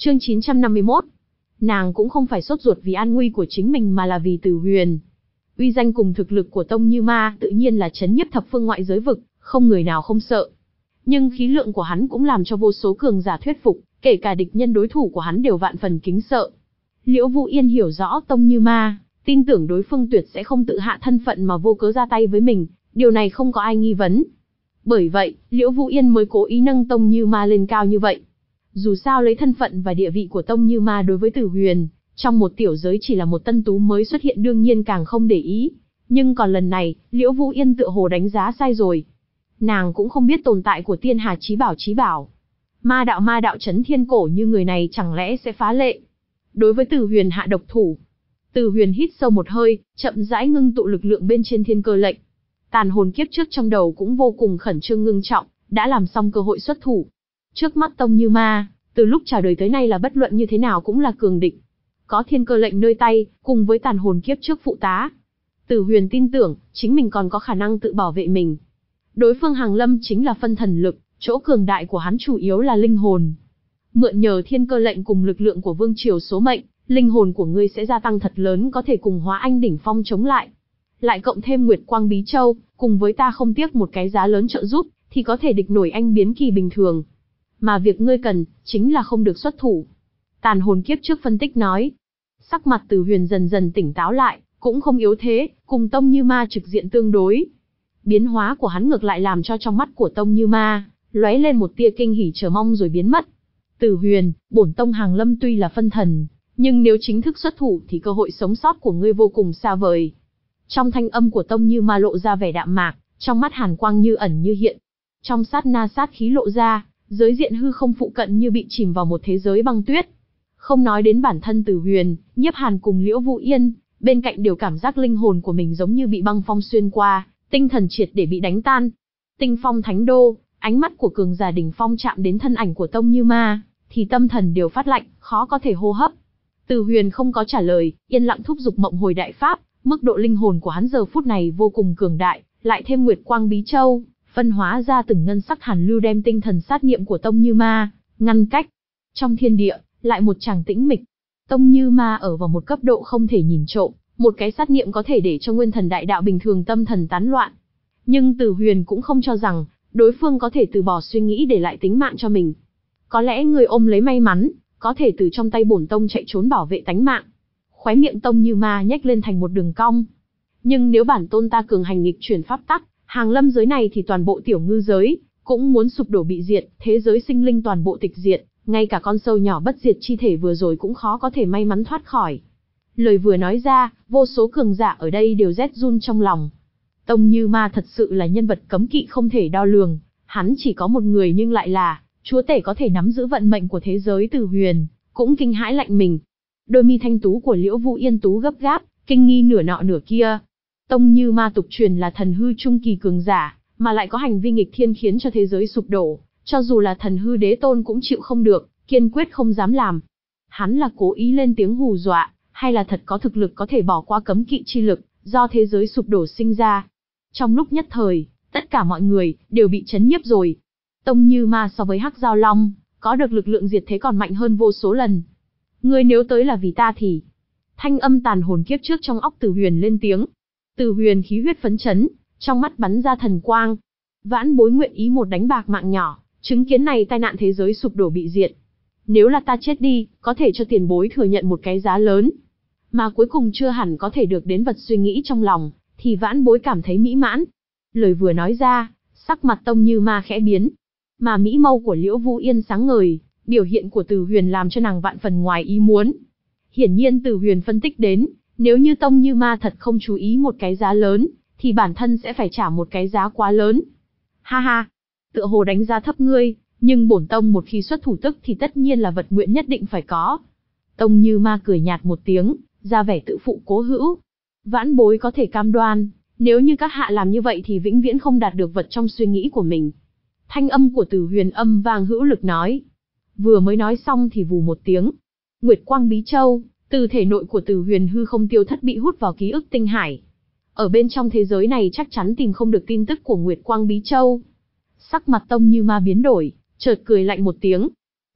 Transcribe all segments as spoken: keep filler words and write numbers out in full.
Chương chín trăm năm mươi mốt. Nàng cũng không phải sốt ruột vì an nguy của chính mình mà là vì Tử Huyền. Uy danh cùng thực lực của Tông Như Ma tự nhiên là chấn nhiếp thập phương ngoại giới vực, không người nào không sợ. Nhưng khí lượng của hắn cũng làm cho vô số cường giả thuyết phục, kể cả địch nhân đối thủ của hắn đều vạn phần kính sợ. Liễu Vũ Yên hiểu rõ Tông Như Ma, tin tưởng đối phương tuyệt sẽ không tự hạ thân phận mà vô cớ ra tay với mình, điều này không có ai nghi vấn. Bởi vậy, Liễu Vũ Yên mới cố ý nâng Tông Như Ma lên cao như vậy. Dù sao lấy thân phận và địa vị của Tông Như Ma đối với Tử Huyền, trong một tiểu giới chỉ là một tân tú mới xuất hiện đương nhiên càng không để ý. Nhưng còn lần này, Liễu Vũ Yên tựa hồ đánh giá sai rồi. Nàng cũng không biết tồn tại của Tiên Hà Chí Bảo Chí Bảo. Ma đạo ma đạo chấn thiên cổ như người này chẳng lẽ sẽ phá lệ. Đối với Tử Huyền hạ độc thủ. Tử Huyền hít sâu một hơi, chậm rãi ngưng tụ lực lượng bên trên thiên cơ lệnh. Tàn hồn kiếp trước trong đầu cũng vô cùng khẩn trương ngưng trọng, đã làm xong cơ hội xuất thủ. Trước mắt Tông Như Ma, từ lúc chào đời tới nay là bất luận như thế nào cũng là cường địch. Có thiên cơ lệnh nơi tay, cùng với tàn hồn kiếp trước phụ tá. Tử Huyền tin tưởng, chính mình còn có khả năng tự bảo vệ mình. Đối phương Hàng Lâm chính là phân thần lực, chỗ cường đại của hắn chủ yếu là linh hồn. Mượn nhờ thiên cơ lệnh cùng lực lượng của vương triều số mệnh, linh hồn của ngươi sẽ gia tăng thật lớn, có thể cùng Hóa Anh đỉnh phong chống lại. Lại cộng thêm Nguyệt Quang Bí Châu, cùng với ta không tiếc một cái giá lớn trợ giúp, thì có thể địch nổi anh biến kỳ bình thường. Mà việc ngươi cần, chính là không được xuất thủ. Tàn hồn kiếp trước phân tích nói. Sắc mặt Tử Huyền dần dần tỉnh táo lại, cũng không yếu thế, cùng Tông Như Ma trực diện tương đối. Biến hóa của hắn ngược lại làm cho trong mắt của Tông Như Ma lóe lên một tia kinh hỉ chờ mong rồi biến mất. Tử Huyền, bổn tông Hàng Lâm tuy là phân thần, nhưng nếu chính thức xuất thủ thì cơ hội sống sót của ngươi vô cùng xa vời. Trong thanh âm của Tông Như Ma lộ ra vẻ đạm mạc, trong mắt hàn quang như ẩn như hiện. Trong sát na sát khí lộ ra, giới diện hư không phụ cận như bị chìm vào một thế giới băng tuyết. Không nói đến bản thân Tử Huyền, Nhiếp Hàn cùng Liễu Vũ Yên, bên cạnh đều cảm giác linh hồn của mình giống như bị băng phong xuyên qua, tinh thần triệt để bị đánh tan. Tinh Phong Thánh Đô, ánh mắt của cường giả đỉnh phong chạm đến thân ảnh của Tông Như Ma, thì tâm thần đều phát lạnh, khó có thể hô hấp. Tử Huyền không có trả lời, yên lặng thúc giục Mộng Hồi Đại Pháp, mức độ linh hồn của hắn giờ phút này vô cùng cường đại, lại thêm Nguyệt Quang Bí Châu, phân hóa ra từng ngân sắc hàn lưu đem tinh thần sát niệm của Tông Như Ma ngăn cách. Trong thiên địa, lại một tràng tĩnh mịch. Tông Như Ma ở vào một cấp độ không thể nhìn trộm, một cái sát niệm có thể để cho nguyên thần đại đạo bình thường tâm thần tán loạn. Nhưng Tử Huyền cũng không cho rằng đối phương có thể từ bỏ suy nghĩ để lại tính mạng cho mình. Có lẽ người ôm lấy may mắn, có thể từ trong tay bổn tông chạy trốn bảo vệ tánh mạng. Khóe miệng Tông Như Ma nhếch lên thành một đường cong. Nhưng nếu bản tôn ta cường hành nghịch chuyển pháp tắc, Hàng Lâm giới này thì toàn bộ tiểu ngư giới cũng muốn sụp đổ bị diệt, thế giới sinh linh toàn bộ tịch diệt, ngay cả con sâu nhỏ bất diệt chi thể vừa rồi cũng khó có thể may mắn thoát khỏi. Lời vừa nói ra, vô số cường giả ở đây đều rét run trong lòng. Tông Như Ma thật sự là nhân vật cấm kỵ không thể đo lường, hắn chỉ có một người nhưng lại là chúa tể có thể nắm giữ vận mệnh của thế giới. Tử Huyền cũng kinh hãi lạnh mình. Đôi mi thanh tú của Liễu Vũ Yên tú gấp gáp, kinh nghi nửa nọ nửa kia. Tông Như Ma tục truyền là thần hư trung kỳ cường giả, mà lại có hành vi nghịch thiên khiến cho thế giới sụp đổ, cho dù là thần hư đế tôn cũng chịu không được, kiên quyết không dám làm. Hắn là cố ý lên tiếng hù dọa, hay là thật có thực lực có thể bỏ qua cấm kỵ chi lực, do thế giới sụp đổ sinh ra? Trong lúc nhất thời, tất cả mọi người đều bị chấn nhiếp rồi. Tông Như Ma so với Hắc Giao Long, có được lực lượng diệt thế còn mạnh hơn vô số lần. Ngươi nếu tới là vì ta thì... Thanh âm tàn hồn kiếp trước trong óc Tử Huyền lên tiếng. Tử Huyền khí huyết phấn chấn, trong mắt bắn ra thần quang. Vãn bối nguyện ý một đánh bạc mạng nhỏ, chứng kiến này tai nạn thế giới sụp đổ bị diệt. Nếu là ta chết đi, có thể cho tiền bối thừa nhận một cái giá lớn, mà cuối cùng chưa hẳn có thể được đến vật suy nghĩ trong lòng, thì vãn bối cảm thấy mỹ mãn. Lời vừa nói ra, sắc mặt Tông Như Ma khẽ biến, mà mỹ mâu của Liễu Vũ Yên sáng ngời, biểu hiện của Tử Huyền làm cho nàng vạn phần ngoài ý muốn. Hiển nhiên Tử Huyền phân tích đến, nếu như Tông Như Ma thật không chú ý một cái giá lớn, thì bản thân sẽ phải trả một cái giá quá lớn. Ha ha, tựa hồ đánh giá thấp ngươi, nhưng bổn tông một khi xuất thủ tức thì tất nhiên là vật nguyện nhất định phải có. Tông Như Ma cười nhạt một tiếng, ra vẻ tự phụ cố hữu. Vãn bối có thể cam đoan, nếu như các hạ làm như vậy thì vĩnh viễn không đạt được vật trong suy nghĩ của mình. Thanh âm của Tử Huyền âm vang hữu lực nói. Vừa mới nói xong thì vù một tiếng. Nguyệt Quang Bí Châu, từ thể nội của Tử Huyền hư không tiêu thất bị hút vào ký ức tinh hải. Ở bên trong thế giới này chắc chắn tìm không được tin tức của Nguyệt Quang Bí Châu. Sắc mặt Tông Như Ma biến đổi, chợt cười lạnh một tiếng.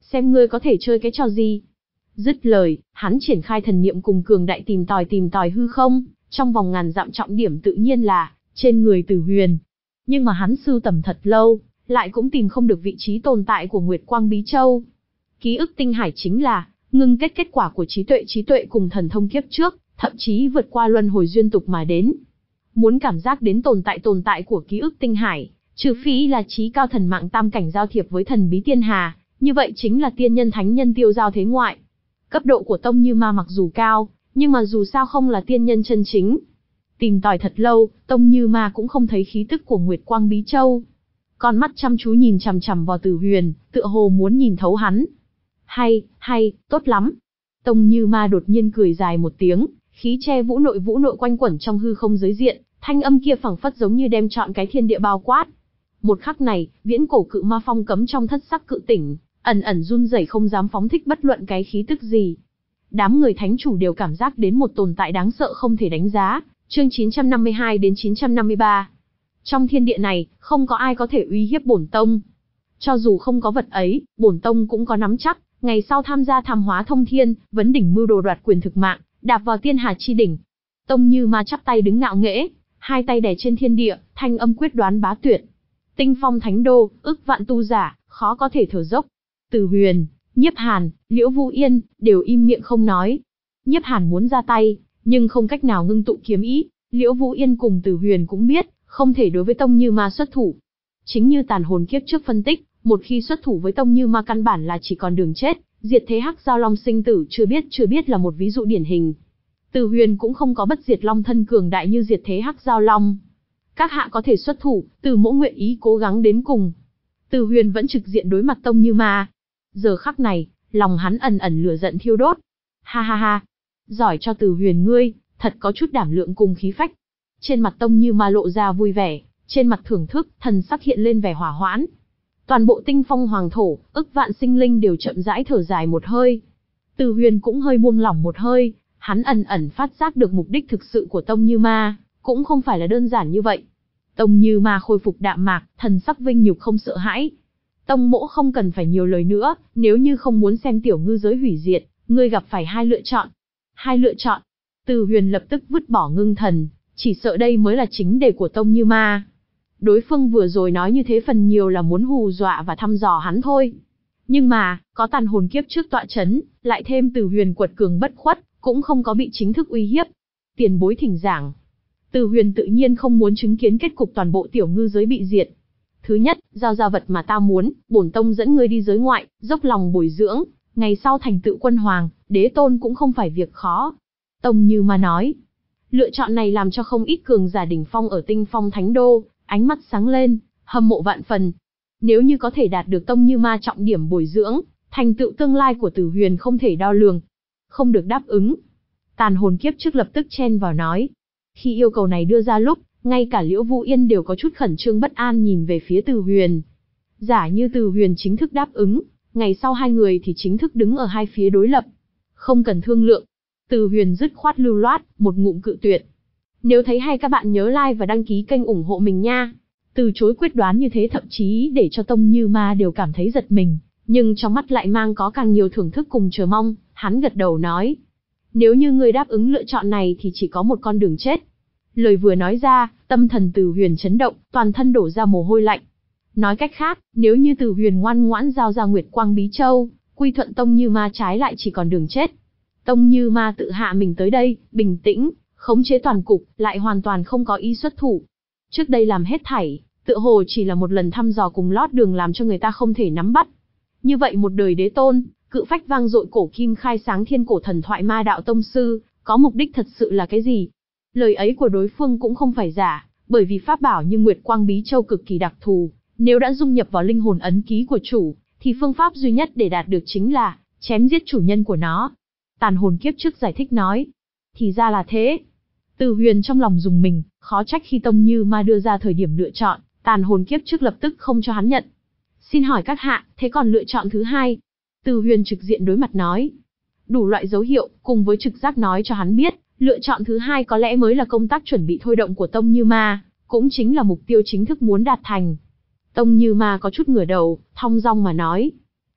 xem ngươi có thể chơi cái trò gì. Dứt lời, hắn triển khai thần niệm cùng cường đại tìm tòi tìm tòi hư không, trong vòng ngàn dặm trọng điểm tự nhiên là trên người Tử Huyền. Nhưng mà hắn sưu tầm thật lâu, lại cũng tìm không được vị trí tồn tại của Nguyệt Quang Bí Châu. Ký ức tinh hải chính là ngưng kết kết quả của trí tuệ trí tuệ cùng thần thông kiếp trước, thậm chí vượt qua luân hồi duyên tục mà đến. Muốn cảm giác đến tồn tại tồn tại của ký ức tinh hải, trừ phi là trí cao thần mạng tam cảnh giao thiệp với thần bí tiên hà, như vậy chính là tiên nhân thánh nhân tiêu giao thế ngoại. Cấp độ của Tông Như Ma mặc dù cao, nhưng mà dù sao không là tiên nhân chân chính. Tìm tòi thật lâu, Tông Như Ma cũng không thấy khí tức của Nguyệt Quang Bí Châu. Con mắt chăm chú nhìn chằm chằm vào Tử Huyền, tựa hồ muốn nhìn thấu hắn. Hay, hay, tốt lắm. Tông Như Ma đột nhiên cười dài một tiếng, khí che vũ nội vũ nội quanh quẩn trong hư không giới diện, thanh âm kia phảng phất giống như đem trọn cái thiên địa bao quát. Một khắc này, viễn cổ cự ma phong cấm trong thất sắc cự tỉnh, ẩn ẩn run rẩy không dám phóng thích bất luận cái khí tức gì. Đám người thánh chủ đều cảm giác đến một tồn tại đáng sợ không thể đánh giá. Chương chín trăm năm mươi hai đến chín trăm năm mươi ba. Trong thiên địa này, không có ai có thể uy hiếp bổn tông. Cho dù không có vật ấy, bổn tông cũng có nắm chắc, ngày sau tham gia tham hóa thông thiên, vấn đỉnh mưu đồ đoạt quyền thực mạng, đạp vào tiên hà chi đỉnh. Tông Như Ma chắp tay đứng ngạo nghễ, hai tay đè trên thiên địa, thanh âm quyết đoán bá tuyệt. Tinh phong thánh đô, ức vạn tu giả, khó có thể thở dốc. Tử Huyền, Nhiếp Hàn, Liễu Vũ Yên, đều im miệng không nói. Nhiếp Hàn muốn ra tay, nhưng không cách nào ngưng tụ kiếm ý. Liễu Vũ Yên cùng Tử Huyền cũng biết, không thể đối với Tông Như Ma xuất thủ. Chính như tàn hồn kiếp trước phân tích, một khi xuất thủ với Tông Như Ma căn bản là chỉ còn đường chết, diệt thế hắc giao long sinh tử chưa biết chưa biết là một ví dụ điển hình. Tử Huyền cũng không có bất diệt long thân cường đại như diệt thế hắc giao long. Các hạ có thể xuất thủ, Từ Mỗ nguyện ý cố gắng đến cùng. Tử Huyền vẫn trực diện đối mặt Tông Như Ma. Giờ khắc này, lòng hắn ẩn ẩn lửa giận thiêu đốt. Ha ha ha, giỏi cho Tử Huyền ngươi, thật có chút đảm lượng cùng khí phách. Trên mặt Tông Như Ma lộ ra vui vẻ, trên mặt thưởng thức, thần sắc hiện lên vẻ hỏa hoãn. Toàn bộ tinh phong hoàng thổ, ức vạn sinh linh đều chậm rãi thở dài một hơi. Tử Huyền cũng hơi buông lỏng một hơi, hắn ẩn ẩn phát giác được mục đích thực sự của Tông Như Ma, cũng không phải là đơn giản như vậy. Tông Như Ma khôi phục đạm mạc, thần sắc vinh nhục không sợ hãi. Tông Mỗ không cần phải nhiều lời nữa, nếu như không muốn xem tiểu ngư giới hủy diệt, ngươi gặp phải hai lựa chọn. Hai lựa chọn. Tử Huyền lập tức vứt bỏ ngưng thần, chỉ sợ đây mới là chính đề của Tông Như Ma. Đối phương vừa rồi nói như thế phần nhiều là muốn hù dọa và thăm dò hắn thôi. Nhưng mà, có tàn hồn kiếp trước tọa chấn, lại thêm Tử Huyền quật cường bất khuất, cũng không có bị chính thức uy hiếp. Tiền bối thỉnh giảng. Tử Huyền tự nhiên không muốn chứng kiến kết cục toàn bộ tiểu ngư giới bị diệt. Thứ nhất, giao ra vật mà ta muốn, bổn tông dẫn ngươi đi giới ngoại, dốc lòng bồi dưỡng, ngày sau thành tựu quân hoàng, đế tôn cũng không phải việc khó. Tông Như Ma nói. Lựa chọn này làm cho không ít cường giả đỉnh phong ở tinh phong thánh đô, ánh mắt sáng lên, hâm mộ vạn phần. Nếu như có thể đạt được Tông Như Ma trọng điểm bồi dưỡng, thành tựu tương lai của Tử Huyền không thể đo lường. Không được đáp ứng. Tàn hồn kiếp trước lập tức chen vào nói. Khi yêu cầu này đưa ra lúc, ngay cả Liễu Vũ Yên đều có chút khẩn trương bất an nhìn về phía Tử Huyền. Giả như Tử Huyền chính thức đáp ứng, ngày sau hai người thì chính thức đứng ở hai phía đối lập. Không cần thương lượng. Tử Huyền dứt khoát lưu loát, một ngụm cự tuyệt. Nếu thấy hay các bạn nhớ like và đăng ký kênh ủng hộ mình nha. Từ chối quyết đoán như thế thậm chí để cho Tông Như Ma đều cảm thấy giật mình, nhưng trong mắt lại mang có càng nhiều thưởng thức cùng chờ mong, hắn gật đầu nói. Nếu như ngươi đáp ứng lựa chọn này thì chỉ có một con đường chết. Lời vừa nói ra, tâm thần Tử Huyền chấn động, toàn thân đổ ra mồ hôi lạnh. Nói cách khác, nếu như Tử Huyền ngoan ngoãn giao ra Nguyệt Quang Bí Châu, quy thuận Tông Như Ma trái lại chỉ còn đường chết. Tông Như Ma tự hạ mình tới đây, bình tĩnh, khống chế toàn cục, lại hoàn toàn không có ý xuất thủ. Trước đây làm hết thảy, tựa hồ chỉ là một lần thăm dò cùng lót đường làm cho người ta không thể nắm bắt. Như vậy một đời đế tôn, cự phách vang dội cổ kim khai sáng thiên cổ thần thoại ma đạo tông sư, có mục đích thật sự là cái gì? Lời ấy của đối phương cũng không phải giả, bởi vì pháp bảo như Nguyệt Quang Bí Châu cực kỳ đặc thù, nếu đã dung nhập vào linh hồn ấn ký của chủ, thì phương pháp duy nhất để đạt được chính là chém giết chủ nhân của nó. Tàn hồn kiếp trước giải thích nói. Thì ra là thế. Tử Huyền trong lòng rùng mình, khó trách khi Tông Như Ma đưa ra thời điểm lựa chọn, tàn hồn kiếp trước lập tức không cho hắn nhận. Xin hỏi các hạ, thế còn lựa chọn thứ hai? Tử Huyền trực diện đối mặt nói. Đủ loại dấu hiệu, cùng với trực giác nói cho hắn biết, lựa chọn thứ hai có lẽ mới là công tác chuẩn bị thôi động của Tông Như Ma, cũng chính là mục tiêu chính thức muốn đạt thành. Tông Như Ma có chút ngửa đầu, thong dong mà nói.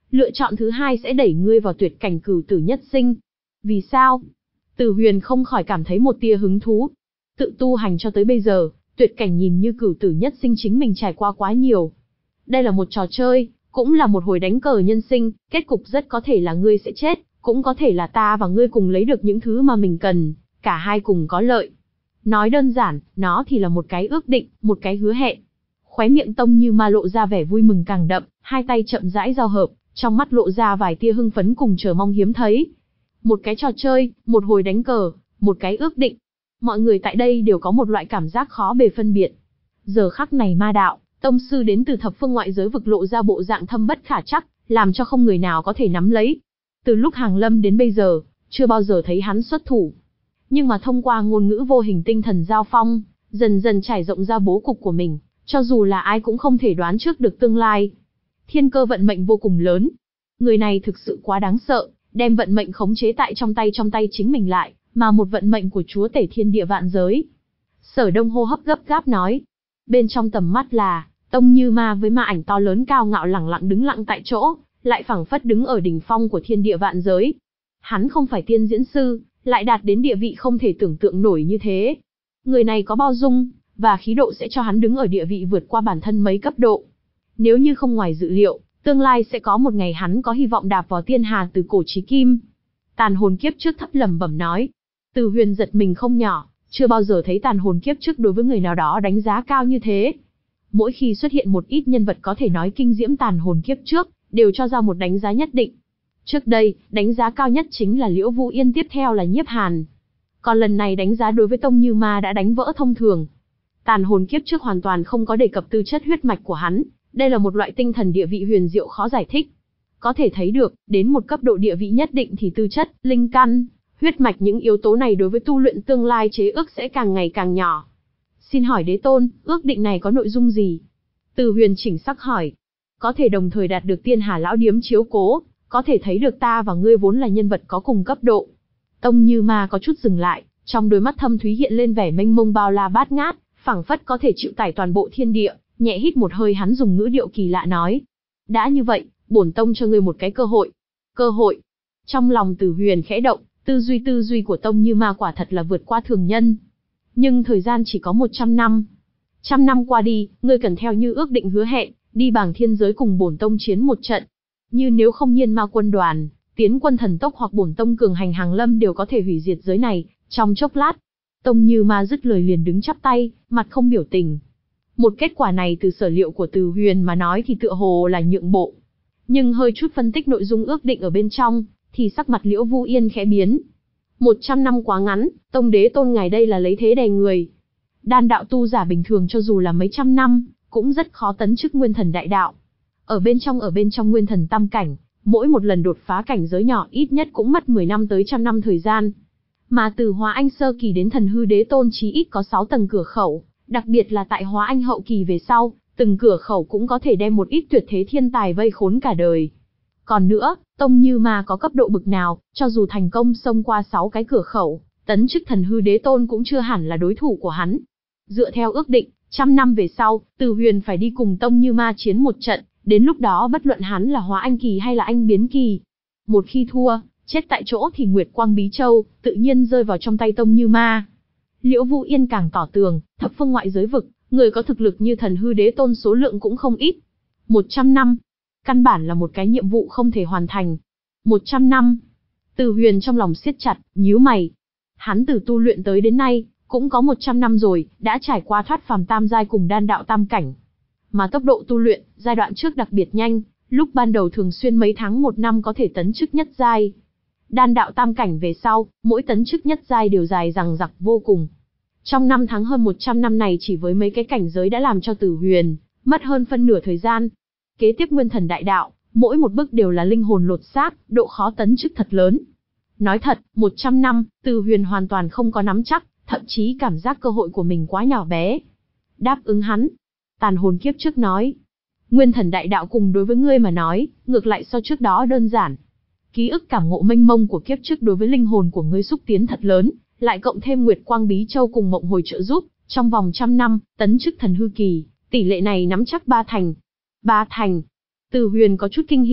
Lựa chọn thứ hai sẽ đẩy ngươi vào tuyệt cảnh cửu tử nhất sinh. Vì sao? Từ Huyền không khỏi cảm thấy một tia hứng thú. Tự tu hành cho tới bây giờ, tuyệt cảnh nhìn như cửu tử nhất sinh chính mình trải qua quá nhiều. Đây là một trò chơi, cũng là một hồi đánh cờ nhân sinh, kết cục rất có thể là ngươi sẽ chết, cũng có thể là ta và ngươi cùng lấy được những thứ mà mình cần, cả hai cùng có lợi. Nói đơn giản, nó thì là một cái ước định, một cái hứa hẹn. Khóe miệng Tông Như Ma lộ ra vẻ vui mừng càng đậm, hai tay chậm rãi giao hợp, trong mắt lộ ra vài tia hưng phấn cùng chờ mong hiếm thấy. Một cái trò chơi, một hồi đánh cờ, một cái ước định. Mọi người tại đây đều có một loại cảm giác khó bề phân biệt. Giờ khắc này Ma Đạo, tông sư đến từ thập phương ngoại giới vực lộ ra bộ dạng thâm bất khả trắc, làm cho không người nào có thể nắm lấy. Từ lúc Hàng Lâm đến bây giờ, chưa bao giờ thấy hắn xuất thủ. Nhưng mà thông qua ngôn ngữ vô hình tinh thần giao phong, dần dần trải rộng ra bố cục của mình, cho dù là ai cũng không thể đoán trước được tương lai. Thiên cơ vận mệnh vô cùng lớn. Người này thực sự quá đáng sợ, đem vận mệnh khống chế tại trong tay trong tay chính mình lại, mà một vận mệnh của chúa tể thiên địa vạn giới. Sở Đông hô hấp gấp gáp nói. Bên trong tầm mắt là, Tông Như Ma với ma ảnh to lớn cao ngạo lẳng lặng đứng lặng tại chỗ, lại phảng phất đứng ở đỉnh phong của thiên địa vạn giới. Hắn không phải tiên diễn sư, lại đạt đến địa vị không thể tưởng tượng nổi như thế. Người này có bao dung, và khí độ sẽ cho hắn đứng ở địa vị vượt qua bản thân mấy cấp độ. Nếu như không ngoài dự liệu, tương lai sẽ có một ngày hắn có hy vọng đạp vào tiên hà từ cổ chí kim. Tàn hồn kiếp trước thấp lẩm bẩm nói. Từ Huyền giật mình không nhỏ, chưa bao giờ thấy tàn hồn kiếp trước đối với người nào đó đánh giá cao như thế. Mỗi khi xuất hiện một ít nhân vật có thể nói kinh diễm tàn hồn kiếp trước, đều cho ra một đánh giá nhất định. Trước đây, đánh giá cao nhất chính là Liễu Vũ Yên, tiếp theo là Nhiếp Hàn. Còn lần này đánh giá đối với Tông Như Ma đã đánh vỡ thông thường. Tàn hồn kiếp trước hoàn toàn không có đề cập tư chất huyết mạch của hắn, đây là một loại tinh thần địa vị huyền diệu khó giải thích. Có thể thấy được, đến một cấp độ địa vị nhất định thì tư chất, linh căn, huyết mạch những yếu tố này đối với tu luyện tương lai chế ước sẽ càng ngày càng nhỏ. Xin hỏi đế tôn, ước định này có nội dung gì? Từ Huyền chỉnh sắc hỏi. Có thể đồng thời đạt được tiên hà lão điếm chiếu cố, có thể thấy được ta và ngươi vốn là nhân vật có cùng cấp độ. Tông Như Ma có chút dừng lại, trong đôi mắt thâm thúy hiện lên vẻ mênh mông bao la bát ngát, phảng phất có thể chịu tải toàn bộ thiên địa, nhẹ hít một hơi hắn dùng ngữ điệu kỳ lạ nói. Đã như vậy, bổn tông cho ngươi một cái cơ hội. Cơ hội. Trong lòng Từ Huyền khẽ động, tư duy tư duy của Tông Như Ma quả thật là vượt qua thường nhân. Nhưng thời gian chỉ có một trăm năm. Trăm năm qua đi, ngươi cần theo như ước định hứa hẹn, đi bảng thiên giới cùng bổn tông chiến một trận. Như nếu không Nhiên Ma quân đoàn, Tiến quân thần tốc hoặc bổn tông cường hành Hàng Lâm đều có thể hủy diệt giới này, trong chốc lát. Tông Như Ma dứt lời liền đứng chắp tay, mặt không biểu tình. Một kết quả này từ sở liệu của Từ Huyền mà nói thì tựa hồ là nhượng bộ. Nhưng hơi chút phân tích nội dung ước định ở bên trong, thì sắc mặt Liễu Vũ Yên khẽ biến. Một trăm năm quá ngắn, tông đế tôn ngài đây là lấy thế đè người. Đan đạo tu giả bình thường cho dù là mấy trăm năm, cũng rất khó tấn chức nguyên thần đại đạo. Ở bên trong ở bên trong nguyên thần tam cảnh, mỗi một lần đột phá cảnh giới nhỏ ít nhất cũng mất mười năm tới trăm năm thời gian. Mà từ Hóa Anh sơ kỳ đến thần hư đế tôn chí ít có sáu tầng cửa khẩu, đặc biệt là tại Hóa Anh hậu kỳ về sau, từng cửa khẩu cũng có thể đem một ít tuyệt thế thiên tài vây khốn cả đời. Còn nữa, Tông Như Ma có cấp độ bực nào, cho dù thành công xông qua sáu cái cửa khẩu, tấn chức thần hư đế tôn cũng chưa hẳn là đối thủ của hắn. Dựa theo ước định, trăm năm về sau, Từ Huyền phải đi cùng Tông Như Ma chiến một trận, đến lúc đó bất luận hắn là Hóa Anh kỳ hay là Anh biến kỳ. Một khi thua, chết tại chỗ thì Nguyệt Quang Bí Châu, tự nhiên rơi vào trong tay Tông Như Ma. Liễu Vũ Yên càng tỏ tường, thập phương ngoại giới vực, người có thực lực như thần hư đế tôn số lượng cũng không ít. Một trăm năm, căn bản là một cái nhiệm vụ không thể hoàn thành. Một trăm năm, Từ Huyền trong lòng siết chặt, nhíu mày. Hắn từ tu luyện tới đến nay, cũng có một trăm năm rồi, đã trải qua thoát phàm tam giai cùng đan đạo tam cảnh. Mà tốc độ tu luyện, giai đoạn trước đặc biệt nhanh, lúc ban đầu thường xuyên mấy tháng một năm có thể tấn chức nhất giai. Đan đạo tam cảnh về sau, mỗi tấn chức nhất giai đều dài dằng dặc vô cùng. Trong năm tháng hơn một trăm năm này chỉ với mấy cái cảnh giới đã làm cho Từ Huyền mất hơn phân nửa thời gian. Kế tiếp nguyên thần đại đạo, mỗi một bước đều là linh hồn lột xác, độ khó tấn chức thật lớn. Nói thật, một trăm năm, Từ Huyền hoàn toàn không có nắm chắc, thậm chí cảm giác cơ hội của mình quá nhỏ bé. Đáp ứng hắn, Tàn hồn kiếp trước nói. Nguyên thần đại đạo cùng đối với ngươi mà nói, ngược lại so trước đó đơn giản. Ký ức cảm ngộ mênh mông của kiếp trước đối với linh hồn của ngươi xúc tiến thật lớn, lại cộng thêm Nguyệt Quang Bí Châu cùng Mộng Hồi trợ giúp, trong vòng trăm năm, tấn chức thần hư kỳ, tỷ lệ này nắm chắc ba thành. Ba thành. Từ Huyền có chút kinh hỉ,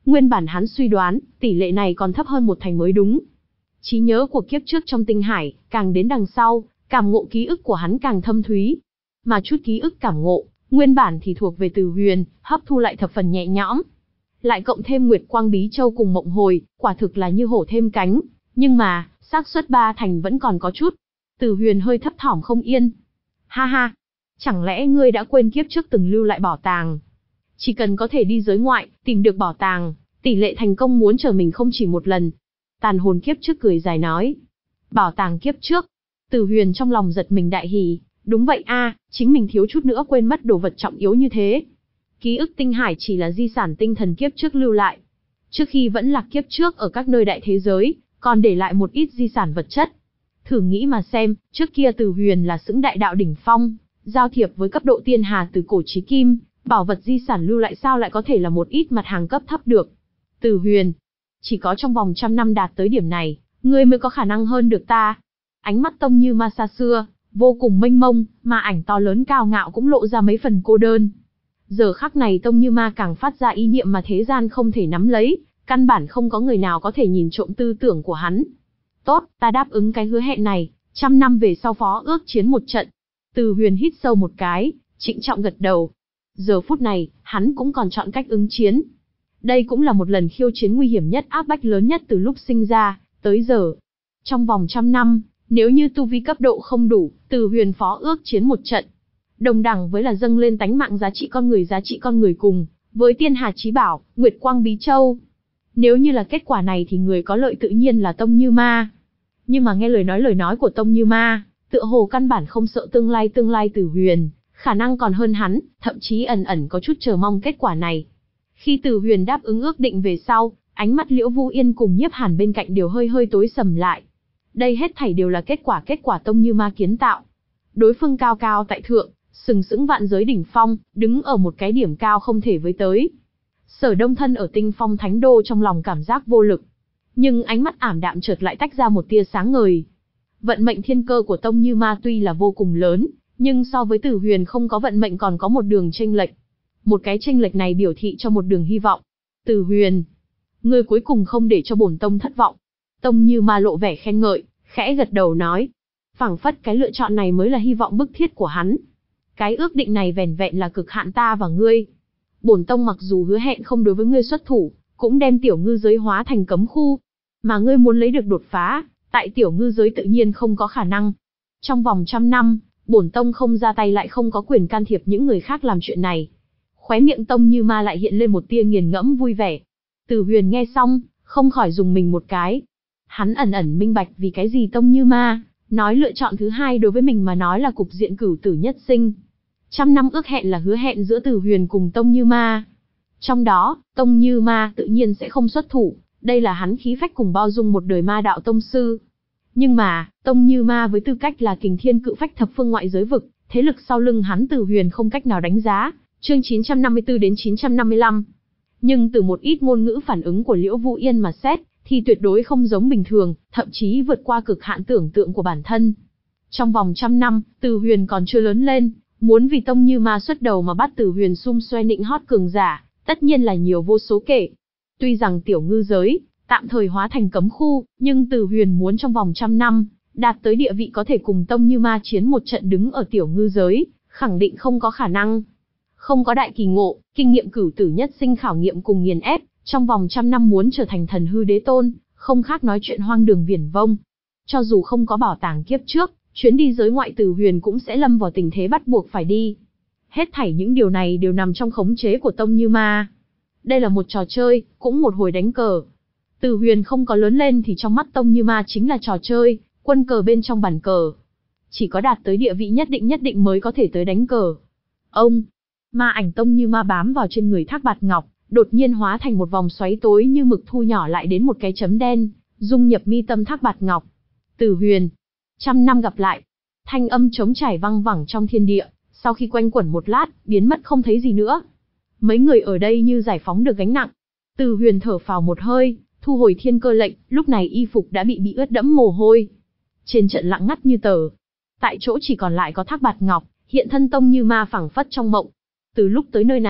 Nguyên bản hắn suy đoán, tỷ lệ này còn thấp hơn một thành mới đúng. Trí nhớ của kiếp trước trong tinh hải, càng đến đằng sau, cảm ngộ ký ức của hắn càng thâm thúy. Mà chút ký ức cảm ngộ, nguyên bản thì thuộc về Từ Huyền, hấp thu lại thập phần nhẹ nhõm. Lại cộng thêm Nguyệt Quang Bí Châu cùng Mộng Hồi, quả thực là như hổ thêm cánh. Nhưng mà, xác suất ba thành vẫn còn có chút. Từ Huyền hơi thấp thỏm không yên. Ha ha, chẳng lẽ ngươi đã quên kiếp trước từng lưu lại bảo tàng? Chỉ cần có thể đi giới ngoại, tìm được bảo tàng, tỷ lệ thành công muốn trở mình không chỉ một lần. Tàn hồn kiếp trước cười dài nói. Bảo tàng kiếp trước. Từ Huyền trong lòng giật mình đại hỉ. Đúng vậy a, chính mình thiếu chút nữa quên mất đồ vật trọng yếu như thế. Ký ức tinh hải chỉ là di sản tinh thần kiếp trước lưu lại. Trước khi vẫn lạc kiếp trước ở các nơi đại thế giới, còn để lại một ít di sản vật chất. Thử nghĩ mà xem, trước kia Từ Huyền là xứng đại đạo đỉnh phong, giao thiệp với cấp độ tiên hà từ cổ chí kim, bảo vật di sản lưu lại sao lại có thể là một ít mặt hàng cấp thấp được. Từ Huyền, chỉ có trong vòng trăm năm đạt tới điểm này, ngươi mới có khả năng hơn được ta. Ánh mắt Tông Như Ma xa xưa, vô cùng mênh mông, mà ảnh to lớn cao ngạo cũng lộ ra mấy phần cô đơn. Giờ khắc này Tông Như Ma càng phát ra ý niệm mà thế gian không thể nắm lấy, căn bản không có người nào có thể nhìn trộm tư tưởng của hắn. Tốt, ta đáp ứng cái hứa hẹn này, trăm năm về sau phó ước chiến một trận. Từ Huyền hít sâu một cái, trịnh trọng gật đầu. Giờ phút này, hắn cũng còn chọn cách ứng chiến. Đây cũng là một lần khiêu chiến nguy hiểm nhất, áp bách lớn nhất từ lúc sinh ra, tới giờ. Trong vòng trăm năm, nếu như tu vi cấp độ không đủ, Từ Huyền phó ước chiến một trận. Đồng đẳng với là dâng lên tánh mạng giá trị con người giá trị con người cùng, với tiên hà chí bảo, Nguyệt Quang Bí Châu. Nếu như là kết quả này thì người có lợi tự nhiên là Tông Như Ma. Nhưng mà nghe lời nói lời nói của Tông Như Ma, tựa hồ căn bản không sợ tương lai tương lai Từ Huyền, khả năng còn hơn hắn, thậm chí ẩn ẩn có chút chờ mong kết quả này. Khi Từ Huyền đáp ứng ước định về sau, ánh mắt Liễu Vu Yên cùng Nhiếp Hàn bên cạnh đều hơi hơi tối sầm lại. Đây hết thảy đều là kết quả kết quả Tông Như Ma kiến tạo. Đối phương cao cao tại thượng, sừng sững vạn giới đỉnh phong, đứng ở một cái điểm cao không thể với tới. Sở Đông thân ở Tinh Phong Thánh Đô trong lòng cảm giác vô lực, nhưng ánh mắt ảm đạm chợt lại tách ra một tia sáng ngời. Vận mệnh thiên cơ của Tông Như Ma tuy là vô cùng lớn, nhưng so với Từ Huyền không có vận mệnh còn có một đường chênh lệch. Một cái chênh lệch này biểu thị cho một đường hy vọng. Từ Huyền, ngươi cuối cùng không để cho bổn tông thất vọng. Tông Như Ma lộ vẻ khen ngợi, khẽ gật đầu nói, phảng phất cái lựa chọn này mới là hy vọng bức thiết của hắn. Cái ước định này vẻn vẹn là cực hạn ta và ngươi. Bổn tông mặc dù hứa hẹn không đối với ngươi xuất thủ, cũng đem tiểu ngư giới hóa thành cấm khu. Mà ngươi muốn lấy được đột phá, tại tiểu ngư giới tự nhiên không có khả năng. Trong vòng trăm năm, bổn tông không ra tay lại không có quyền can thiệp những người khác làm chuyện này. Khóe miệng Tông Như Ma lại hiện lên một tia nghiền ngẫm vui vẻ. Từ Huyền nghe xong, không khỏi dùng mình một cái. Hắn ẩn ẩn minh bạch vì cái gì Tông Như Ma nói lựa chọn thứ hai đối với mình mà nói là cục diện cửu tử nhất sinh. Trăm năm ước hẹn là hứa hẹn giữa Từ Huyền cùng Tông Như Ma. Trong đó, Tông Như Ma tự nhiên sẽ không xuất thủ, đây là hắn khí phách cùng bao dung một đời ma đạo tông sư. Nhưng mà, Tông Như Ma với tư cách là kình thiên cự phách thập phương ngoại giới vực, thế lực sau lưng hắn Từ Huyền không cách nào đánh giá. Chương chín trăm năm mươi tư đến chín trăm năm mươi lăm. Nhưng từ một ít ngôn ngữ phản ứng của Liễu Vu Yên mà xét, thì tuyệt đối không giống bình thường, thậm chí vượt qua cực hạn tưởng tượng của bản thân. Trong vòng trăm năm, Từ Huyền còn chưa lớn lên, muốn vì Tông Như Ma xuất đầu mà bắt Từ Huyền xung xoe nịnh hót cường giả, tất nhiên là nhiều vô số kể. Tuy rằng tiểu ngư giới tạm thời hóa thành cấm khu, nhưng Từ Huyền muốn trong vòng trăm năm đạt tới địa vị có thể cùng Tông Như Ma chiến một trận đứng ở tiểu ngư giới, khẳng định không có khả năng. Không có đại kỳ ngộ, kinh nghiệm cửu tử nhất sinh khảo nghiệm cùng nghiền ép, trong vòng trăm năm muốn trở thành thần hư đế tôn, không khác nói chuyện hoang đường viển vông. Cho dù không có bảo tàng kiếp trước, chuyến đi giới ngoại Từ Huyền cũng sẽ lâm vào tình thế bắt buộc phải đi. Hết thảy những điều này đều nằm trong khống chế của Tông Như Ma. Đây là một trò chơi, cũng một hồi đánh cờ. Từ Huyền không có lớn lên thì trong mắt Tông Như Ma chính là trò chơi, quân cờ bên trong bàn cờ. Chỉ có đạt tới địa vị nhất định nhất định mới có thể tới đánh cờ. Ông, ma ảnh Tông Như Ma bám vào trên người Thác Bạt Ngọc, đột nhiên hóa thành một vòng xoáy tối như mực thu nhỏ lại đến một cái chấm đen, dung nhập mi tâm Thác Bạt Ngọc. Từ Huyền, trăm năm gặp lại. Thanh âm trống trải vang vẳng trong thiên địa, sau khi quanh quẩn một lát, biến mất không thấy gì nữa. Mấy người ở đây như giải phóng được gánh nặng. Từ Huyền thở phào một hơi, thu hồi thiên cơ lệnh, lúc này y phục đã bị bị ướt đẫm mồ hôi. Trên trận lặng ngắt như tờ. Tại chỗ chỉ còn lại có Thác Bạt Ngọc, hiện thân Tông Như Ma phảng phất trong mộng. Từ lúc tới nơi này,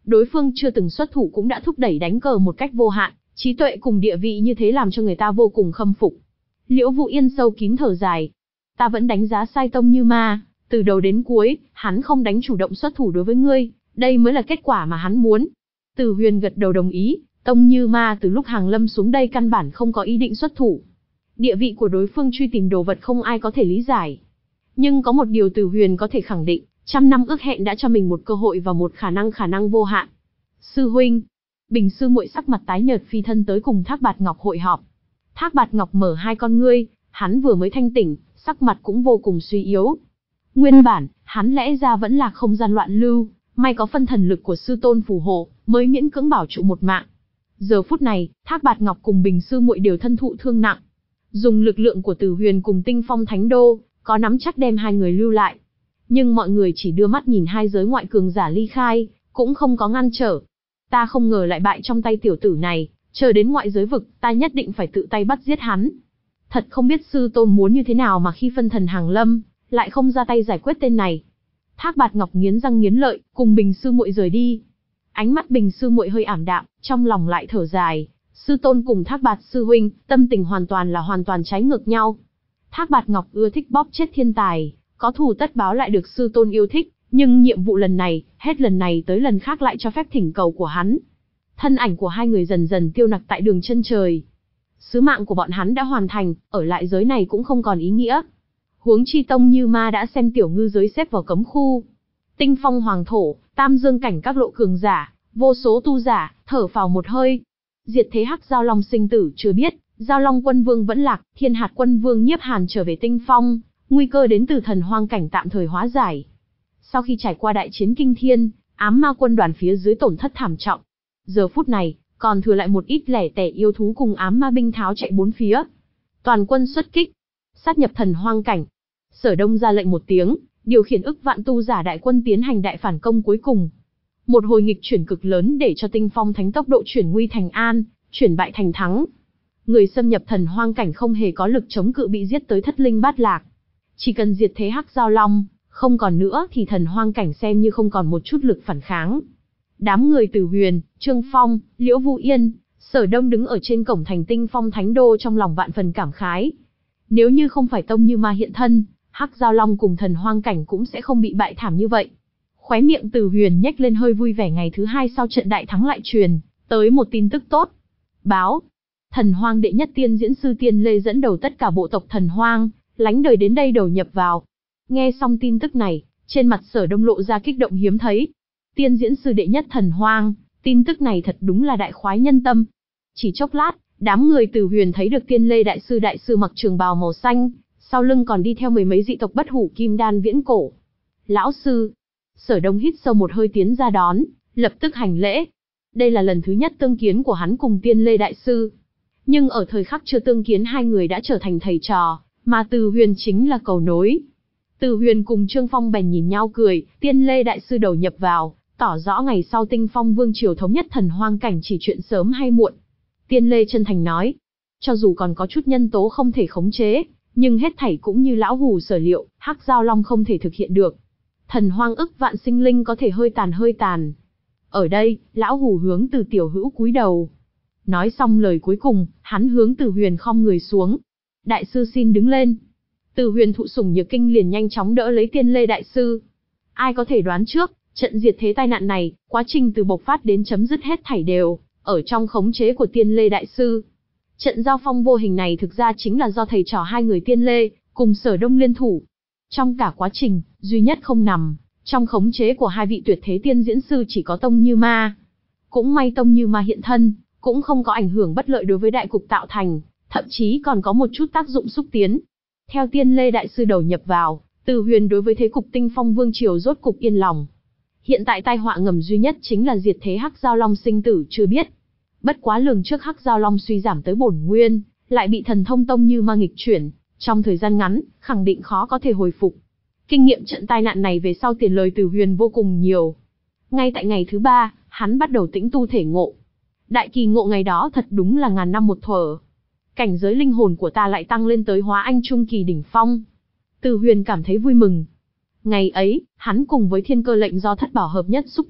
Đối phương chưa từng xuất thủ cũng đã thúc đẩy đánh cờ một cách vô hạn, trí tuệ cùng địa vị như thế làm cho người ta vô cùng khâm phục. Liễu Vũ Yên sâu kín thở dài. Ta vẫn đánh giá sai Tông Như Ma, từ đầu đến cuối, hắn không đánh chủ động xuất thủ đối với ngươi, đây mới là kết quả mà hắn muốn. Từ Huyền gật đầu đồng ý, Tông Như Ma từ lúc Hàng Lâm xuống đây căn bản không có ý định xuất thủ. Địa vị của đối phương truy tìm đồ vật không ai có thể lý giải. Nhưng có một điều Từ Huyền có thể khẳng định, trăm năm ước hẹn đã cho mình một cơ hội và một khả năng khả năng vô hạn. Sư huynh, Bình sư muội sắc mặt tái nhợt phi thân tới cùng Thác Bạt Ngọc hội họp. Thác Bạt Ngọc mở hai con ngươi, hắn vừa mới thanh tỉnh, sắc mặt cũng vô cùng suy yếu. Nguyên bản, hắn lẽ ra vẫn là không gian loạn lưu, may có phân thần lực của sư tôn phù hộ, mới miễn cưỡng bảo trụ một mạng. Giờ phút này, Thác Bạt Ngọc cùng Bình sư muội đều thân thụ thương nặng. Dùng lực lượng của Tử Huyền cùng Tinh Phong Thánh Đô, có nắm chắc đem hai người lưu lại. Nhưng mọi người chỉ đưa mắt nhìn hai giới ngoại cường giả ly khai, cũng không có ngăn trở. Ta không ngờ lại bại trong tay tiểu tử này, chờ đến ngoại giới vực, ta nhất định phải tự tay bắt giết hắn. Thật không biết sư tôn muốn như thế nào mà khi phân thần Hàng Lâm, lại không ra tay giải quyết tên này. Thác Bạt Ngọc nghiến răng nghiến lợi, cùng Bình sư muội rời đi. Ánh mắt Bình sư muội hơi ảm đạm, trong lòng lại thở dài. Sư tôn cùng Thác Bạt sư huynh, tâm tình hoàn toàn là hoàn toàn trái ngược nhau. Thác Bạt Ngọc ưa thích bóp chết thiên tài, có thù tất báo lại được sư tôn yêu thích, nhưng nhiệm vụ lần này, hết lần này tới lần khác lại cho phép thỉnh cầu của hắn. Thân ảnh của hai người dần dần tiêu nặc tại đường chân trời. Sứ mạng của bọn hắn đã hoàn thành, ở lại giới này cũng không còn ý nghĩa. Huống chi Tông Như Ma đã xem tiểu ngư giới xếp vào cấm khu. Tinh Phong Hoàng Thổ, Tam Dương cảnh các lộ cường giả, vô số tu giả, thở phào một hơi. Diệt thế Hắc Giao Long sinh tử chưa biết, Giao Long Quân Vương vẫn lạc, Thiên Hạt Quân Vương Nhiếp Hàn trở về Tinh Phong, nguy cơ đến từ thần hoang cảnh tạm thời hóa giải. Sau khi trải qua đại chiến kinh thiên, ám ma quân đoàn phía dưới tổn thất thảm trọng. Giờ phút này, còn thừa lại một ít lẻ tẻ yêu thú cùng ám ma binh tháo chạy bốn phía. Toàn quân xuất kích, sát nhập thần hoang cảnh. Sở Đông ra lệnh một tiếng, điều khiển ức vạn tu giả đại quân tiến hành đại phản công cuối cùng. Một hồi nghịch chuyển cực lớn để cho Tinh Phong Thánh tốc độ chuyển nguy thành an, chuyển bại thành thắng. Người xâm nhập thần hoang cảnh không hề có lực chống cự bị giết tới thất linh bát lạc. Chỉ cần diệt thế Hắc Giao Long, không còn nữa thì thần hoang cảnh xem như không còn một chút lực phản kháng. Đám người Tử Huyền, Trương Phong, Liễu Vũ Yên, Sở Đông đứng ở trên cổng thành Tinh Phong Thánh Đô trong lòng vạn phần cảm khái. Nếu như không phải Tông Như Ma hiện thân, Hắc Giao Long cùng thần hoang cảnh cũng sẽ không bị bại thảm như vậy. Khóe miệng Tử Huyền nhếch lên hơi vui vẻ. Ngày thứ hai sau trận đại thắng lại truyền tới một tin tức tốt. Báo, thần hoang đệ nhất tiên diễn sư Tiên Lê dẫn đầu tất cả bộ tộc thần hoang, lánh đời đến đây đầu nhập vào. Nghe xong tin tức này, trên mặt Sở Đông lộ ra kích động hiếm thấy. Tiên diễn sư đệ nhất thần hoang, tin tức này thật đúng là đại khoái nhân tâm. Chỉ chốc lát, đám người Tử Huyền thấy được Tiên Lê đại sư đại sư mặc trường bào màu xanh, sau lưng còn đi theo mười mấy dị tộc bất hủ kim đan viễn cổ. Lão sư, Sở Đông hít sâu một hơi tiến ra đón, lập tức hành lễ. Đây là lần thứ nhất tương kiến của hắn cùng Tiên Lê đại sư. Nhưng ở thời khắc chưa tương kiến hai người đã trở thành thầy trò, mà Từ Huyền chính là cầu nối. Từ Huyền cùng Trương Phong bèn nhìn nhau cười, Tiên Lê đại sư đầu nhập vào, tỏ rõ ngày sau Tinh Phong Vương triều thống nhất thần hoang cảnh chỉ chuyện sớm hay muộn. Tiên Lê chân thành nói, cho dù còn có chút nhân tố không thể khống chế, nhưng hết thảy cũng như lão hù sở liệu, Hắc Giao Long không thể thực hiện được. Thần hoang ức vạn sinh linh có thể hơi tàn hơi tàn. Ở đây, lão hù hướng Từ tiểu hữu cúi đầu. Nói xong lời cuối cùng, hắn hướng Từ Huyền khom người xuống. Đại sư xin đứng lên. Từ Huyền thụ sủng nhược kinh liền nhanh chóng đỡ lấy Tiên Lê đại sư. Ai có thể đoán trước, trận diệt thế tai nạn này, quá trình từ bộc phát đến chấm dứt hết thảy đều ở trong khống chế của Tiên Lê đại sư. Trận giao phong vô hình này thực ra chính là do thầy trò hai người Tiên Lê cùng Sở Đông liên thủ. Trong cả quá trình, duy nhất không nằm trong khống chế của hai vị tuyệt thế tiên diễn sư chỉ có Tông Như Ma. Cũng may Tông Như Ma hiện thân, cũng không có ảnh hưởng bất lợi đối với đại cục tạo thành, thậm chí còn có một chút tác dụng xúc tiến. Theo Tiên Lê đại sư đầu nhập vào, Từ Huyền đối với thế cục Tinh Phong Vương triều rốt cục yên lòng. Hiện tại tai họa ngầm duy nhất chính là diệt thế Hắc Giao Long sinh tử chưa biết. Bất quá lường trước Hắc Giao Long suy giảm tới bổn nguyên, lại bị thần thông Tông Như Ma nghịch chuyển, trong thời gian ngắn, khẳng định khó có thể hồi phục. Kinh nghiệm trận tai nạn này về sau tiền lời Từ Huyền vô cùng nhiều. Ngay tại ngày thứ ba, hắn bắt đầu tĩnh tu thể ngộ. Đại kỳ ngộ ngày đó thật đúng là ngàn năm một thuở. Cảnh giới linh hồn của ta lại tăng lên tới hóa anh trung kỳ đỉnh phong. Từ Huyền cảm thấy vui mừng. Ngày ấy, hắn cùng với thiên cơ lệnh do thất bảo hợp nhất xúc động,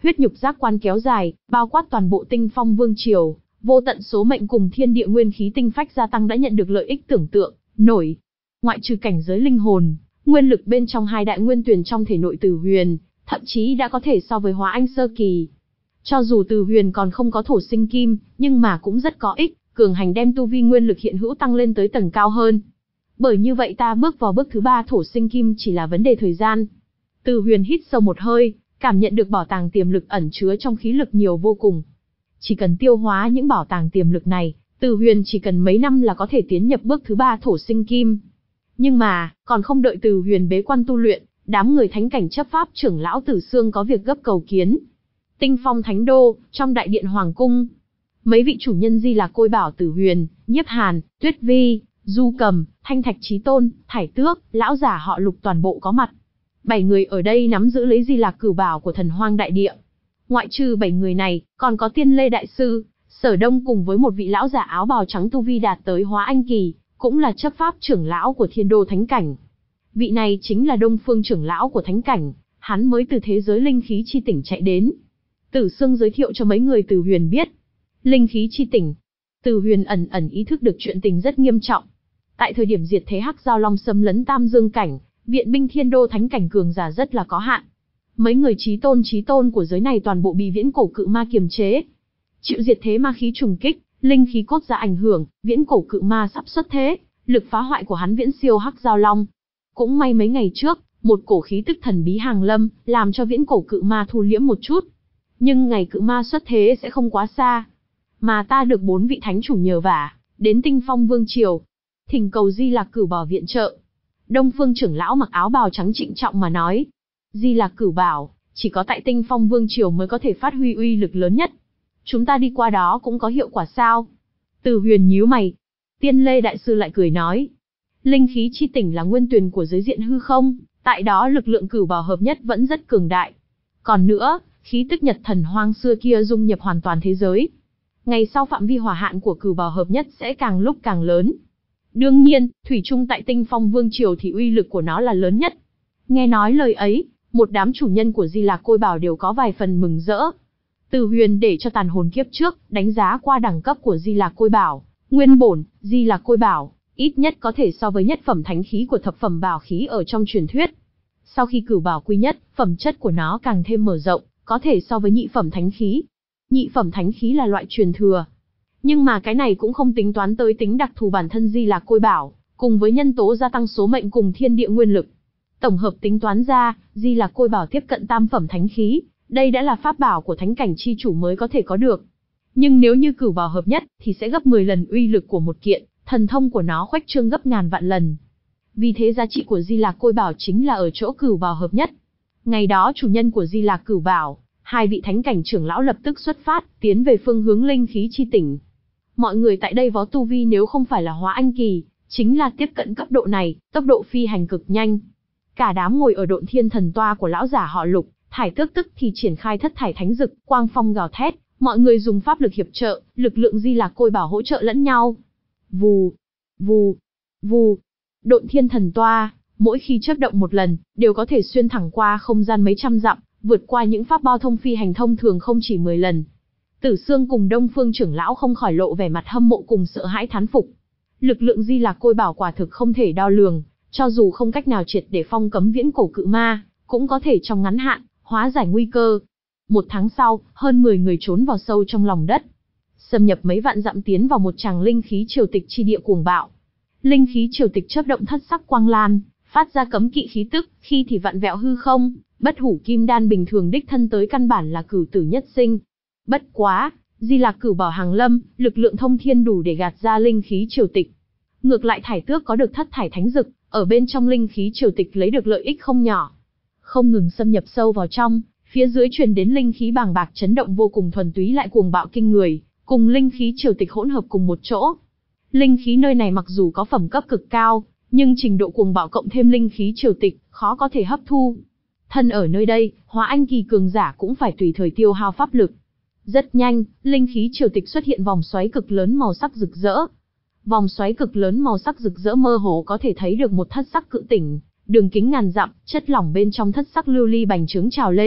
huyết nhục giác quan kéo dài, bao quát toàn bộ Tinh Phong Vương triều, vô tận số mệnh cùng thiên địa nguyên khí tinh phách gia tăng đã nhận được lợi ích tưởng tượng nổi. Ngoại trừ cảnh giới linh hồn, nguyên lực bên trong hai đại nguyên tuyển trong thể nội Từ Huyền, thậm chí đã có thể so với Hóa Anh sơ kỳ. Cho dù Từ Huyền còn không có thổ sinh kim, nhưng mà cũng rất có ích, cường hành đem tu vi nguyên lực hiện hữu tăng lên tới tầng cao hơn. Bởi như vậy ta bước vào bước thứ ba thổ sinh kim chỉ là vấn đề thời gian. Từ Huyền hít sâu một hơi, cảm nhận được bảo tàng tiềm lực ẩn chứa trong khí lực nhiều vô cùng. Chỉ cần tiêu hóa những bảo tàng tiềm lực này, Từ Huyền chỉ cần mấy năm là có thể tiến nhập bước thứ ba thổ sinh kim. Nhưng mà, còn không đợi Từ Huyền bế quan tu luyện, đám người thánh cảnh chấp pháp trưởng lão Tử Xương có việc gấp cầu kiến. Tinh Phong Thánh Đô, trong đại điện hoàng cung, mấy vị chủ nhân Di Lạc Côi Bảo Tử Huyền, Nhiếp Hàn, Tuyết Vi, Du Cầm, Thanh Thạch Chí Tôn, Thải Tước, lão giả họ Lục toàn bộ có mặt. Bảy người ở đây nắm giữ lấy Di Lạc Cửu Bảo của Thần Hoang đại địa. Ngoại trừ bảy người này, còn có Tiên Lê đại sư, Sở Đông cùng với một vị lão giả áo bào trắng tu vi đạt tới Hóa Anh kỳ, cũng là chấp pháp trưởng lão của Thiên Đô Thánh cảnh. Vị này chính là Đông Phương trưởng lão của Thánh cảnh, hắn mới từ thế giới linh khí chi tỉnh chạy đến. Tử Xương giới thiệu cho mấy người Từ Huyền biết. Linh khí chi tỉnh. Từ Huyền ẩn ẩn ý thức được chuyện tình rất nghiêm trọng. Tại thời điểm diệt thế Hắc Giao Long xâm lấn Tam Dương cảnh, viện binh Thiên Đô Thánh cảnh cường giả rất là có hạn. Mấy người chí tôn chí tôn của giới này toàn bộ bị viễn cổ cự ma kiềm chế. Chịu diệt thế ma khí trùng kích, linh khí cốt ra ảnh hưởng, viễn cổ cự ma sắp xuất thế, lực phá hoại của hắn viễn siêu Hắc Giao Long. Cũng may mấy ngày trước, một cổ khí tức thần bí hàng lâm, làm cho viễn cổ cự ma thu liễm một chút. Nhưng ngày cự ma xuất thế sẽ không quá xa. Mà ta được bốn vị thánh chủ nhờ vả, đến Tinh Phong Vương triều, thỉnh cầu Di Lạc Cửu Bảo viện trợ. Đông Phương trưởng lão mặc áo bào trắng trịnh trọng mà nói. Di Lạc Cửu Bảo, chỉ có tại Tinh Phong Vương triều mới có thể phát huy uy lực lớn nhất. Chúng ta đi qua đó cũng có hiệu quả sao? Từ Huyền nhíu mày. Tiên Lê đại sư lại cười nói. Linh khí chi tỉnh là nguyên tuyền của giới diện hư không, tại đó lực lượng cửu bảo hợp nhất vẫn rất cường đại. Còn nữa, khí tức Nhật Thần Hoang xưa kia dung nhập hoàn toàn thế giới. Ngày sau phạm vi hỏa hạn của cửu bảo hợp nhất sẽ càng lúc càng lớn. Đương nhiên, thủy chung tại Tinh Phong Vương triều thì uy lực của nó là lớn nhất. Nghe nói lời ấy, một đám chủ nhân của Di Lạc Côi Bảo đều có vài phần mừng rỡ. Từ Huyền để cho tàn hồn kiếp trước, đánh giá qua đẳng cấp của Di Lạc Côi Bảo, nguyên bổn, Di Lạc Côi Bảo, ít nhất có thể so với nhất phẩm thánh khí của thập phẩm bảo khí ở trong truyền thuyết. Sau khi cửu bảo quy nhất, phẩm chất của nó càng thêm mở rộng, có thể so với nhị phẩm thánh khí. Nhị phẩm thánh khí là loại truyền thừa. Nhưng mà cái này cũng không tính toán tới tính đặc thù bản thân Di Lạc Côi Bảo, cùng với nhân tố gia tăng số mệnh cùng thiên địa nguyên lực. Tổng hợp tính toán ra, Di Lạc Côi Bảo tiếp cận tam phẩm thánh khí, đây đã là pháp bảo của thánh cảnh chi chủ mới có thể có được. Nhưng nếu như cửu bảo hợp nhất, thì sẽ gấp mười lần uy lực của một kiện, thần thông của nó khuếch trương gấp ngàn vạn lần. Vì thế giá trị của Di Lạc Côi Bảo chính là ở chỗ cửu bảo hợp nhất. Ngày đó chủ nhân của Di Lạc Cửu Bảo, hai vị thánh cảnh trưởng lão lập tức xuất phát, tiến về phương hướng linh khí chi tỉnh. Mọi người tại đây võ tu vi nếu không phải là Hóa Anh kỳ, chính là tiếp cận cấp độ này, tốc độ phi hành cực nhanh. Cả đám ngồi ở Độn Thiên Thần Toa của lão giả họ Lục, Thải Tước tức thì triển khai thất thải thánh dực, quang phong gào thét, mọi người dùng pháp lực hiệp trợ, lực lượng Di Lạc Côi Bảo hỗ trợ lẫn nhau. Vù, vù, vù. Độn Thiên Thần Toa, mỗi khi chớp động một lần, đều có thể xuyên thẳng qua không gian mấy trăm dặm, vượt qua những pháp bao thông phi hành thông thường không chỉ mười lần. Tử Xương cùng Đông Phương trưởng lão không khỏi lộ vẻ mặt hâm mộ cùng sợ hãi thán phục. Lực lượng Di Lạc Côi Bảo quả thực không thể đo lường, cho dù không cách nào triệt để phong cấm viễn cổ cự ma, cũng có thể trong ngắn hạn hóa giải nguy cơ. Một tháng sau, hơn mười người trốn vào sâu trong lòng đất, xâm nhập mấy vạn dặm tiến vào một tràng linh khí triều tịch chi địa cuồng bạo. Linh khí triều tịch chớp động thất sắc quang lan, phát ra cấm kỵ khí tức, khi thì vặn vẹo hư không, bất hủ kim đan bình thường đích thân tới căn bản là cửu tử nhất sinh. Bất quá, Di Lạc Cửu Bảo hàng lâm, lực lượng thông thiên đủ để gạt ra linh khí triều tịch. Ngược lại Thải Tước có được thất thải thánh dực, ở bên trong linh khí triều tịch lấy được lợi ích không nhỏ. Không ngừng xâm nhập sâu vào trong, phía dưới truyền đến linh khí bàng bạc chấn động vô cùng thuần túy lại cuồng bạo kinh người, cùng linh khí triều tịch hỗn hợp cùng một chỗ. Linh khí nơi này mặc dù có phẩm cấp cực cao, nhưng trình độ cuồng bạo cộng thêm linh khí triều tịch, khó có thể hấp thu. Thân ở nơi đây, Hóa Anh kỳ cường giả cũng phải tùy thời tiêu hao pháp lực. Rất nhanh, linh khí triều tịch xuất hiện vòng xoáy cực lớn màu sắc rực rỡ. Vòng xoáy cực lớn màu sắc rực rỡ mơ hồ có thể thấy được một thất sắc cự tỉnh, đường kính ngàn dặm, chất lỏng bên trong thất sắc lưu ly bành trướng trào lên,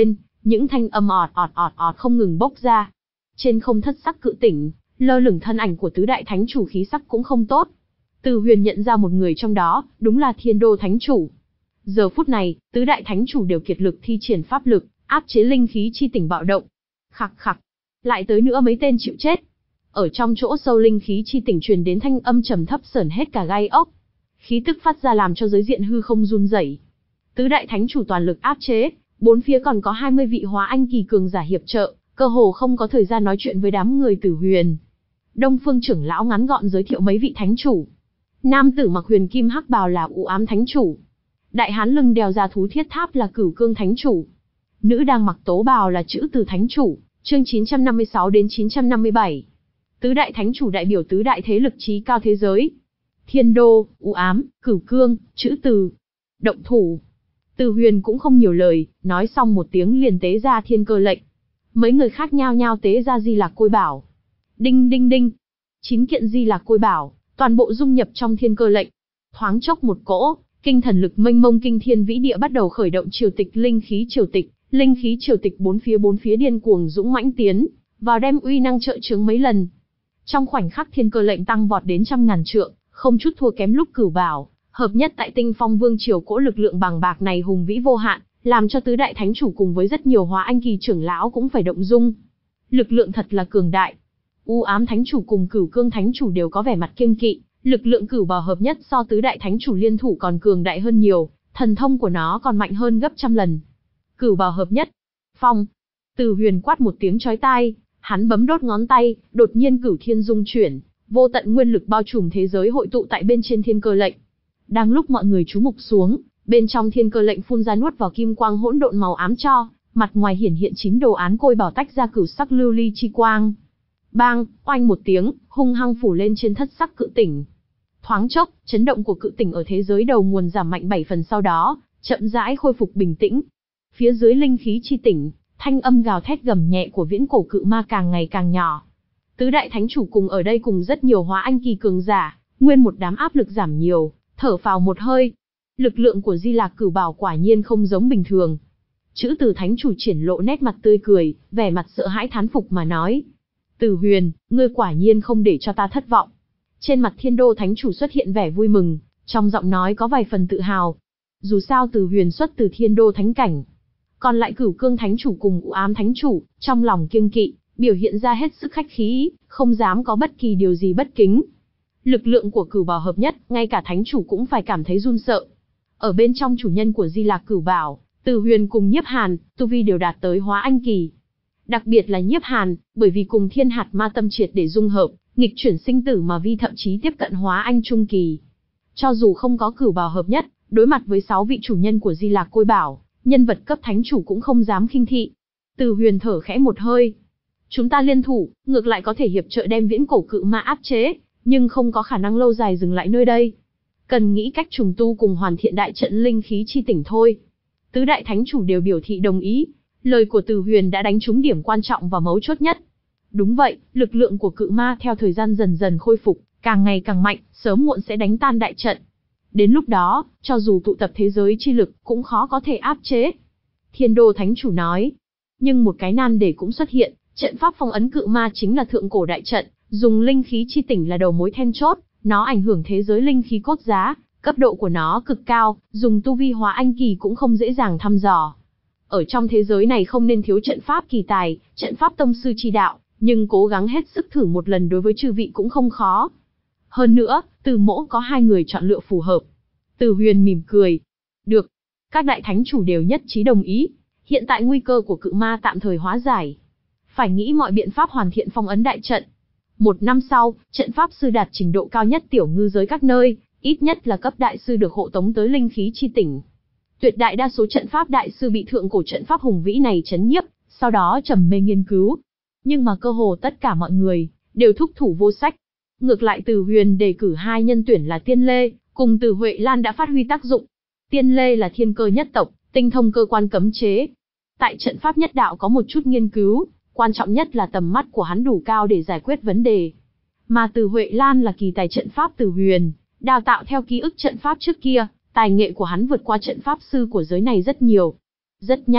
Những thanh âm ọt ọt ọt ọt không ngừng bốc ra. Trên không thất sắc cự tỉnh, lơ lửng thân ảnh của tứ đại thánh chủ khí sắc cũng không tốt. Từ Huyền nhận ra một người trong đó, đúng là Thiên Đô thánh chủ. Giờ phút này, tứ đại thánh chủ đều kiệt lực thi triển pháp lực, áp chế linh khí chi tỉnh bạo động. Khặc khặc, lại tới nữa mấy tên chịu chết. Ở trong chỗ sâu linh khí chi tỉnh truyền đến thanh âm trầm thấp sởn hết cả gai ốc. Khí tức phát ra làm cho giới diện hư không run rẩy. Tứ đại thánh chủ toàn lực áp chế, bốn phía còn có hai mươi vị hóa anh kỳ cường giả hiệp trợ, cơ hồ không có thời gian nói chuyện với đám người Tử Huyền. Đông Phương trưởng lão ngắn gọn giới thiệu mấy vị thánh chủ. Nam tử mặc huyền kim hắc bào là U Ám thánh chủ. Đại hán lưng đeo ra thú thiết tháp là Cửu Cương thánh chủ. Nữ đang mặc tố bào là Chữ Từ thánh chủ. Chương chín trăm năm mươi sáu đến chín trăm năm mươi bảy. Tứ đại thánh chủ đại biểu tứ đại thế lực trí cao thế giới. Thiên Đô, U Ám, Cửu Cương, Chữ Từ. Động thủ. Từ Huyền cũng không nhiều lời, nói xong một tiếng liền tế ra thiên cơ lệnh. Mấy người khác nhao nhao tế ra Di Lạc Côi Bảo. Đinh đinh đinh. Chín kiện Di Lạc Côi Bảo, toàn bộ dung nhập trong thiên cơ lệnh. Thoáng chốc một cỗ, kinh thần lực mênh mông kinh thiên vĩ địa bắt đầu khởi động triều tịch linh khí triều tịch, linh khí triều tịch bốn phía bốn phía điên cuồng dũng mãnh tiến, vào đem uy năng trợ chướng mấy lần. Trong khoảnh khắc thiên cơ lệnh tăng vọt đến trăm ngàn trượng, không chút thua kém lúc Cửu Bảo, hợp nhất tại Tinh Phong Vương triều cỗ lực lượng bàng bạc này hùng vĩ vô hạn, làm cho tứ đại thánh chủ cùng với rất nhiều hóa anh kỳ trưởng lão cũng phải động dung. Lực lượng thật là cường đại. U Ám thánh chủ cùng Cửu Cương thánh chủ đều có vẻ mặt kiêng kỵ, lực lượng Cửu Bảo hợp nhất so tứ đại thánh chủ liên thủ còn cường đại hơn nhiều, thần thông của nó còn mạnh hơn gấp trăm lần. Cửu Bảo hợp nhất. Phong. Từ Huyền quát một tiếng chói tai, hắn bấm đốt ngón tay, đột nhiên Cửu Thiên dung chuyển, vô tận nguyên lực bao trùm thế giới hội tụ tại bên trên thiên cơ lệnh. Đang lúc mọi người chú mục xuống, bên trong thiên cơ lệnh phun ra nuốt vào kim quang hỗn độn màu ám cho, mặt ngoài hiển hiện chín đồ án côi bảo tách ra cửu sắc lưu ly chi quang. Bang, oanh một tiếng, hung hăng phủ lên trên thất sắc cự tỉnh. Thoáng chốc, chấn động của cự tỉnh ở thế giới đầu nguồn giảm mạnh bảy phần, sau đó chậm rãi khôi phục bình tĩnh. Phía dưới linh khí chi tỉnh, thanh âm gào thét gầm nhẹ của viễn cổ cự ma càng ngày càng nhỏ. Tứ đại thánh chủ cùng ở đây cùng rất nhiều hóa anh kỳ cường giả, nguyên một đám áp lực giảm nhiều, thở phào một hơi. Lực lượng của Di Lạc Cửu Bảo quả nhiên không giống bình thường. Chữ Từ thánh chủ triển lộ nét mặt tươi cười, vẻ mặt sợ hãi thán phục mà nói: Từ Huyền, ngươi quả nhiên không để cho ta thất vọng. Trên mặt Thiên Đô thánh chủ xuất hiện vẻ vui mừng, trong giọng nói có vài phần tự hào. Dù sao Từ Huyền xuất từ Thiên Đô thánh cảnh, còn lại Cửu Cương thánh chủ cùng U Ám thánh chủ, trong lòng kiêng kỵ, biểu hiện ra hết sức khách khí, không dám có bất kỳ điều gì bất kính. Lực lượng của Cửu Bảo hợp nhất, ngay cả thánh chủ cũng phải cảm thấy run sợ. Ở bên trong chủ nhân của Di Lạc Cửu Bảo, Từ Huyền cùng Nhiếp Hàn, tu vi đều đạt tới hóa anh kỳ. Đặc biệt là Nhiếp Hàn, bởi vì cùng Thiên Hạt Ma Tâm triệt để dung hợp, nghịch chuyển sinh tử mà vi thậm chí tiếp cận hóa anh trung kỳ. Cho dù không có Cửu Bảo hợp nhất, đối mặt với sáu vị chủ nhân của Di Lạc Côi Bảo, nhân vật cấp thánh chủ cũng không dám khinh thị. Từ Huyền thở khẽ một hơi. Chúng ta liên thủ, ngược lại có thể hiệp trợ đem viễn cổ cự ma áp chế, nhưng không có khả năng lâu dài dừng lại nơi đây. Cần nghĩ cách trùng tu cùng hoàn thiện đại trận linh khí chi tỉnh thôi. Tứ đại thánh chủ đều biểu thị đồng ý. Lời của Từ Huyền đã đánh trúng điểm quan trọng và mấu chốt nhất. Đúng vậy, lực lượng của cự ma theo thời gian dần dần khôi phục, càng ngày càng mạnh, sớm muộn sẽ đánh tan đại trận. Đến lúc đó, cho dù tụ tập thế giới chi lực, cũng khó có thể áp chế. Thiên Đô thánh chủ nói. Nhưng một cái nan đề cũng xuất hiện, trận pháp phong ấn cự ma chính là thượng cổ đại trận, dùng linh khí chi tỉnh là đầu mối then chốt, nó ảnh hưởng thế giới linh khí cốt giá, cấp độ của nó cực cao, dùng tu vi hóa anh kỳ cũng không dễ dàng thăm dò. Ở trong thế giới này không nên thiếu trận pháp kỳ tài, trận pháp tông sư chi đạo, nhưng cố gắng hết sức thử một lần đối với chư vị cũng không khó. Hơn nữa, Từ Mỗ có hai người chọn lựa phù hợp. Từ Huyền mỉm cười. Được. Các đại thánh chủ đều nhất trí đồng ý. Hiện tại nguy cơ của cự ma tạm thời hóa giải. Phải nghĩ mọi biện pháp hoàn thiện phong ấn đại trận. Một năm sau, trận pháp sư đạt trình độ cao nhất tiểu ngư giới các nơi, ít nhất là cấp đại sư được hộ tống tới linh khí chi tỉnh. Tuyệt đại đa số trận pháp đại sư bị thượng cổ trận pháp hùng vĩ này chấn nhiếp, sau đó trầm mê nghiên cứu. Nhưng mà cơ hồ tất cả mọi người đều thúc thủ vô sách. Ngược lại Từ Huyền đề cử hai nhân tuyển là Tiên Lê cùng Từ Huệ Lan đã phát huy tác dụng. Tiên Lê là thiên cơ nhất tộc, tinh thông cơ quan cấm chế. Tại trận pháp nhất đạo có một chút nghiên cứu, quan trọng nhất là tầm mắt của hắn đủ cao để giải quyết vấn đề. Mà Từ Huệ Lan là kỳ tài trận pháp Từ Huyền, đào tạo theo ký ức trận pháp trước kia, tài nghệ của hắn vượt qua trận pháp sư của giới này rất nhiều. Rất nhanh,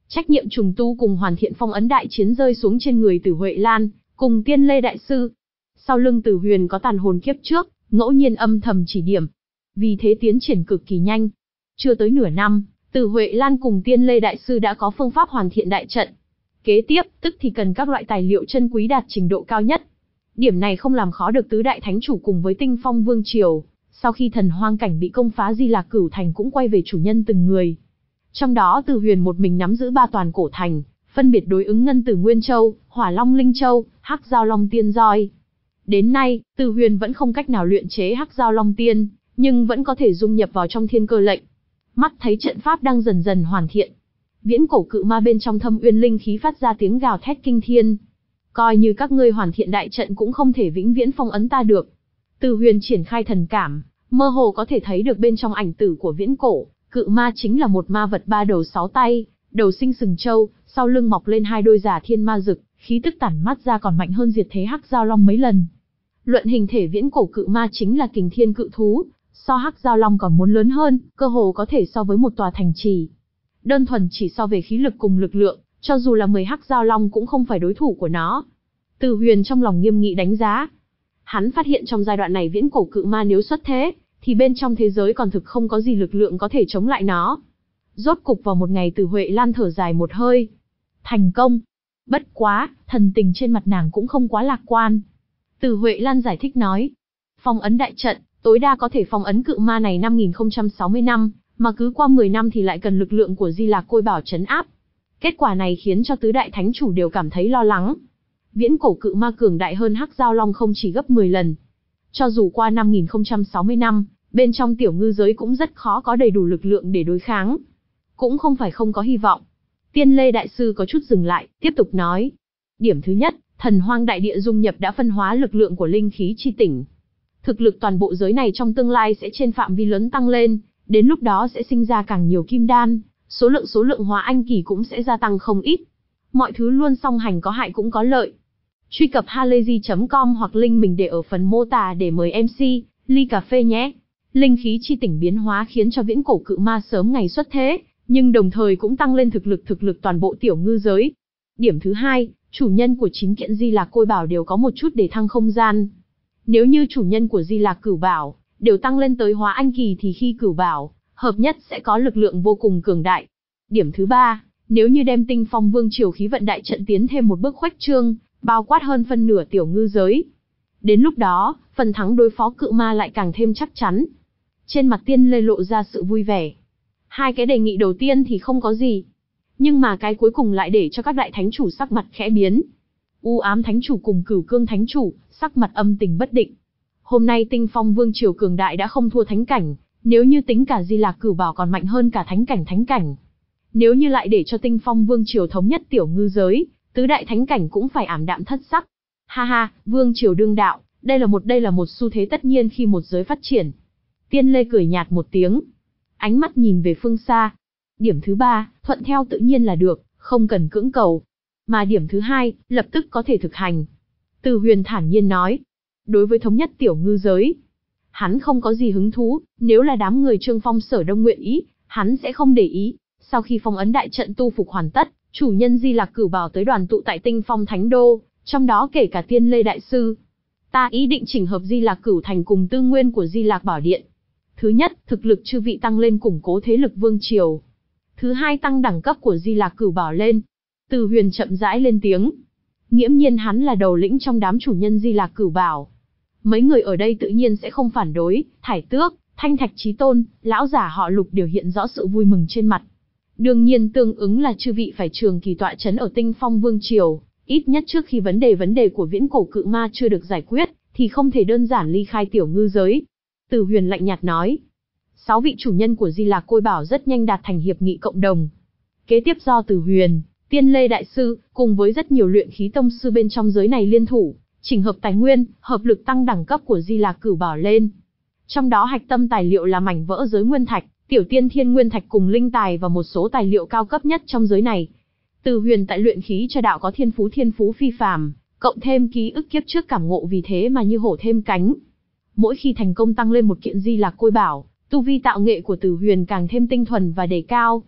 Trách nhiệm trùng tu cùng hoàn thiện phong ấn đại chiến rơi xuống trên người Tử Huệ Lan, cùng Tiên Lê đại sư. Sau lưng Tử Huyền có tàn hồn kiếp trước, ngẫu nhiên âm thầm chỉ điểm. Vì thế tiến triển cực kỳ nhanh. Chưa tới nửa năm, Tử Huệ Lan cùng Tiên Lê đại sư đã có phương pháp hoàn thiện đại trận. Kế tiếp, tức thì cần các loại tài liệu chân quý đạt trình độ cao nhất. Điểm này không làm khó được tứ đại thánh chủ cùng với Tinh Phong Vương triều. Sau khi thần hoang cảnh bị công phá, Di Lạc Cửu Thành cũng quay về chủ nhân từng người. Trong đó Tử Huyền một mình nắm giữ ba toàn cổ thành, phân biệt đối ứng Ngân Tử Nguyên Châu, Hỏa Long Linh Châu, Hắc Giao Long Tiên Roi. Đến nay, Tử Huyền vẫn không cách nào luyện chế Hắc Giao Long Tiên, nhưng vẫn có thể dung nhập vào trong Thiên Cơ lệnh. Mắt thấy trận pháp đang dần dần hoàn thiện. Viễn cổ cự ma bên trong Thâm Uyên linh khí phát ra tiếng gào thét kinh thiên. Coi như các ngươi hoàn thiện đại trận cũng không thể vĩnh viễn phong ấn ta được. Tử Huyền triển khai thần cảm, mơ hồ có thể thấy được bên trong ảnh tử của viễn cổ cự ma chính là một ma vật ba đầu sáu tay, đầu sinh sừng trâu, sau lưng mọc lên hai đôi giả thiên ma rực, khí tức tản mát ra còn mạnh hơn diệt thế Hắc Giao Long mấy lần. Luận hình thể viễn cổ cự ma chính là kình thiên cự thú, so Hắc Giao Long còn muốn lớn hơn, cơ hồ có thể so với một tòa thành trì. Đơn thuần chỉ so về khí lực cùng lực lượng, cho dù là mười Hắc Giao Long cũng không phải đối thủ của nó. Tử Huyền trong lòng nghiêm nghị đánh giá. Hắn phát hiện trong giai đoạn này viễn cổ cự ma nếu xuất thế, thì bên trong thế giới còn thực không có gì lực lượng có thể chống lại nó. Rốt cục vào một ngày Tử Huệ Lan thở dài một hơi. Thành công. Bất quá, thần tình trên mặt nàng cũng không quá lạc quan. Tử Huệ Lan giải thích nói. Phong ấn đại trận, tối đa có thể phong ấn cự ma này năm nghìn không trăm sáu mươi năm, mà cứ qua mười năm thì lại cần lực lượng của Di Lạc Côi Bảo trấn áp. Kết quả này khiến cho tứ đại thánh chủ đều cảm thấy lo lắng. Viễn cổ cự ma cường đại hơn Hắc Giao Long không chỉ gấp mười lần. Cho dù qua năm nghìn không trăm sáu mươi năm, bên trong tiểu ngư giới cũng rất khó có đầy đủ lực lượng để đối kháng. Cũng không phải không có hy vọng. Tiên Lê đại sư có chút dừng lại, tiếp tục nói. Điểm thứ nhất, thần hoang đại địa dung nhập đã phân hóa lực lượng của linh khí chi tỉnh. Thực lực toàn bộ giới này trong tương lai sẽ trên phạm vi lớn tăng lên, đến lúc đó sẽ sinh ra càng nhiều kim đan, số lượng số lượng hóa anh kỳ cũng sẽ gia tăng không ít. Mọi thứ luôn song hành, có hại cũng có lợi. Truy cập halayzi chấm com hoặc link mình để ở phần mô tả để mời em xê, ly cà phê nhé. Linh khí chi tỉnh biến hóa khiến cho viễn cổ cự ma sớm ngày xuất thế, nhưng đồng thời cũng tăng lên thực lực thực lực toàn bộ tiểu ngư giới. Điểm thứ hai, chủ nhân của chín kiện Di Lạc Côi Bảo đều có một chút để thăng không gian. Nếu như chủ nhân của Di Lạc Cửu Bảo đều tăng lên tới hóa anh kỳ thì khi Cửu Bảo hợp nhất sẽ có lực lượng vô cùng cường đại. Điểm thứ ba, nếu như đem Tinh Phong Vương triều khí vận đại trận tiến thêm một bước khuếch trương, bao quát hơn phân nửa tiểu ngư giới. Đến lúc đó, phần thắng đối phó cự ma lại càng thêm chắc chắn. Trên mặt Tiên Lê lộ ra sự vui vẻ. Hai cái đề nghị đầu tiên thì không có gì. Nhưng mà cái cuối cùng lại để cho các đại thánh chủ sắc mặt khẽ biến. U Ám thánh chủ cùng Cửu Cương thánh chủ, sắc mặt âm tình bất định. Hôm nay Tinh Phong Vương triều cường đại đã không thua thánh cảnh, nếu như tính cả Di Lạc Cửu Bảo còn mạnh hơn cả thánh cảnh thánh cảnh. Nếu như lại để cho Tinh Phong Vương triều thống nhất tiểu ngư giới, tứ đại thánh cảnh cũng phải ảm đạm thất sắc. Ha ha, Vương triều đương đạo, đây là một đây là một xu thế tất nhiên khi một giới phát triển. Tiên Lê cười nhạt một tiếng, ánh mắt nhìn về phương xa. Điểm thứ ba, thuận theo tự nhiên là được, không cần cưỡng cầu. Mà điểm thứ hai, lập tức có thể thực hành. Từ Huyền thản nhiên nói, đối với thống nhất tiểu ngư giới, hắn không có gì hứng thú, nếu là đám người Trương Phong Sở Đông nguyện ý, hắn sẽ không để ý. Sau khi phong ấn đại trận tu phục hoàn tất, chủ nhân Di Lạc Cửu Bảo tới đoàn tụ tại Tinh Phong Thánh Đô, trong đó kể cả Tiên Lê đại sư. Ta ý định chỉnh hợp Di Lạc Cửu Thành cùng tư nguyên của Di Lạc Bảo Điện. Thứ nhất, thực lực chư vị tăng lên củng cố thế lực vương triều. Thứ hai, tăng đẳng cấp của Di Lạc Cửu Bảo lên. Từ Huyền chậm rãi lên tiếng. Nghiễm nhiên hắn là đầu lĩnh trong đám chủ nhân Di Lạc Cửu Bảo. Mấy người ở đây tự nhiên sẽ không phản đối. Thải Tước, Thanh Thạch Chí Tôn, lão giả họ Lục đều hiện rõ sự vui mừng trên mặt. Đương nhiên tương ứng là chư vị phải trường kỳ tọa chấn ở Tinh Phong Vương triều, ít nhất trước khi vấn đề vấn đề của viễn cổ cự ma chưa được giải quyết, thì không thể đơn giản ly khai tiểu ngư giới. Từ Huyền lạnh nhạt nói. Sáu vị chủ nhân của Di Lạc Côi Bảo rất nhanh đạt thành hiệp nghị cộng đồng. Kế tiếp do Từ Huyền, Tiên Lê đại sư, cùng với rất nhiều luyện khí tông sư bên trong giới này liên thủ, chỉnh hợp tài nguyên, hợp lực tăng đẳng cấp của Di Lạc Cửu Bảo lên. Trong đó hạch tâm tài liệu là mảnh vỡ giới nguyên thạch, tiểu tiên thiên nguyên thạch cùng linh tài và một số tài liệu cao cấp nhất trong giới này. Từ Huyền tại luyện khí cho đạo có thiên phú thiên phú phi phàm, cộng thêm ký ức kiếp trước cảm ngộ, vì thế mà như hổ thêm cánh. Mỗi khi thành công tăng lên một kiện Di Lạc Côi Bảo, tu vi tạo nghệ của Từ Huyền càng thêm tinh thuần và đề cao.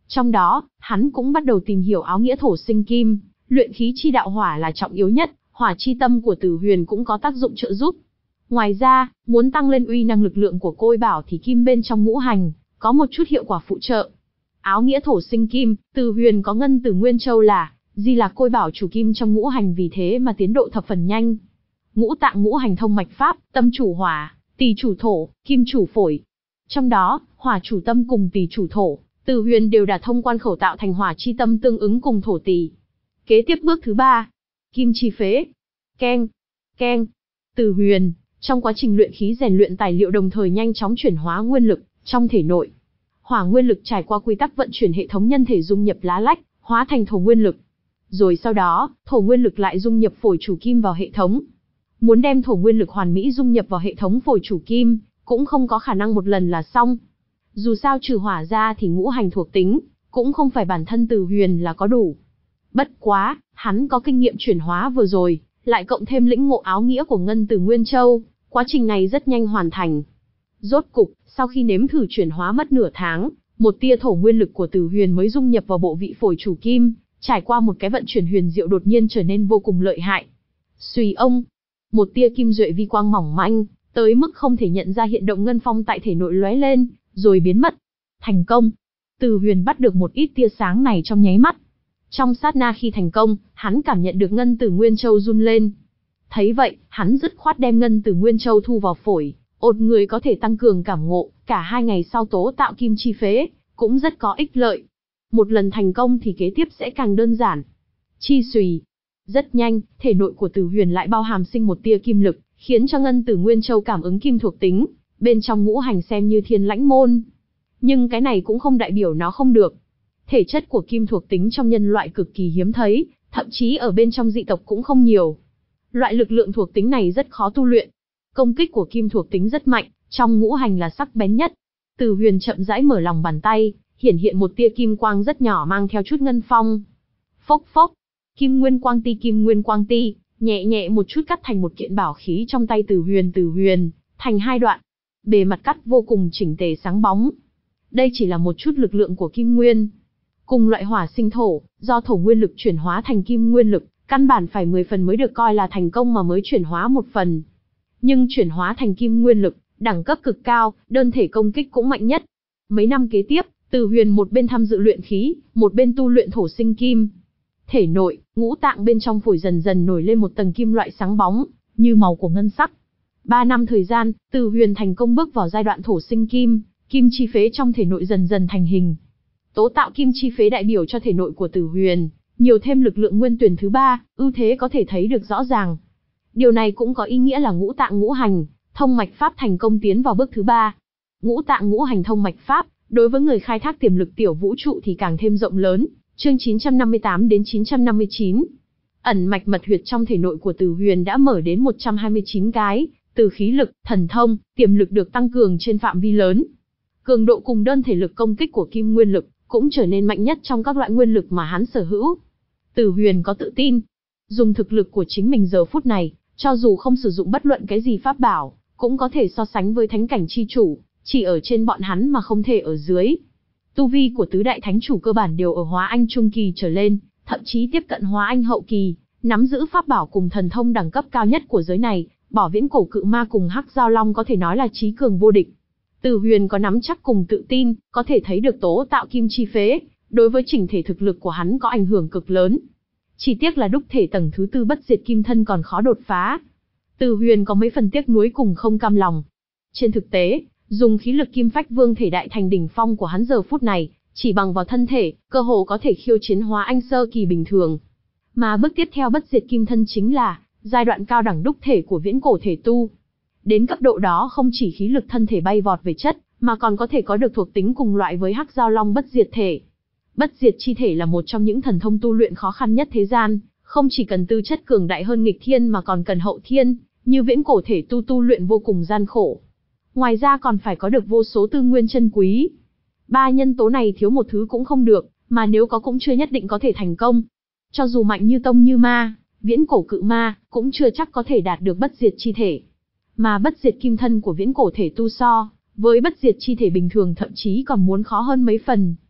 Trong đó, hắn cũng bắt đầu tìm hiểu áo nghĩa thổ sinh kim, luyện khí chi đạo hỏa là trọng yếu nhất, hỏa chi tâm của Tử Huyền cũng có tác dụng trợ giúp. Ngoài ra, muốn tăng lên uy năng lực lượng của côi bảo thì kim bên trong ngũ hành có một chút hiệu quả phụ trợ. Áo nghĩa thổ sinh kim, Tử Huyền có ngân tử Nguyên Châu là Di Lạc côi bảo chủ kim trong ngũ hành, vì thế mà tiến độ thập phần nhanh. Ngũ tạng ngũ hành thông mạch pháp, tâm chủ hỏa, tỳ chủ thổ, kim chủ phổi. Trong đó, hỏa chủ tâm cùng tỳ chủ thổ, Tử Huyền đều đã thông quan khẩu tạo thành hỏa chi tâm tương ứng cùng thổ tỳ. Kế tiếp bước thứ ba, kim chi phế. Keng, keng. Tử Huyền, trong quá trình luyện khí rèn luyện tài liệu đồng thời nhanh chóng chuyển hóa nguyên lực trong thể nội. Hỏa nguyên lực trải qua quy tắc vận chuyển hệ thống nhân thể dung nhập lá lách, hóa thành thổ nguyên lực. Rồi sau đó, thổ nguyên lực lại dung nhập phổi chủ kim vào hệ thống. Muốn đem thổ nguyên lực hoàn mỹ dung nhập vào hệ thống phổi chủ kim, cũng không có khả năng một lần là xong. Dù sao trừ hỏa ra thì ngũ hành thuộc tính, cũng không phải bản thân Tử Huyền là có đủ. Bất quá, hắn có kinh nghiệm chuyển hóa vừa rồi, lại cộng thêm lĩnh ngộ áo nghĩa của ngân tử Nguyên Châu, quá trình này rất nhanh hoàn thành. Rốt cục, sau khi nếm thử chuyển hóa mất nửa tháng, một tia thổ nguyên lực của Tử Huyền mới dung nhập vào bộ vị phổi chủ kim, trải qua một cái vận chuyển huyền diệu đột nhiên trở nên vô cùng lợi hại. Xùy ông, một tia kim duệ vi quang mỏng manh, tới mức không thể nhận ra hiện động ngân phong tại thể nội lóe lên, rồi biến mất. Thành công. Tử Huyền bắt được một ít tia sáng này trong nháy mắt. Trong sát na khi thành công, hắn cảm nhận được ngân tử Nguyên Châu run lên. Thấy vậy, hắn dứt khoát đem ngân tử Nguyên Châu thu vào phổi, ột người có thể tăng cường cảm ngộ, cả hai ngày sau tố tạo kim chi phế, cũng rất có ích lợi. Một lần thành công thì kế tiếp sẽ càng đơn giản. Chi xùy. Rất nhanh, thể nội của Tử Huyền lại bao hàm sinh một tia kim lực, khiến cho ngân tử Nguyên Châu cảm ứng kim thuộc tính, bên trong ngũ hành xem như thiên lãnh môn. Nhưng cái này cũng không đại biểu nó không được. Thể chất của kim thuộc tính trong nhân loại cực kỳ hiếm thấy, thậm chí ở bên trong dị tộc cũng không nhiều. Loại lực lượng thuộc tính này rất khó tu luyện. Công kích của kim thuộc tính rất mạnh, trong ngũ hành là sắc bén nhất. Tử Huyền chậm rãi mở lòng bàn tay, hiển hiện một tia kim quang rất nhỏ mang theo chút ngân phong. Phốc phốc, kim nguyên quang ti kim nguyên quang ti, nhẹ nhẹ một chút cắt thành một kiện bảo khí trong tay Tử Huyền. Tử Huyền thành hai đoạn, bề mặt cắt vô cùng chỉnh tề sáng bóng. Đây chỉ là một chút lực lượng của kim nguyên. Cùng loại hỏa sinh thổ, do thổ nguyên lực chuyển hóa thành kim nguyên lực, căn bản phải mười phần mới được coi là thành công mà mới chuyển hóa một phần. Nhưng chuyển hóa thành kim nguyên lực, đẳng cấp cực cao, đơn thể công kích cũng mạnh nhất. Mấy năm kế tiếp, Tử Huyền một bên tham dự luyện khí, một bên tu luyện thổ sinh kim. Thể nội, ngũ tạng bên trong phổi dần dần nổi lên một tầng kim loại sáng bóng, như màu của ngân sắc. Ba năm thời gian, Tử Huyền thành công bước vào giai đoạn thổ sinh kim, kim chi phế trong thể nội dần dần thành hình. Tố tạo kim chi phế đại biểu cho thể nội của Tử Huyền, nhiều thêm lực lượng nguyên tuyển thứ ba, ưu thế có thể thấy được rõ ràng. Điều này cũng có ý nghĩa là ngũ tạng ngũ hành, thông mạch pháp thành công tiến vào bước thứ ba. Ngũ tạng ngũ hành thông mạch pháp, đối với người khai thác tiềm lực tiểu vũ trụ thì càng thêm rộng lớn. Chương chín trăm năm mươi tám đến chín trăm năm mươi chín. Ẩn mạch mật huyệt trong thể nội của Tử Huyền đã mở đến một trăm hai mươi chín cái, từ khí lực, thần thông, tiềm lực được tăng cường trên phạm vi lớn. Cường độ cùng đơn thể lực công kích của kim nguyên lực cũng trở nên mạnh nhất trong các loại nguyên lực mà hắn sở hữu. Tử Huyền có tự tin, dùng thực lực của chính mình giờ phút này, cho dù không sử dụng bất luận cái gì pháp bảo, cũng có thể so sánh với thánh cảnh chi chủ, chỉ ở trên bọn hắn mà không thể ở dưới. Tu vi của tứ đại thánh chủ cơ bản đều ở hóa anh trung kỳ trở lên, thậm chí tiếp cận hóa anh hậu kỳ, nắm giữ pháp bảo cùng thần thông đẳng cấp cao nhất của giới này, bỏ viễn cổ cự ma cùng hắc giao long có thể nói là chí cường vô địch. Tử Huyền có nắm chắc cùng tự tin, có thể thấy được tố tạo kim chi phế, đối với chỉnh thể thực lực của hắn có ảnh hưởng cực lớn. Chỉ tiếc là đúc thể tầng thứ tư bất diệt kim thân còn khó đột phá. Tử Huyền có mấy phần tiếc nuối cùng không cam lòng. Trên thực tế, dùng khí lực kim phách vương thể đại thành đỉnh phong của hắn giờ phút này, chỉ bằng vào thân thể, cơ hồ có thể khiêu chiến hóa anh sơ kỳ bình thường. Mà bước tiếp theo bất diệt kim thân chính là giai đoạn cao đẳng đúc thể của viễn cổ thể tu. Đến cấp độ đó không chỉ khí lực thân thể bay vọt về chất, mà còn có thể có được thuộc tính cùng loại với hắc giao long bất diệt thể. Bất diệt chi thể là một trong những thần thông tu luyện khó khăn nhất thế gian, không chỉ cần tư chất cường đại hơn nghịch thiên mà còn cần hậu thiên, như viễn cổ thể tu tu luyện vô cùng gian khổ. Ngoài ra còn phải có được vô số tư nguyên chân quý. Ba nhân tố này thiếu một thứ cũng không được, mà nếu có cũng chưa nhất định có thể thành công. Cho dù mạnh như tông như ma, viễn cổ cự ma, cũng chưa chắc có thể đạt được bất diệt chi thể. Mà bất diệt kim thân của viễn cổ thể tu so với bất diệt chi thể bình thường thậm chí còn muốn khó hơn mấy phần.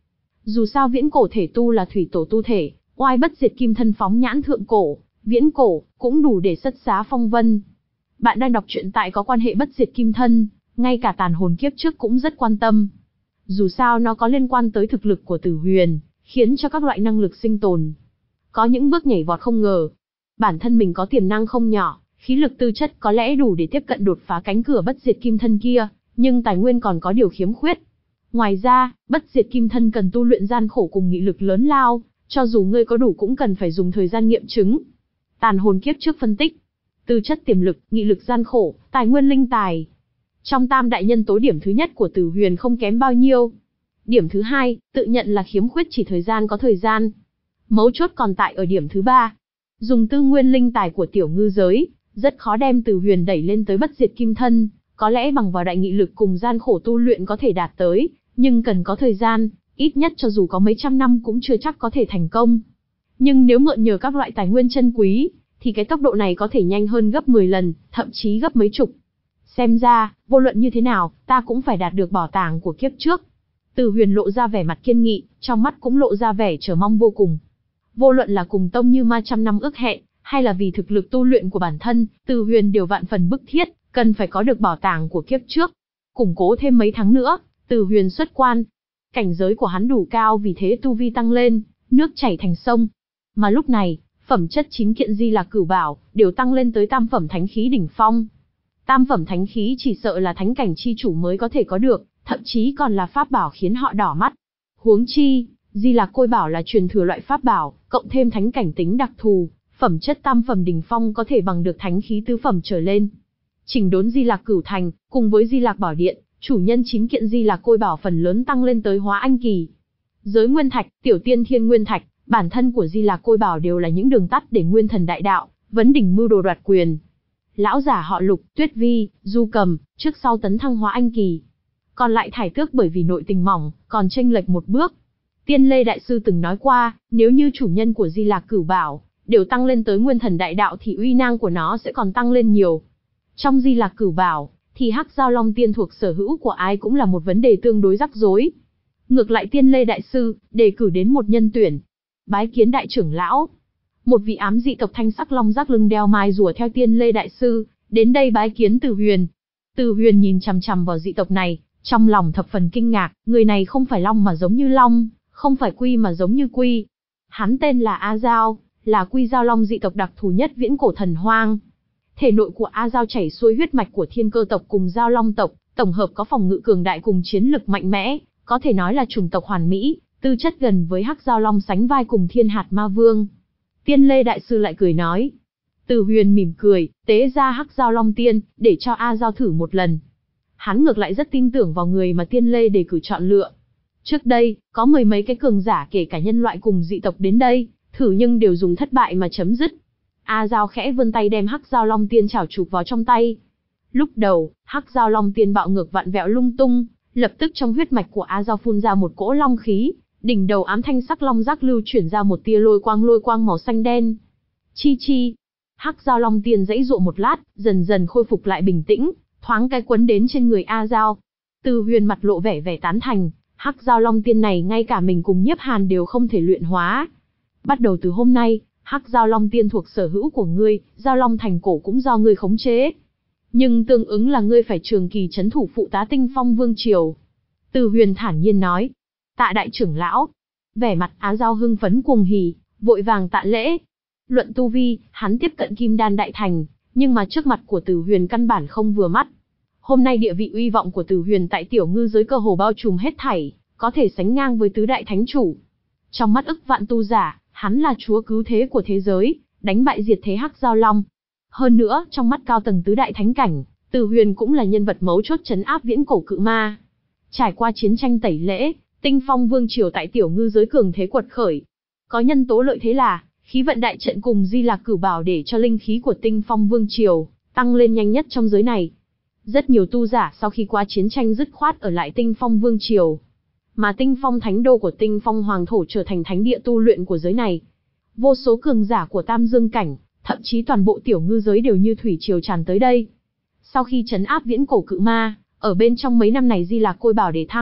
Dù sao viễn cổ thể tu là thủy tổ tu thể, oai bất diệt kim thân phóng nhãn thượng cổ, viễn cổ, cũng đủ để sất giá phong vân. Bạn đang đọc truyện tại có quan hệ bất diệt kim thân, ngay cả tàn hồn kiếp trước cũng rất quan tâm. Dù sao nó có liên quan tới thực lực của Tử Huyền, khiến cho các loại năng lực sinh tồn có những bước nhảy vọt không ngờ. Bản thân mình có tiềm năng không nhỏ, khí lực tư chất có lẽ đủ để tiếp cận đột phá cánh cửa bất diệt kim thân kia, nhưng tài nguyên còn có điều khiếm khuyết. Ngoài ra, bất diệt kim thân cần tu luyện gian khổ cùng nghị lực lớn lao, cho dù ngươi có đủ cũng cần phải dùng thời gian nghiệm chứng. Tàn hồn kiếp trước phân tích, tư chất tiềm lực, nghị lực gian khổ, tài nguyên linh tài. Trong tam đại nhân tố điểm thứ nhất của Tử Huyền không kém bao nhiêu. Điểm thứ hai, tự nhận là khiếm khuyết chỉ thời gian có thời gian. Mấu chốt còn tại ở điểm thứ ba. Dùng tư nguyên linh tài của tiểu ngư giới, rất khó đem Tử Huyền đẩy lên tới bất diệt kim thân, có lẽ bằng vào đại nghị lực cùng gian khổ tu luyện có thể đạt tới, nhưng cần có thời gian, ít nhất cho dù có mấy trăm năm cũng chưa chắc có thể thành công. Nhưng nếu mượn nhờ các loại tài nguyên chân quý, thì cái tốc độ này có thể nhanh hơn gấp mười lần, thậm chí gấp mấy chục. Xem ra, vô luận như thế nào, ta cũng phải đạt được bảo tàng của kiếp trước. Tử Huyền lộ ra vẻ mặt kiên nghị, trong mắt cũng lộ ra vẻ chờ mong vô cùng. Vô luận là cùng Tông Như Ma trăm năm ước hẹn, hay là vì thực lực tu luyện của bản thân, Tử Huyền đều vạn phần bức thiết, cần phải có được bảo tàng của kiếp trước. Củng cố thêm mấy tháng nữa, Tử Huyền xuất quan. Cảnh giới của hắn đủ cao, vì thế tu vi tăng lên, nước chảy thành sông. Mà lúc này, phẩm chất chín kiện Di Lạc Cửu Bảo đều tăng lên tới tam phẩm thánh khí đỉnh phong. Tam phẩm thánh khí chỉ sợ là thánh cảnh chi chủ mới có thể có được, thậm chí còn là pháp bảo khiến họ đỏ mắt. Huống chi, Di Lạc Côi Bảo là truyền thừa loại pháp bảo, cộng thêm thánh cảnh tính đặc thù, phẩm chất tam phẩm đỉnh phong có thể bằng được thánh khí tứ phẩm trở lên. Chỉnh đốn Di Lạc Cửu Thành, cùng với Di Lạc Bảo Điện, chủ nhân chín kiện Di Lạc Côi Bảo phần lớn tăng lên tới hóa anh kỳ. Giới Nguyên Thạch, Tiểu Tiên Thiên Nguyên Thạch, bản thân của Di Lạc Côi Bảo đều là những đường tắt để Nguyên Thần đại đạo, vấn đỉnh mưu đồ đoạt quyền. Lão giả họ Lục, Tuyết Vi, Du Cầm, trước sau tấn thăng hóa anh kỳ. Còn lại Thải Tước bởi vì nội tình mỏng, còn chênh lệch một bước. Tiên Lê Đại Sư từng nói qua, nếu như chủ nhân của Di Lạc Cửu Bảo đều tăng lên tới Nguyên Thần đại đạo thì uy năng của nó sẽ còn tăng lên nhiều. Trong Di Lạc Cửu Bảo, thì Hắc Giao Long Tiên thuộc sở hữu của ai cũng là một vấn đề tương đối rắc rối. Ngược lại Tiên Lê Đại Sư đề cử đến một nhân tuyển. Bái kiến đại trưởng lão. Một vị ám dị tộc thanh sắc long giác lưng đeo mai rùa theo Tiên Lê Đại Sư đến đây bái kiến Tử Huyền. Tử Huyền nhìn chằm chằm vào dị tộc này, trong lòng thập phần kinh ngạc, người này không phải long mà giống như long, không phải quy mà giống như quy. Hắn tên là A Giao, là quy giao long dị tộc đặc thù nhất viễn cổ thần hoang. Thể nội của A Giao chảy xuôi huyết mạch của thiên cơ tộc cùng giao long tộc, tổng hợp có phòng ngự cường đại cùng chiến lực mạnh mẽ, có thể nói là chủng tộc hoàn mỹ, tư chất gần với Hắc Giao Long sánh vai cùng Thiên Hạt Ma Vương. Tiên Lê Đại Sư lại cười nói. Tử Huyền mỉm cười, tế ra Hắc Giao Long Tiên, để cho A Giao thử một lần. Hắn ngược lại rất tin tưởng vào người mà Tiên Lê đề cử chọn lựa. Trước đây, có mười mấy cái cường giả kể cả nhân loại cùng dị tộc đến đây, thử nhưng đều dùng thất bại mà chấm dứt. A Giao khẽ vươn tay đem Hắc Giao Long Tiên chảo chụp vào trong tay. Lúc đầu, Hắc Giao Long Tiên bạo ngược vặn vẹo lung tung, lập tức trong huyết mạch của A Giao phun ra một cỗ long khí, đỉnh đầu ám thanh sắc long giác lưu chuyển ra một tia lôi quang lôi quang màu xanh đen. Chi chi. Hắc Giao Long Tiên giãy giụa một lát, dần dần khôi phục lại bình tĩnh, thoáng cái quấn đến trên người A Giao. Tử Huyền mặt lộ vẻ vẻ tán thành, Hắc Giao Long Tiên này ngay cả mình cùng Nhiếp Hàn đều không thể luyện hóa. Bắt đầu từ hôm nay, Hắc Giao Long Tiên thuộc sở hữu của ngươi, Giao Long Thành cổ cũng do ngươi khống chế. Nhưng tương ứng là ngươi phải trường kỳ trấn thủ phụ tá Tinh Phong Vương triều. Tử Huyền thản nhiên nói. Tạ đại trưởng lão. Vẻ mặt Á Giao hưng phấn cuồng hỉ, vội vàng tạ lễ. Luận tu vi, hắn tiếp cận Kim Đan đại thành, nhưng mà trước mặt của Tử Huyền căn bản không vừa mắt. Hôm nay địa vị uy vọng của Tử Huyền tại tiểu ngư giới cơ hồ bao trùm hết thảy, có thể sánh ngang với tứ đại thánh chủ. Trong mắt ức vạn tu giả, hắn là chúa cứu thế của thế giới, đánh bại diệt thế Hắc Giao Long. Hơn nữa, trong mắt cao tầng tứ đại thánh cảnh, Tử Huyền cũng là nhân vật mấu chốt trấn áp viễn cổ cự ma. Trải qua chiến tranh tẩy lễ, Tinh Phong Vương triều tại tiểu ngư giới cường thế quật khởi. Có nhân tố lợi thế là, khí vận đại trận cùng Di Lạc Cửu Bảo để cho linh khí của Tinh Phong Vương triều tăng lên nhanh nhất trong giới này. Rất nhiều tu giả sau khi qua chiến tranh dứt khoát ở lại Tinh Phong Vương triều. Mà Tinh Phong Thánh Đô của Tinh Phong Hoàng Thổ trở thành thánh địa tu luyện của giới này. Vô số cường giả của Tam Dương Cảnh, thậm chí toàn bộ tiểu ngư giới đều như thủy triều tràn tới đây. Sau khi trấn áp viễn cổ cự ma, ở bên trong mấy năm này Di Lạc Côi Bảo đề thăng,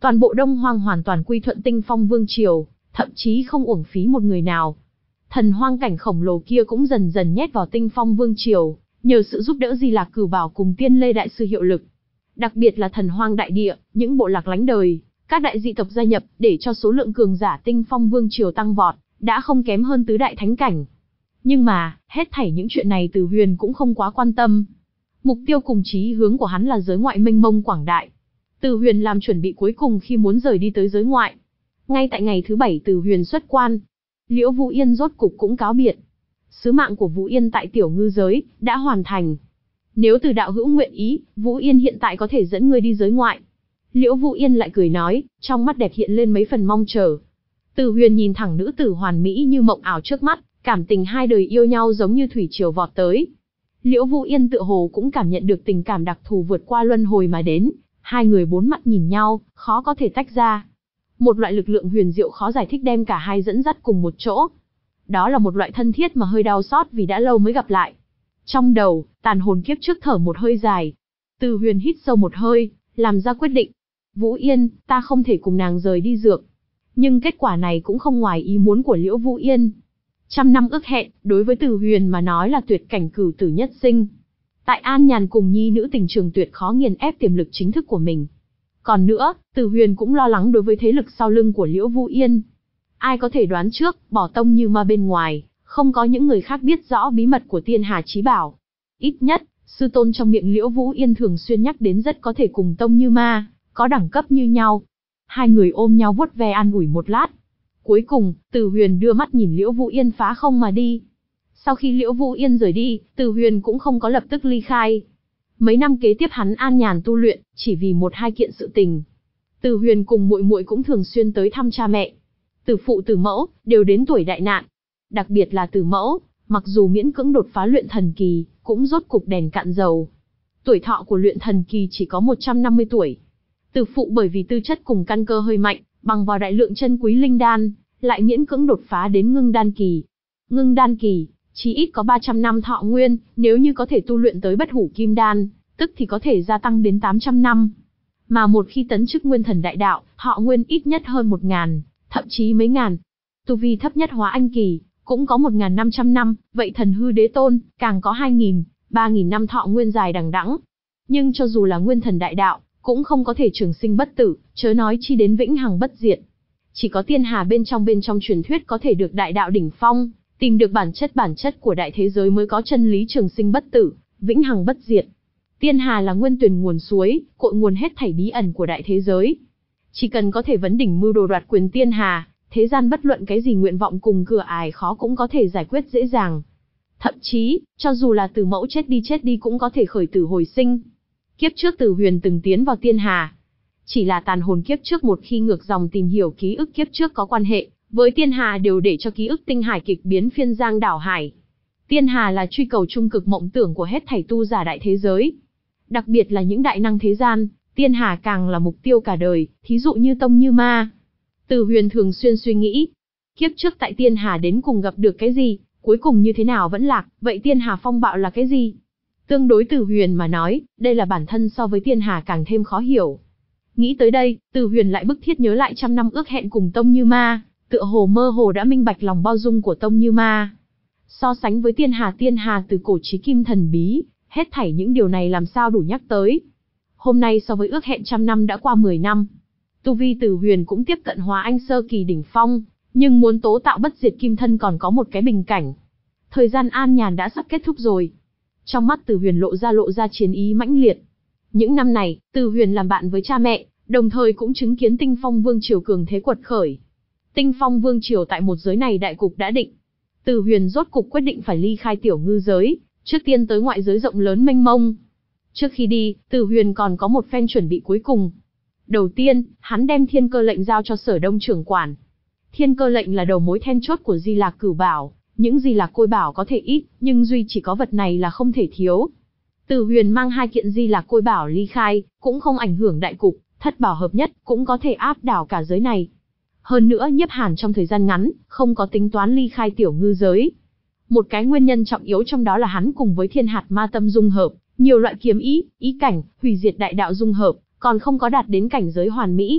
Toàn bộ Đông Hoang hoàn toàn quy thuận Tinh Phong Vương Triều, thậm chí không uổng phí một người nào. Thần hoang cảnh khổng lồ kia cũng dần dần nhét vào Tinh Phong Vương Triều, nhờ sự giúp đỡ Di Lạc Cửu Bảo cùng Tiên Lê Đại Sư hiệu lực. Đặc biệt là thần hoang đại địa, những bộ lạc lánh đời, các đại dị tộc gia nhập, để cho số lượng cường giả Tinh Phong Vương Triều tăng vọt, đã không kém hơn tứ đại thánh cảnh. Nhưng mà, hết thảy những chuyện này Từ Huyền cũng không quá quan tâm. Mục tiêu cùng chí hướng của hắn là giới ngoại mênh mông quảng đại. Từ Huyền làm chuẩn bị cuối cùng khi muốn rời đi tới giới ngoại. Ngay tại ngày thứ bảy Từ Huyền xuất quan, Liễu Vũ Yên rốt cục cũng cáo biệt. Sứ mạng của Vũ Yên tại tiểu ngư giới đã hoàn thành. Nếu Từ đạo hữu nguyện ý, Vũ Yên hiện tại có thể dẫn ngươi đi giới ngoại. Liễu Vũ Yên lại cười nói, trong mắt đẹp hiện lên mấy phần mong chờ. Từ Huyền nhìn thẳng nữ tử hoàn mỹ như mộng ảo trước mắt, cảm tình hai đời yêu nhau giống như thủy triều vọt tới. Liễu Vũ Yên tựa hồ cũng cảm nhận được tình cảm đặc thù vượt qua luân hồi mà đến, hai người bốn mắt nhìn nhau, khó có thể tách ra. Một loại lực lượng huyền diệu khó giải thích đem cả hai dẫn dắt cùng một chỗ. Đó là một loại thân thiết mà hơi đau xót vì đã lâu mới gặp lại. Trong đầu, tàn hồn kiếp trước thở một hơi dài. Từ Huyền hít sâu một hơi, làm ra quyết định. Vũ Yên, ta không thể cùng nàng rời đi dược. Nhưng kết quả này cũng không ngoài ý muốn của Liễu Vũ Yên. Trăm năm ước hẹn, đối với Từ Huyền mà nói là tuyệt cảnh cửu tử nhất sinh. Tại An Nhàn cùng nhi nữ tình trường tuyệt khó nghiền ép tiềm lực chính thức của mình. Còn nữa, Từ Huyền cũng lo lắng đối với thế lực sau lưng của Liễu Vũ Yên. Ai có thể đoán trước, bỏ Tông Như Ma bên ngoài, không có những người khác biết rõ bí mật của Tiên Hà Chí Bảo. Ít nhất, sư tôn trong miệng Liễu Vũ Yên thường xuyên nhắc đến rất có thể cùng Tông Như Ma, có đẳng cấp như nhau. Hai người ôm nhau vuốt ve an ủi một lát. Cuối cùng, Từ Huyền đưa mắt nhìn Liễu Vũ Yên phá không mà đi. Sau khi Liễu Vũ Yên rời đi, Từ Huyền cũng không có lập tức ly khai. Mấy năm kế tiếp hắn an nhàn tu luyện, chỉ vì một hai kiện sự tình. Từ Huyền cùng muội muội cũng thường xuyên tới thăm cha mẹ. Từ phụ từ mẫu, đều đến tuổi đại nạn. Đặc biệt là từ mẫu, mặc dù miễn cưỡng đột phá luyện thần kỳ, cũng rốt cục đèn cạn dầu. Tuổi thọ của luyện thần kỳ chỉ có một trăm năm mươi tuổi. Từ phụ bởi vì tư chất cùng căn cơ hơi mạnh, bằng vào đại lượng chân quý linh đan, lại miễn cưỡng đột phá đến ngưng đan kỳ. Ngưng đan kỳ, chỉ ít có ba trăm năm thọ nguyên, nếu như có thể tu luyện tới bất hủ kim đan, tức thì có thể gia tăng đến tám trăm năm. Mà một khi tấn chức nguyên thần đại đạo, thọ nguyên ít nhất hơn một ngàn, thậm chí mấy ngàn. Tu vi thấp nhất hóa anh kỳ, cũng có một nghìn năm trăm năm, vậy thần hư đế tôn, càng có hai nghìn, ba nghìn năm thọ nguyên dài đằng đẵng. Nhưng cho dù là nguyên thần đại đạo, cũng không có thể trường sinh bất tử, chớ nói chi đến vĩnh hằng bất diệt. Chỉ có tiên hà bên trong bên trong truyền thuyết có thể được đại đạo đỉnh phong, tìm được bản chất bản chất của đại thế giới mới có chân lý trường sinh bất tử, vĩnh hằng bất diệt. Tiên hà là nguyên tuyển nguồn suối, cội nguồn hết thảy bí ẩn của đại thế giới. Chỉ cần có thể vấn đỉnh mưu đồ đoạt quyền tiên hà, thế gian bất luận cái gì nguyện vọng cùng cửa ải khó cũng có thể giải quyết dễ dàng. Thậm chí, cho dù là Từ mẫu chết đi chết đi cũng có thể khởi tử hồi sinh. Kiếp trước Từ Huyền từng tiến vào tiên hà. Chỉ là tàn hồn kiếp trước một khi ngược dòng tìm hiểu ký ức kiếp trước có quan hệ với tiên hà đều để cho ký ức tinh hải kịch biến phiên giang đảo hải. Tiên hà là truy cầu trung cực mộng tưởng của hết thảy tu giả đại thế giới. Đặc biệt là những đại năng thế gian, tiên hà càng là mục tiêu cả đời, thí dụ như Tông Như Ma. Từ Huyền thường xuyên suy nghĩ, kiếp trước tại tiên hà đến cùng gặp được cái gì, cuối cùng như thế nào vẫn lạc, vậy tiên hà phong bạo là cái gì? Tương đối Từ Huyền mà nói, đây là bản thân so với tiên hà càng thêm khó hiểu. Nghĩ tới đây, Từ Huyền lại bức thiết nhớ lại trăm năm ước hẹn cùng Tông Như Ma, tựa hồ mơ hồ đã minh bạch lòng bao dung của Tông Như Ma. So sánh với tiên hà tiên hà từ cổ chí kim thần bí, hết thảy những điều này làm sao đủ nhắc tới. Hôm nay so với ước hẹn trăm năm đã qua mười năm. Tu vi Từ Huyền cũng tiếp cận hóa anh sơ kỳ đỉnh phong, nhưng muốn tố tạo bất diệt kim thân còn có một cái bình cảnh. Thời gian an nhàn đã sắp kết thúc rồi. Trong mắt Từ Huyền lộ ra lộ ra chiến ý mãnh liệt. Những năm này, Từ Huyền làm bạn với cha mẹ, đồng thời cũng chứng kiến Tinh Phong Vương Triều cường thế quật khởi. Tinh Phong Vương Triều tại một giới này đại cục đã định. Từ Huyền rốt cục quyết định phải ly khai tiểu ngư giới, trước tiên tới ngoại giới rộng lớn mênh mông. Trước khi đi, Từ Huyền còn có một phen chuẩn bị cuối cùng. Đầu tiên, hắn đem thiên cơ lệnh giao cho Sở Đông trưởng quản. Thiên cơ lệnh là đầu mối then chốt của Di Lạc Cửu Bảo, những Di Lạc Côi Bảo có thể ít, nhưng duy chỉ có vật này là không thể thiếu. Từ Huyền mang hai kiện Di Lạc Côi Bảo ly khai, cũng không ảnh hưởng đại cục, thất bảo hợp nhất, cũng có thể áp đảo cả giới này. Hơn nữa Nhiếp Hàn trong thời gian ngắn, không có tính toán ly khai tiểu ngư giới. Một cái nguyên nhân trọng yếu trong đó là hắn cùng với Thiên Hạt Ma Tâm dung hợp, nhiều loại kiếm ý, ý cảnh, hủy diệt đại đạo dung hợp, còn không có đạt đến cảnh giới hoàn mỹ.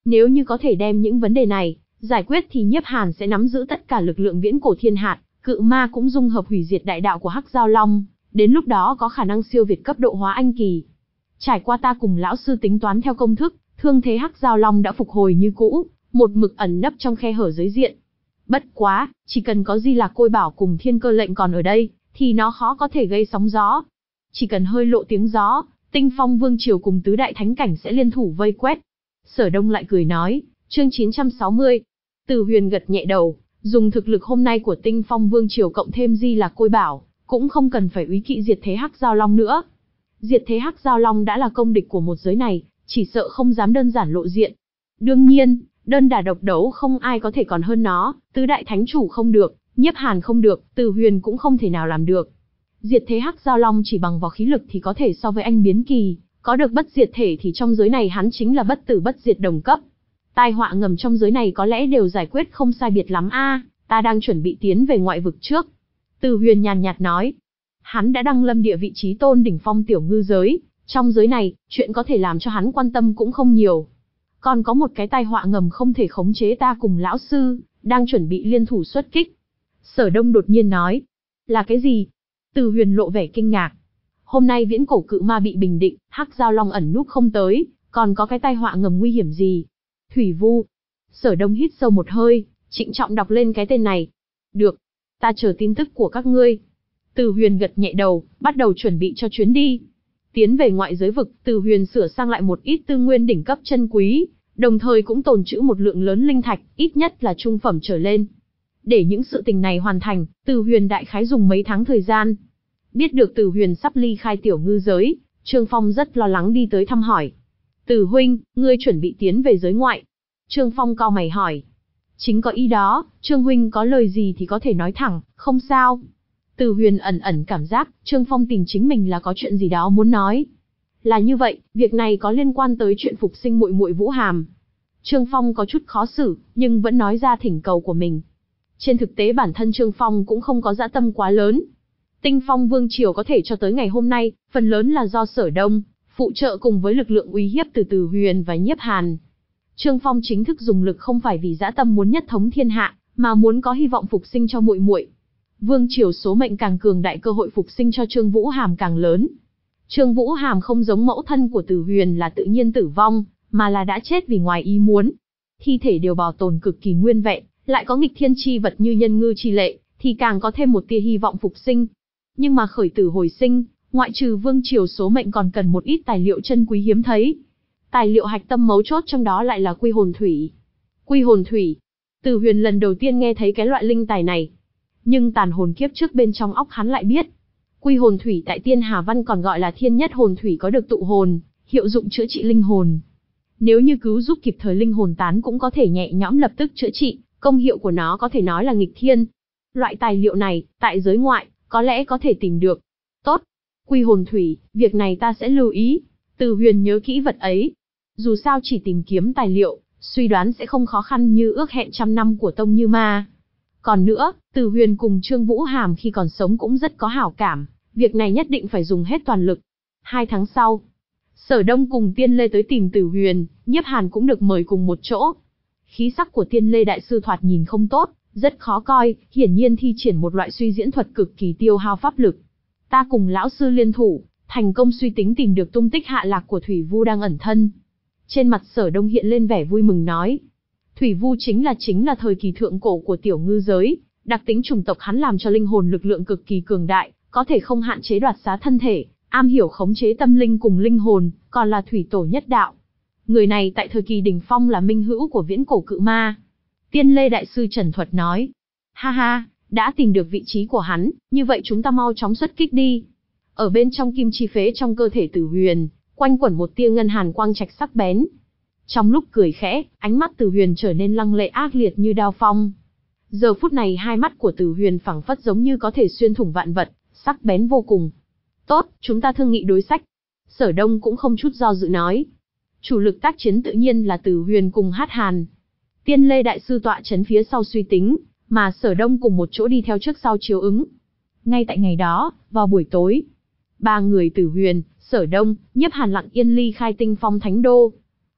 Nếu như có thể đem những vấn đề này giải quyết thì Nhiếp Hàn sẽ nắm giữ tất cả lực lượng viễn cổ thiên hạt, cự ma cũng dung hợp hủy diệt đại đạo của Hắc Giao Long, đến lúc đó có khả năng siêu việt cấp độ hóa anh kỳ. Trải qua ta cùng lão sư tính toán theo công thức, thương thế Hắc Giao Long đã phục hồi như cũ, một mực ẩn nấp trong khe hở giới diện. Bất quá, chỉ cần có Di Lạc Côi Bảo cùng Thiên Cơ Lệnh còn ở đây, thì nó khó có thể gây sóng gió. Chỉ cần hơi lộ tiếng gió, Tinh Phong Vương Triều cùng tứ đại thánh cảnh sẽ liên thủ vây quét. Sở Đông lại cười nói, chương chín trăm sáu mươi. Từ Huyền gật nhẹ đầu, dùng thực lực hôm nay của Tinh Phong Vương Triều cộng thêm Di Lạc Côi Bảo, cũng không cần phải úy kỵ diệt thế Hắc Giao Long nữa. Diệt thế Hắc Giao Long đã là công địch của một giới này, chỉ sợ không dám đơn giản lộ diện. Đương nhiên, đơn đả độc đấu không ai có thể còn hơn nó, tứ đại thánh chủ không được, Nhiếp Hàn không được, Từ Huyền cũng không thể nào làm được. Diệt thế Hắc Giao Long chỉ bằng vào khí lực thì có thể so với anh biến kỳ, có được bất diệt thể thì trong giới này hắn chính là bất tử bất diệt đồng cấp. Tai họa ngầm trong giới này có lẽ đều giải quyết không sai biệt lắm a, à, ta đang chuẩn bị tiến về ngoại vực trước. Từ Huyền nhàn nhạt nói, hắn đã đăng lâm địa vị trí tôn đỉnh phong tiểu ngư giới, trong giới này, chuyện có thể làm cho hắn quan tâm cũng không nhiều. Còn có một cái tai họa ngầm không thể khống chế, ta cùng lão sư đang chuẩn bị liên thủ xuất kích. Sở Đông đột nhiên nói, là cái gì? Từ Huyền lộ vẻ kinh ngạc. Hôm nay viễn cổ cự ma bị bình định, Hắc Giao Long ẩn núp không tới, còn có cái tai họa ngầm nguy hiểm gì? Thủy Vu. Sở Đông hít sâu một hơi, trịnh trọng đọc lên cái tên này. Được, ta chờ tin tức của các ngươi. Từ Huyền gật nhẹ đầu, bắt đầu chuẩn bị cho chuyến đi. Tiến về ngoại giới vực, Từ Huyền sửa sang lại một ít tư nguyên đỉnh cấp chân quý, đồng thời cũng tồn trữ một lượng lớn linh thạch, ít nhất là trung phẩm trở lên. Để những sự tình này hoàn thành, Từ Huyền đại khái dùng mấy tháng thời gian. Biết được Từ Huyền sắp ly khai tiểu ngư giới, Trương Phong rất lo lắng đi tới thăm hỏi. Từ huynh, ngươi chuẩn bị tiến về giới ngoại. Trương Phong cau mày hỏi. Chính có ý đó, Trương huynh có lời gì thì có thể nói thẳng, không sao. Từ Huyền ẩn ẩn cảm giác, Trương Phong tìm chính mình là có chuyện gì đó muốn nói. Là như vậy, việc này có liên quan tới chuyện phục sinh muội muội Vũ Hàm. Trương Phong có chút khó xử, nhưng vẫn nói ra thỉnh cầu của mình. Trên thực tế bản thân Trương Phong cũng không có dã tâm quá lớn. Tinh Phong Vương Triều có thể cho tới ngày hôm nay, phần lớn là do Sở Đông phụ trợ cùng với lực lượng uy hiếp từ Từ Huyền và Nhiếp Hàn. Trương Phong chính thức dùng lực không phải vì dã tâm muốn nhất thống thiên hạ, mà muốn có hy vọng phục sinh cho muội muội. Vương Triều số mệnh càng cường đại, cơ hội phục sinh cho Trương Vũ Hàm càng lớn. Trương Vũ Hàm không giống mẫu thân của Từ Huyền là tự nhiên tử vong, mà là đã chết vì ngoài ý muốn. Thi thể đều bảo tồn cực kỳ nguyên vẹn, lại có nghịch thiên chi vật như nhân ngư chi lệ, thì càng có thêm một tia hy vọng phục sinh. Nhưng mà khởi tử hồi sinh, ngoại trừ Vương Triều số mệnh còn cần một ít tài liệu chân quý hiếm thấy. Tài liệu hạch tâm mấu chốt trong đó lại là quy hồn thủy. Quy hồn thủy. Từ Huyền lần đầu tiên nghe thấy cái loại linh tài này. Nhưng tàn hồn kiếp trước bên trong óc hắn lại biết. Quy hồn thủy tại Tiên Hà Văn còn gọi là thiên nhất hồn thủy, có được tụ hồn, hiệu dụng chữa trị linh hồn. Nếu như cứu giúp kịp thời linh hồn tán cũng có thể nhẹ nhõm lập tức chữa trị, công hiệu của nó có thể nói là nghịch thiên. Loại tài liệu này, tại giới ngoại, có lẽ có thể tìm được. Tốt. Quy hồn thủy, việc này ta sẽ lưu ý. Từ Huyền nhớ kỹ vật ấy. Dù sao chỉ tìm kiếm tài liệu, suy đoán sẽ không khó khăn như ước hẹn trăm năm của Tông Như Ma. Còn nữa, Từ Huyền cùng Trương Vũ Hàm khi còn sống cũng rất có hảo cảm, việc này nhất định phải dùng hết toàn lực. Hai tháng sau, Sở Đông cùng Tiên Lê tới tìm Từ Huyền, Nhiếp Hàn cũng được mời cùng một chỗ. Khí sắc của Tiên Lê đại sư thoạt nhìn không tốt, rất khó coi, hiển nhiên thi triển một loại suy diễn thuật cực kỳ tiêu hao pháp lực. Ta cùng lão sư liên thủ, thành công suy tính tìm được tung tích hạ lạc của Thủy Vu đang ẩn thân. Trên mặt Sở Đông hiện lên vẻ vui mừng nói. Thủy Vu chính là chính là thời kỳ thượng cổ của tiểu ngư giới, đặc tính chủng tộc hắn làm cho linh hồn lực lượng cực kỳ cường đại, có thể không hạn chế đoạt xá thân thể, am hiểu khống chế tâm linh cùng linh hồn, còn là thủy tổ nhất đạo. Người này tại thời kỳ đỉnh phong là minh hữu của viễn cổ cự ma. Tiên Lê đại sư trần thuật nói. Ha ha, đã tìm được vị trí của hắn, như vậy chúng ta mau chóng xuất kích đi. Ở bên trong kim chi phế trong cơ thể Từ Huyền, quanh quẩn một tia ngân hàn quang trạch sắc bén. Trong lúc cười khẽ, ánh mắt Từ Huyền trở nên lăng lệ ác liệt như đao phong. Giờ phút này hai mắt của Từ Huyền phảng phất giống như có thể xuyên thủng vạn vật, sắc bén vô cùng. Tốt, chúng ta thương nghị đối sách. Sở Đông cũng không chút do dự nói. Chủ lực tác chiến tự nhiên là Từ Huyền cùng Hát Hàn. Tiên Lê đại sư tọa chấn phía sau suy tính, mà Sở Đông cùng một chỗ đi theo trước sau chiếu ứng. Ngay tại ngày đó, vào buổi tối, ba người Từ Huyền, Sở Đông, Nhiếp Hàn lặng yên ly khai Tinh Phong Thánh Đô.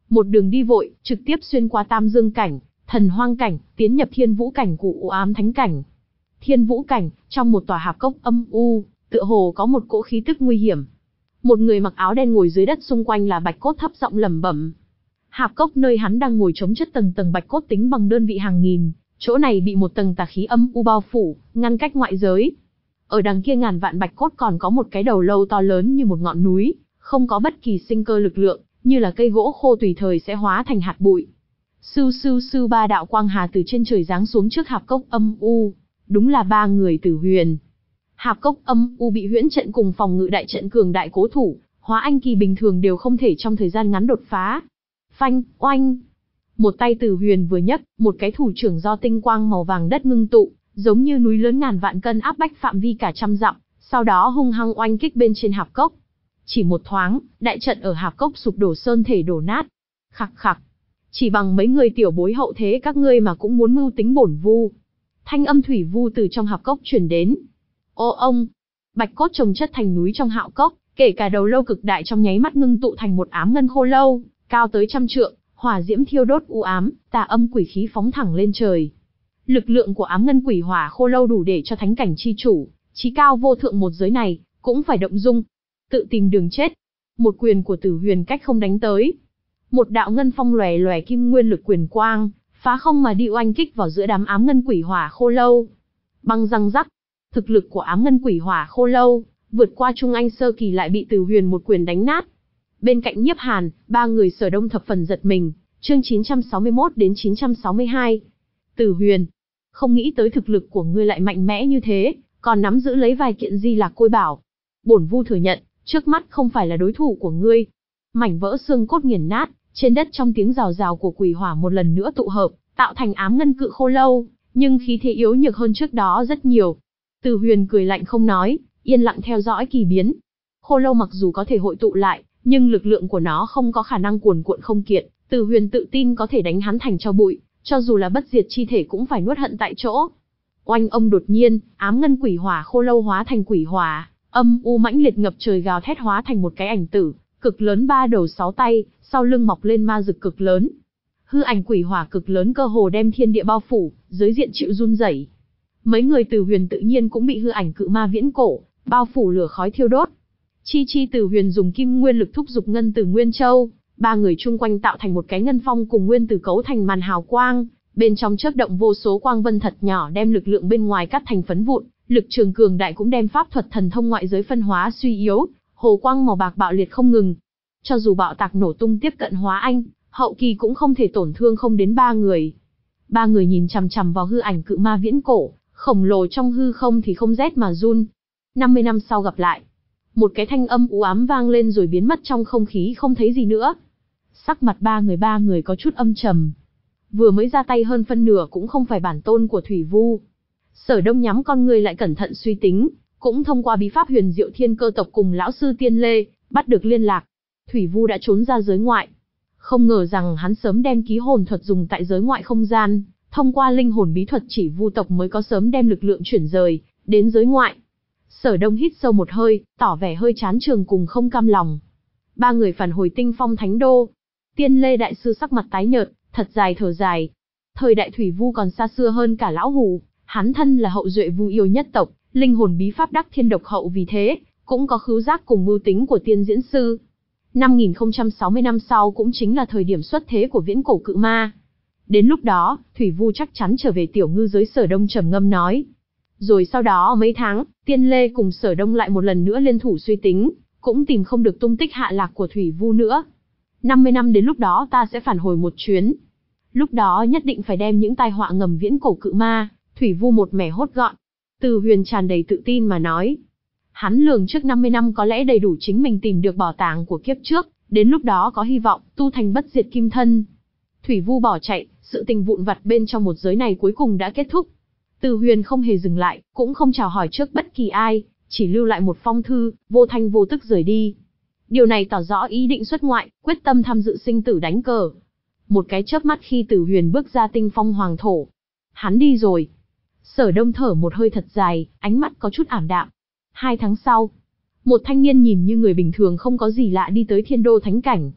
Một đường đi vội, trực tiếp xuyên qua Tam Dương cảnh, Thần Hoang cảnh, tiến nhập Thiên Vũ cảnh của U Ám Thánh cảnh. Thiên Vũ cảnh, trong một tòa hạp cốc âm u, tựa hồ có một cỗ khí tức nguy hiểm. Một người mặc áo đen ngồi dưới đất, xung quanh là bạch cốt thấp giọng lẩm bẩm. Hạp cốc nơi hắn đang ngồi chống chất tầng tầng bạch cốt tính bằng đơn vị hàng nghìn, chỗ này bị một tầng tà khí âm u bao phủ, ngăn cách ngoại giới. Ở đằng kia ngàn vạn bạch cốt còn có một cái đầu lâu to lớn như một ngọn núi, không có bất kỳ sinh cơ lực lượng, như là cây gỗ khô tùy thời sẽ hóa thành hạt bụi. Sưu sưu sưu, ba đạo quang hà từ trên trời giáng xuống trước hạp cốc âm u, đúng là ba người Tử Huyền. Hạp cốc âm u bị huyễn trận cùng phòng ngự đại trận cường đại cố thủ, hóa anh kỳ bình thường đều không thể trong thời gian ngắn đột phá. Phanh, oanh. Một tay Tử Huyền vừa nhấc, một cái thủ trưởng do tinh quang màu vàng đất ngưng tụ, giống như núi lớn ngàn vạn cân áp bách phạm vi cả trăm dặm, sau đó hung hăng oanh kích bên trên hạp cốc. Chỉ một thoáng, đại trận ở hạp cốc sụp đổ, sơn thể đổ nát. Khặc khặc. Chỉ bằng mấy người tiểu bối hậu thế các ngươi mà cũng muốn mưu tính bổn vu. Thanh âm thủy vu từ trong hạp cốc truyền đến. Ô ông. Bạch cốt chồng chất thành núi trong hạo cốc, kể cả đầu lâu cực đại trong nháy mắt ngưng tụ thành một ám ngân khô lâu, cao tới trăm trượng, hỏa diễm thiêu đốt u ám, tà âm quỷ khí phóng thẳng lên trời. Lực lượng của ám ngân quỷ hỏa khô lâu đủ để cho thánh cảnh chi chủ, chí cao vô thượng một giới này, cũng phải động dung. Tự tìm đường chết. Một quyền của Tử Huyền cách không đánh tới. Một đạo ngân phong lòe lòe kim nguyên lực quyền quang, phá không mà đi oanh kích vào giữa đám ám ngân quỷ hỏa khô lâu. Băng răng rắc. Thực lực của ám ngân quỷ hỏa khô lâu, vượt qua Trung Anh sơ kỳ lại bị Tử Huyền một quyền đánh nát. Bên cạnh Nhiếp Hàn, ba người Sở Đông thập phần giật mình, chương chín trăm sáu mươi mốt đến chín trăm sáu mươi hai. Tử Huyền, không nghĩ tới thực lực của ngươi lại mạnh mẽ như thế, còn nắm giữ lấy vài kiện Di Lạc Côi Bảo. Bổn vu thừa nhận, trước mắt không phải là đối thủ của ngươi. Mảnh vỡ xương cốt nghiền nát, trên đất trong tiếng rào rào của quỷ hỏa một lần nữa tụ hợp, tạo thành ám ngân cự khô lâu, nhưng khí thế yếu nhược hơn trước đó rất nhiều. Tử Huyền cười lạnh không nói, yên lặng theo dõi kỳ biến. Khô lâu mặc dù có thể hội tụ lại, nhưng lực lượng của nó không có khả năng cuồn cuộn không kiệt. Tử Huyền tự tin có thể đánh hắn thành tro bụi, cho dù là bất diệt chi thể cũng phải nuốt hận tại chỗ. Oanh ông, đột nhiên, ám ngân quỷ hỏa khô lâu hóa thành quỷ hỏa, âm u mãnh liệt ngập trời gào thét, hóa thành một cái ảnh tử, cực lớn ba đầu sáu tay, sau lưng mọc lên ma dực cực lớn. Hư ảnh quỷ hỏa cực lớn cơ hồ đem thiên địa bao phủ, giới diện chịu run rẩy. Mấy người Tử Huyền tự nhiên cũng bị hư ảnh cự ma viễn cổ bao phủ, lửa khói thiêu đốt. Chi chi Tử Huyền dùng kim nguyên lực thúc giục ngân tử nguyên châu, ba người chung quanh tạo thành một cái ngân phong cùng nguyên tử cấu thành màn hào quang, bên trong chớp động vô số quang vân thật nhỏ đem lực lượng bên ngoài cắt thành phấn vụn, lực trường cường đại cũng đem pháp thuật thần thông ngoại giới phân hóa suy yếu, hồ quang màu bạc bạo liệt không ngừng. Cho dù bạo tạc nổ tung tiếp cận hóa anh, hậu kỳ cũng không thể tổn thương không đến ba người. Ba người nhìn chằm chằm vào hư ảnh cự ma viễn cổ, khổng lồ trong hư không thì không rét mà run. năm mươi năm sau gặp lại. Một cái thanh âm u ám vang lên rồi biến mất trong không khí không thấy gì nữa. Sắc mặt ba người ba người có chút âm trầm. Vừa mới ra tay hơn phân nửa cũng không phải bản tôn của Thủy Vu. Sở Đông nhắm con người lại cẩn thận suy tính, cũng thông qua bí pháp huyền diệu thiên cơ tộc cùng lão sư Tiên Lê, bắt được liên lạc. Thủy Vu đã trốn ra giới ngoại. Không ngờ rằng hắn sớm đem ký hồn thuật dùng tại giới ngoại không gian, thông qua linh hồn bí thuật chỉ vu tộc mới có sớm đem lực lượng chuyển rời đến giới ngoại. Sở Đông hít sâu một hơi, tỏ vẻ hơi chán trường cùng không cam lòng. Ba người phản hồi Tinh Phong Thánh Đô. Tiên Lê đại sư sắc mặt tái nhợt, thật dài thở dài. Thời đại Thủy Vu còn xa xưa hơn cả lão hủ, hắn thân là hậu duệ Vu yêu nhất tộc, linh hồn bí pháp đắc thiên độc hậu, vì thế cũng có khứu giác cùng mưu tính của tiên diễn sư. năm nghìn không trăm sáu mươi năm sau cũng chính là thời điểm xuất thế của viễn cổ cự ma. Đến lúc đó, Thủy Vu chắc chắn trở về tiểu ngư giới. Sở Đông trầm ngâm nói. Rồi sau đó mấy tháng, Tiên Lê cùng Sở Đông lại một lần nữa liên thủ suy tính, cũng tìm không được tung tích hạ lạc của Thủy Vu nữa. năm mươi năm đến lúc đó ta sẽ phản hồi một chuyến. Lúc đó nhất định phải đem những tai họa ngầm viễn cổ cự ma, Thủy Vu một mẻ hốt gọn. Từ Huyền tràn đầy tự tin mà nói. Hắn lường trước năm mươi năm có lẽ đầy đủ chính mình tìm được bảo tàng của kiếp trước, đến lúc đó có hy vọng tu thành bất diệt kim thân. Thủy Vu bỏ chạy, sự tình vụn vặt bên trong một giới này cuối cùng đã kết thúc. Từ Huyền không hề dừng lại, cũng không chào hỏi trước bất kỳ ai, chỉ lưu lại một phong thư, vô thanh vô tức rời đi. Điều này tỏ rõ ý định xuất ngoại, quyết tâm tham dự sinh tử đánh cờ. Một cái chớp mắt khi Từ Huyền bước ra Tinh Phong Hoàng thổ, hắn đi rồi. Sở Đông thở một hơi thật dài, ánh mắt có chút ảm đạm. Hai tháng sau, một thanh niên nhìn như người bình thường không có gì lạ đi tới Thiên Đô Thánh Cảnh.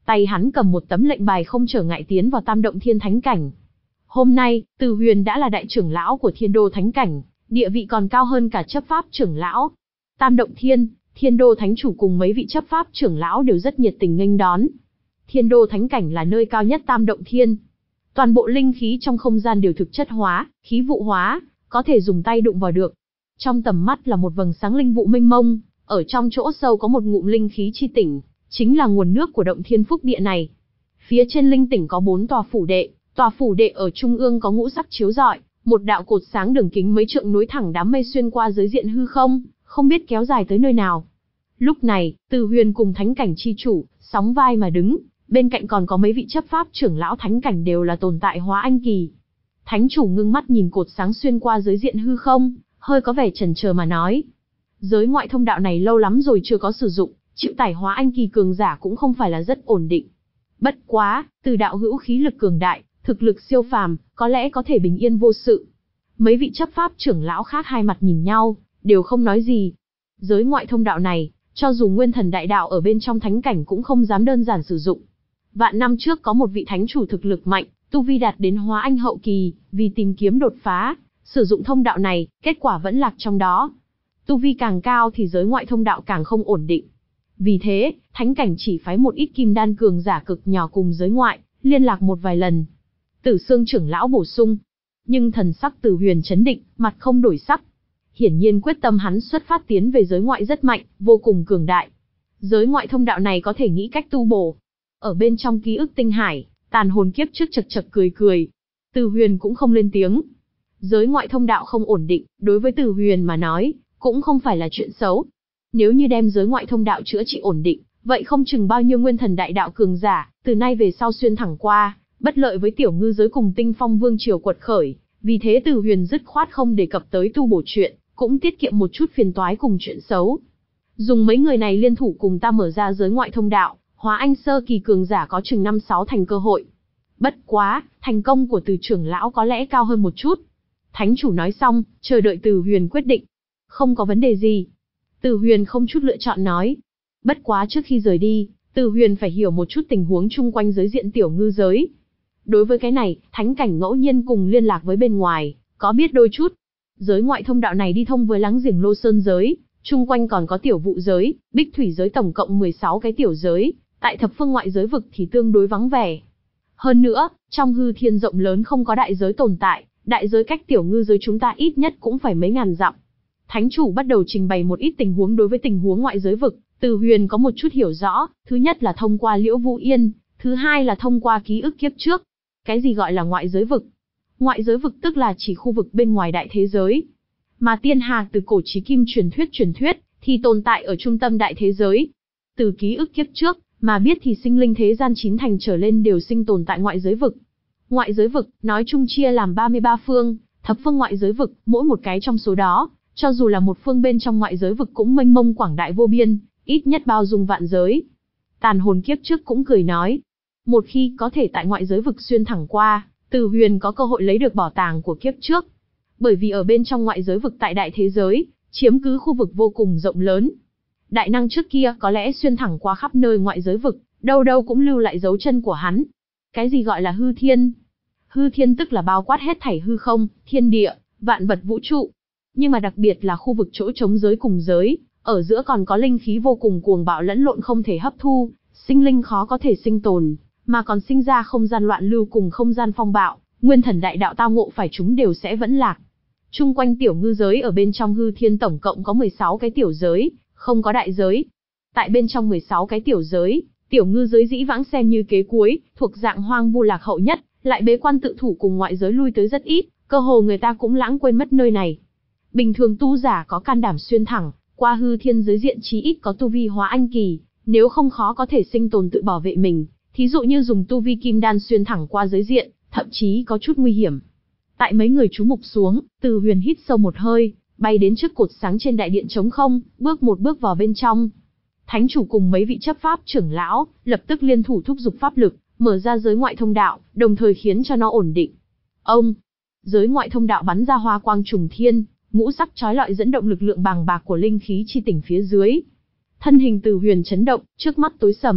tay hắn cầm một tấm lệnh bài không trở ngại tiến vào Tam Động Thiên Thánh Cảnh. Hôm nay, Từ Huyền đã là đại trưởng lão của Thiên Đô Thánh Cảnh, địa vị còn cao hơn cả chấp pháp trưởng lão. Tam Động Thiên, Thiên Đô Thánh Chủ cùng mấy vị chấp pháp trưởng lão đều rất nhiệt tình nghênh đón. Thiên Đô Thánh Cảnh là nơi cao nhất Tam Động Thiên. Toàn bộ linh khí trong không gian đều thực chất hóa, khí vụ hóa, có thể dùng tay đụng vào được. Trong tầm mắt là một vầng sáng linh vụ mênh mông, ở trong chỗ sâu có một ngụm linh khí chi tỉnh, chính là nguồn nước của Động Thiên Phúc Địa này. Phía trên linh tỉnh có bốn tòa phủ đệ, tòa phủ đệ ở trung ương có ngũ sắc chiếu rọi, một đạo cột sáng đường kính mấy trượng nối thẳng đám mây xuyên qua giới diện hư không, không biết kéo dài tới nơi nào. Lúc này, Từ Huyền cùng Thánh Cảnh chi chủ, sóng vai mà đứng, bên cạnh còn có mấy vị chấp pháp trưởng lão Thánh Cảnh đều là tồn tại hóa anh kỳ. Thánh chủ ngưng mắt nhìn cột sáng xuyên qua giới diện hư không, hơi có vẻ chần chờ mà nói. Giới ngoại thông đạo này lâu lắm rồi chưa có sử dụng, chịu tải hóa anh kỳ cường giả cũng không phải là rất ổn định. Bất quá, từ đạo hữu khí lực cường đại, thực lực siêu phàm, có lẽ có thể bình yên vô sự. Mấy vị chấp pháp trưởng lão khác hai mặt nhìn nhau, đều không nói gì. Giới ngoại thông đạo này, cho dù nguyên thần đại đạo ở bên trong thánh cảnh cũng không dám đơn giản sử dụng. Vạn năm trước có một vị thánh chủ thực lực mạnh, tu vi đạt đến hóa anh hậu kỳ, vì tìm kiếm đột phá, sử dụng thông đạo này, kết quả vẫn lạc trong đó. Tu vi càng cao thì giới ngoại thông đạo càng không ổn định. Vì thế, thánh cảnh chỉ phái một ít kim đan cường giả cực nhỏ cùng giới ngoại, liên lạc một vài lần. Tử Xương trưởng lão bổ sung. Nhưng thần sắc Từ Huyền chấn định, mặt không đổi sắc. Hiển nhiên quyết tâm hắn xuất phát tiến về giới ngoại rất mạnh, vô cùng cường đại. Giới ngoại thông đạo này có thể nghĩ cách tu bổ. Ở bên trong ký ức tinh hải, tàn hồn kiếp trước chật chật cười cười. Từ Huyền cũng không lên tiếng. Giới ngoại thông đạo không ổn định, đối với Từ Huyền mà nói, cũng không phải là chuyện xấu. Nếu như đem giới ngoại thông đạo chữa trị ổn định, vậy không chừng bao nhiêu nguyên thần đại đạo cường giả, từ nay về sau xuyên thẳng qua, bất lợi với tiểu ngư giới cùng Tinh Phong Vương triều quật khởi. Vì thế Từ Huyền dứt khoát không đề cập tới tu bổ chuyện, cũng tiết kiệm một chút phiền toái cùng chuyện xấu. Dùng mấy người này liên thủ cùng ta mở ra giới ngoại thông đạo, hóa anh sơ kỳ cường giả có chừng năm sáu thành cơ hội. Bất quá, thành công của Từ trưởng lão có lẽ cao hơn một chút. Thánh chủ nói xong, chờ đợi Từ Huyền quyết định. Không có vấn đề gì. Từ Huyền không chút lựa chọn nói. Bất quá trước khi rời đi, Từ Huyền phải hiểu một chút tình huống chung quanh giới diện tiểu ngư giới. Đối với cái này, thánh cảnh ngẫu nhiên cùng liên lạc với bên ngoài, có biết đôi chút. Giới ngoại thông đạo này đi thông với láng giềng Lô Sơn giới, chung quanh còn có tiểu vụ giới, bích thủy giới, tổng cộng mười sáu cái tiểu giới, tại thập phương ngoại giới vực thì tương đối vắng vẻ. Hơn nữa, trong hư thiên rộng lớn không có đại giới tồn tại, đại giới cách tiểu ngư giới chúng ta ít nhất cũng phải mấy ngàn dặm. Thánh chủ bắt đầu trình bày một ít tình huống đối với tình huống ngoại giới vực, Từ Huyền có một chút hiểu rõ, thứ nhất là thông qua Liễu Vũ Yên, thứ hai là thông qua ký ức kiếp trước. Cái gì gọi là ngoại giới vực? Ngoại giới vực tức là chỉ khu vực bên ngoài đại thế giới. Mà tiên hà từ cổ chí kim truyền thuyết truyền thuyết, thì tồn tại ở trung tâm đại thế giới. Từ ký ức kiếp trước, mà biết thì sinh linh thế gian chín thành trở lên đều sinh tồn tại ngoại giới vực. Ngoại giới vực, nói chung chia làm ba mươi ba phương, thập phương ngoại giới vực, mỗi một cái trong số đó, cho dù là một phương bên trong ngoại giới vực cũng mênh mông quảng đại vô biên, ít nhất bao dung vạn giới. Tàn hồn kiếp trước cũng cười nói. Một khi có thể tại ngoại giới vực xuyên thẳng qua, Từ Huyền có cơ hội lấy được bảo tàng của kiếp trước. Bởi vì ở bên trong ngoại giới vực tại đại thế giới, chiếm cứ khu vực vô cùng rộng lớn. Đại năng trước kia có lẽ xuyên thẳng qua khắp nơi ngoại giới vực, đâu đâu cũng lưu lại dấu chân của hắn. Cái gì gọi là hư thiên? Hư thiên tức là bao quát hết thảy hư không, thiên địa, vạn vật vũ trụ. Nhưng mà đặc biệt là khu vực chỗ trống giới cùng giới, ở giữa còn có linh khí vô cùng cuồng bạo lẫn lộn không thể hấp thu, sinh linh khó có thể sinh tồn, mà còn sinh ra không gian loạn lưu cùng không gian phong bạo, nguyên thần đại đạo tao ngộ phải chúng đều sẽ vẫn lạc. Trung quanh tiểu ngư giới ở bên trong hư thiên tổng cộng có mười sáu cái tiểu giới, không có đại giới. Tại bên trong mười sáu cái tiểu giới, tiểu ngư giới dĩ vãng xem như kế cuối, thuộc dạng hoang vu lạc hậu nhất, lại bế quan tự thủ cùng ngoại giới lui tới rất ít, cơ hồ người ta cũng lãng quên mất nơi này. Bình thường tu giả có can đảm xuyên thẳng qua hư thiên giới diện chí ít có tu vi hóa anh kỳ, nếu không khó có thể sinh tồn tự bảo vệ mình. Thí dụ như dùng tu vi kim đan xuyên thẳng qua giới diện, thậm chí có chút nguy hiểm. Tại mấy người chú mục xuống, Từ Huyền hít sâu một hơi, bay đến trước cột sáng trên đại điện trống không, bước một bước vào bên trong. Thánh chủ cùng mấy vị chấp pháp trưởng lão, lập tức liên thủ thúc giục pháp lực, mở ra giới ngoại thông đạo, đồng thời khiến cho nó ổn định. Ông, giới ngoại thông đạo bắn ra hoa quang trùng thiên, ngũ sắc chói lọi dẫn động lực lượng bàng bạc của linh khí chi tỉnh phía dưới. Thân hình Từ Huyền chấn động, trước mắt tối sầm,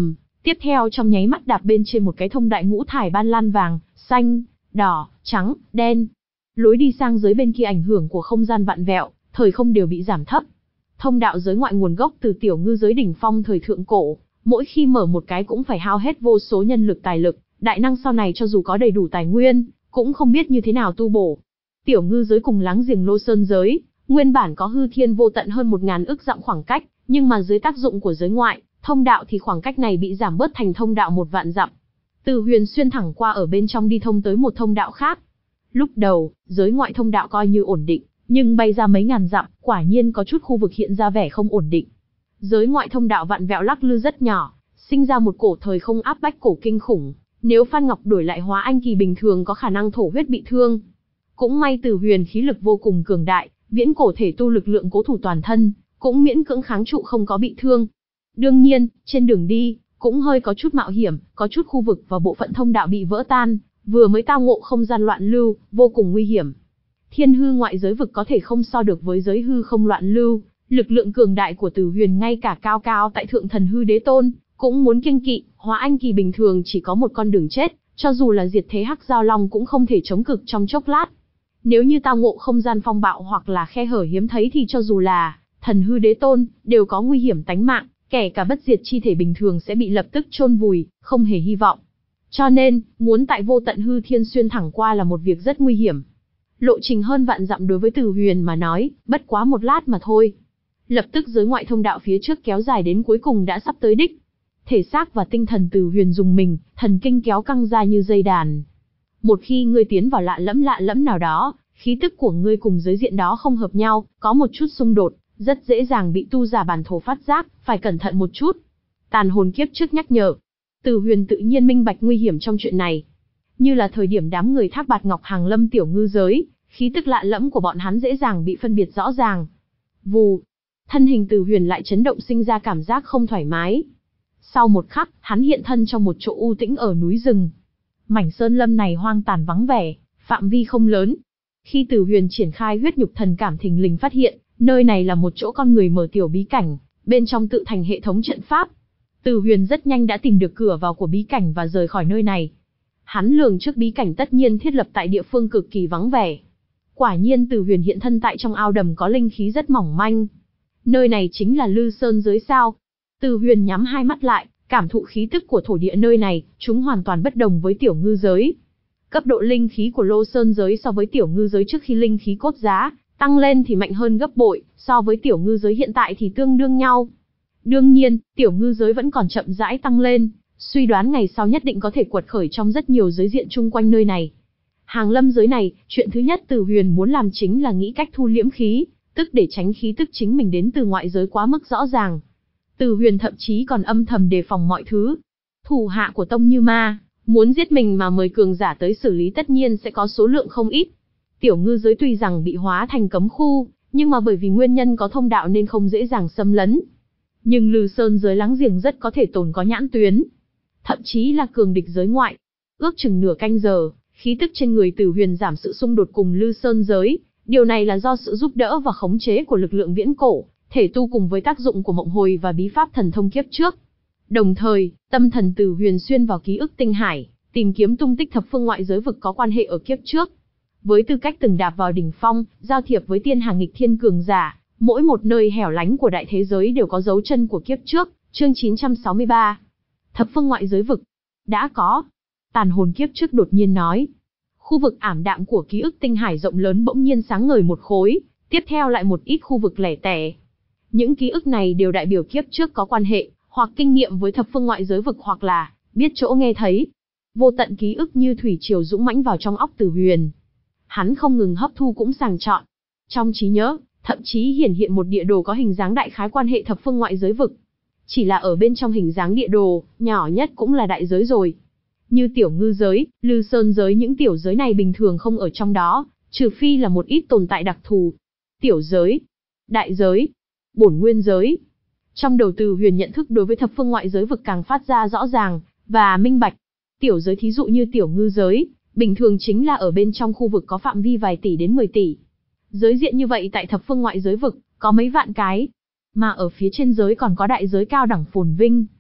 Tiếp theo trong nháy mắt đạp bên trên một cái thông đại ngũ thải ban lan vàng, xanh, đỏ, trắng, đen. Lối đi sang giới bên kia ảnh hưởng của không gian vặn vẹo, thời không đều bị giảm thấp. Thông đạo giới ngoại nguồn gốc từ tiểu ngư giới đỉnh phong thời thượng cổ, mỗi khi mở một cái cũng phải hao hết vô số nhân lực tài lực, đại năng sau này cho dù có đầy đủ tài nguyên, cũng không biết như thế nào tu bổ. Tiểu ngư giới cùng láng giềng Lô Sơn giới, nguyên bản có hư thiên vô tận hơn một ngàn ức dặm khoảng cách, nhưng mà dưới tác dụng của giới ngoại, thông đạo thì khoảng cách này bị giảm bớt thành thông đạo một vạn dặm. Từ Huyền xuyên thẳng qua ở bên trong đi thông tới một thông đạo khác. Lúc đầu, giới ngoại thông đạo coi như ổn định, nhưng bay ra mấy ngàn dặm, quả nhiên có chút khu vực hiện ra vẻ không ổn định. Giới ngoại thông đạo vặn vẹo lắc lư rất nhỏ, sinh ra một cổ thời không áp bách cổ kinh khủng. Nếu Phan Ngọc đổi lại hóa anh kỳ bình thường có khả năng thổ huyết bị thương. Cũng may Từ Huyền khí lực vô cùng cường đại, viễn cổ thể tu lực lượng cố thủ toàn thân, cũng miễn cưỡng kháng trụ không có bị thương. Đương nhiên, trên đường đi, cũng hơi có chút mạo hiểm, có chút khu vực và bộ phận thông đạo bị vỡ tan, vừa mới tao ngộ không gian loạn lưu, vô cùng nguy hiểm. Thiên hư ngoại giới vực có thể không so được với giới hư không loạn lưu, lực lượng cường đại của Từ Huyền ngay cả cao cao tại thượng thần hư đế tôn, cũng muốn kiêng kỵ, hóa anh kỳ bình thường chỉ có một con đường chết, cho dù là diệt thế hắc giao long cũng không thể chống cực trong chốc lát. Nếu như tao ngộ không gian phong bạo hoặc là khe hở hiếm thấy thì cho dù là thần hư đế tôn, đều có nguy hiểm tánh mạng, kể cả bất diệt chi thể bình thường sẽ bị lập tức chôn vùi, không hề hy vọng. Cho nên, muốn tại vô tận hư thiên xuyên thẳng qua là một việc rất nguy hiểm. Lộ trình hơn vạn dặm đối với Từ Huyền mà nói, bất quá một lát mà thôi. Lập tức giới ngoại thông đạo phía trước kéo dài đến cuối cùng đã sắp tới đích. Thể xác và tinh thần Từ Huyền dùng mình, thần kinh kéo căng ra như dây đàn. Một khi ngươi tiến vào lạ lẫm lạ lẫm nào đó, khí tức của ngươi cùng giới diện đó không hợp nhau, có một chút xung đột, rất dễ dàng bị tu giả bản thổ phát giác, phải cẩn thận một chút. Tàn hồn kiếp trước nhắc nhở. Từ Huyền tự nhiên minh bạch nguy hiểm trong chuyện này. Như là thời điểm đám người Thác Bạt Ngọc hàng lâm tiểu ngư giới, khí tức lạ lẫm của bọn hắn dễ dàng bị phân biệt rõ ràng. Vù, thân hình Từ Huyền lại chấn động sinh ra cảm giác không thoải mái. Sau một khắc, hắn hiện thân trong một chỗ u tĩnh ở núi rừng. Mảnh sơn lâm này hoang tàn vắng vẻ, phạm vi không lớn. Khi Từ Huyền triển khai huyết nhục thần cảm thình lình phát hiện, nơi này là một chỗ con người mở tiểu bí cảnh, bên trong tự thành hệ thống trận pháp. Từ Huyền rất nhanh đã tìm được cửa vào của bí cảnh và rời khỏi nơi này. Hắn lường trước bí cảnh tất nhiên thiết lập tại địa phương cực kỳ vắng vẻ. Quả nhiên Từ Huyền hiện thân tại trong ao đầm có linh khí rất mỏng manh. Nơi này chính là Lư Sơn giới sao? Từ Huyền nhắm hai mắt lại, cảm thụ khí tức của thổ địa nơi này, chúng hoàn toàn bất đồng với tiểu ngư giới. Cấp độ linh khí của Lô Sơn giới so với tiểu ngư giới trước khi linh khí cốt giá tăng lên thì mạnh hơn gấp bội, so với tiểu ngư giới hiện tại thì tương đương nhau. Đương nhiên, tiểu ngư giới vẫn còn chậm rãi tăng lên, suy đoán ngày sau nhất định có thể quật khởi trong rất nhiều giới diện chung quanh nơi này. Hàng lâm giới này, chuyện thứ nhất Từ Huyền muốn làm chính là nghĩ cách thu liễm khí, tức để tránh khí tức chính mình đến từ ngoại giới quá mức rõ ràng. Từ Huyền thậm chí còn âm thầm đề phòng mọi thứ. Thủ hạ của Tông Như Ma, muốn giết mình mà mời cường giả tới xử lý tất nhiên sẽ có số lượng không ít. Tiểu ngư giới tuy rằng bị hóa thành cấm khu, nhưng mà bởi vì nguyên nhân có thông đạo nên không dễ dàng xâm lấn. Nhưng Lư Sơn giới láng giềng rất có thể tồn có nhãn tuyến, thậm chí là cường địch giới ngoại. Ước chừng nửa canh giờ, khí tức trên người Từ Huyền giảm sự xung đột cùng Lư Sơn giới, điều này là do sự giúp đỡ và khống chế của lực lượng viễn cổ, thể tu cùng với tác dụng của mộng hồi và bí pháp thần thông kiếp trước. Đồng thời, tâm thần Từ Huyền xuyên vào ký ức tinh hải, tìm kiếm tung tích thập phương ngoại giới vực có quan hệ ở kiếp trước. Với tư cách từng đạp vào đỉnh phong, giao thiệp với tiên hàng nghịch thiên cường giả, mỗi một nơi hẻo lánh của đại thế giới đều có dấu chân của kiếp trước. Chương chín trăm sáu mươi ba. Thập phương ngoại giới vực. Đã có. Tàn hồn kiếp trước đột nhiên nói. Khu vực ảm đạm của ký ức tinh hải rộng lớn bỗng nhiên sáng ngời một khối, tiếp theo lại một ít khu vực lẻ tẻ. Những ký ức này đều đại biểu kiếp trước có quan hệ, hoặc kinh nghiệm với thập phương ngoại giới vực hoặc là biết chỗ nghe thấy. Vô tận ký ức như thủy triều dũng mãnh vào trong óc Từ Huyền. Hắn không ngừng hấp thu cũng sàng chọn. Trong trí nhớ, thậm chí hiển hiện một địa đồ có hình dáng đại khái quan hệ thập phương ngoại giới vực. Chỉ là ở bên trong hình dáng địa đồ, nhỏ nhất cũng là đại giới rồi. Như tiểu ngư giới, Lư Sơn giới, những tiểu giới này bình thường không ở trong đó, trừ phi là một ít tồn tại đặc thù. Tiểu giới, đại giới, bổn nguyên giới. Trong đầu Từ Huyền nhận thức đối với thập phương ngoại giới vực càng phát ra rõ ràng và minh bạch. Tiểu giới thí dụ như tiểu ngư giới, bình thường chính là ở bên trong khu vực có phạm vi vài tỷ đến mười tỷ. Giới diện như vậy tại thập phương ngoại giới vực, có mấy vạn cái. Mà ở phía trên giới còn có đại giới cao đẳng phồn vinh.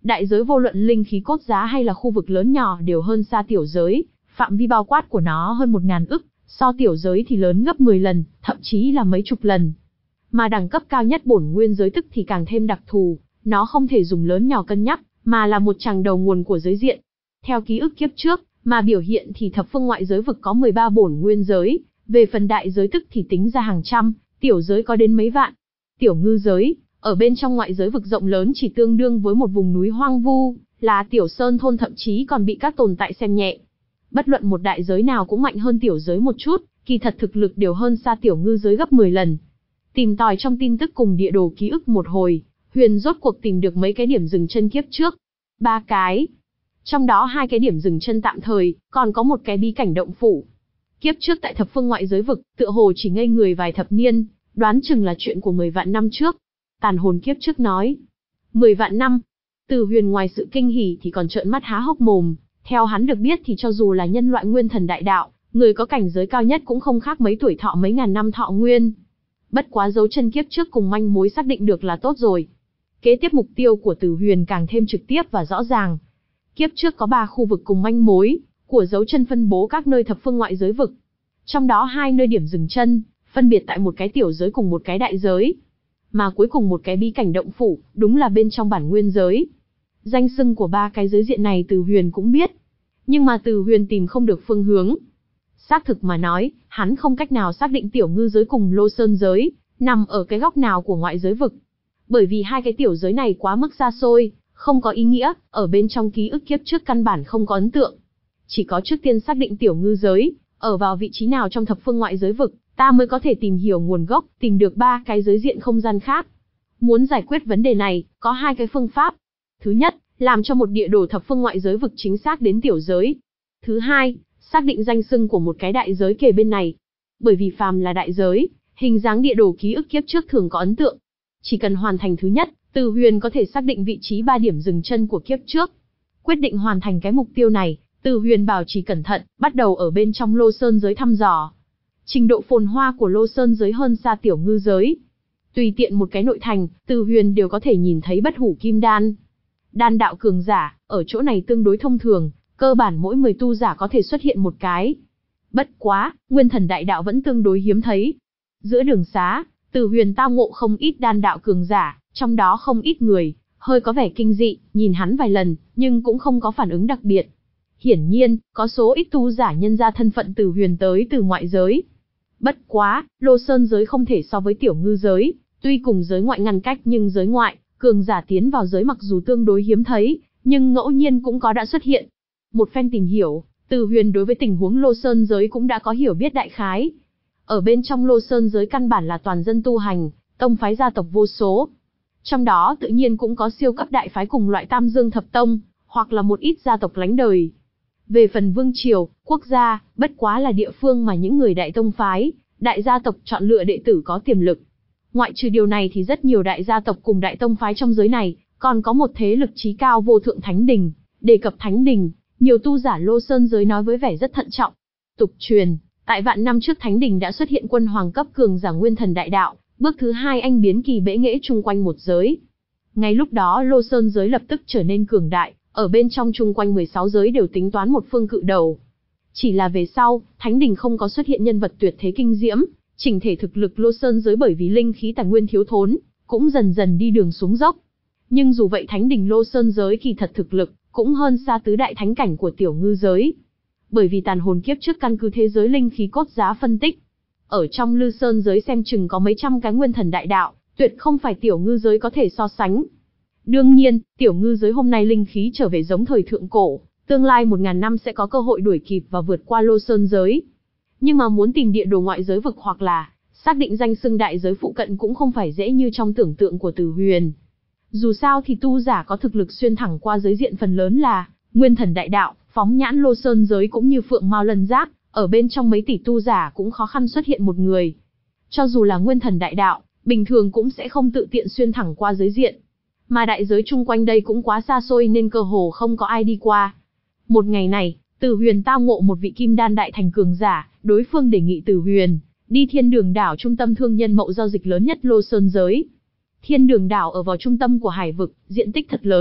Đại giới vô luận linh khí cốt giá hay là khu vực lớn nhỏ đều hơn xa tiểu giới, phạm vi bao quát của nó hơn một ngàn ức, so tiểu giới thì lớn gấp mười lần, thậm chí là mấy chục lần. Mà đẳng cấp cao nhất bổn nguyên giới tức thì càng thêm đặc thù, nó không thể dùng lớn nhỏ cân nhắc, mà là một tràng đầu nguồn của giới diện. Theo ký ức kiếp trước, mà biểu hiện thì thập phương ngoại giới vực có mười ba bổn nguyên giới, về phần đại giới tức thì tính ra hàng trăm, tiểu giới có đến mấy vạn. Tiểu ngư giới, ở bên trong ngoại giới vực rộng lớn chỉ tương đương với một vùng núi hoang vu, là tiểu sơn thôn, thậm chí còn bị các tồn tại xem nhẹ. Bất luận một đại giới nào cũng mạnh hơn tiểu giới một chút, kỳ thật thực lực đều hơn xa tiểu ngư giới gấp mười lần. Tìm tòi trong tin tức cùng địa đồ ký ức một hồi, Huyền rốt cuộc tìm được mấy cái điểm dừng chân kiếp trước. Ba cái. Trong đó hai cái điểm dừng chân tạm thời, còn có một cái bí cảnh động phủ. Kiếp trước tại thập phương ngoại giới vực, tựa hồ chỉ ngây người vài thập niên, đoán chừng là chuyện của mười vạn năm trước. Tàn hồn kiếp trước nói. Mười vạn năm. Từ Huyền ngoài sự kinh hỉ thì còn trợn mắt há hốc mồm. Theo hắn được biết thì cho dù là nhân loại nguyên thần đại đạo, người có cảnh giới cao nhất cũng không khác mấy tuổi thọ mấy ngàn năm thọ nguyên. Bất quá dấu chân kiếp trước cùng manh mối xác định được là tốt rồi. Kế tiếp mục tiêu của Từ Huyền càng thêm trực tiếp và rõ ràng. Kiếp trước có ba khu vực cùng manh mối của dấu chân phân bố các nơi thập phương ngoại giới vực. Trong đó hai nơi điểm dừng chân, phân biệt tại một cái tiểu giới cùng một cái đại giới. Mà cuối cùng một cái bí cảnh động phủ, đúng là bên trong bản nguyên giới. Danh xưng của ba cái giới diện này Từ Huyền cũng biết. Nhưng mà Từ Huyền tìm không được phương hướng. Xác thực mà nói, hắn không cách nào xác định tiểu ngư giới cùng Lô Sơn giới, nằm ở cái góc nào của ngoại giới vực. Bởi vì hai cái tiểu giới này quá mức xa xôi, không có ý nghĩa, ở bên trong ký ức kiếp trước căn bản không có ấn tượng. Chỉ có trước tiên xác định tiểu ngư giới, ở vào vị trí nào trong thập phương ngoại giới vực, ta mới có thể tìm hiểu nguồn gốc, tìm được ba cái giới diện không gian khác. Muốn giải quyết vấn đề này, có hai cái phương pháp. Thứ nhất, làm cho một địa đồ thập phương ngoại giới vực chính xác đến tiểu giới. Thứ hai, xác định danh xưng của một cái đại giới kề bên này. Bởi vì phàm là đại giới, hình dáng địa đồ ký ức kiếp trước thường có ấn tượng. Chỉ cần hoàn thành thứ nhất, Từ Huyền có thể xác định vị trí ba điểm dừng chân của kiếp trước. Quyết định hoàn thành cái mục tiêu này, Từ Huyền bảo trì cẩn thận, bắt đầu ở bên trong Lô Sơn giới thăm dò. Trình độ phồn hoa của Lô Sơn giới hơn xa tiểu ngư giới. Tùy tiện một cái nội thành, Từ Huyền đều có thể nhìn thấy bất hủ kim đan. Đan đạo cường giả, ở chỗ này tương đối thông thường, cơ bản mỗi mười tu giả có thể xuất hiện một cái. Bất quá, nguyên thần đại đạo vẫn tương đối hiếm thấy. Giữa đường xá, Từ Huyền tao ngộ không ít đan đạo cường giả, trong đó không ít người, hơi có vẻ kinh dị, nhìn hắn vài lần, nhưng cũng không có phản ứng đặc biệt. Hiển nhiên, có số ít tu giả nhân ra thân phận Từ Huyền tới từ ngoại giới. Bất quá, Lô Sơn giới không thể so với tiểu ngư giới, tuy cùng giới ngoại ngăn cách nhưng giới ngoại, cường giả tiến vào giới mặc dù tương đối hiếm thấy, nhưng ngẫu nhiên cũng có đã xuất hiện. Một phen tìm hiểu, Từ Huyền đối với tình huống Lô Sơn giới cũng đã có hiểu biết đại khái. Ở bên trong Lô Sơn giới căn bản là toàn dân tu hành, tông phái gia tộc vô số. Trong đó tự nhiên cũng có siêu cấp đại phái cùng loại Tam Dương Thập Tông, hoặc là một ít gia tộc lánh đời. Về phần vương triều, quốc gia, bất quá là địa phương mà những người đại tông phái, đại gia tộc chọn lựa đệ tử có tiềm lực. Ngoại trừ điều này thì rất nhiều đại gia tộc cùng đại tông phái trong giới này, còn có một thế lực chí cao vô thượng Thánh Đình. Đề cập Thánh Đình, nhiều tu giả Lô Sơn giới nói với vẻ rất thận trọng. Tục truyền, tại vạn năm trước Thánh Đình đã xuất hiện quân hoàng cấp cường giả nguyên thần đại đạo, bước thứ hai anh biến kỳ bẽ nghễ chung quanh một giới. Ngay lúc đó Lô Sơn giới lập tức trở nên cường đại, ở bên trong chung quanh mười sáu giới đều tính toán một phương cự đầu. Chỉ là về sau, Thánh Đình không có xuất hiện nhân vật tuyệt thế kinh diễm, chỉnh thể thực lực Lô Sơn giới bởi vì linh khí tài nguyên thiếu thốn, cũng dần dần đi đường xuống dốc. Nhưng dù vậy Thánh Đình Lô Sơn giới kỳ thật thực lực cũng hơn xa tứ đại thánh cảnh của tiểu ngư giới. Bởi vì tàn hồn kiếp trước căn cứ thế giới linh khí cốt giá phân tích, ở trong Lư Sơn giới xem chừng có mấy trăm cái nguyên thần đại đạo, tuyệt không phải tiểu ngư giới có thể so sánh. Đương nhiên, tiểu ngư giới hôm nay linh khí trở về giống thời thượng cổ, tương lai một ngàn năm sẽ có cơ hội đuổi kịp và vượt qua Lô Sơn giới. Nhưng mà muốn tìm địa đồ ngoại giới vực hoặc là xác định danh xưng đại giới phụ cận cũng không phải dễ như trong tưởng tượng của Từ Huyền. Dù sao thì tu giả có thực lực xuyên thẳng qua giới diện phần lớn là nguyên thần đại đạo, phóng nhãn Lô Sơn giới cũng như phượng mao lân giác, ở bên trong mấy tỷ tu giả cũng khó khăn xuất hiện một người. Cho dù là nguyên thần đại đạo, bình thường cũng sẽ không tự tiện xuyên thẳng qua giới diện. Mà đại giới chung quanh đây cũng quá xa xôi nên cơ hồ không có ai đi qua. Một ngày này, Từ Huyền tao ngộ một vị kim đan đại thành cường giả, đối phương đề nghị Từ Huyền đi Thiên Đường đảo, trung tâm thương nhân mậu giao dịch lớn nhất Lô Sơn giới. Thiên Đường đảo ở vào trung tâm của hải vực, diện tích thật lớn,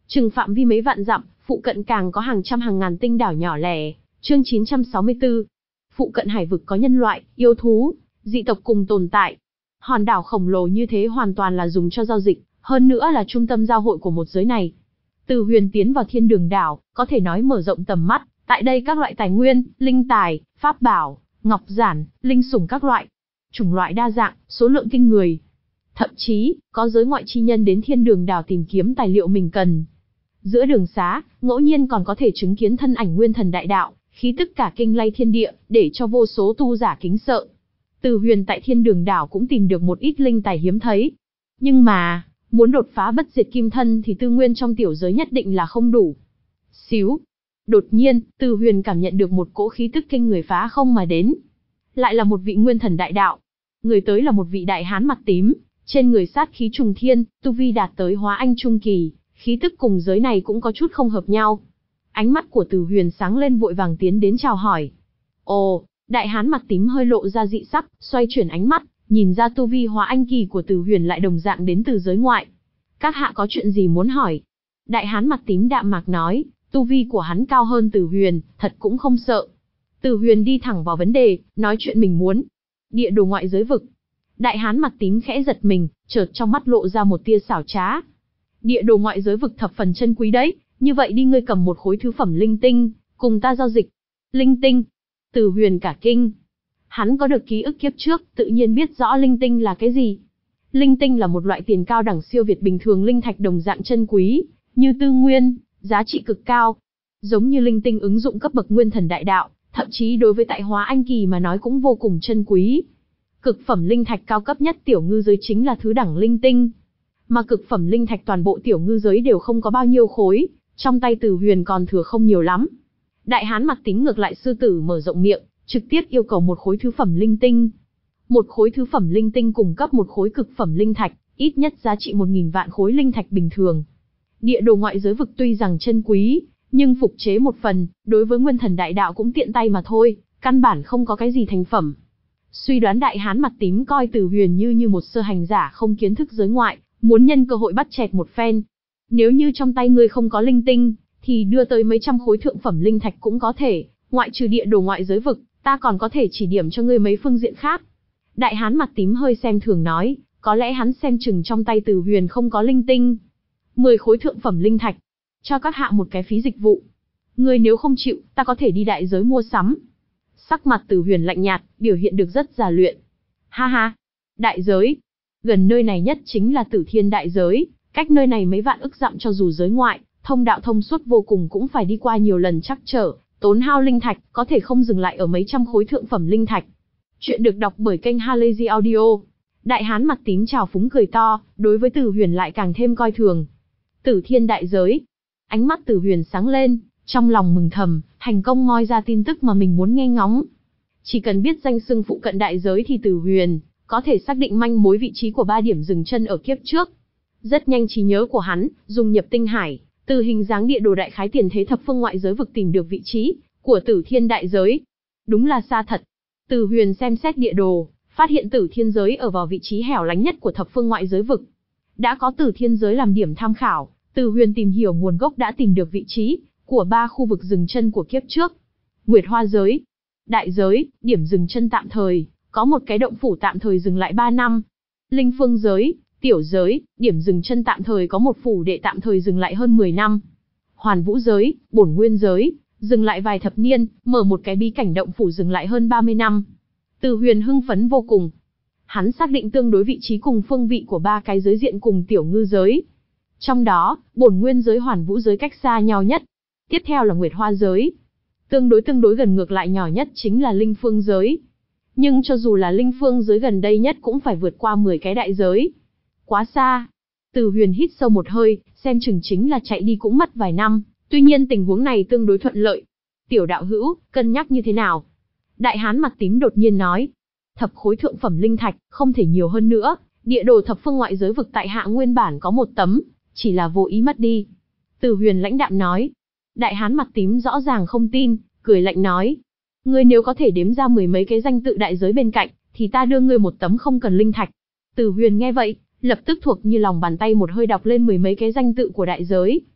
Chừng phạm vi mấy vạn dặm, phụ cận càng có hàng trăm hàng ngàn tinh đảo nhỏ lẻ. Chương chín trăm sáu mươi tư. Phụ cận hải vực có nhân loại, yêu thú, dị tộc cùng tồn tại. Hòn đảo khổng lồ như thế hoàn toàn là dùng cho giao dịch, hơn nữa là trung tâm giao hội của một giới này. Từ Huyền tiến vào Thiên Đường đảo, có thể nói mở rộng tầm mắt, tại đây các loại tài nguyên, linh tài, pháp bảo, ngọc giản, linh sủng các loại, chủng loại đa dạng, số lượng kinh người. Thậm chí, có giới ngoại chi nhân đến Thiên Đường đảo tìm kiếm tài liệu mình cần. Giữa đường xá, ngẫu nhiên còn có thể chứng kiến thân ảnh nguyên thần đại đạo, khí tức cả kinh lay thiên địa, để cho vô số tu giả kính sợ. Từ Huyền tại Thiên Đường đảo cũng tìm được một ít linh tài hiếm thấy. Nhưng mà, muốn đột phá bất diệt kim thân thì tư nguyên trong tiểu giới nhất định là không đủ. Xíu. Đột nhiên, Từ Huyền cảm nhận được một cỗ khí tức kinh người phá không mà đến. Lại là một vị nguyên thần đại đạo. Người tới là một vị đại hán mặt tím, trên người sát khí trùng thiên, tu vi đạt tới hóa anh trung kỳ, khí tức cùng giới này cũng có chút không hợp nhau. Ánh mắt của Từ Huyền sáng lên vội vàng tiến đến chào hỏi. Ồ, đại hán mặt tím hơi lộ ra dị sắc, xoay chuyển ánh mắt, nhìn ra tu vi hóa anh kỳ của Từ Huyền lại đồng dạng đến từ giới ngoại. Các hạ có chuyện gì muốn hỏi? Đại hán mặt tím đạm mạc nói, tu vi của hắn cao hơn Từ Huyền, thật cũng không sợ. Từ Huyền đi thẳng vào vấn đề, nói chuyện mình muốn. Địa đồ ngoại giới vực. Đại hán mặt tím khẽ giật mình, chợt trong mắt lộ ra một tia xảo trá. Địa đồ ngoại giới vực thập phần chân quý đấy, như vậy đi ngươi cầm một khối thứ phẩm linh tinh, cùng ta giao dịch. Linh tinh. Từ Huyền cả kinh. Hắn có được ký ức kiếp trước, tự nhiên biết rõ linh tinh là cái gì. Linh tinh là một loại tiền cao đẳng siêu việt bình thường linh thạch đồng dạng chân quý, như tư nguyên, giá trị cực cao. Giống như linh tinh ứng dụng cấp bậc nguyên thần đại đạo, thậm chí đối với tại hóa anh kỳ mà nói cũng vô cùng chân quý. Cực phẩm linh thạch cao cấp nhất tiểu ngư giới chính là thứ đẳng linh tinh. Mà cực phẩm linh thạch toàn bộ tiểu ngư giới đều không có bao nhiêu khối, trong tay Từ Huyền còn thừa không nhiều lắm. Đại hán mặt tính ngược lại sư tử mở rộng miệng, trực tiếp yêu cầu một khối thứ phẩm linh tinh. Một khối thứ phẩm linh tinh cung cấp một khối cực phẩm linh thạch, ít nhất giá trị một nghìn vạn khối linh thạch bình thường. Địa đồ ngoại giới vực tuy rằng chân quý, nhưng phục chế một phần, đối với nguyên thần đại đạo cũng tiện tay mà thôi, căn bản không có cái gì thành phẩm. Suy đoán đại hán mặt tím coi Từ Huyền như như một sơ hành giả không kiến thức giới ngoại, muốn nhân cơ hội bắt chẹt một phen. Nếu như trong tay ngươi không có linh tinh, thì đưa tới mấy trăm khối thượng phẩm linh thạch cũng có thể, ngoại trừ địa đồ ngoại giới vực, ta còn có thể chỉ điểm cho ngươi mấy phương diện khác. Đại hán mặt tím hơi xem thường nói, có lẽ hắn xem chừng trong tay Từ Huyền không có linh tinh. mười khối thượng phẩm linh thạch, cho các hạ một cái phí dịch vụ. Ngươi nếu không chịu, ta có thể đi đại giới mua sắm. Sắc mặt Từ Huyền lạnh nhạt, biểu hiện được rất già luyện. Ha ha, đại giới. Gần nơi này nhất chính là Tử Thiên đại giới, cách nơi này mấy vạn ức dặm, cho dù giới ngoại, thông đạo thông suốt vô cùng cũng phải đi qua nhiều lần trắc trở, tốn hao linh thạch, có thể không dừng lại ở mấy trăm khối thượng phẩm linh thạch. Chuyện được đọc bởi kênh Halazy Audio. Đại hán mặt tím trào phúng cười to, đối với Từ Huyền lại càng thêm coi thường. Tử Thiên đại giới. Ánh mắt Từ Huyền sáng lên, trong lòng mừng thầm, thành công moi ra tin tức mà mình muốn nghe ngóng. Chỉ cần biết danh xưng phụ cận đại giới thì Từ Huyền có thể xác định manh mối vị trí của ba điểm dừng chân ở kiếp trước. Rất nhanh trí nhớ của hắn, dùng nhập tinh hải, từ hình dáng địa đồ đại khái tiền thế thập phương ngoại giới vực tìm được vị trí của Tử Thiên đại giới. Đúng là xa thật. Từ Huyền xem xét địa đồ, phát hiện Tử Thiên giới ở vào vị trí hẻo lánh nhất của thập phương ngoại giới vực. Đã có Tử Thiên giới làm điểm tham khảo, Từ Huyền tìm hiểu nguồn gốc đã tìm được vị trí của ba khu vực dừng chân của kiếp trước. Nguyệt Hoa giới, đại giới, điểm dừng chân tạm thời, có một cái động phủ tạm thời dừng lại ba năm. Linh Phương giới, tiểu giới, điểm dừng chân tạm thời có một phủ đệ tạm thời dừng lại hơn mười năm. Hoàn Vũ giới, bổn nguyên giới, dừng lại vài thập niên, mở một cái bí cảnh động phủ dừng lại hơn ba mươi năm. Từ Huyền hưng phấn vô cùng. Hắn xác định tương đối vị trí cùng phương vị của ba cái giới diện cùng tiểu ngư giới. Trong đó, bổn nguyên giới Hoàn Vũ giới cách xa nhau nhất. Tiếp theo là Nguyệt Hoa giới. Tương đối tương đối gần ngược lại nhỏ nhất chính là Linh Phương giới. Nhưng cho dù là Linh Phương giới gần đây nhất cũng phải vượt qua mười cái đại giới. Quá xa. Từ Huyền hít sâu một hơi, xem chừng chính là chạy đi cũng mất vài năm. Tuy nhiên tình huống này tương đối thuận lợi. Tiểu đạo hữu, cân nhắc như thế nào? Đại hán mặt tím đột nhiên nói. Thập khối thượng phẩm linh thạch, không thể nhiều hơn nữa. Địa đồ thập phương ngoại giới vực tại hạ nguyên bản có một tấm, chỉ là vô ý mất đi. Từ Huyền lãnh đạm nói. Đại hán mặt tím rõ ràng không tin, cười lạnh nói. Ngươi nếu có thể đếm ra mười mấy cái danh tự đại giới bên cạnh, thì ta đưa ngươi một tấm không cần linh thạch. Từ Huyền nghe vậy, lập tức thuộc như lòng bàn tay một hơi đọc lên mười mấy cái danh tự của đại giới.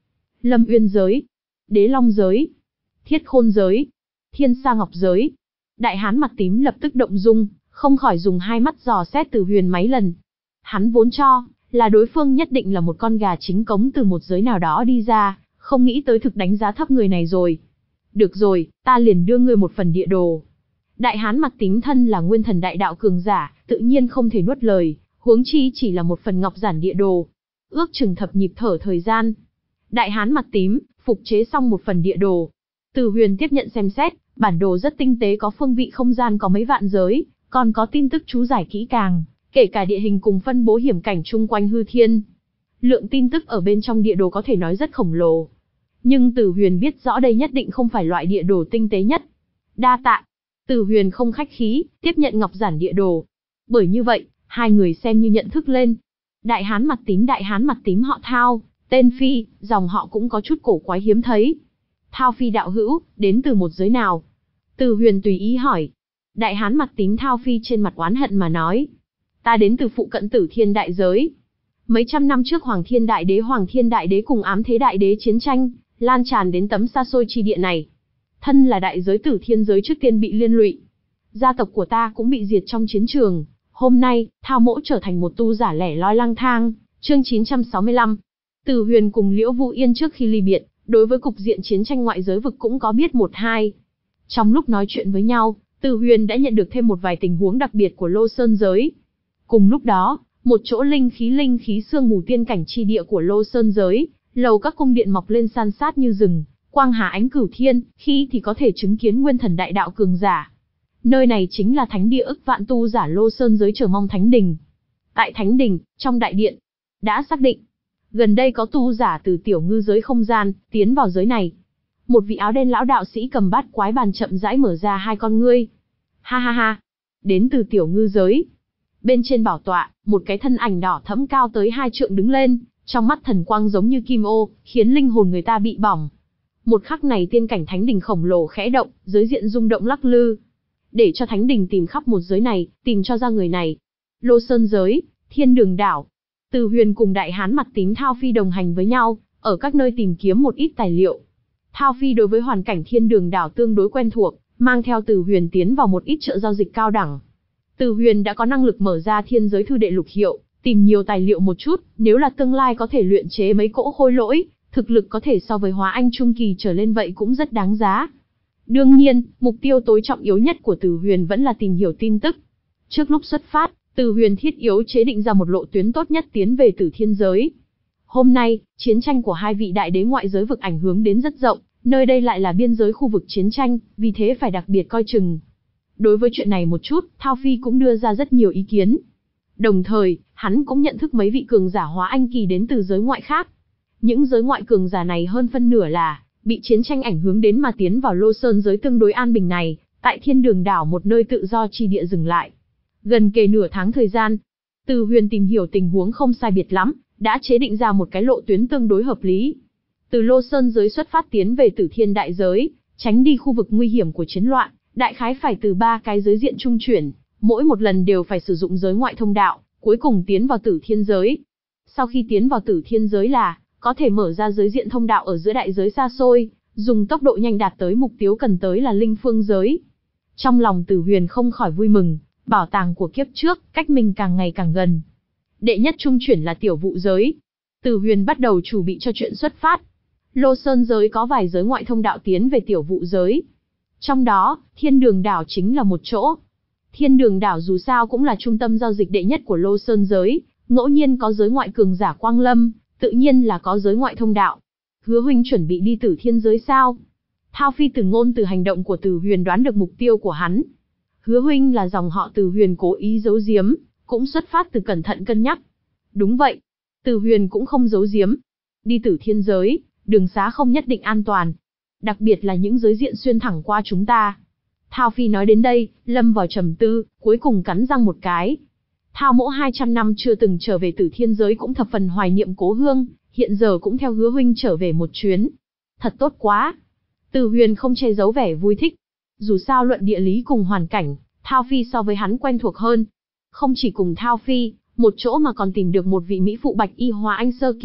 Lâm Uyên giới, Đế Long giới, Thiết Khôn giới, Thiên Sa Ngọc giới. Đại hán mặt tím lập tức động dung, không khỏi dùng hai mắt dò xét Từ Huyền mấy lần. Hắn vốn cho là đối phương nhất định là một con gà chính cống từ một giới nào đó đi ra, không nghĩ tới thực đánh giá thấp người này rồi. Được rồi, ta liền đưa ngươi một phần địa đồ. Đại hán mặt tím thân là nguyên thần đại đạo cường giả, tự nhiên không thể nuốt lời, huống chi chỉ là một phần ngọc giản địa đồ. Ước chừng thập nhịp thở thời gian, đại hán mặt tím phục chế xong một phần địa đồ. Từ Huyền tiếp nhận xem xét, bản đồ rất tinh tế, có phương vị không gian có mấy vạn giới, còn có tin tức chú giải kỹ càng, kể cả địa hình cùng phân bố hiểm cảnh chung quanh hư thiên. Lượng tin tức ở bên trong địa đồ có thể nói rất khổng lồ. Nhưng Từ Huyền biết rõ đây nhất định không phải loại địa đồ tinh tế nhất. Đa tạ. Từ Huyền không khách khí, tiếp nhận ngọc giản địa đồ. Bởi như vậy, hai người xem như nhận thức lên. Đại hán mặt tím đại hán mặt tím họ Thao, tên Phi, dòng họ cũng có chút cổ quái hiếm thấy. Thao Phi đạo hữu, đến từ một giới nào? Từ Huyền tùy ý hỏi. Đại hán mặt tím Thao Phi trên mặt oán hận mà nói. Ta đến từ phụ cận Tử Thiên đại giới. Mấy trăm năm trước Hoàng Thiên Đại Đế Hoàng Thiên Đại Đế cùng Ám Thế Đại Đế chiến tranh, lan tràn đến tấm xa xôi chi địa này. Thân là đại giới Tử Thiên giới trước tiên bị liên lụy. Gia tộc của ta cũng bị diệt trong chiến trường. Hôm nay, Thao mỗ trở thành một tu giả lẻ loi lang thang. Chương chín trăm sáu mươi lăm. Từ Huyền cùng Liễu Vũ Yên trước khi ly biệt, đối với cục diện chiến tranh ngoại giới vực cũng có biết một hai. Trong lúc nói chuyện với nhau, Từ Huyền đã nhận được thêm một vài tình huống đặc biệt của Lô Sơn giới. Cùng lúc đó, một chỗ linh khí linh khí sương mù tiên cảnh chi địa của Lô Sơn giới, lầu các cung điện mọc lên san sát như rừng, quang hà ánh cửu thiên, khi thì có thể chứng kiến nguyên thần đại đạo cường giả. Nơi này chính là thánh địa ức vạn tu giả Lô Sơn giới chờ mong thánh đình. Tại thánh đình, trong đại điện, đã xác định, gần đây có tu giả từ tiểu ngư giới không gian, tiến vào giới này. Một vị áo đen lão đạo sĩ cầm bát quái bàn chậm rãi mở ra hai con ngươi. Ha ha ha, đến từ tiểu ngư giới. Bên trên bảo tọa, một cái thân ảnh đỏ thẫm cao tới hai trượng đứng lên, trong mắt thần quang giống như kim ô, khiến linh hồn người ta bị bỏng. Một khắc này tiên cảnh thánh đình khổng lồ khẽ động, giới diện rung động lắc lư. Để cho thánh đình tìm khắp một giới này, tìm cho ra người này. Lô Sơn giới, Thiên Đường đảo. Từ Huyền cùng đại hán mặt tím Thao Phi đồng hành với nhau, ở các nơi tìm kiếm một ít tài liệu. Thao Phi đối với hoàn cảnh Thiên Đường đảo tương đối quen thuộc, mang theo Từ Huyền tiến vào một ít chợ giao dịch cao đẳng. Từ Huyền đã có năng lực mở ra thiên giới thư đệ lục hiệu, tìm nhiều tài liệu một chút, nếu là tương lai có thể luyện chế mấy cỗ khôi lỗi, thực lực có thể so với hóa anh trung kỳ trở lên vậy cũng rất đáng giá. Đương nhiên, mục tiêu tối trọng yếu nhất của Từ Huyền vẫn là tìm hiểu tin tức. Trước lúc xuất phát, Từ Huyền thiết yếu chế định ra một lộ tuyến tốt nhất tiến về Tử Thiên giới. Hôm nay, chiến tranh của hai vị đại đế ngoại giới vực ảnh hưởng đến rất rộng, nơi đây lại là biên giới khu vực chiến tranh, vì thế phải đặc biệt coi chừng. Đối với chuyện này một chút, Thao Phi cũng đưa ra rất nhiều ý kiến. Đồng thời, hắn cũng nhận thức mấy vị cường giả hóa anh kỳ đến từ giới ngoại khác. Những giới ngoại cường giả này hơn phân nửa là bị chiến tranh ảnh hưởng đến mà tiến vào Lô Sơn giới tương đối an bình này, tại Thiên Đường đảo một nơi tự do chi địa dừng lại. Gần kề nửa tháng thời gian, Từ Huyền tìm hiểu tình huống không sai biệt lắm, đã chế định ra một cái lộ tuyến tương đối hợp lý. Từ Lô Sơn giới xuất phát tiến về Tử Thiên đại giới, tránh đi khu vực nguy hiểm của chiến loạn, đại khái phải từ ba cái giới diện trung chuyển, mỗi một lần đều phải sử dụng giới ngoại thông đạo, cuối cùng tiến vào Tử Thiên giới. Sau khi tiến vào Tử Thiên giới là có thể mở ra giới diện thông đạo ở giữa đại giới xa xôi, dùng tốc độ nhanh đạt tới mục tiêu cần tới là linh phương giới. Trong lòng Từ Huyền không khỏi vui mừng, bảo tàng của kiếp trước, cách mình càng ngày càng gần. Đệ nhất trung chuyển là tiểu vụ giới. Từ Huyền bắt đầu chuẩn bị cho chuyện xuất phát. Lô Sơn giới có vài giới ngoại thông đạo tiến về tiểu vụ giới. Trong đó, Thiên Đường đảo chính là một chỗ. Thiên Đường đảo dù sao cũng là trung tâm giao dịch đệ nhất của Lô Sơn giới, ngẫu nhiên có giới ngoại cường giả quang lâm, tự nhiên là có giới ngoại thông đạo. Hứa huynh chuẩn bị đi Tử Thiên giới sao? Thao Phi từ ngôn từ hành động của Từ Huyền đoán được mục tiêu của hắn. Hứa huynh là dòng họ Từ Huyền cố ý giấu giếm, cũng xuất phát từ cẩn thận cân nhắc. Đúng vậy, Từ Huyền cũng không giấu giếm. Đi Tử Thiên giới, đường xá không nhất định an toàn, đặc biệt là những giới diện xuyên thẳng qua chúng ta. Thao Phi nói đến đây, lâm vào trầm tư, cuối cùng cắn răng một cái. Thao mỗ hai trăm năm chưa từng trở về Tử Thiên giới cũng thập phần hoài niệm cố hương, hiện giờ cũng theo Hứa huynh trở về một chuyến. Thật tốt quá. Từ Huyền không che giấu vẻ vui thích. Dù sao luận địa lý cùng hoàn cảnh, Thao Phi so với hắn quen thuộc hơn. Không chỉ cùng Thao Phi, một chỗ mà còn tìm được một vị mỹ phụ bạch y hóa anh sơ kỳ,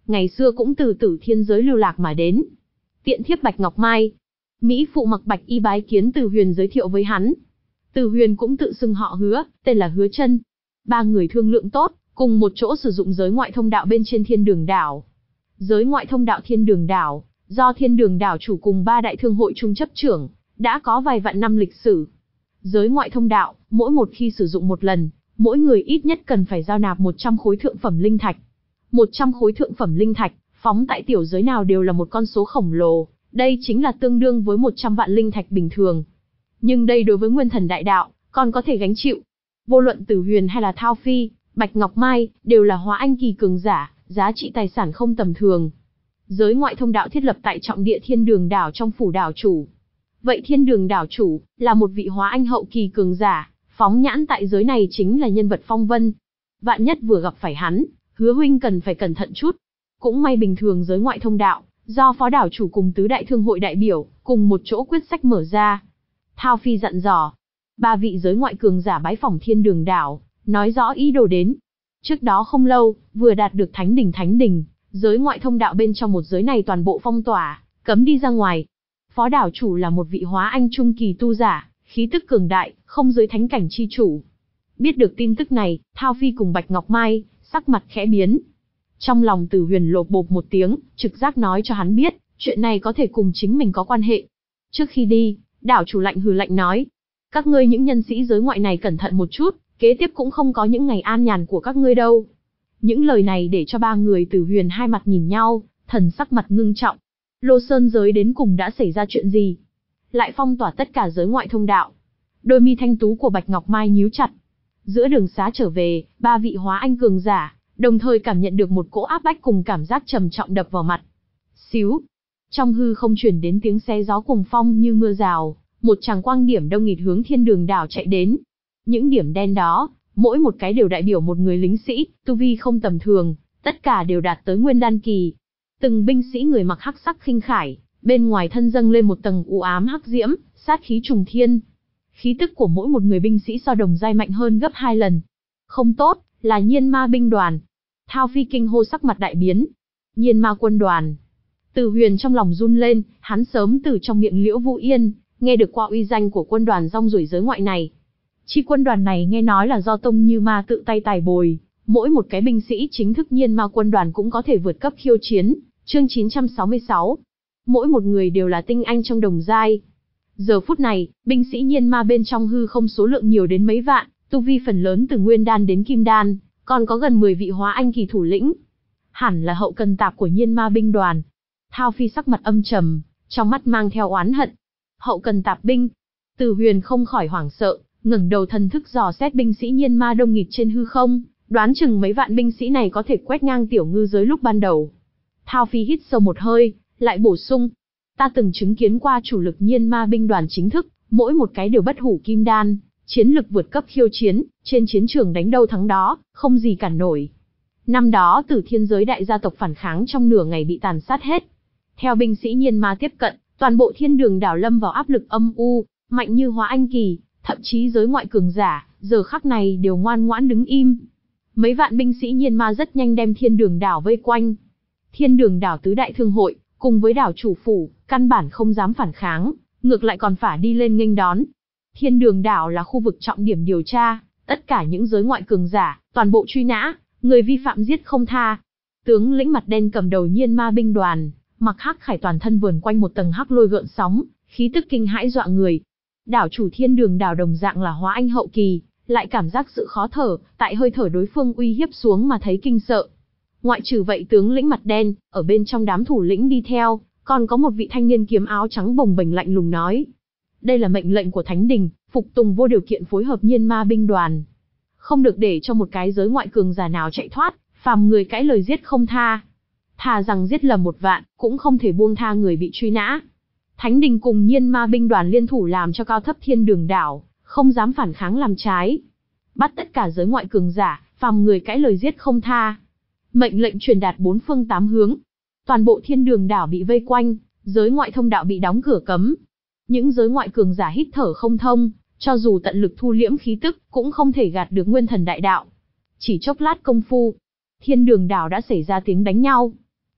ngày xưa cũng từ Tử Thiên giới lưu lạc mà đến. Tiện thiếp Bạch Ngọc Mai. Mỹ phụ mặc bạch y bái kiến Từ Huyền giới thiệu với hắn. Từ Huyền cũng tự xưng họ Hứa, tên là Hứa Chân. Ba người thương lượng tốt, cùng một chỗ sử dụng giới ngoại thông đạo bên trên Thiên Đường đảo. Giới ngoại thông đạo Thiên Đường đảo, do Thiên Đường đảo chủ cùng ba đại thương hội chung chấp trưởng, đã có vài vạn năm lịch sử. Giới ngoại thông đạo, mỗi một khi sử dụng một lần, mỗi người ít nhất cần phải giao nạp một trăm khối thượng phẩm linh thạch. một trăm khối thượng phẩm linh thạch, phóng tại tiểu giới nào đều là một con số khổng lồ, đây chính là tương đương với một trăm vạn linh thạch bình thường. Nhưng đây đối với nguyên thần đại đạo, còn có thể gánh chịu. Vô luận Tử Huyền hay là Thao Phi, Bạch Ngọc Mai, đều là hóa anh kỳ cường giả, giá trị tài sản không tầm thường. Giới ngoại thông đạo thiết lập tại trọng địa Thiên Đường đảo trong phủ đảo chủ. Vậy Thiên Đường đảo chủ, là một vị hóa anh hậu kỳ cường giả, phóng nhãn tại giới này chính là nhân vật phong vân. Vạn nhất vừa gặp phải hắn, Hứa huynh cần phải cẩn thận chút. Cũng may bình thường giới ngoại thông đạo, do phó đảo chủ cùng tứ đại thương hội đại biểu, cùng một chỗ quyết sách mở ra. Thao Phi dặn dò. Ba vị giới ngoại cường giả bái phỏng Thiên Đường đảo, nói rõ ý đồ đến. Trước đó không lâu, vừa đạt được thánh đỉnh thánh đỉnh, giới ngoại thông đạo bên trong một giới này toàn bộ phong tỏa, cấm đi ra ngoài. Phó đảo chủ là một vị hóa anh trung kỳ tu giả, khí tức cường đại, không dưới thánh cảnh chi chủ. Biết được tin tức này, Thao Phi cùng Bạch Ngọc Mai, sắc mặt khẽ biến. Trong lòng Tử Huyền lột bột một tiếng, trực giác nói cho hắn biết, chuyện này có thể cùng chính mình có quan hệ. Trước khi đi, đảo chủ lạnh hừ lạnh nói, các ngươi những nhân sĩ giới ngoại này cẩn thận một chút, kế tiếp cũng không có những ngày an nhàn của các ngươi đâu. Những lời này để cho ba người Tử Huyền hai mặt nhìn nhau, thần sắc mặt ngưng trọng. Lô Sơn giới đến cùng đã xảy ra chuyện gì? Lại phong tỏa tất cả giới ngoại thông đạo. Đôi mi thanh tú của Bạch Ngọc Mai nhíu chặt. Giữa đường xá trở về, ba vị hóa anh cường giả, đồng thời cảm nhận được một cỗ áp bách cùng cảm giác trầm trọng đập vào mặt. Xíu. Trong hư không truyền đến tiếng xé gió cùng phong như mưa rào, một tràng quang điểm đông nghịt hướng Thiên Đường đảo chạy đến. Những điểm đen đó, mỗi một cái đều đại biểu một người lính sĩ, tu vi không tầm thường, tất cả đều đạt tới nguyên đan kỳ. Từng binh sĩ người mặc hắc sắc khinh khải, bên ngoài thân dâng lên một tầng u ám hắc diễm, sát khí trùng thiên. Khí tức của mỗi một người binh sĩ so đồng giai mạnh hơn gấp hai lần. Không tốt, là Nhiên Ma binh đoàn. Thao Phi kinh hô sắc mặt đại biến. Nhiên Ma quân đoàn. Từ Huyền trong lòng run lên, hắn sớm từ trong miệng Liễu Vũ Yên, nghe được qua uy danh của quân đoàn rong ruổi giới ngoại này. Chi quân đoàn này nghe nói là do Tông Như Ma tự tay tài bồi, mỗi một cái binh sĩ chính thức Nhiên Ma quân đoàn cũng có thể vượt cấp khiêu chiến. Chương chín trăm sáu mươi sáu. Mỗi một người đều là tinh anh trong đồng giai. Giờ phút này, binh sĩ Nhiên Ma bên trong hư không số lượng nhiều đến mấy vạn, tu vi phần lớn từ nguyên đan đến kim đan, còn có gần mười vị hóa anh kỳ thủ lĩnh. Hẳn là hậu cần tạp của Nhiên Ma binh đoàn. Thao Phi sắc mặt âm trầm, trong mắt mang theo oán hận. Hậu cần tạp binh. Từ Huyền không khỏi hoảng sợ, ngẩng đầu thần thức dò xét binh sĩ Nhiên Ma đông nghịt trên hư không, đoán chừng mấy vạn binh sĩ này có thể quét ngang tiểu ngư giới lúc ban đầu. Thao Phi hít sâu một hơi, lại bổ sung. Ta từng chứng kiến qua chủ lực Nhiên Ma binh đoàn chính thức, mỗi một cái đều bất hủ kim đan, chiến lực vượt cấp khiêu chiến, trên chiến trường đánh đâu thắng đó, không gì cản nổi. Năm đó Tử Thiên giới đại gia tộc phản kháng trong nửa ngày bị tàn sát hết. Theo binh sĩ Nhiên Ma tiếp cận, toàn bộ Thiên Đường đảo lâm vào áp lực âm u, mạnh như hóa anh kỳ, thậm chí giới ngoại cường giả, giờ khắc này đều ngoan ngoãn đứng im. Mấy vạn binh sĩ Nhiên Ma rất nhanh đem Thiên Đường đảo vây quanh. Thiên Đường đảo tứ đại thương hội, cùng với đảo chủ phủ, căn bản không dám phản kháng, ngược lại còn phải đi lên nghênh đón. Thiên Đường đảo là khu vực trọng điểm điều tra, tất cả những giới ngoại cường giả, toàn bộ truy nã, người vi phạm giết không tha. Tướng lĩnh mặt đen cầm đầu Nhiên Ma binh đoàn, mặc hắc khải toàn thân vườn quanh một tầng hắc lôi gợn sóng, khí tức kinh hãi dọa người. Đảo chủ Thiên Đường đảo đồng dạng là hóa anh hậu kỳ, lại cảm giác sự khó thở, tại hơi thở đối phương uy hiếp xuống mà thấy kinh sợ. Ngoại trừ vậy tướng lĩnh mặt đen, ở bên trong đám thủ lĩnh đi theo, còn có một vị thanh niên kiếm áo trắng bồng bềnh lạnh lùng nói. Đây là mệnh lệnh của Thánh Đình, phục tùng vô điều kiện phối hợp Nhiên Ma binh đoàn. Không được để cho một cái giới ngoại cường giả nào chạy thoát, phàm người cãi lời giết không tha. Thà rằng giết lầm một vạn, cũng không thể buông tha người bị truy nã. Thánh Đình cùng Nhiên Ma binh đoàn liên thủ làm cho cao thấp Thiên Đường đảo, không dám phản kháng làm trái. Bắt tất cả giới ngoại cường giả, phàm người cãi lời giết không tha. Mệnh lệnh truyền đạt bốn phương tám hướng. Toàn bộ Thiên Đường đảo bị vây quanh, giới ngoại thông đạo bị đóng cửa cấm. Những giới ngoại cường giả hít thở không thông, cho dù tận lực thu liễm khí tức, cũng không thể gạt được nguyên thần đại đạo. Chỉ chốc lát công phu, Thiên Đường đảo đã xảy ra tiếng đánh nhau.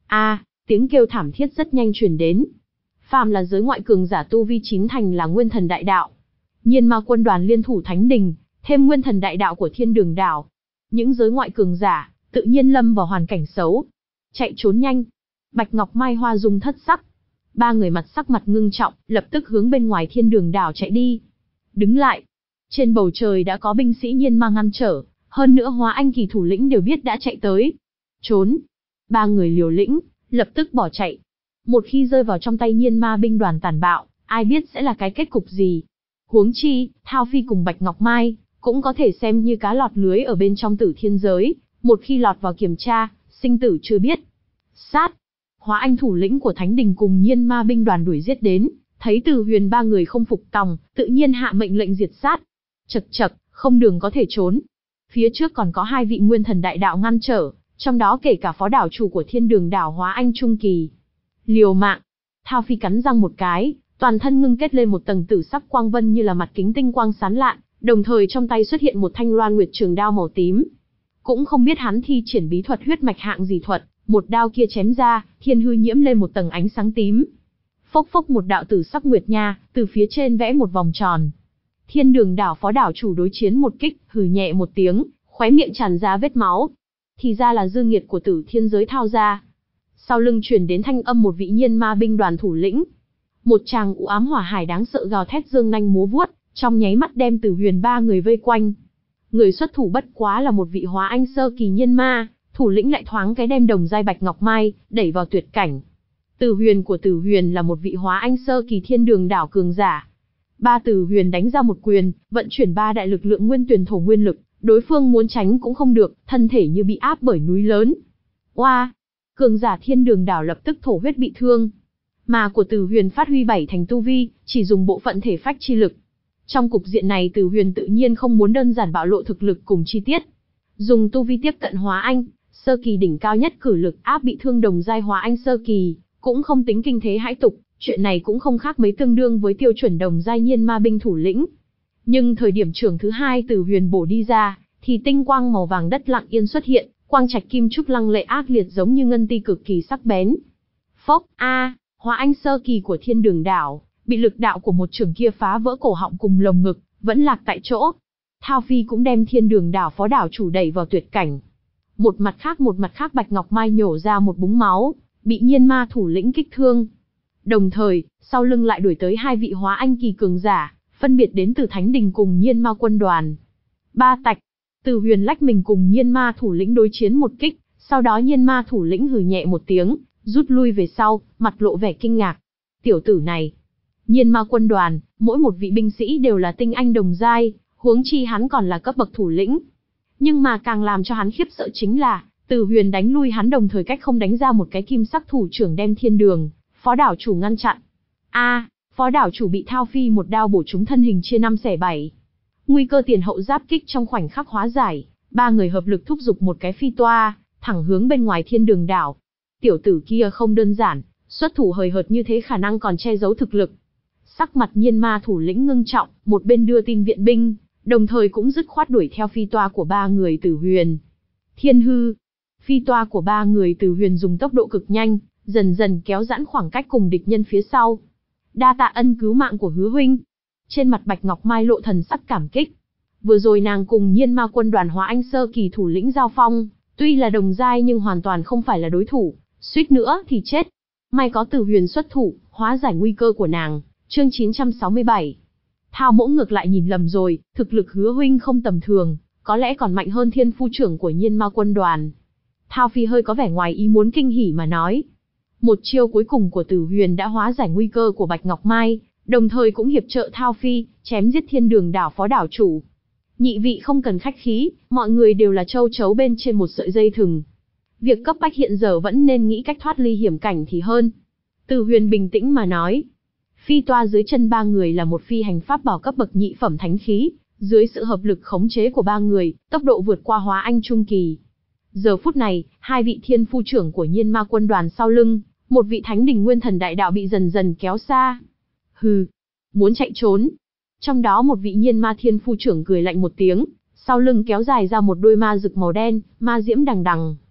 A, tiếng kêu thảm thiết rất nhanh truyền đến. Phàm là giới ngoại cường giả tu vi chín thành là nguyên thần đại đạo. Nhiên ma quân đoàn liên thủ thánh đình, thêm nguyên thần đại đạo của thiên đường đảo. Những giới ngoại cường giả, tự nhiên lâm vào hoàn cảnh xấu. Chạy trốn nhanh. Bạch Ngọc Mai Hoa Dung thất sắc. Ba người mặt sắc mặt ngưng trọng, lập tức hướng bên ngoài thiên đường đảo chạy đi. Đứng lại. Trên bầu trời đã có binh sĩ nhiên ma ngăn trở, hơn nữa Hóa Anh kỳ thủ lĩnh đều biết đã chạy tới. Trốn. Ba người liều lĩnh, lập tức bỏ chạy. Một khi rơi vào trong tay nhiên ma binh đoàn tàn bạo, ai biết sẽ là cái kết cục gì. Huống chi, Thao Phi cùng Bạch Ngọc Mai, cũng có thể xem như cá lọt lưới ở bên trong tử thiên giới, một khi lọt vào kiểm tra, sinh tử chưa biết. Sát. Hóa Anh thủ lĩnh của Thánh Đình cùng nhiên ma binh đoàn đuổi giết đến, thấy Từ Huyền ba người không phục tòng, tự nhiên hạ mệnh lệnh diệt sát. Chật chật, không đường có thể trốn. Phía trước còn có hai vị nguyên thần đại đạo ngăn trở, trong đó kể cả phó đảo chủ của thiên đường đảo Hóa Anh Trung Kỳ. Liều mạng. Thao Phi cắn răng một cái, toàn thân ngưng kết lên một tầng tử sắc quang vân như là mặt kính tinh quang sáng lạn, đồng thời trong tay xuất hiện một thanh loan nguyệt trường đao màu tím. Cũng không biết hắn thi triển bí thuật huyết mạch hạng gì thuật, một đao kia chém ra, thiên hư nhiễm lên một tầng ánh sáng tím. Phốc phốc một đạo tử sắc nguyệt nha, từ phía trên vẽ một vòng tròn. Thiên đường đảo phó đảo chủ đối chiến một kích, hừ nhẹ một tiếng, khóe miệng tràn ra vết máu. Thì ra là dư nghiệt của tử thiên giới thao ra. Sau lưng truyền đến thanh âm một vị nhiên ma binh đoàn thủ lĩnh. Một tràng u ám hỏa hải đáng sợ gào thét dương nanh múa vuốt, trong nháy mắt đem Từ Huyền ba người vây quanh. Người xuất thủ bất quá là một vị Hóa Anh sơ kỳ nhiên ma, thủ lĩnh lại thoáng cái đem đồng giai Bạch Ngọc Mai đẩy vào tuyệt cảnh. Từ Huyền của Từ Huyền là một vị Hóa Anh sơ kỳ thiên đường đảo cường giả. Ba Từ Huyền đánh ra một quyền, vận chuyển ba đại lực lượng nguyên tuyển thổ nguyên lực, đối phương muốn tránh cũng không được, thân thể như bị áp bởi núi lớn. Oa! Wow. Cường giả thiên đường đảo lập tức thổ huyết bị thương. Mà của Từ Huyền phát huy bảy thành tu vi, chỉ dùng bộ phận thể phách chi lực. Trong cục diện này Từ Huyền tự nhiên không muốn đơn giản bạo lộ thực lực cùng chi tiết. Dùng tu vi tiếp cận Hóa Anh, sơ kỳ đỉnh cao nhất cử lực áp bị thương đồng giai Hóa Anh sơ kỳ, cũng không tính kinh thế hãi tục, chuyện này cũng không khác mấy tương đương với tiêu chuẩn đồng giai nhiên ma binh thủ lĩnh. Nhưng thời điểm trưởng thứ hai Từ Huyền bổ đi ra, thì tinh quang màu vàng đất lặng yên xuất hiện, quang trạch kim trúc lăng lệ ác liệt giống như ngân ti cực kỳ sắc bén. Phốc, a, à, Hóa Anh sơ kỳ của thiên đường đảo, bị lực đạo của một trường kia phá vỡ cổ họng cùng lồng ngực, vẫn lạc tại chỗ. Thao Phi cũng đem thiên đường đảo phó đảo chủ đẩy vào tuyệt cảnh. Một mặt khác một mặt khác Bạch Ngọc Mai nhổ ra một búng máu, bị nhiên ma thủ lĩnh kích thương. Đồng thời, sau lưng lại đuổi tới hai vị Hóa Anh kỳ cường giả, phân biệt đến từ Thánh Đình cùng nhiên ma quân đoàn. Ba tạch, Từ Huyền lách mình cùng nhiên ma thủ lĩnh đối chiến một kích, sau đó nhiên ma thủ lĩnh hừ nhẹ một tiếng, rút lui về sau, mặt lộ vẻ kinh ngạc. Tiểu tử này, nhiên ma quân đoàn, mỗi một vị binh sĩ đều là tinh anh đồng giai, huống chi hắn còn là cấp bậc thủ lĩnh. Nhưng mà càng làm cho hắn khiếp sợ chính là, Từ Huyền đánh lui hắn đồng thời cách không đánh ra một cái kim sắc thủ trưởng đem thiên đường, phó đảo chủ ngăn chặn. A, à, phó đảo chủ bị Thao Phi một đao bổ trúng thân hình chia năm xẻ bảy. Nguy cơ tiền hậu giáp kích trong khoảnh khắc hóa giải, ba người hợp lực thúc giục một cái phi toa, thẳng hướng bên ngoài thiên đường đảo. Tiểu tử kia không đơn giản, xuất thủ hời hợt như thế khả năng còn che giấu thực lực. Sắc mặt nhiên ma thủ lĩnh ngưng trọng, một bên đưa tin viện binh, đồng thời cũng dứt khoát đuổi theo phi toa của ba người Từ Huyền. Thiên hư, phi toa của ba người Từ Huyền dùng tốc độ cực nhanh, dần dần kéo giãn khoảng cách cùng địch nhân phía sau. Đa tạ ân cứu mạng của Hứa huynh. Trên mặt Bạch Ngọc Mai lộ thần sắc cảm kích. Vừa rồi nàng cùng nhiên ma quân đoàn Hóa Anh sơ kỳ thủ lĩnh giao phong, tuy là đồng giai nhưng hoàn toàn không phải là đối thủ, suýt nữa thì chết. May có Từ Huyền xuất thủ, hóa giải nguy cơ của nàng. Chương chín trăm sáu mươi bảy. Thao mỗ ngược lại nhìn lầm rồi, thực lực Hứa huynh không tầm thường, có lẽ còn mạnh hơn thiên phu trưởng của nhiên ma quân đoàn. Thao Phi hơi có vẻ ngoài ý muốn kinh hỉ mà nói. Một chiêu cuối cùng của Từ Huyền đã hóa giải nguy cơ của Bạch Ngọc Mai, đồng thời cũng hiệp trợ Thao Phi, chém giết thiên đường đảo phó đảo chủ. Nhị vị không cần khách khí, mọi người đều là châu chấu bên trên một sợi dây thừng. Việc cấp bách hiện giờ vẫn nên nghĩ cách thoát ly hiểm cảnh thì hơn. Từ Huyền bình tĩnh mà nói. Phi toa dưới chân ba người là một phi hành pháp bảo cấp bậc nhị phẩm thánh khí, dưới sự hợp lực khống chế của ba người, tốc độ vượt qua Hóa Anh trung kỳ. Giờ phút này, hai vị thiên phu trưởng của nhiên ma quân đoàn sau lưng, một vị Thánh Đình nguyên thần đại đạo bị dần dần kéo xa. Hừ, muốn chạy trốn. Trong đó một vị nhiên ma thiên phu trưởng cười lạnh một tiếng, sau lưng kéo dài ra một đôi ma rực màu đen, ma diễm đằng đằng.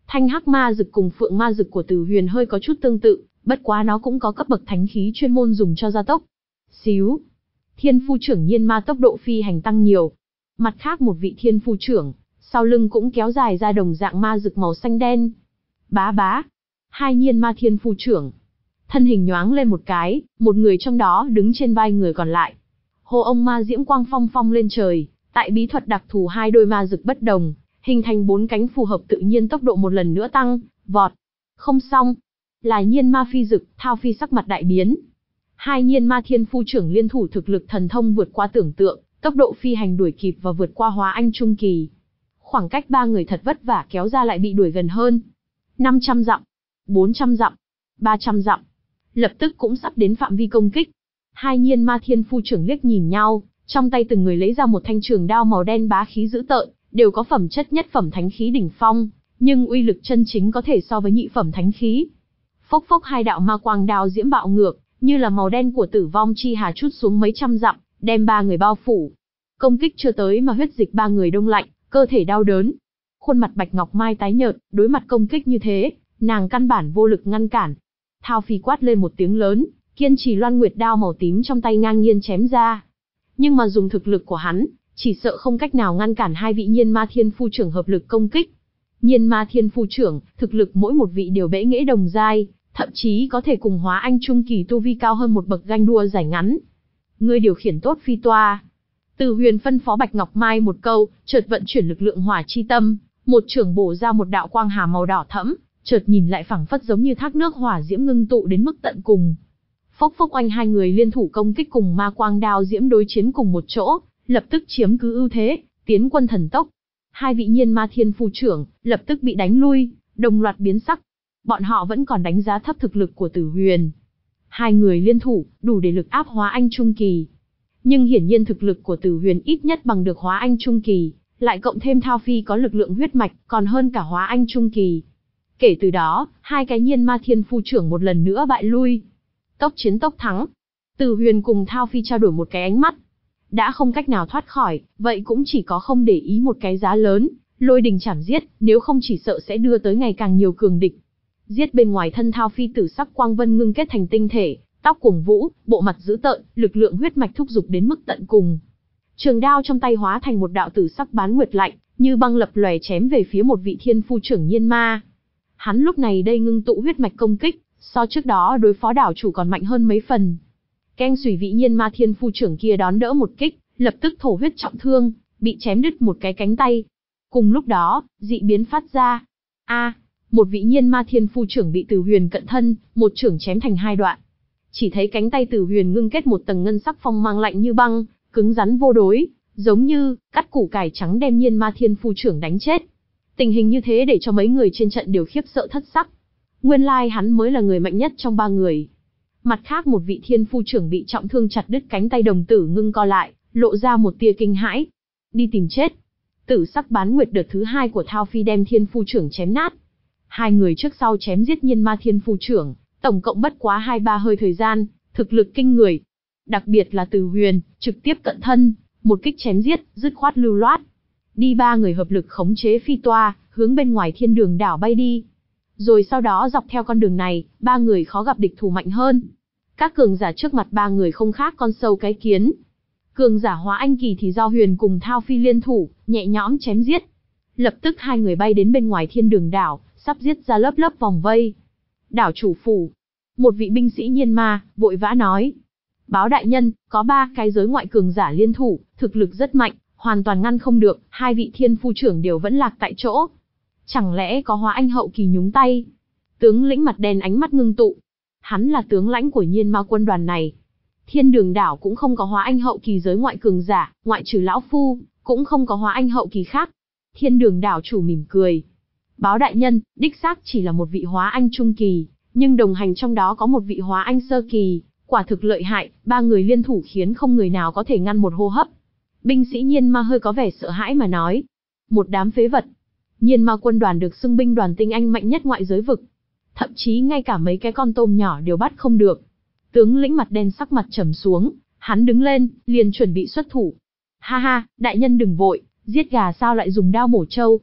Thanh hắc ma dực cùng phượng ma dực của Từ Huyền hơi có chút tương tự, bất quá nó cũng có cấp bậc thánh khí chuyên môn dùng cho gia tốc. Xíu. Thiên phu trưởng nhiên ma tốc độ phi hành tăng nhiều. Mặt khác một vị thiên phu trưởng, sau lưng cũng kéo dài ra đồng dạng ma dực màu xanh đen. Bá bá. Hai nhiên ma thiên phu trưởng. Thân hình nhoáng lên một cái, một người trong đó đứng trên vai người còn lại. Hồ ông ma diễm quang phong phong lên trời, tại bí thuật đặc thù hai đôi ma dực bất đồng, hình thành bốn cánh phù hợp tự nhiên tốc độ một lần nữa tăng, vọt. Không xong. Là nhiên ma phi dực, Thao Phi sắc mặt đại biến. Hai nhiên ma thiên phu trưởng liên thủ thực lực thần thông vượt qua tưởng tượng, tốc độ phi hành đuổi kịp và vượt qua hóa anh trung kỳ. Khoảng cách ba người thật vất vả kéo ra lại bị đuổi gần hơn. năm trăm dặm, bốn trăm dặm, ba trăm dặm. Lập tức cũng sắp đến phạm vi công kích. Hai nhiên ma thiên phu trưởng liếc nhìn nhau, trong tay từng người lấy ra một thanh trường đao màu đen bá khí dữ tợn, đều có phẩm chất nhất phẩm thánh khí đỉnh phong, nhưng uy lực chân chính có thể so với nhị phẩm thánh khí. Phốc phốc hai đạo ma quang đao diễm bạo ngược, như là màu đen của tử vong chi hà trút xuống mấy trăm dặm, đem ba người bao phủ. Công kích chưa tới mà huyết dịch ba người đông lạnh, cơ thể đau đớn. Khuôn mặt Bạch Ngọc Mai tái nhợt, đối mặt công kích như thế, nàng căn bản vô lực ngăn cản. Thao Phi quát lên một tiếng lớn, kiên trì loan nguyệt đao màu tím trong tay ngang nhiên chém ra. Nhưng mà dùng thực lực của hắn, chỉ sợ không cách nào ngăn cản hai vị nhiên ma thiên phu trưởng hợp lực công kích. Nhiên ma thiên phu trưởng, thực lực mỗi một vị đều bẽ nghễ đồng giai, thậm chí có thể cùng hóa anh trung kỳ tu vi cao hơn một bậc ganh đua giải ngắn. Ngươi điều khiển tốt phi toa. Từ Huyền phân phó Bạch Ngọc Mai một câu, chợt vận chuyển lực lượng hỏa chi tâm, một chưởng bổ ra một đạo quang hà màu đỏ thẫm, chợt nhìn lại phảng phất giống như thác nước hỏa diễm ngưng tụ đến mức tận cùng. Phốc phốc oanh, hai người liên thủ công kích cùng ma quang đao diễm đối chiến cùng một chỗ, lập tức chiếm cứ ưu thế, tiến quân thần tốc. Hai vị nhiên ma thiên phu trưởng lập tức bị đánh lui, đồng loạt biến sắc. Bọn họ vẫn còn đánh giá thấp thực lực của Tử Huyền. Hai người liên thủ, đủ để lực áp hóa anh trung kỳ. Nhưng hiển nhiên thực lực của Tử Huyền ít nhất bằng được hóa anh trung kỳ, lại cộng thêm Thao Phi có lực lượng huyết mạch, còn hơn cả hóa anh trung kỳ. Kể từ đó, hai cái nhiên ma thiên phu trưởng một lần nữa bại lui. Tốc chiến tốc thắng. Tử Huyền cùng Thao Phi trao đổi một cái ánh mắt. Đã không cách nào thoát khỏi, vậy cũng chỉ có không để ý một cái giá lớn, lôi đình chảm giết, nếu không chỉ sợ sẽ đưa tới ngày càng nhiều cường địch. Giết bên ngoài thân Thao Phi tử sắc quang vân ngưng kết thành tinh thể, tóc cuồng vũ, bộ mặt dữ tợn, lực lượng huyết mạch thúc giục đến mức tận cùng. Trường đao trong tay hóa thành một đạo tử sắc bán nguyệt lạnh, như băng lập lòe chém về phía một vị thiên phu trưởng nhiên ma. Hắn lúc này đây ngưng tụ huyết mạch công kích, so trước đó đối phó đảo chủ còn mạnh hơn mấy phần. Keng xùy vị nhiên ma thiên phu trưởng kia đón đỡ một kích, lập tức thổ huyết trọng thương, bị chém đứt một cái cánh tay. Cùng lúc đó, dị biến phát ra. A, một vị nhiên ma thiên phu trưởng bị Tử Huyền cận thân, một chưởng chém thành hai đoạn. Chỉ thấy cánh tay Tử Huyền ngưng kết một tầng ngân sắc phong mang lạnh như băng, cứng rắn vô đối, giống như cắt củ cải trắng đem nhiên ma thiên phu trưởng đánh chết. Tình hình như thế để cho mấy người trên trận đều khiếp sợ thất sắc. Nguyên lai hắn mới là người mạnh nhất trong ba người. Mặt khác một vị thiên phu trưởng bị trọng thương chặt đứt cánh tay đồng tử ngưng co lại, lộ ra một tia kinh hãi. Đi tìm chết. Tử sắc bán nguyệt đợt thứ hai của Thao Phi đem thiên phu trưởng chém nát. Hai người trước sau chém giết nhiên ma thiên phu trưởng, tổng cộng bất quá hai ba hơi thời gian, thực lực kinh người. Đặc biệt là Từ Huyền, trực tiếp cận thân, một kích chém giết, dứt khoát lưu loát. Đi ba người hợp lực khống chế phi toa, hướng bên ngoài thiên đường đảo bay đi. Rồi sau đó dọc theo con đường này, ba người khó gặp địch thủ mạnh hơn. Các cường giả trước mặt ba người không khác con sâu cái kiến. Cường giả hóa anh kỳ thì do Huyền cùng Thao Phi liên thủ, nhẹ nhõm chém giết. Lập tức hai người bay đến bên ngoài thiên đường đảo, sắp giết ra lớp lớp vòng vây. Đảo chủ phủ. Một vị binh sĩ nhiên ma, vội vã nói. Báo đại nhân, có ba cái giới ngoại cường giả liên thủ, thực lực rất mạnh, hoàn toàn ngăn không được, hai vị thiên phu trưởng đều vẫn lạc tại chỗ. Chẳng lẽ có hóa anh hậu kỳ nhúng tay? Tướng lĩnh mặt đen ánh mắt ngưng tụ. Hắn là tướng lãnh của nhiên ma quân đoàn này. Thiên đường đảo cũng không có hóa anh hậu kỳ giới ngoại cường giả, ngoại trừ lão phu, cũng không có hóa anh hậu kỳ khác. Thiên đường đảo chủ mỉm cười. Báo đại nhân, đích xác chỉ là một vị hóa anh trung kỳ, nhưng đồng hành trong đó có một vị hóa anh sơ kỳ, quả thực lợi hại, ba người liên thủ khiến không người nào có thể ngăn một hô hấp. Binh sĩ nhiên ma hơi có vẻ sợ hãi mà nói. Một đám phế vật. Nhiên ma quân đoàn được xưng binh đoàn tinh anh mạnh nhất ngoại giới vực. Thậm chí ngay cả mấy cái con tôm nhỏ đều bắt không được. Tướng lĩnh mặt đen sắc mặt trầm xuống, hắn đứng lên, liền chuẩn bị xuất thủ. Ha ha, đại nhân đừng vội, giết gà sao lại dùng đao mổ trâu.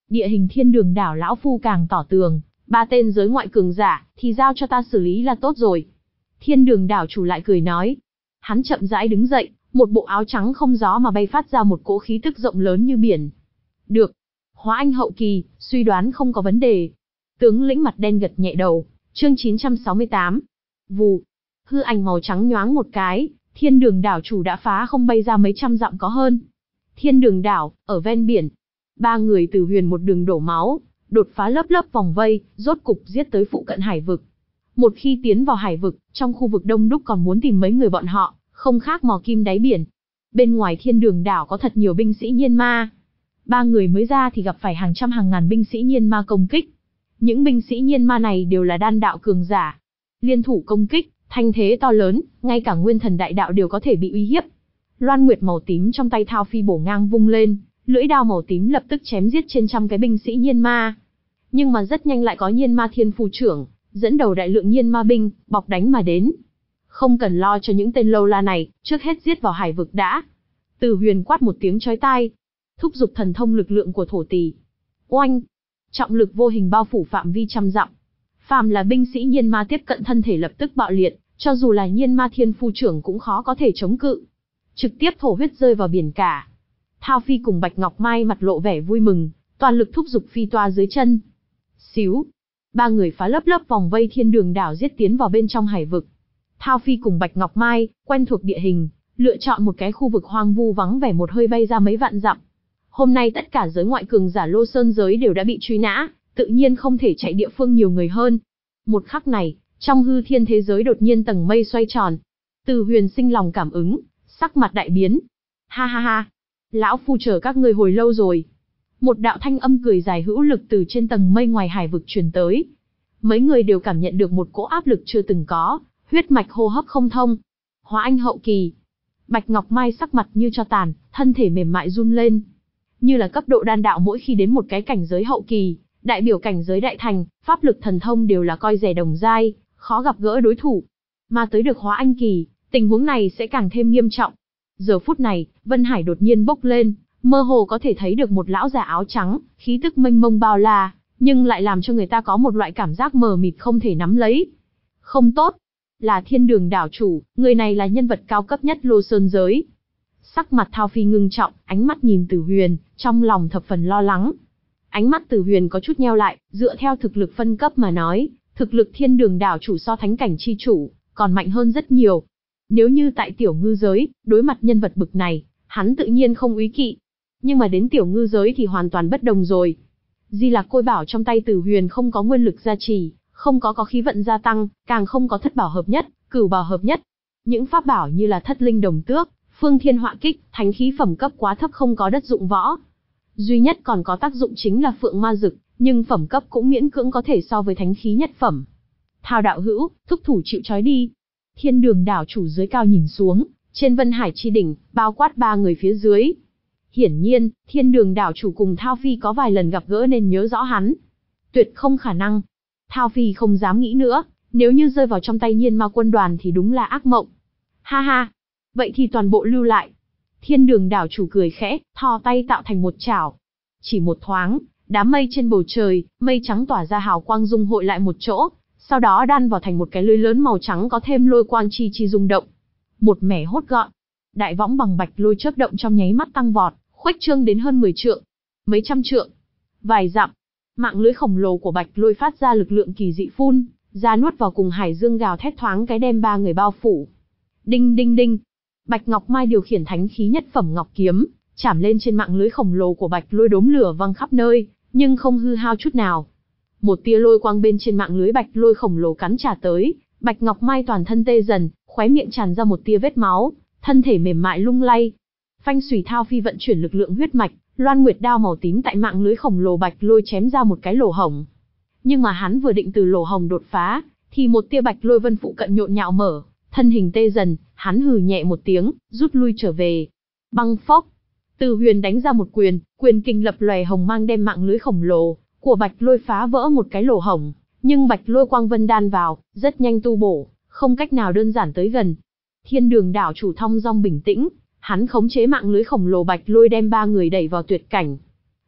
Địa hình thiên đường đảo lão phu càng tỏ tường, ba tên giới ngoại cường giả, thì giao cho ta xử lý là tốt rồi. Thiên đường đảo chủ lại cười nói. Hắn chậm rãi đứng dậy, một bộ áo trắng không gió mà bay phát ra một cỗ khí tức rộng lớn như biển. Được. Hóa anh hậu kỳ, suy đoán không có vấn đề. Tướng lĩnh mặt đen gật nhẹ đầu. Chương chín trăm sáu mươi tám. Vù. Hư ảnh màu trắng nhoáng một cái, thiên đường đảo chủ đã phá không bay ra mấy trăm dặm có hơn. Thiên đường đảo, ở ven biển. Ba người từ huyền một đường đổ máu, đột phá lớp lớp vòng vây, rốt cục giết tới phụ cận hải vực. Một khi tiến vào hải vực, trong khu vực đông đúc còn muốn tìm mấy người bọn họ, không khác mò kim đáy biển. Bên ngoài thiên đường đảo có thật nhiều binh sĩ nhiên ma. Ba người mới ra thì gặp phải hàng trăm hàng ngàn binh sĩ nhiên ma công kích. Những binh sĩ nhiên ma này đều là đan đạo cường giả. Liên thủ công kích, thanh thế to lớn, ngay cả nguyên thần đại đạo đều có thể bị uy hiếp. Loan nguyệt màu tím trong tay Thao Phi bổ ngang vung lên, lưỡi đao màu tím lập tức chém giết trên trăm cái binh sĩ nhiên ma. Nhưng mà rất nhanh lại có nhiên ma thiên phù trưởng, dẫn đầu đại lượng nhiên ma binh, bọc đánh mà đến. Không cần lo cho những tên lâu la này, trước hết giết vào hải vực đã. Từ huyền quát một tiếng chói tai, thúc giục thần thông lực lượng của thổ tỷ. Oanh! Trọng lực vô hình bao phủ phạm vi trăm dặm. Phàm là binh sĩ nhiên ma tiếp cận thân thể lập tức bạo liệt, cho dù là nhiên ma thiên phu trưởng cũng khó có thể chống cự. Trực tiếp thổ huyết rơi vào biển cả. Thao Phi cùng Bạch Ngọc Mai mặt lộ vẻ vui mừng, toàn lực thúc giục phi toa dưới chân. Xíu! Ba người phá lớp lớp vòng vây thiên đường đảo giết tiến vào bên trong hải vực. Thao Phi cùng Bạch Ngọc Mai, quen thuộc địa hình, lựa chọn một cái khu vực hoang vu vắng vẻ một hơi bay ra mấy vạn dặm. Hôm nay tất cả giới ngoại cường giả Lô Sơn giới đều đã bị truy nã, tự nhiên không thể chạy địa phương nhiều người hơn. Một khắc này, trong hư thiên thế giới đột nhiên tầng mây xoay tròn. Từ huyền sinh lòng cảm ứng, sắc mặt đại biến. Ha ha ha, lão phu chờ các ngươi hồi lâu rồi. Một đạo thanh âm cười dài hữu lực từ trên tầng mây ngoài hải vực truyền tới. Mấy người đều cảm nhận được một cỗ áp lực chưa từng có, huyết mạch hô hấp không thông. Hóa anh hậu kỳ. Bạch Ngọc Mai sắc mặt như tro tàn, thân thể mềm mại run lên. Như là cấp độ đan đạo mỗi khi đến một cái cảnh giới hậu kỳ, đại biểu cảnh giới đại thành, pháp lực thần thông đều là coi rẻ đồng giai, khó gặp gỡ đối thủ. Mà tới được hóa anh kỳ, tình huống này sẽ càng thêm nghiêm trọng. Giờ phút này, Vân Hải đột nhiên bốc lên, mơ hồ có thể thấy được một lão già áo trắng, khí tức mênh mông bao la, nhưng lại làm cho người ta có một loại cảm giác mờ mịt không thể nắm lấy. Không tốt, là thiên đường đảo chủ, người này là nhân vật cao cấp nhất Lô Sơn giới. Sắc mặt Thao Phi ngưng trọng, ánh mắt nhìn Tử Huyền, trong lòng thập phần lo lắng. Ánh mắt Tử Huyền có chút nheo lại, dựa theo thực lực phân cấp mà nói, thực lực thiên đường đảo chủ so thánh cảnh chi chủ, còn mạnh hơn rất nhiều. Nếu như tại tiểu ngư giới, đối mặt nhân vật bực này, hắn tự nhiên không úy kỵ. Nhưng mà đến tiểu ngư giới thì hoàn toàn bất đồng rồi. Di Lạc Côi Bảo trong tay Tử Huyền không có nguyên lực gia trì, không có có khí vận gia tăng, càng không có thất bảo hợp nhất, cửu bảo hợp nhất. Những pháp bảo như là thất linh đồng tước, phương thiên họa kích, thánh khí phẩm cấp quá thấp không có đất dụng võ. Duy nhất còn có tác dụng chính là phượng ma dực, nhưng phẩm cấp cũng miễn cưỡng có thể so với thánh khí nhất phẩm. Thao đạo hữu, thúc thủ chịu trói đi. Thiên đường đảo chủ dưới cao nhìn xuống, trên Vân Hải chi đỉnh, bao quát ba người phía dưới. Hiển nhiên, thiên đường đảo chủ cùng Thao Phi có vài lần gặp gỡ nên nhớ rõ hắn. Tuyệt không khả năng. Thao Phi không dám nghĩ nữa, nếu như rơi vào trong tay nhiên ma quân đoàn thì đúng là ác mộng. Ha ha, vậy thì toàn bộ lưu lại. Thiên đường đảo chủ cười khẽ, thò tay tạo thành một chảo. Chỉ một thoáng, đám mây trên bầu trời, mây trắng tỏa ra hào quang dung hội lại một chỗ, sau đó đan vào thành một cái lưới lớn màu trắng có thêm lôi quang chi chi rung động. Một mẻ hốt gọn. Đại võng bằng bạch lôi chớp động trong nháy mắt tăng vọt, khuếch trương đến hơn mười trượng, mấy trăm trượng, vài dặm. Mạng lưới khổng lồ của bạch lôi phát ra lực lượng kỳ dị phun ra nuốt vào cùng hải dương gào thét thoáng cái đem ba người bao phủ. Đinh đinh đinh. Bạch Ngọc Mai điều khiển thánh khí nhất phẩm ngọc kiếm, chảm lên trên mạng lưới khổng lồ của bạch lôi, đốm lửa văng khắp nơi, nhưng không hư hao chút nào. Một tia lôi quang bên trên mạng lưới bạch lôi khổng lồ cắn trả tới, Bạch Ngọc Mai toàn thân tê dần, khóe miệng tràn ra một tia vết máu, thân thể mềm mại lung lay. Phanh xùy Thao Phi vận chuyển lực lượng huyết mạch, Loan Nguyệt đao màu tím tại mạng lưới khổng lồ bạch lôi chém ra một cái lỗ hổng. Nhưng mà hắn vừa định từ lỗ hổng đột phá, thì một tia bạch lôi vân phụ cận nhộn nhạo mở, thân hình tê dần, hắn hừ nhẹ một tiếng, rút lui trở về. Băng phốc, Từ Huyền đánh ra một quyền, quyền kình lập lòe hồng mang đem mạng lưới khổng lồ của bạch lôi phá vỡ một cái lỗ hổng, nhưng bạch lôi quang vân đan vào, rất nhanh tu bổ, không cách nào đơn giản tới gần. Thiên đường đảo chủ thong dong bình tĩnh, hắn khống chế mạng lưới khổng lồ bạch lôi đem ba người đẩy vào tuyệt cảnh.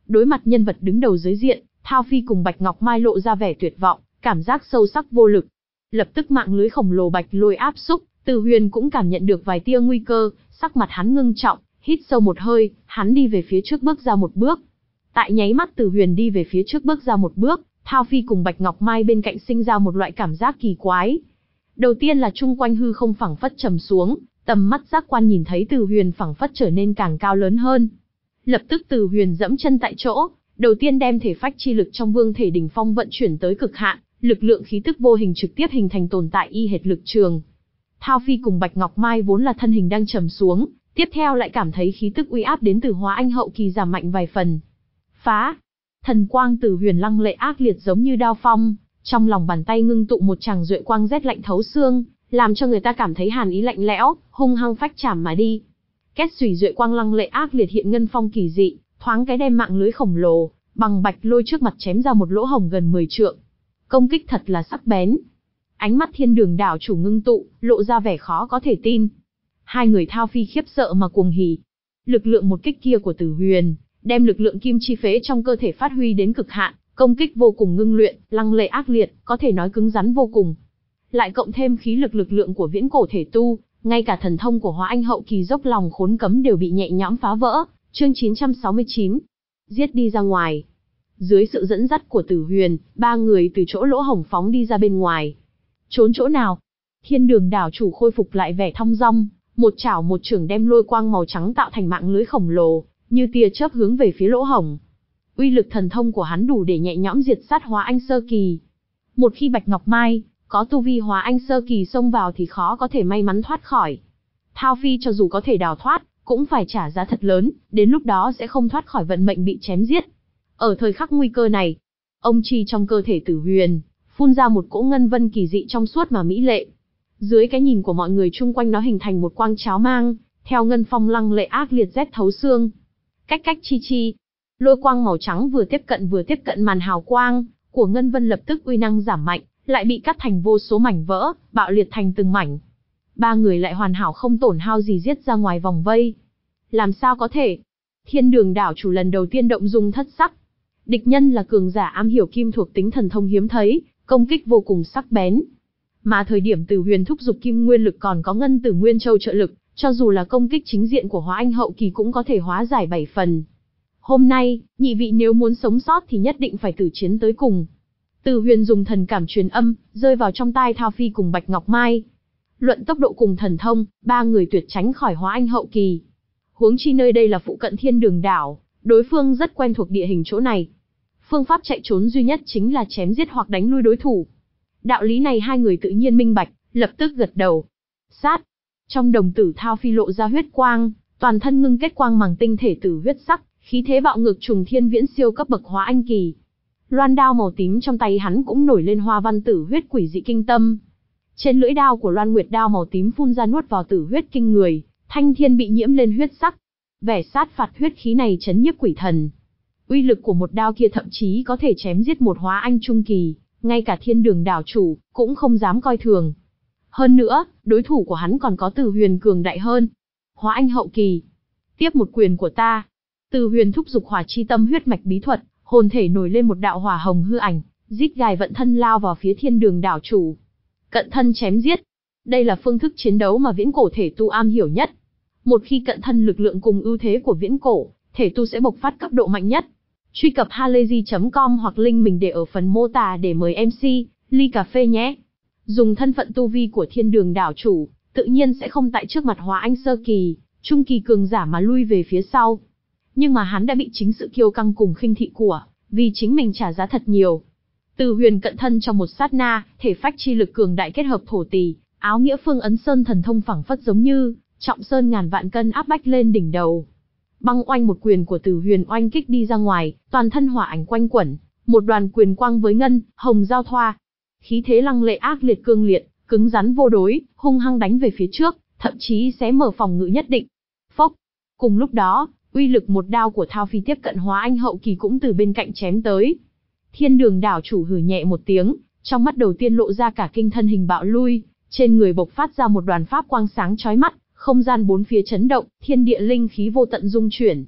Đối mặt nhân vật đứng đầu giới diện, Thao Phi cùng Bạch Ngọc Mai lộ ra vẻ tuyệt vọng, cảm giác sâu sắc vô lực. Lập tức mạng lưới khổng lồ Bạch Lôi áp xúc, Từ Huyền cũng cảm nhận được vài tia nguy cơ, sắc mặt hắn ngưng trọng, hít sâu một hơi, hắn đi về phía trước bước ra một bước. Tại nháy mắt Từ Huyền đi về phía trước bước ra một bước, Thao Phi cùng Bạch Ngọc Mai bên cạnh sinh ra một loại cảm giác kỳ quái. Đầu tiên là chung quanh hư không phẳng phất trầm xuống, tầm mắt giác quan nhìn thấy Từ Huyền phẳng phất trở nên càng cao lớn hơn. Lập tức Từ Huyền dẫm chân tại chỗ, đầu tiên đem thể phách chi lực trong Vương thể đỉnh phong vận chuyển tới cực hạn, lực lượng khí tức vô hình trực tiếp hình thành tồn tại y hệt lực trường. Thao Phi cùng Bạch Ngọc Mai vốn là thân hình đang trầm xuống, tiếp theo lại cảm thấy khí tức uy áp đến từ Hóa Anh hậu kỳ giảm mạnh vài phần. Phá! Thần quang Từ Huyền lăng lệ ác liệt giống như đao phong, trong lòng bàn tay ngưng tụ một tràng duệ quang rét lạnh thấu xương, làm cho người ta cảm thấy hàn ý lạnh lẽo, hung hăng phách chảm mà đi. Két xùy duệ quang lăng lệ ác liệt hiện ngân phong kỳ dị, thoáng cái đem mạng lưới khổng lồ bằng Bạch Lôi trước mặt chém ra một lỗ hổng gần mười trượng. Công kích thật là sắc bén. Ánh mắt Thiên Đường đảo chủ ngưng tụ, lộ ra vẻ khó có thể tin. Hai người Thao Phi khiếp sợ mà cuồng hỉ. Lực lượng một kích kia của Từ Huyền, đem lực lượng kim chi phế trong cơ thể phát huy đến cực hạn, công kích vô cùng ngưng luyện, lăng lệ ác liệt, có thể nói cứng rắn vô cùng. Lại cộng thêm khí lực lực lượng của viễn cổ thể tu, ngay cả thần thông của Hóa Anh hậu kỳ dốc lòng khốn cấm đều bị nhẹ nhõm phá vỡ. Chương chín trăm sáu mươi chín. Giết đi ra ngoài. Dưới sự dẫn dắt của Tử Huyền, ba người từ chỗ lỗ hổng phóng đi ra bên ngoài. Trốn chỗ nào? Thiên Đường đảo chủ khôi phục lại vẻ thong dong, một chảo một chưởng đem lôi quang màu trắng tạo thành mạng lưới khổng lồ, như tia chớp hướng về phía lỗ hổng. Uy lực thần thông của hắn đủ để nhẹ nhõm diệt sát Hóa Anh sơ kỳ. Một khi Bạch Ngọc Mai có tu vi Hóa Anh sơ kỳ xông vào thì khó có thể may mắn thoát khỏi. Thao Phi cho dù có thể đào thoát, cũng phải trả giá thật lớn, đến lúc đó sẽ không thoát khỏi vận mệnh bị chém giết. Ở thời khắc nguy cơ này, ông chi trong cơ thể Tử Huyền phun ra một cỗ ngân vân kỳ dị trong suốt mà mỹ lệ. Dưới cái nhìn của mọi người chung quanh nó hình thành một quang cháo mang, theo ngân phong lăng lệ ác liệt rét thấu xương. Cách cách chi chi, lôi quang màu trắng vừa tiếp cận vừa tiếp cận màn hào quang của ngân vân lập tức uy năng giảm mạnh, lại bị cắt thành vô số mảnh vỡ, bạo liệt thành từng mảnh. Ba người lại hoàn hảo không tổn hao gì giết ra ngoài vòng vây. Làm sao có thể? Thiên Đường đảo chủ lần đầu tiên động dung thất sắc. Địch nhân là cường giả am hiểu kim thuộc tính thần thông hiếm thấy, công kích vô cùng sắc bén. Mà thời điểm Tử Huyền thúc giục kim nguyên lực còn có ngân tử nguyên châu trợ lực, cho dù là công kích chính diện của Hóa Anh hậu kỳ cũng có thể hóa giải bảy phần. Hôm nay, nhị vị nếu muốn sống sót thì nhất định phải tử chiến tới cùng. Tử Huyền dùng thần cảm truyền âm, rơi vào trong tai Thao Phi cùng Bạch Ngọc Mai. Luận tốc độ cùng thần thông, ba người tuyệt tránh khỏi Hóa Anh hậu kỳ. Huống chi nơi đây là phụ cận Thiên Đường đảo, đối phương rất quen thuộc địa hình chỗ này. Phương pháp chạy trốn duy nhất chính là chém giết hoặc đánh lui đối thủ. Đạo lý này hai người tự nhiên minh bạch, lập tức gật đầu. Sát. Trong đồng tử Thao Phi lộ ra huyết quang, toàn thân ngưng kết quang màng tinh thể tử huyết sắc, khí thế bạo ngược trùng thiên viễn siêu cấp bậc Hóa Anh kỳ. Loan đao màu tím trong tay hắn cũng nổi lên hoa văn tử huyết quỷ dị kinh tâm. Trên lưỡi đao của Loan Nguyệt đao màu tím phun ra nuốt vào tử huyết kinh người, thanh thiên bị nhiễm lên huyết sắc. Vẻ sát phạt huyết khí này chấn nhiếp quỷ thần. Uy lực của một đao kia thậm chí có thể chém giết một Hóa Anh trung kỳ, ngay cả Thiên Đường đảo chủ cũng không dám coi thường. Hơn nữa, đối thủ của hắn còn có Tử Huyền cường đại hơn. Hóa Anh hậu kỳ. Tiếp một quyền của ta. Tử Huyền thúc giục hỏa chi tâm huyết mạch bí thuật, hồn thể nổi lên một đạo hỏa hồng hư ảnh, rít gài vận thân lao vào phía Thiên Đường đảo chủ. Cận thân chém giết. Đây là phương thức chiến đấu mà viễn cổ thể tu am hiểu nhất. Một khi cận thân lực lượng cùng ưu thế của viễn cổ, thể tu sẽ bộc phát cấp độ mạnh nhất. Truy cập halayzi chấm com hoặc link mình để ở phần mô tả để mời em xê, ly cà phê nhé. Dùng thân phận tu vi của Thiên Đường đảo chủ, tự nhiên sẽ không tại trước mặt Hóa Anh sơ kỳ, trung kỳ cường giả mà lui về phía sau. Nhưng mà hắn đã bị chính sự kiêu căng cùng khinh thị của, vì chính mình trả giá thật nhiều. Tử Huyền cận thân trong một sát na, thể phách chi lực cường đại kết hợp thổ tỳ, áo nghĩa phương ấn sơn thần thông phẳng phất giống như trọng sơn ngàn vạn cân áp bách lên đỉnh đầu. Băng oanh một quyền của Tử Huyền oanh kích đi ra ngoài, toàn thân hỏa ảnh quanh quẩn, một đoàn quyền quang với ngân, hồng giao thoa. Khí thế lăng lệ ác liệt cương liệt, cứng rắn vô đối, hung hăng đánh về phía trước, thậm chí xé mở phòng ngự nhất định. Phốc. Cùng lúc đó, uy lực một đao của Thao Phi tiếp cận Hóa Anh hậu kỳ cũng từ bên cạnh chém tới. Thiên Đường đảo chủ hừ nhẹ một tiếng, trong mắt đầu tiên lộ ra cả kinh thân hình bạo lui, trên người bộc phát ra một đoàn pháp quang sáng chói mắt, không gian bốn phía chấn động, thiên địa linh khí vô tận dung chuyển.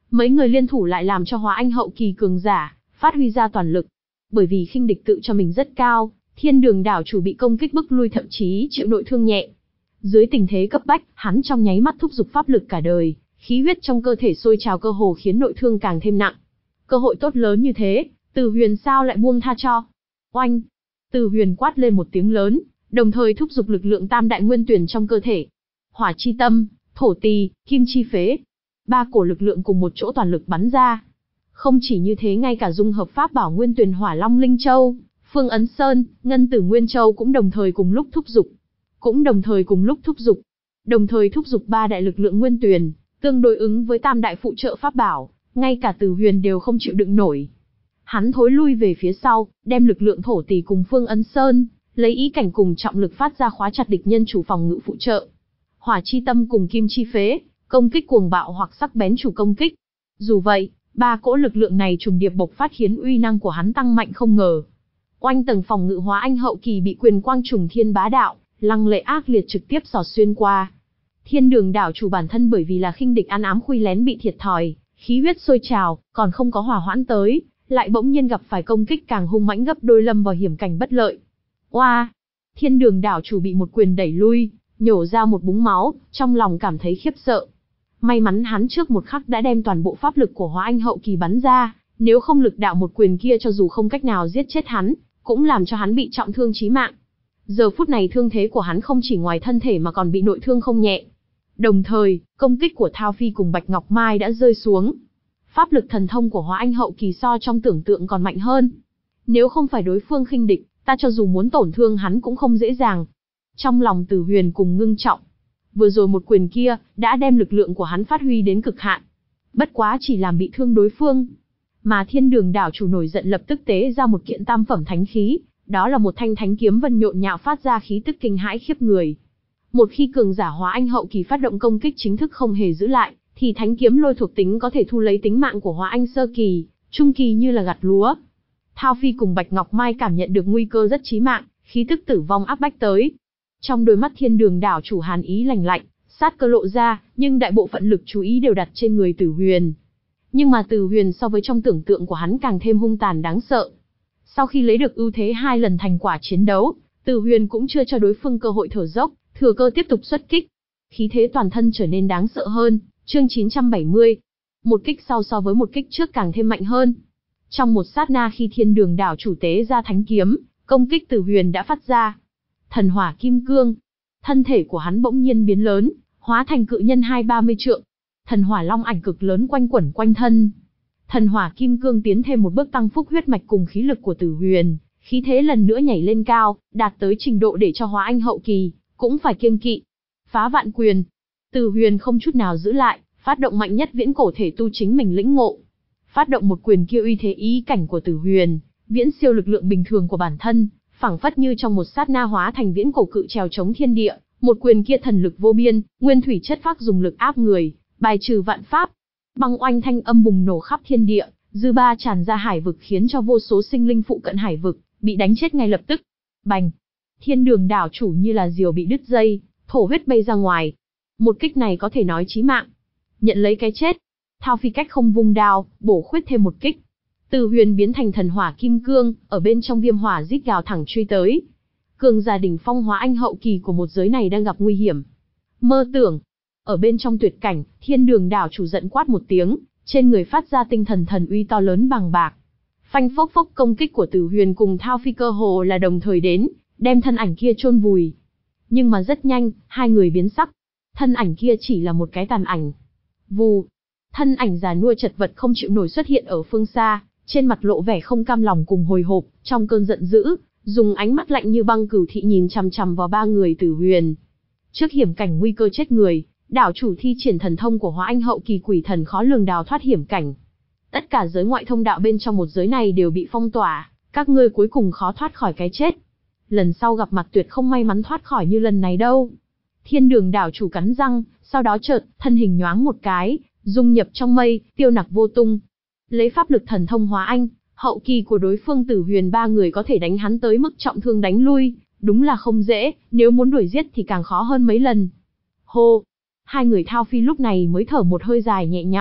Mấy người liên thủ lại làm cho Hóa Anh hậu kỳ cường giả phát huy ra toàn lực. Bởi vì khinh địch tự cho mình rất cao, Thiên Đường đảo chủ bị công kích bức lui, thậm chí chịu nội thương nhẹ. Dưới tình thế cấp bách, hắn trong nháy mắt thúc giục pháp lực cả đời, khí huyết trong cơ thể sôi trào cơ hồ khiến nội thương càng thêm nặng. Cơ hội tốt lớn như thế, Từ Huyền sao lại buông tha cho? Oanh! Từ Huyền quát lên một tiếng lớn, đồng thời thúc giục lực lượng tam đại nguyên tuyển trong cơ thể. Hỏa chi tâm, thổ tỳ, kim chi phế. Ba cổ lực lượng cùng một chỗ toàn lực bắn ra. Không chỉ như thế, ngay cả dung hợp pháp bảo nguyên tuyển Hỏa Long Linh Châu, Phương Ấn Sơn, Ngân Tử Nguyên Châu cũng đồng thời cùng lúc thúc giục. Cũng đồng thời cùng lúc thúc giục. Đồng thời thúc giục ba đại lực lượng nguyên tuyển, tương đối ứng với tam đại phụ trợ pháp bảo, ngay cả Từ Huyền đều không chịu đựng nổi. Hắn thối lui về phía sau, đem lực lượng thổ tỳ cùng Phương Ấn Sơn, lấy ý cảnh cùng trọng lực phát ra khóa chặt địch nhân chủ phòng ngự phụ trợ. Hỏa chi tâm cùng kim chi phế, công kích cuồng bạo hoặc sắc bén chủ công kích. Dù vậy, ba cỗ lực lượng này trùng điệp bộc phát khiến uy năng của hắn tăng mạnh không ngờ. Oanh, tầng phòng ngự Hóa Anh hậu kỳ bị quyền quang trùng thiên bá đạo, lăng lệ ác liệt trực tiếp xỏ xuyên qua. Thiên Đường đảo chủ bản thân bởi vì là khinh địch ăn ám khuy lén bị thiệt thòi, khí huyết sôi trào, còn không có hòa hoãn tới, lại bỗng nhiên gặp phải công kích càng hung mãnh gấp đôi, lâm vào hiểm cảnh bất lợi. Oa! Thiên Đường đảo chủ bị một quyền đẩy lui, nhổ ra một búng máu, trong lòng cảm thấy khiếp sợ. May mắn hắn trước một khắc đã đem toàn bộ pháp lực của Hóa Anh hậu kỳ bắn ra, nếu không lực đạo một quyền kia cho dù không cách nào giết chết hắn, cũng làm cho hắn bị trọng thương chí mạng. Giờ phút này thương thế của hắn không chỉ ngoài thân thể mà còn bị nội thương không nhẹ. Đồng thời, công kích của Thao Phi cùng Bạch Ngọc Mai đã rơi xuống. Pháp lực thần thông của Hóa Anh hậu kỳ so trong tưởng tượng còn mạnh hơn. Nếu không phải đối phương khinh địch, ta cho dù muốn tổn thương hắn cũng không dễ dàng. Trong lòng Từ Huyền cùng ngưng trọng. Vừa rồi một quyền kia, đã đem lực lượng của hắn phát huy đến cực hạn. Bất quá chỉ làm bị thương đối phương. Mà Thiên Đường đảo chủ nổi giận lập tức tế ra một kiện tam phẩm thánh khí, đó là một thanh thánh kiếm vân nhộn nhạo phát ra khí tức kinh hãi khiếp người. Một khi cường giả Hóa Anh hậu kỳ phát động công kích chính thức không hề giữ lại, thì thánh kiếm lôi thuộc tính có thể thu lấy tính mạng của Hóa Anh sơ kỳ, trung kỳ như là gặt lúa. Thao Phi cùng Bạch Ngọc Mai cảm nhận được nguy cơ rất chí mạng, khí tức tử vong áp bách tới. Trong đôi mắt Thiên Đường đảo chủ hàn ý lạnh lạnh, sát cơ lộ ra, nhưng đại bộ phận lực chú ý đều đặt trên người Từ Huyền. Nhưng mà Từ Huyền so với trong tưởng tượng của hắn càng thêm hung tàn đáng sợ. Sau khi lấy được ưu thế hai lần thành quả chiến đấu, Từ Huyền cũng chưa cho đối phương cơ hội thở dốc, thừa cơ tiếp tục xuất kích. Khí thế toàn thân trở nên đáng sợ hơn. Chương chín trăm bảy mươi. Một kích sau so với một kích trước càng thêm mạnh hơn. Trong một sát na khi Thiên Đường đảo chủ tế ra thánh kiếm, công kích Từ Huyền đã phát ra. Thần hỏa kim cương. Thân thể của hắn bỗng nhiên biến lớn, hóa thành cự nhân hai ba mươi trượng. Thần hỏa long ảnh cực lớn quanh quẩn quanh thân. Thần hỏa kim cương tiến thêm một bước tăng phúc huyết mạch cùng khí lực của Từ Huyền, khí thế lần nữa nhảy lên cao, đạt tới trình độ để cho Hóa Anh hậu kỳ cũng phải kiêng kỵ. Phá vạn quyền. Từ Huyền không chút nào giữ lại, phát động mạnh nhất viễn cổ thể tu chính mình lĩnh ngộ. Phát động một quyền kia uy thế ý cảnh của Từ Huyền, viễn siêu lực lượng bình thường của bản thân, phảng phất như trong một sát na hóa thành viễn cổ cự trèo chống thiên địa, một quyền kia thần lực vô biên, nguyên thủy chất phác dùng lực áp người, bài trừ vạn pháp. Băng oanh thanh âm bùng nổ khắp thiên địa, dư ba tràn ra hải vực khiến cho vô số sinh linh phụ cận hải vực bị đánh chết ngay lập tức. Bành! Thiên Đường đảo chủ như là diều bị đứt dây, thổ huyết bay ra ngoài. Một kích này có thể nói chí mạng. Nhận lấy cái chết. Thao Phi cách không vung đao, bổ khuyết thêm một kích. Từ Huyền biến thành thần hỏa kim cương, ở bên trong viêm hỏa rít gào thẳng truy tới. Cường giả đỉnh phong Hóa Anh hậu kỳ của một giới này đang gặp nguy hiểm. Mơ tưởng. Ở bên trong tuyệt cảnh, Thiên Đường đảo chủ giận quát một tiếng, trên người phát ra tinh thần thần uy to lớn bằng bạc. Phanh phốc phốc công kích của Từ Huyền cùng Thao Phi cơ hồ là đồng thời đến, đem thân ảnh kia chôn vùi. Nhưng mà rất nhanh, hai người biến sắc. Thân ảnh kia chỉ là một cái tàn ảnh. Vù. Thân ảnh già nua chật vật không chịu nổi xuất hiện ở phương xa, trên mặt lộ vẻ không cam lòng cùng hồi hộp, trong cơn giận dữ, dùng ánh mắt lạnh như băng cửu thị nhìn chằm chằm vào ba người Từ Huyền. Trước hiểm cảnh nguy cơ chết người, đảo chủ thi triển thần thông của Hóa Anh hậu kỳ quỷ thần khó lường đào thoát hiểm cảnh. Tất cả giới ngoại thông đạo bên trong một giới này đều bị phong tỏa, các ngươi cuối cùng khó thoát khỏi cái chết. Lần sau gặp mặt tuyệt không may mắn thoát khỏi như lần này đâu. Thiên Đường đảo chủ cắn răng, sau đó chợt, thân hình nhoáng một cái, dung nhập trong mây, tiêu nặc vô tung. Lấy pháp lực thần thông Hóa Anh, hậu kỳ của đối phương Từ Huyền ba người có thể đánh hắn tới mức trọng thương đánh lui, đúng là không dễ, nếu muốn đuổi giết thì càng khó hơn mấy lần. Hô! Hai người Thao Phi lúc này mới thở một hơi dài nhẹ nhõm,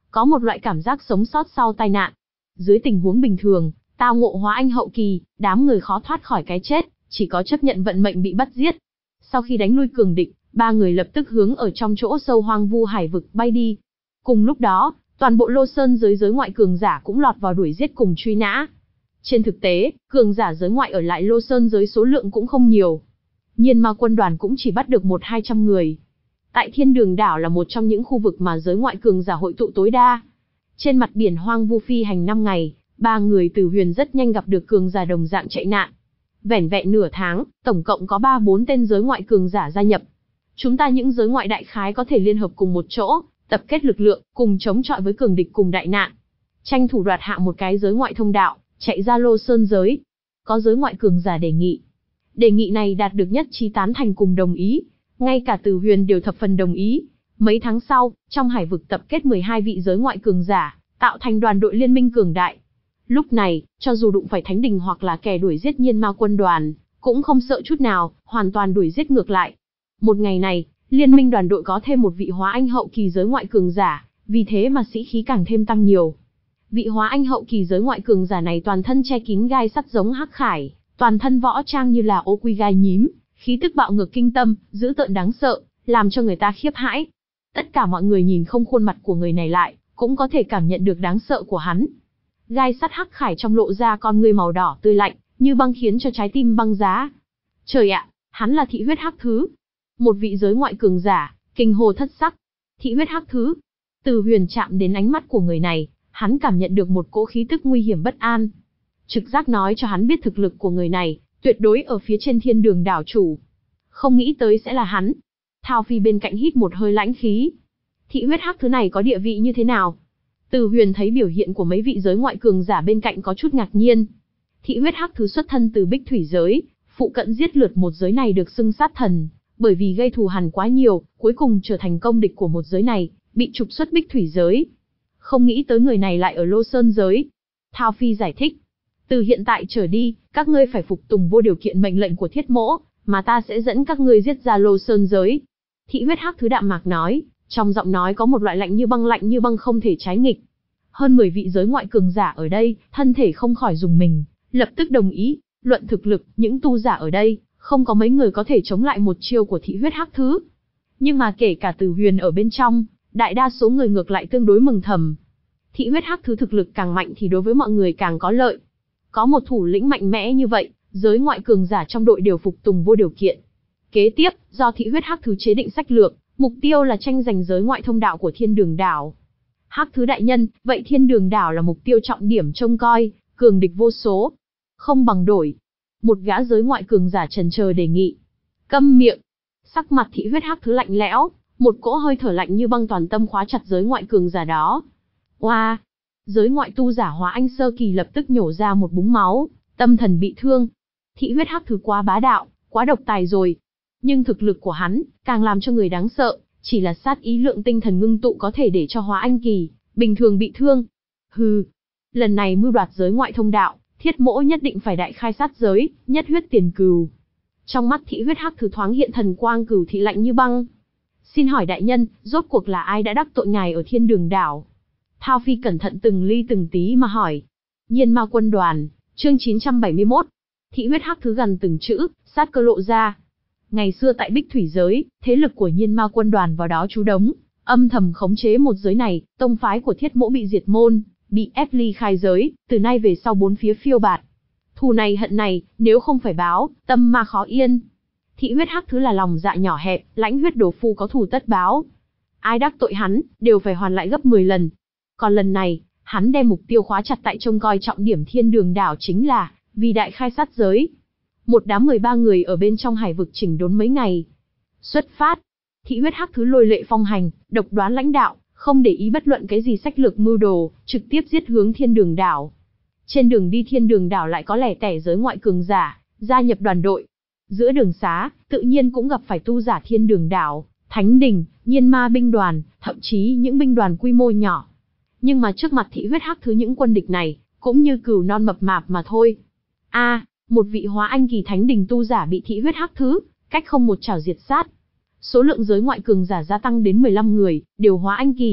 có một loại cảm giác sống sót sau tai nạn. Dưới tình huống bình thường, tao ngộ hóa anh hậu kỳ, đám người khó thoát khỏi cái chết, chỉ có chấp nhận vận mệnh bị bắt giết. Sau khi đánh lui cường địch, ba người lập tức hướng ở trong chỗ sâu hoang vu hải vực bay đi. Cùng lúc đó, toàn bộ Lô Sơn giới giới ngoại cường giả cũng lọt vào đuổi giết cùng truy nã. Trên thực tế, cường giả giới ngoại ở lại Lô Sơn giới số lượng cũng không nhiều. Nhiên Ma quân đoàn cũng chỉ bắt được một hai trăm người. Tại Thiên Đường đảo là một trong những khu vực mà giới ngoại cường giả hội tụ tối đa. Trên mặt biển hoang vu phi hành năm ngày, ba người từ Huyền rất nhanh gặp được cường giả đồng dạng chạy nạn. Vẻn vẹn nửa tháng, tổng cộng có ba bốn tên giới ngoại cường giả gia nhập. Chúng ta những giới ngoại đại khái có thể liên hợp cùng một chỗ, tập kết lực lượng, cùng chống chọi với cường địch cùng đại nạn. Tranh thủ đoạt hạ một cái giới ngoại thông đạo, chạy ra Lô Sơn giới. Có giới ngoại cường giả đề nghị. Đề nghị này đạt được nhất trí tán thành cùng đồng ý. Ngay cả Từ Huyền đều thập phần đồng ý. Mấy tháng sau, trong hải vực tập kết mười hai vị giới ngoại cường giả, tạo thành đoàn đội liên minh cường đại. Lúc này, cho dù đụng phải Thánh Đình hoặc là kẻ đuổi giết Nhiên Ma quân đoàn, cũng không sợ chút nào, hoàn toàn đuổi giết ngược lại. Một ngày này, liên minh đoàn đội có thêm một vị hóa anh hậu kỳ giới ngoại cường giả, vì thế mà sĩ khí càng thêm tăng nhiều. Vị hóa anh hậu kỳ giới ngoại cường giả này toàn thân che kín gai sắt giống hắc khải, toàn thân võ trang như là ô quy gai nhím, khí tức bạo ngược kinh tâm, dữ tợn đáng sợ, làm cho người ta khiếp hãi. Tất cả mọi người nhìn không khuôn mặt của người này lại, cũng có thể cảm nhận được đáng sợ của hắn. Gai sắt hắc khải trong lộ ra con ngươi màu đỏ tươi lạnh, như băng khiến cho trái tim băng giá. Trời ạ, hắn là thị huyết hắc thứ. Một vị giới ngoại cường giả, kinh hô thất sắc. Thị huyết hắc thứ. Từ Huyền chạm đến ánh mắt của người này, hắn cảm nhận được một cỗ khí tức nguy hiểm bất an. Trực giác nói cho hắn biết thực lực của người này, tuyệt đối ở phía trên Thiên Đường đảo chủ. Không nghĩ tới sẽ là hắn. Thao Phi bên cạnh hít một hơi lãnh khí. Thị huyết hắc thứ này có địa vị như thế nào? Từ Huyền thấy biểu hiện của mấy vị giới ngoại cường giả bên cạnh có chút ngạc nhiên. Thị huyết hắc thứ xuất thân từ Bích Thủy giới, phụ cận giết lượt một giới này được xưng sát thần, bởi vì gây thù hằn quá nhiều, cuối cùng trở thành công địch của một giới này, bị trục xuất Bích Thủy giới. Không nghĩ tới người này lại ở Lô Sơn giới. Thao Phi giải thích. Từ hiện tại trở đi, các ngươi phải phục tùng vô điều kiện mệnh lệnh của Thiết Mỗ, mà ta sẽ dẫn các ngươi giết ra Lô Sơn giới. Thị huyết hắc thứ đạm mạc nói, trong giọng nói có một loại lạnh như băng lạnh như băng không thể trái nghịch. Hơn mười vị giới ngoại cường giả ở đây, thân thể không khỏi rùng mình, lập tức đồng ý. Luận thực lực, những tu giả ở đây, không có mấy người có thể chống lại một chiêu của thị huyết hắc thứ. Nhưng mà kể cả Từ Huyền ở bên trong, đại đa số người ngược lại tương đối mừng thầm. Thị huyết hắc thứ thực lực càng mạnh thì đối với mọi người càng có lợi. Có một thủ lĩnh mạnh mẽ như vậy, giới ngoại cường giả trong đội đều phục tùng vô điều kiện. Kế tiếp, do thị huyết hắc thứ chế định sách lược, mục tiêu là tranh giành giới ngoại thông đạo của Thiên Đường đảo. Hắc thứ đại nhân, vậy Thiên Đường đảo là mục tiêu trọng điểm trông coi, cường địch vô số. Không bằng đổi. Một gã giới ngoại cường giả chần chờ đề nghị. Câm miệng. Sắc mặt thị huyết hắc thứ lạnh lẽo, một cỗ hơi thở lạnh như băng toàn tâm khóa chặt giới ngoại cường giả đó. Oa! Giới ngoại tu giả hóa anh sơ kỳ lập tức nhổ ra một búng máu, tâm thần bị thương. Thị huyết hắc thứ quá bá đạo, quá độc tài rồi. Nhưng thực lực của hắn, càng làm cho người đáng sợ, chỉ là sát ý lượng tinh thần ngưng tụ có thể để cho hóa anh kỳ, bình thường bị thương. Hừ! Lần này mưu đoạt giới ngoại thông đạo, Thiết Mỗ nhất định phải đại khai sát giới, nhất huyết tiền cừu. Trong mắt thị huyết hắc thứ thoáng hiện thần quang cửu thị lạnh như băng. Xin hỏi đại nhân, rốt cuộc là ai đã đắc tội ngài ở Thiên Đường đảo? Thao Phi cẩn thận từng ly từng tí mà hỏi. Nhiên Ma quân đoàn, chương chín trăm bảy mươi mốt. Thị huyết hắc thứ gần từng chữ, sát cơ lộ ra. Ngày xưa tại Bích Thủy giới, thế lực của Nhiên Ma quân đoàn vào đó trú đóng, âm thầm khống chế một giới này, tông phái của Thiết Mỗ bị diệt môn, bị ép ly khai giới, từ nay về sau bốn phía phiêu bạt. Thù này hận này, nếu không phải báo, tâm ma khó yên. Thị huyết hắc thứ là lòng dạ nhỏ hẹp, lãnh huyết đồ phu có thù tất báo. Ai đắc tội hắn, đều phải hoàn lại gấp mười lần. Còn lần này, hắn đem mục tiêu khóa chặt tại trông coi trọng điểm Thiên Đường đảo chính là, vì đại khai sát giới. Một đám mười ba người ở bên trong hải vực chỉnh đốn mấy ngày. Xuất phát. Thị huyết hắc thứ lôi lệ phong hành, độc đoán lãnh đạo, không để ý bất luận cái gì sách lược mưu đồ, trực tiếp giết hướng Thiên Đường đảo. Trên đường đi Thiên Đường đảo lại có lẻ tẻ giới ngoại cường giả, gia nhập đoàn đội. Giữa đường xá, tự nhiên cũng gặp phải tu giả Thiên Đường đảo, Thánh Đình, Nhiên Ma binh đoàn, thậm chí những binh đoàn quy mô nhỏ. Nhưng mà trước mặt thị huyết hắc thứ những quân địch này, cũng như cừu non mập mạp mà thôi. A, à, một vị hóa anh kỳ Thánh Đình tu giả bị thị huyết hắc thứ, cách không một chảo diệt sát. Số lượng giới ngoại cường giả gia tăng đến mười lăm người, đều hóa anh kỳ, cường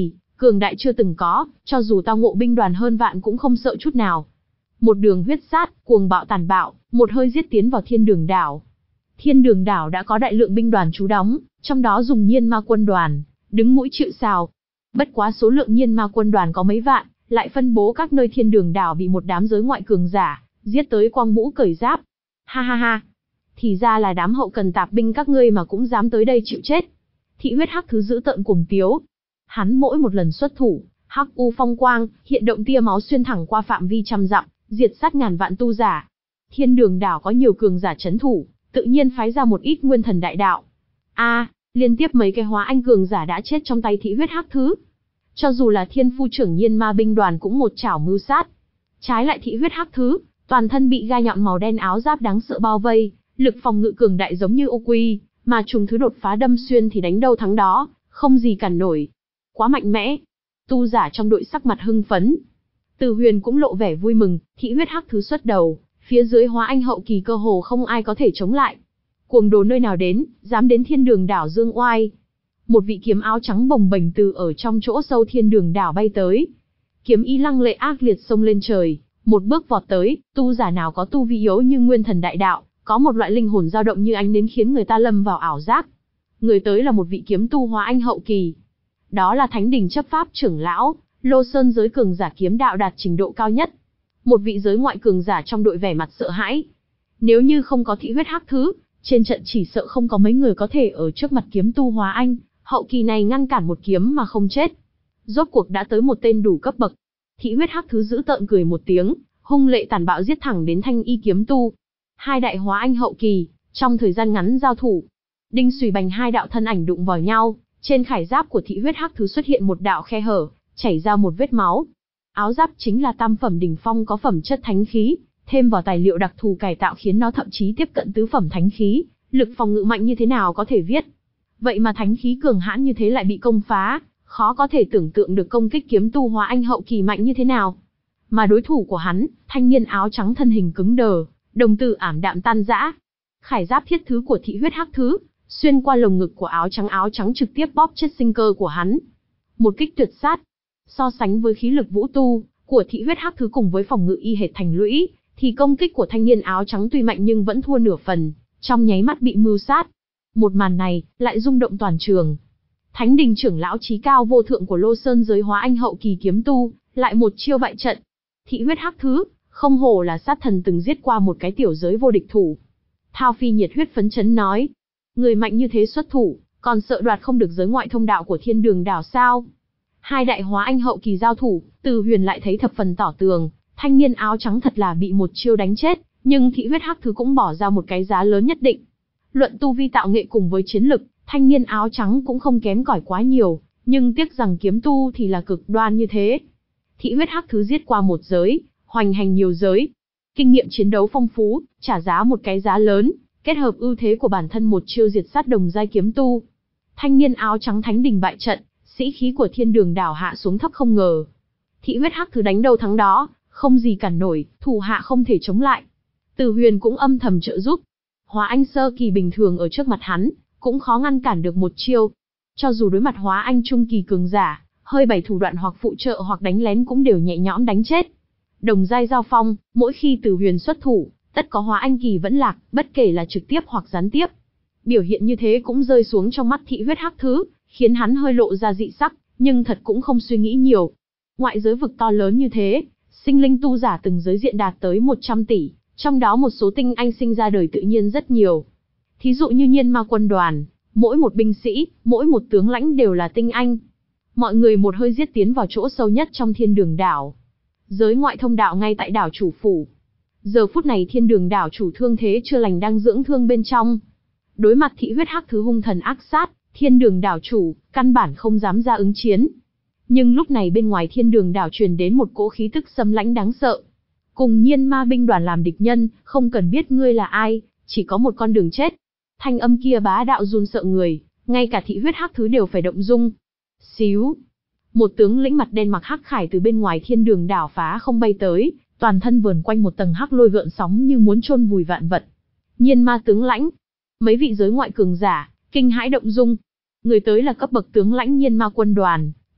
cường đại chưa từng có, cho dù tao ngộ binh đoàn hơn vạn cũng không sợ chút nào. Một đường huyết sát, cuồng bạo tàn bạo, một hơi giết tiến vào Thiên Đường đảo. Thiên Đường đảo đã có đại lượng binh đoàn trú đóng, trong đó dùng Nhiên Ma quân đoàn, đứng mũi chịu sào. Bất quá số lượng Nhiên Ma quân đoàn có mấy vạn, lại phân bố các nơi Thiên Đường đảo bị một đám giới ngoại cường giả giết tới quăng mũ cởi giáp. Ha ha ha, thì ra là đám hậu cần tạp binh các ngươi mà cũng dám tới đây chịu chết. Thị huyết hắc thứ dữ tợn cuồng tiếu. Hắn mỗi một lần xuất thủ, hắc u phong quang, hiện động tia máu xuyên thẳng qua phạm vi trăm dặm, diệt sát ngàn vạn tu giả. Thiên Đường đảo có nhiều cường giả chấn thủ, tự nhiên phái ra một ít nguyên thần đại đạo. A, à, liên tiếp mấy cái hóa anh cường giả đã chết trong tay thị huyết hắc thứ. Cho dù là thiên phu trưởng Nhiên Ma binh đoàn cũng một chảo mưu sát. Trái lại thị huyết hắc thứ, toàn thân bị gai nhọn màu đen áo giáp đáng sợ bao vây, lực phòng ngự cường đại giống như ô quy, mà trùng thứ đột phá đâm xuyên thì đánh đâu thắng đó, không gì cản nổi. Quá mạnh mẽ. Tu giả trong đội sắc mặt hưng phấn. Từ Huyền cũng lộ vẻ vui mừng, thị huyết hắc thứ xuất đầu, phía dưới hóa anh hậu kỳ cơ hồ không ai có thể chống lại. Cuồng đồ nơi nào đến, dám đến Thiên Đường đảo dương oai. Một vị kiếm áo trắng bồng bềnh từ ở trong chỗ sâu Thiên Đường đảo bay tới. Kiếm ý lăng lệ ác liệt xông lên trời, một bước vọt tới, tu giả nào có tu vi yếu như nguyên thần đại đạo, có một loại linh hồn dao động như ánh nến khiến người ta lâm vào ảo giác. Người tới là một vị kiếm tu hóa anh hậu kỳ. Đó là Thánh Đình chấp pháp trưởng lão, Lô Sơn giới cường giả kiếm đạo đạt trình độ cao nhất. Một vị giới ngoại cường giả trong đội vẻ mặt sợ hãi. Nếu như không có thị huyết hắc thứ, trên trận chỉ sợ không có mấy người có thể ở trước mặt kiếm tu hóa anh hậu kỳ này ngăn cản một kiếm mà không chết. Rốt cuộc đã tới một tên đủ cấp bậc. Thị huyết hắc thứ giữ tợn cười một tiếng, hung lệ tàn bạo giết thẳng đến thanh y kiếm tu. Hai đại hóa anh hậu kỳ, trong thời gian ngắn giao thủ. Đinh xùy bành hai đạo thân ảnh đụng vào nhau, trên khải giáp của thị huyết hắc thứ xuất hiện một đạo khe hở, chảy ra một vết máu. Áo giáp chính là tam phẩm đỉnh phong có phẩm chất thánh khí, thêm vào tài liệu đặc thù cải tạo khiến nó thậm chí tiếp cận tứ phẩm thánh khí, lực phòng ngự mạnh như thế nào có thể viết. Vậy mà thánh khí cường hãn như thế lại bị công phá, khó có thể tưởng tượng được công kích kiếm tu hóa anh hậu kỳ mạnh như thế nào. Mà đối thủ của hắn, thanh niên áo trắng thân hình cứng đờ, đồng tử ảm đạm tan rã. Khải giáp thiết thứ của thị huyết hắc thứ, xuyên qua lồng ngực của áo trắng áo trắng trực tiếp bóp chết sinh cơ của hắn. Một kích tuyệt sát. So sánh với khí lực vũ tu của thị huyết hắc thứ cùng với phòng ngự y hệt thành lũy, thì công kích của thanh niên áo trắng tuy mạnh nhưng vẫn thua nửa phần, trong nháy mắt bị mưu sát. Một màn này lại rung động toàn trường. Thánh Đình trưởng lão chí cao vô thượng của Lô Sơn giới hóa anh hậu kỳ kiếm tu, lại một chiêu bại trận. Thị huyết hắc thứ, không hổ là sát thần từng giết qua một cái tiểu giới vô địch thủ. Thao Phi nhiệt huyết phấn chấn nói, người mạnh như thế xuất thủ, còn sợ đoạt không được giới ngoại thông đạo của Thiên Đường đảo sao? Hai đại hóa anh hậu kỳ giao thủ, Từ Huyền lại thấy thập phần tỏ tường, thanh niên áo trắng thật là bị một chiêu đánh chết, nhưng thị huyết hắc thứ cũng bỏ ra một cái giá lớn nhất định. Luận tu vi tạo nghệ cùng với chiến lực, thanh niên áo trắng cũng không kém cỏi quá nhiều, nhưng tiếc rằng kiếm tu thì là cực đoan như thế. Thị huyết hắc thứ giết qua một giới, hoành hành nhiều giới. Kinh nghiệm chiến đấu phong phú, trả giá một cái giá lớn, kết hợp ưu thế của bản thân một chiêu diệt sát đồng giai kiếm tu. Thanh niên áo trắng Thánh Đình bại trận, sĩ khí của Thiên Đường đảo hạ xuống thấp không ngờ. Thị huyết hắc thứ đánh đâu thắng đó, không gì cản nổi, thủ hạ không thể chống lại. Từ Huyền cũng âm thầm trợ giúp. Hóa anh sơ kỳ bình thường ở trước mặt hắn, cũng khó ngăn cản được một chiêu. Cho dù đối mặt hóa anh trung kỳ cường giả, hơi bày thủ đoạn hoặc phụ trợ hoặc đánh lén cũng đều nhẹ nhõm đánh chết. Đồng giai giao phong, mỗi khi Từ Huyền xuất thủ, tất có hóa anh kỳ vẫn lạc, bất kể là trực tiếp hoặc gián tiếp. Biểu hiện như thế cũng rơi xuống trong mắt thị huyết hắc thứ, khiến hắn hơi lộ ra dị sắc, nhưng thật cũng không suy nghĩ nhiều. Ngoại giới vực to lớn như thế, sinh linh tu giả từng giới diện đạt tới một trăm tỷ, trong đó một số tinh anh sinh ra đời tự nhiên rất nhiều. Thí dụ như Nhiên Ma quân đoàn, mỗi một binh sĩ, mỗi một tướng lãnh đều là tinh anh. Mọi người một hơi giết tiến vào chỗ sâu nhất trong Thiên Đường đảo. Giới ngoại thông đạo ngay tại đảo chủ phủ. Giờ phút này Thiên Đường đảo chủ thương thế chưa lành đang dưỡng thương bên trong. Đối mặt thị huyết hắc thứ hung thần ác sát, Thiên Đường đảo chủ, căn bản không dám ra ứng chiến. Nhưng lúc này bên ngoài Thiên Đường đảo truyền đến một cỗ khí tức xâm lãnh đáng sợ. Cùng Nhiên Ma binh đoàn làm địch nhân, không cần biết ngươi là ai, chỉ có một con đường chết. Thanh âm kia bá đạo run sợ người, ngay cả thị huyết hắc thứ đều phải động dung. Xíu. Một tướng lĩnh mặt đen mặc hắc khải từ bên ngoài Thiên Đường đảo phá không bay tới, toàn thân vờn quanh một tầng hắc lôi gợn sóng như muốn chôn vùi vạn vật. Nhiên Ma tướng lãnh. Mấy vị giới ngoại cường giả, kinh hãi động dung. Người tới là cấp bậc tướng lãnh Nhiên Ma quân đoàn,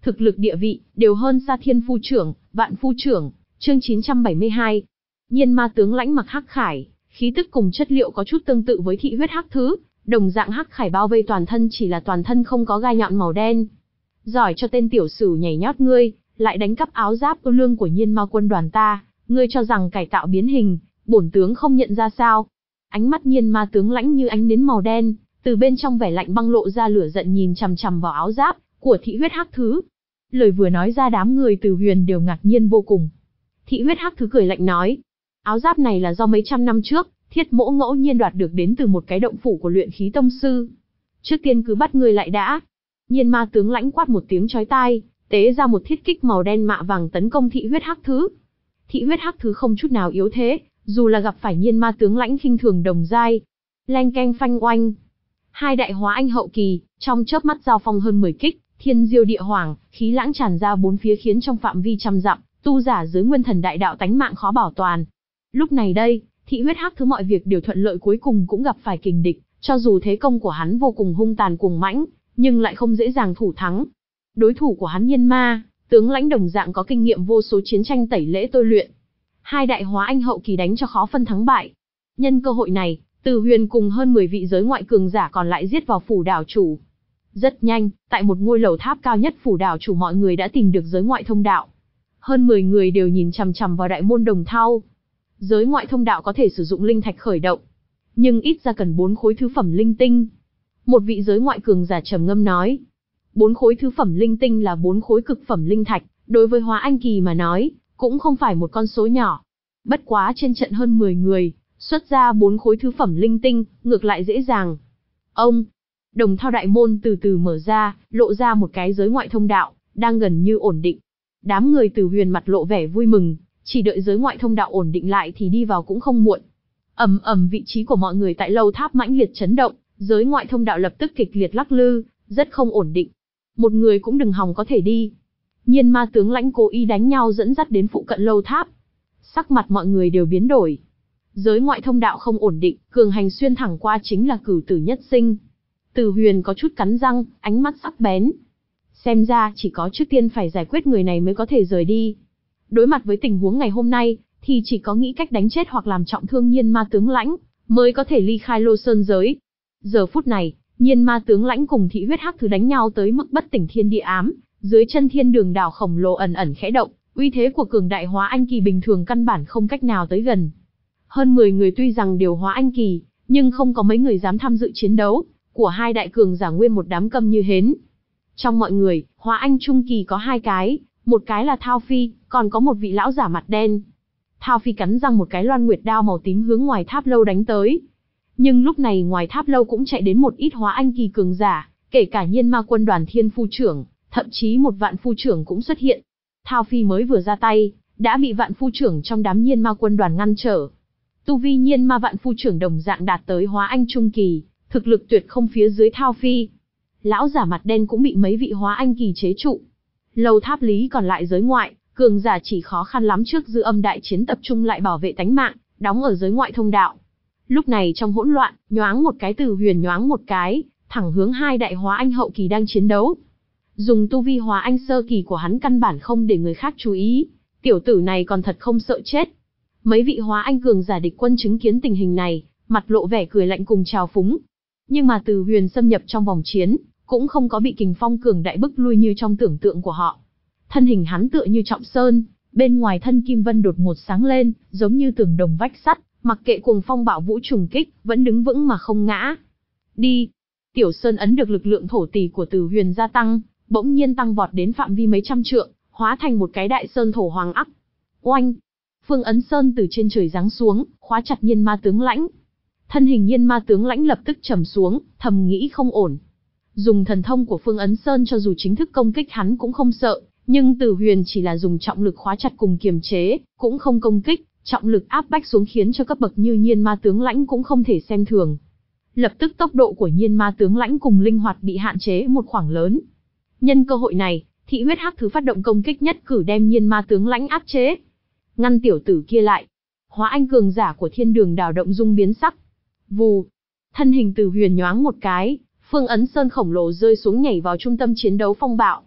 thực lực địa vị, đều hơn xa thiên phu trưởng, vạn phu trưởng. Chương chín trăm bảy mươi hai. Nhiên ma tướng lãnh mặc hắc khải, khí tức cùng chất liệu có chút tương tự với thị huyết hắc thứ, đồng dạng hắc khải bao vây toàn thân, chỉ là toàn thân không có gai nhọn màu đen. Giỏi cho tên tiểu sử nhảy nhót ngươi, lại đánh cắp áo giáp ưu lương của Nhiên ma quân đoàn ta, ngươi cho rằng cải tạo biến hình, bổn tướng không nhận ra sao? Ánh mắt Nhiên ma tướng lãnh như ánh nến màu đen, từ bên trong vẻ lạnh băng lộ ra lửa giận, nhìn chằm chằm vào áo giáp của thị huyết hắc thứ. Lời vừa nói ra, đám người Từ Huyền đều ngạc nhiên vô cùng. Thị huyết hắc thứ cười lạnh nói, áo giáp này là do mấy trăm năm trước, Thiết Mỗ ngẫu nhiên đoạt được đến từ một cái động phủ của luyện khí tông sư. Trước tiên cứ bắt người lại đã. Nhiên ma tướng lãnh quát một tiếng chói tai, tế ra một thiết kích màu đen mạ vàng tấn công thị huyết hắc thứ. Thị huyết hắc thứ không chút nào yếu thế, dù là gặp phải nhiên ma tướng lãnh khinh thường đồng giai. Leng keng phanh oanh. Hai đại hóa anh hậu kỳ, trong chớp mắt giao phong hơn mười kích, thiên diêu địa hoàng, khí lãng tràn ra bốn phía khiến trong phạm vi trăm dặm, tu giả dưới nguyên thần đại đạo tánh mạng khó bảo toàn. Lúc này đây, thị huyết hắc thứ mọi việc đều thuận lợi, cuối cùng cũng gặp phải kình địch, cho dù thế công của hắn vô cùng hung tàn cuồng mãnh, nhưng lại không dễ dàng thủ thắng. Đối thủ của hắn nhiên ma, tướng lãnh đồng dạng có kinh nghiệm vô số chiến tranh tẩy lễ tôi luyện. Hai đại hóa anh hậu kỳ đánh cho khó phân thắng bại. Nhân cơ hội này, Từ Huyền cùng hơn mười vị giới ngoại cường giả còn lại giết vào phủ đảo chủ. Rất nhanh, tại một ngôi lầu tháp cao nhất phủ đảo chủ, mọi người đã tìm được giới ngoại thông đạo. Hơn mười người đều nhìn chằm chằm vào đại môn đồng thau. Giới ngoại thông đạo có thể sử dụng linh thạch khởi động, nhưng ít ra cần bốn khối thứ phẩm linh tinh. Một vị giới ngoại cường giả trầm ngâm nói, bốn khối thứ phẩm linh tinh là bốn khối cực phẩm linh thạch, đối với hóa anh kỳ mà nói, cũng không phải một con số nhỏ. Bất quá trên trận hơn mười người, xuất ra bốn khối thứ phẩm linh tinh, ngược lại dễ dàng. Ông, đồng thau đại môn từ từ mở ra, lộ ra một cái giới ngoại thông đạo, đang gần như ổn định. Đám người Từ Huyền mặt lộ vẻ vui mừng, chỉ đợi giới ngoại thông đạo ổn định lại thì đi vào cũng không muộn. Ầm ầm, vị trí của mọi người tại lâu tháp mãnh liệt chấn động, giới ngoại thông đạo lập tức kịch liệt lắc lư, rất không ổn định. Một người cũng đừng hòng có thể đi. Nhiên ma tướng lãnh cố ý đánh nhau dẫn dắt đến phụ cận lâu tháp. Sắc mặt mọi người đều biến đổi. Giới ngoại thông đạo không ổn định, cường hành xuyên thẳng qua chính là cửu tử nhất sinh. Từ Huyền có chút cắn răng, ánh mắt sắc bén. Xem ra chỉ có trước tiên phải giải quyết người này mới có thể rời đi. Đối mặt với tình huống ngày hôm nay, thì chỉ có nghĩ cách đánh chết hoặc làm trọng thương nhiên ma tướng lãnh, mới có thể ly khai Lô Sơn giới. Giờ phút này, nhiên ma tướng lãnh cùng thị huyết hắc thứ đánh nhau tới mức bất tỉnh thiên địa ám, dưới chân thiên đường đảo khổng lồ ẩn ẩn khẽ động, uy thế của cường đại hóa anh kỳ bình thường căn bản không cách nào tới gần. Hơn mười người tuy rằng đều hóa anh kỳ, nhưng không có mấy người dám tham dự chiến đấu, của hai đại cường giả nguyên một đám câm như hến. Trong mọi người, hóa anh trung kỳ có hai cái, một cái là Thao Phi, còn có một vị lão giả mặt đen. Thao Phi cắn răng một cái loan nguyệt đao màu tím hướng ngoài tháp lâu đánh tới. Nhưng lúc này ngoài tháp lâu cũng chạy đến một ít hóa anh kỳ cường giả, kể cả nhiên ma quân đoàn thiên phu trưởng, thậm chí một vạn phu trưởng cũng xuất hiện. Thao Phi mới vừa ra tay, đã bị vạn phu trưởng trong đám nhiên ma quân đoàn ngăn trở. Tu vi nhiên ma vạn phu trưởng đồng dạng đạt tới hóa anh trung kỳ, thực lực tuyệt không phía dưới Thao Phi. Lão giả mặt đen cũng bị mấy vị hóa anh kỳ chế trụ. Lầu tháp lý còn lại giới ngoại, cường giả chỉ khó khăn lắm trước dư âm đại chiến tập trung lại bảo vệ tánh mạng, đóng ở giới ngoại thông đạo. Lúc này trong hỗn loạn, nhoáng một cái Từ Huyền nhoáng một cái, thẳng hướng hai đại hóa anh hậu kỳ đang chiến đấu. Dùng tu vi hóa anh sơ kỳ của hắn căn bản không để người khác chú ý, tiểu tử này còn thật không sợ chết. Mấy vị hóa anh cường giả địch quân chứng kiến tình hình này, mặt lộ vẻ cười lạnh cùng trào phúng. Nhưng mà Từ Huyền xâm nhập trong vòng chiến, cũng không có bị kình phong cường đại bức lui như trong tưởng tượng của họ. Thân hình hắn tựa như trọng sơn, bên ngoài thân kim vân đột ngột sáng lên, giống như tường đồng vách sắt, mặc kệ cuồng phong bạo vũ trùng kích, vẫn đứng vững mà không ngã. Đi! Tiểu sơn ấn được lực lượng thổ tỷ của Từ Huyền gia tăng, bỗng nhiên tăng vọt đến phạm vi mấy trăm trượng, hóa thành một cái đại sơn thổ hoàng ắc. Oanh! Phương ấn sơn từ trên trời giáng xuống, khóa chặt nhiên ma tướng lãnh. Thân hình nhiên ma tướng lãnh lập tức trầm xuống, thầm nghĩ không ổn. Dùng thần thông của Phương ấn sơn cho dù chính thức công kích hắn cũng không sợ, nhưng Từ Huyền chỉ là dùng trọng lực khóa chặt cùng kiềm chế, cũng không công kích, trọng lực áp bách xuống khiến cho cấp bậc như nhiên ma tướng lãnh cũng không thể xem thường. Lập tức tốc độ của nhiên ma tướng lãnh cùng linh hoạt bị hạn chế một khoảng lớn. Nhân cơ hội này, thị huyết hắc thứ phát động công kích nhất cử đem nhiên ma tướng lãnh áp chế. Ngăn tiểu tử kia lại. Hóa anh cường giả của thiên đường đảo động dung biến sắc. Vù. Thân hình Từ Huyền nhoáng một cái, Phương ấn sơn khổng lồ rơi xuống nhảy vào trung tâm chiến đấu phong bạo.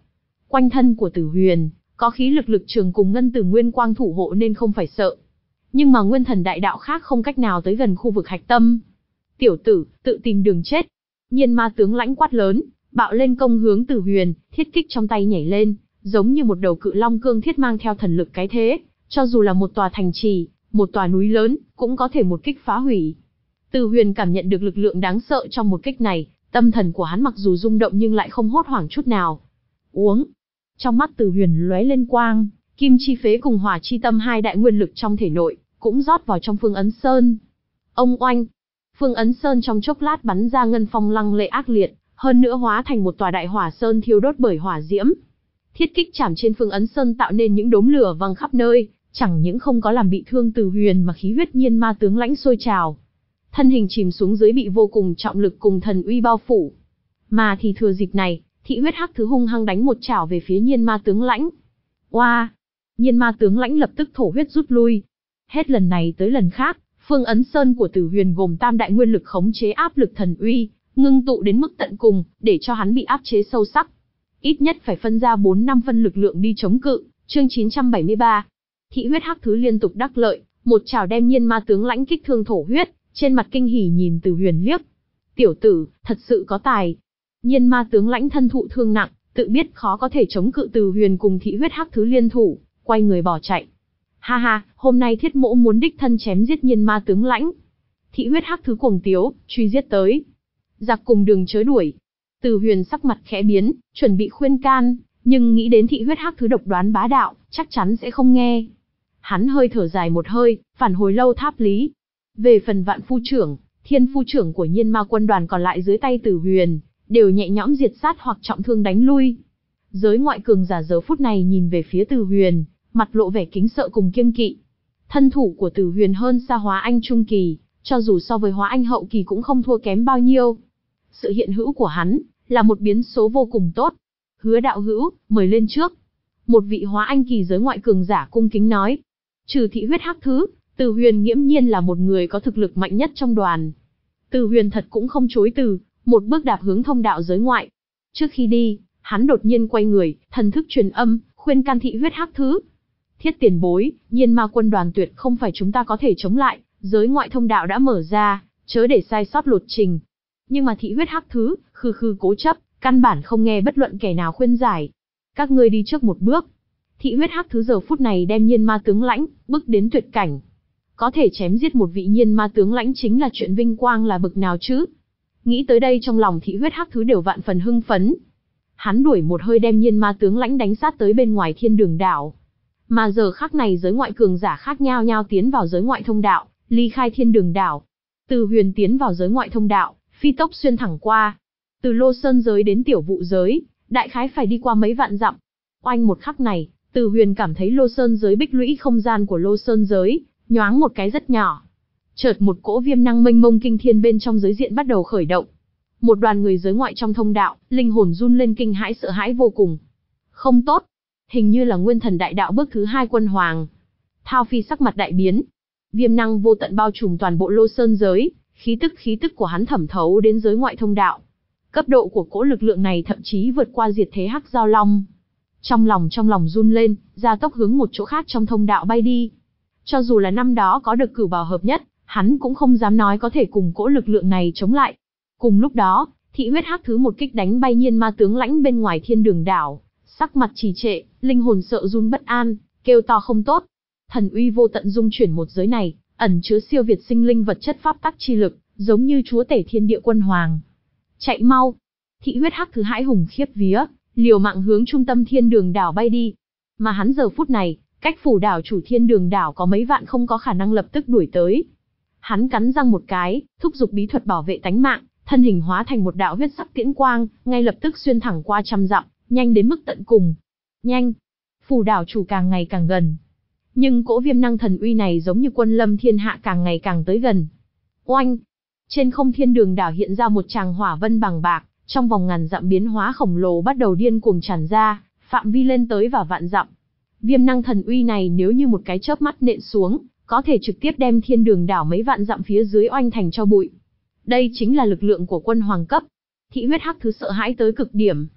Quanh thân của Tử Huyền, có khí lực lực trường cùng ngân tử nguyên quang thủ hộ nên không phải sợ. Nhưng mà nguyên thần đại đạo khác không cách nào tới gần khu vực hạch tâm. Tiểu tử, tự tìm đường chết. Nhiên ma tướng lãnh quát lớn, bạo lên công hướng Tử Huyền, thiết kích trong tay nhảy lên, giống như một đầu cự long cương thiết mang theo thần lực cái thế, cho dù là một tòa thành trì, một tòa núi lớn, cũng có thể một kích phá hủy. Tử Huyền cảm nhận được lực lượng đáng sợ trong một kích này, tâm thần của hắn mặc dù rung động nhưng lại không hốt hoảng chút nào. Uống. Trong mắt Tử Huyền lóe lên quang, kim chi phế cùng hỏa chi tâm hai đại nguyên lực trong thể nội, cũng rót vào trong Phương Ấn Sơn. Ông oanh. Phương Ấn Sơn trong chốc lát bắn ra ngân phong lăng lệ ác liệt, hơn nữa hóa thành một tòa đại hỏa sơn thiêu đốt bởi hỏa diễm. Thiết kích chạm trên Phương Ấn Sơn tạo nên những đốm lửa văng khắp nơi, chẳng những không có làm bị thương Tử Huyền mà khí huyết nhiên ma tướng lãnh sôi trào. Thân hình chìm xuống dưới bị vô cùng trọng lực cùng thần uy bao phủ. Mà thì thừa dịp này, thị huyết hắc thứ hung hăng đánh một chảo về phía nhiên ma tướng lãnh. Oa! Wow. Nhiên ma tướng lãnh lập tức thổ huyết rút lui. Hết lần này tới lần khác, Phương Ấn Sơn của Tử Huyền gồm tam đại nguyên lực khống chế áp lực thần uy, ngưng tụ đến mức tận cùng, để cho hắn bị áp chế sâu sắc. Ít nhất phải phân ra bốn năm phân lực lượng đi chống cự. Chương chín trăm bảy mươi ba. Thị huyết hắc thứ liên tục đắc lợi, một chảo đem nhiên ma tướng lãnh kích thương thổ huyết, trên mặt kinh hỉ nhìn Tử Huyền liếc. Tiểu tử, thật sự có tài. Nhiên ma tướng lãnh thân thụ thương nặng, tự biết khó có thể chống cự Tử Huyền cùng thị huyết hắc thứ liên thủ, quay người bỏ chạy. Ha ha, hôm nay Thiết Mỗ muốn đích thân chém giết nhiên ma tướng lãnh. Thị huyết hắc thứ cuồng tiếu, truy giết tới. Giặc cùng đường chớ đuổi. Tử Huyền sắc mặt khẽ biến, chuẩn bị khuyên can, nhưng nghĩ đến thị huyết hắc thứ độc đoán bá đạo, chắc chắn sẽ không nghe. Hắn hơi thở dài một hơi, phản hồi lâu tháp lý. Về phần vạn phu trưởng, thiên phu trưởng của nhiên ma quân đoàn còn lại dưới tay Tử Huyền, đều nhẹ nhõm diệt sát hoặc trọng thương đánh lui. Giới ngoại cường giả giờ phút này nhìn về phía Tử Huyền, mặt lộ vẻ kính sợ cùng kiêng kỵ. Thân thủ của Tử Huyền hơn xa Hóa Anh trung kỳ, cho dù so với Hóa Anh hậu kỳ cũng không thua kém bao nhiêu. Sự hiện hữu của hắn là một biến số vô cùng tốt. Hứa đạo hữu, mời lên trước. Một vị Hóa Anh kỳ giới ngoại cường giả cung kính nói. Trừ thị huyết hắc thứ, Tử Huyền nghiễm nhiên là một người có thực lực mạnh nhất trong đoàn. Tử Huyền thật cũng không chối từ, một bước đạp hướng thông đạo giới ngoại. Trước khi đi, hắn đột nhiên quay người, thần thức truyền âm, khuyên can thị huyết hắc thứ. Thiết tiền bối, nhiên ma quân đoàn tuyệt không phải chúng ta có thể chống lại, giới ngoại thông đạo đã mở ra, chớ để sai sót lột trình. Nhưng mà thị huyết hắc thứ, khư khư cố chấp, căn bản không nghe bất luận kẻ nào khuyên giải. Các ngươi đi trước một bước. Thị huyết hắc thứ giờ phút này đem nhiên ma tướng lãnh, bước đến tuyệt cảnh. Có thể chém giết một vị nhiên ma tướng lãnh chính là chuyện vinh quang là bực nào chứ. Nghĩ tới đây trong lòng thị huyết hắc thứ đều vạn phần hưng phấn. Hắn đuổi một hơi đem nhiên ma tướng lãnh đánh sát tới bên ngoài thiên đường đảo. Mà giờ khắc này giới ngoại cường giả khác nhau nhau tiến vào giới ngoại thông đạo, ly khai thiên đường đảo. Tử Huyền tiến vào giới ngoại thông đạo, phi tốc xuyên thẳng qua. Từ Lô Sơn giới đến tiểu vụ giới, đại khái phải đi qua mấy vạn dặm. Oanh một khắc này, Tử Huyền cảm thấy Lô Sơn giới bích lũy không gian của Lô Sơn giới, nhoáng một cái rất nhỏ. Chợt một cỗ viêm năng mênh mông kinh thiên bên trong giới diện bắt đầu khởi động. Một đoàn người giới ngoại trong thông đạo, linh hồn run lên kinh hãi sợ hãi vô cùng. Không tốt, hình như là nguyên thần đại đạo bước thứ hai quân hoàng. Thao Phi sắc mặt đại biến. Viêm năng vô tận bao trùm toàn bộ Lô Sơn giới, khí tức khí tức của hắn thẩm thấu đến giới ngoại thông đạo. Cấp độ của cỗ lực lượng này thậm chí vượt qua diệt thế hắc giao long. Trong lòng trong lòng run lên, gia tốc hướng một chỗ khác trong thông đạo bay đi. Cho dù là năm đó có được cửu bảo hợp nhất, hắn cũng không dám nói có thể cùng cỗ lực lượng này chống lại. Cùng lúc đó, thị huyết hắc thứ một kích đánh bay nhiên ma tướng lãnh bên ngoài thiên đường đảo, sắc mặt trì trệ, linh hồn sợ run bất an, kêu to không tốt. Thần uy vô tận dung chuyển một giới này, ẩn chứa siêu việt sinh linh vật chất pháp tắc chi lực, giống như chúa tể thiên địa quân hoàng. Chạy mau! Thị huyết hắc thứ hãi hùng khiếp vía, liều mạng hướng trung tâm thiên đường đảo bay đi. Mà hắn giờ phút này, cách phủ đảo chủ thiên đường đảo có mấy vạn không có khả năng lập tức đuổi tới. Hắn cắn răng một cái, thúc giục bí thuật bảo vệ tánh mạng, thân hình hóa thành một đạo huyết sắc tiễn quang, ngay lập tức xuyên thẳng qua trăm dặm, nhanh đến mức tận cùng. Nhanh! Phủ đảo chủ càng ngày càng gần. Nhưng cỗ viêm năng thần uy này giống như quân lâm thiên hạ càng ngày càng tới gần. Oanh! Trên không thiên đường đảo hiện ra một tràng hỏa vân bằng bạc, trong vòng ngàn dặm biến hóa khổng lồ bắt đầu điên cuồng tràn ra, phạm vi lên tới và vạn dặm. Viêm năng thần uy này nếu như một cái chớp mắt nện xuống, có thể trực tiếp đem thiên đường đảo mấy vạn dặm phía dưới oanh thành cho bụi. Đây chính là lực lượng của quân hoàng cấp. Thị huyết hắc thứ sợ hãi tới cực điểm.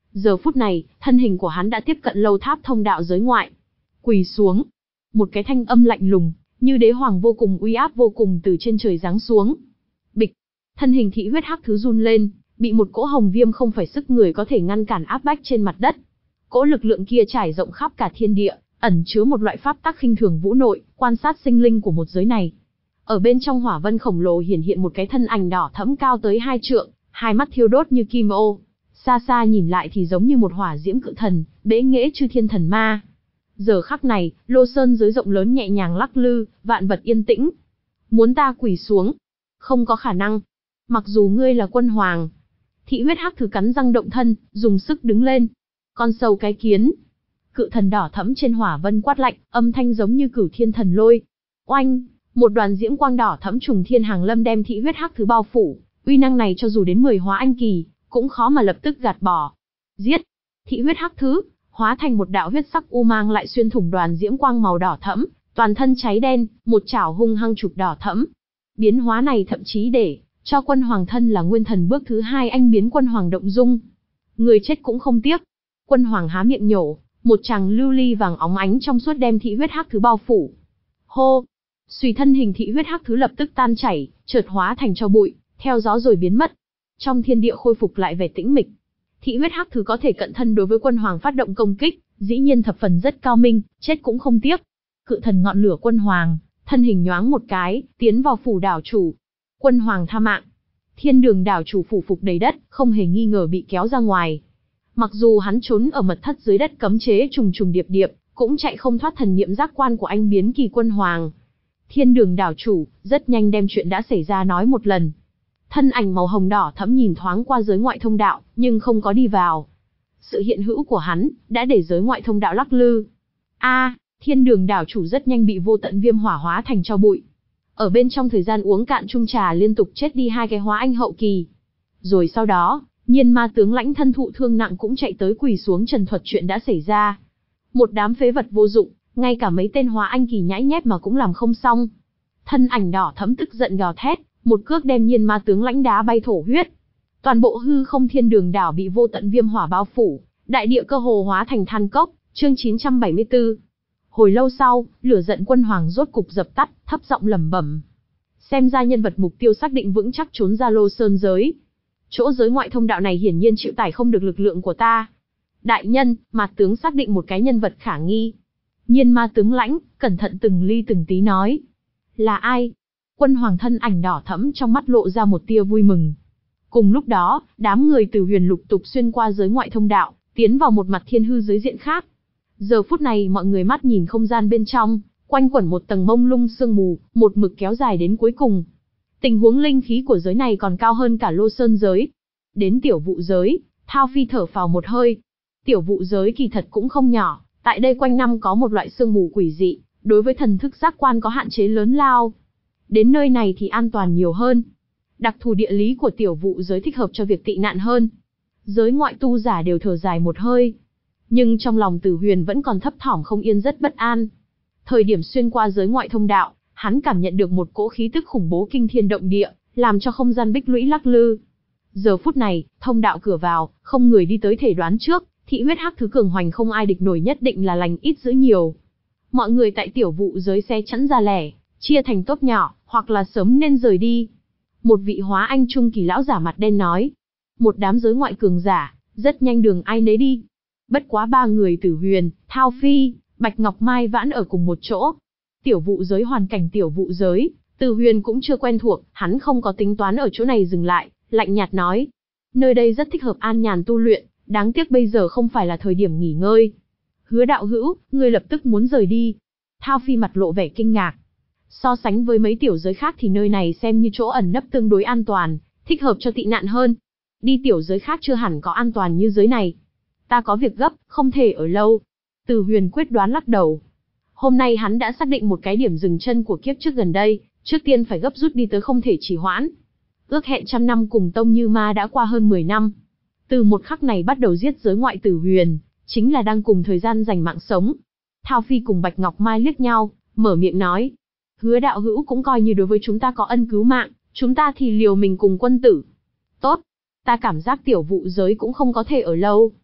Giờ phút này, thân hình của hắn đã tiếp cận lâu tháp thông đạo giới ngoại. Quỳ xuống. Một cái thanh âm lạnh lùng, như đế hoàng vô cùng uy áp vô cùng từ trên trời giáng xuống. Bịch. Thân hình thị huyết hắc thứ run lên, bị một cỗ hồng viêm không phải sức người có thể ngăn cản áp bách trên mặt đất. Cỗ lực lượng kia trải rộng khắp cả thiên địa, ẩn chứa một loại pháp tắc khinh thường vũ nội, quan sát sinh linh của một giới này. Ở bên trong hỏa vân khổng lồ hiển hiện một cái thân ảnh đỏ thẫm cao tới hai trượng, hai mắt thiêu đốt như kim ô. Xa xa nhìn lại thì giống như một hỏa diễm cự thần, bế nghệ chư thiên thần ma. Giờ khắc này, Lô Sơn giới rộng lớn nhẹ nhàng lắc lư, vạn vật yên tĩnh. Muốn ta quỳ xuống? Không có khả năng. Mặc dù ngươi là quân hoàng. Thị huyết hắc thứ cắn răng động thân, dùng sức đứng lên. Con sâu cái kiến. Cự thần đỏ thẫm trên hỏa vân quát lạnh, âm thanh giống như cửu thiên thần lôi. Oanh! Một đoàn diễm quang đỏ thẫm trùng thiên hàng lâm đem thị huyết hắc thứ bao phủ. Uy năng này cho dù đến mười hóa anh kỳ, cũng khó mà lập tức gạt bỏ. Giết! Thị huyết hắc thứ, hóa thành một đạo huyết sắc u mang lại xuyên thủng đoàn diễm quang màu đỏ thẫm, toàn thân cháy đen, một chảo hung hăng chụp đỏ thẫm. Biến hóa này thậm chí để cho quân hoàng thân là nguyên thần bước thứ hai anh biến quân hoàng động dung. Người chết cũng không tiếc. Quân hoàng há miệng nhổ, một tràng lưu ly vàng óng ánh trong suốt đem thị huyết hắc thứ bao phủ. Hô! Xùy thân hình thị huyết hắc thứ lập tức tan chảy, chợt hóa thành tro bụi, theo gió rồi biến mất. Trong thiên địa khôi phục lại vẻ tĩnh mịch. Thị huyết hắc thứ có thể cận thân đối với quân hoàng phát động công kích, dĩ nhiên thập phần rất cao minh, chết cũng không tiếc. Cự thần ngọn lửa quân hoàng, thân hình nhoáng một cái, tiến vào phủ đảo chủ. Quân hoàng tha mạng. Thiên đường đảo chủ phủ phục đầy đất, không hề nghi ngờ bị kéo ra ngoài. Mặc dù hắn trốn ở mật thất dưới đất cấm chế trùng trùng điệp điệp, cũng chạy không thoát thần niệm giác quan của anh biến kỳ quân hoàng. Thiên đường đảo chủ, rất nhanh đem chuyện đã xảy ra nói một lần. Thân ảnh màu hồng đỏ thẫm nhìn thoáng qua giới ngoại thông đạo, nhưng không có đi vào. Sự hiện hữu của hắn, đã để giới ngoại thông đạo lắc lư. A, thiên đường đảo chủ rất nhanh bị vô tận viêm hỏa hóa thành tro bụi. Ở bên trong thời gian uống cạn chung trà liên tục chết đi hai cái hóa anh hậu kỳ. Rồi sau đó, Nhiên ma tướng lãnh thân thụ thương nặng cũng chạy tới quỳ xuống trần thuật chuyện đã xảy ra. Một đám phế vật vô dụng, ngay cả mấy tên hóa anh kỳ nhãi nhép mà cũng làm không xong. Thân ảnh đỏ thẫm tức giận gào thét, một cước đem Nhiên ma tướng lãnh đá bay thổ huyết. Toàn bộ hư không thiên đường đảo bị vô tận viêm hỏa bao phủ, đại địa cơ hồ hóa thành than cốc. Chương chín trăm bảy mươi tư. Hồi lâu sau, lửa giận quân hoàng rốt cục dập tắt, thấp giọng lẩm bẩm. Xem ra nhân vật mục tiêu xác định vững chắc trốn ra Lô Sơn giới. Chỗ giới ngoại thông đạo này hiển nhiên chịu tải không được lực lượng của ta. Đại nhân, Mạt tướng xác định một cái nhân vật khả nghi. Nhiên ma tướng lãnh, cẩn thận từng ly từng tí nói. Là ai? Quân hoàng thân ảnh đỏ thẫm trong mắt lộ ra một tia vui mừng. Cùng lúc đó, đám người từ huyền lục tục xuyên qua giới ngoại thông đạo, tiến vào một mặt thiên hư giới diện khác. Giờ phút này mọi người mắt nhìn không gian bên trong, quanh quẩn một tầng mông lung sương mù, một mực kéo dài đến cuối cùng. Tình huống linh khí của giới này còn cao hơn cả Lô Sơn giới. Đến tiểu vụ giới, Thao Phi thở phào một hơi. Tiểu vụ giới kỳ thật cũng không nhỏ, tại đây quanh năm có một loại sương mù quỷ dị, đối với thần thức giác quan có hạn chế lớn lao. Đến nơi này thì an toàn nhiều hơn. Đặc thù địa lý của tiểu vụ giới thích hợp cho việc tị nạn hơn. Giới ngoại tu giả đều thở dài một hơi. Nhưng trong lòng Tử Huyền vẫn còn thấp thỏm không yên rất bất an. Thời điểm xuyên qua giới ngoại thông đạo, hắn cảm nhận được một cỗ khí tức khủng bố kinh thiên động địa, làm cho không gian bích lũy lắc lư. Giờ phút này, thông đạo cửa vào, không người đi tới thể đoán trước, thị huyết hắc thứ cường hoành không ai địch nổi nhất định là lành ít dữ nhiều. Mọi người tại tiểu vụ giới xe chẵn ra lẻ, chia thành tốp nhỏ, hoặc là sớm nên rời đi. Một vị hóa anh trung kỳ lão giả mặt đen nói. Một đám giới ngoại cường giả, rất nhanh đường ai nấy đi. Bất quá ba người Tử Huyền, Thao Phi, Bạch Ngọc Mai vãn ở cùng một chỗ. Tiểu vụ giới hoàn cảnh tiểu vụ giới, Tử Huyền cũng chưa quen thuộc, hắn không có tính toán ở chỗ này dừng lại, lạnh nhạt nói. Nơi đây rất thích hợp an nhàn tu luyện, đáng tiếc bây giờ không phải là thời điểm nghỉ ngơi. Hứa đạo hữu, ngươi lập tức muốn rời đi. Thao Phi mặt lộ vẻ kinh ngạc. So sánh với mấy tiểu giới khác thì nơi này xem như chỗ ẩn nấp tương đối an toàn, thích hợp cho tị nạn hơn. Đi tiểu giới khác chưa hẳn có an toàn như giới này. Ta có việc gấp, không thể ở lâu. Từ Huyền quyết đoán lắc đầu. Hôm nay hắn đã xác định một cái điểm dừng chân của kiếp trước gần đây, trước tiên phải gấp rút đi tới không thể trì hoãn. Ước hẹn trăm năm cùng Tông Như Ma đã qua hơn mười năm. Từ một khắc này bắt đầu giết giới ngoại Tử Huyền, chính là đang cùng thời gian giành mạng sống. Thao Phi cùng Bạch Ngọc Mai liếc nhau, mở miệng nói. Hứa đạo hữu cũng coi như đối với chúng ta có ân cứu mạng, chúng ta thì liều mình cùng quân tử. Tốt, ta cảm giác tiểu vụ giới cũng không có thể ở lâu.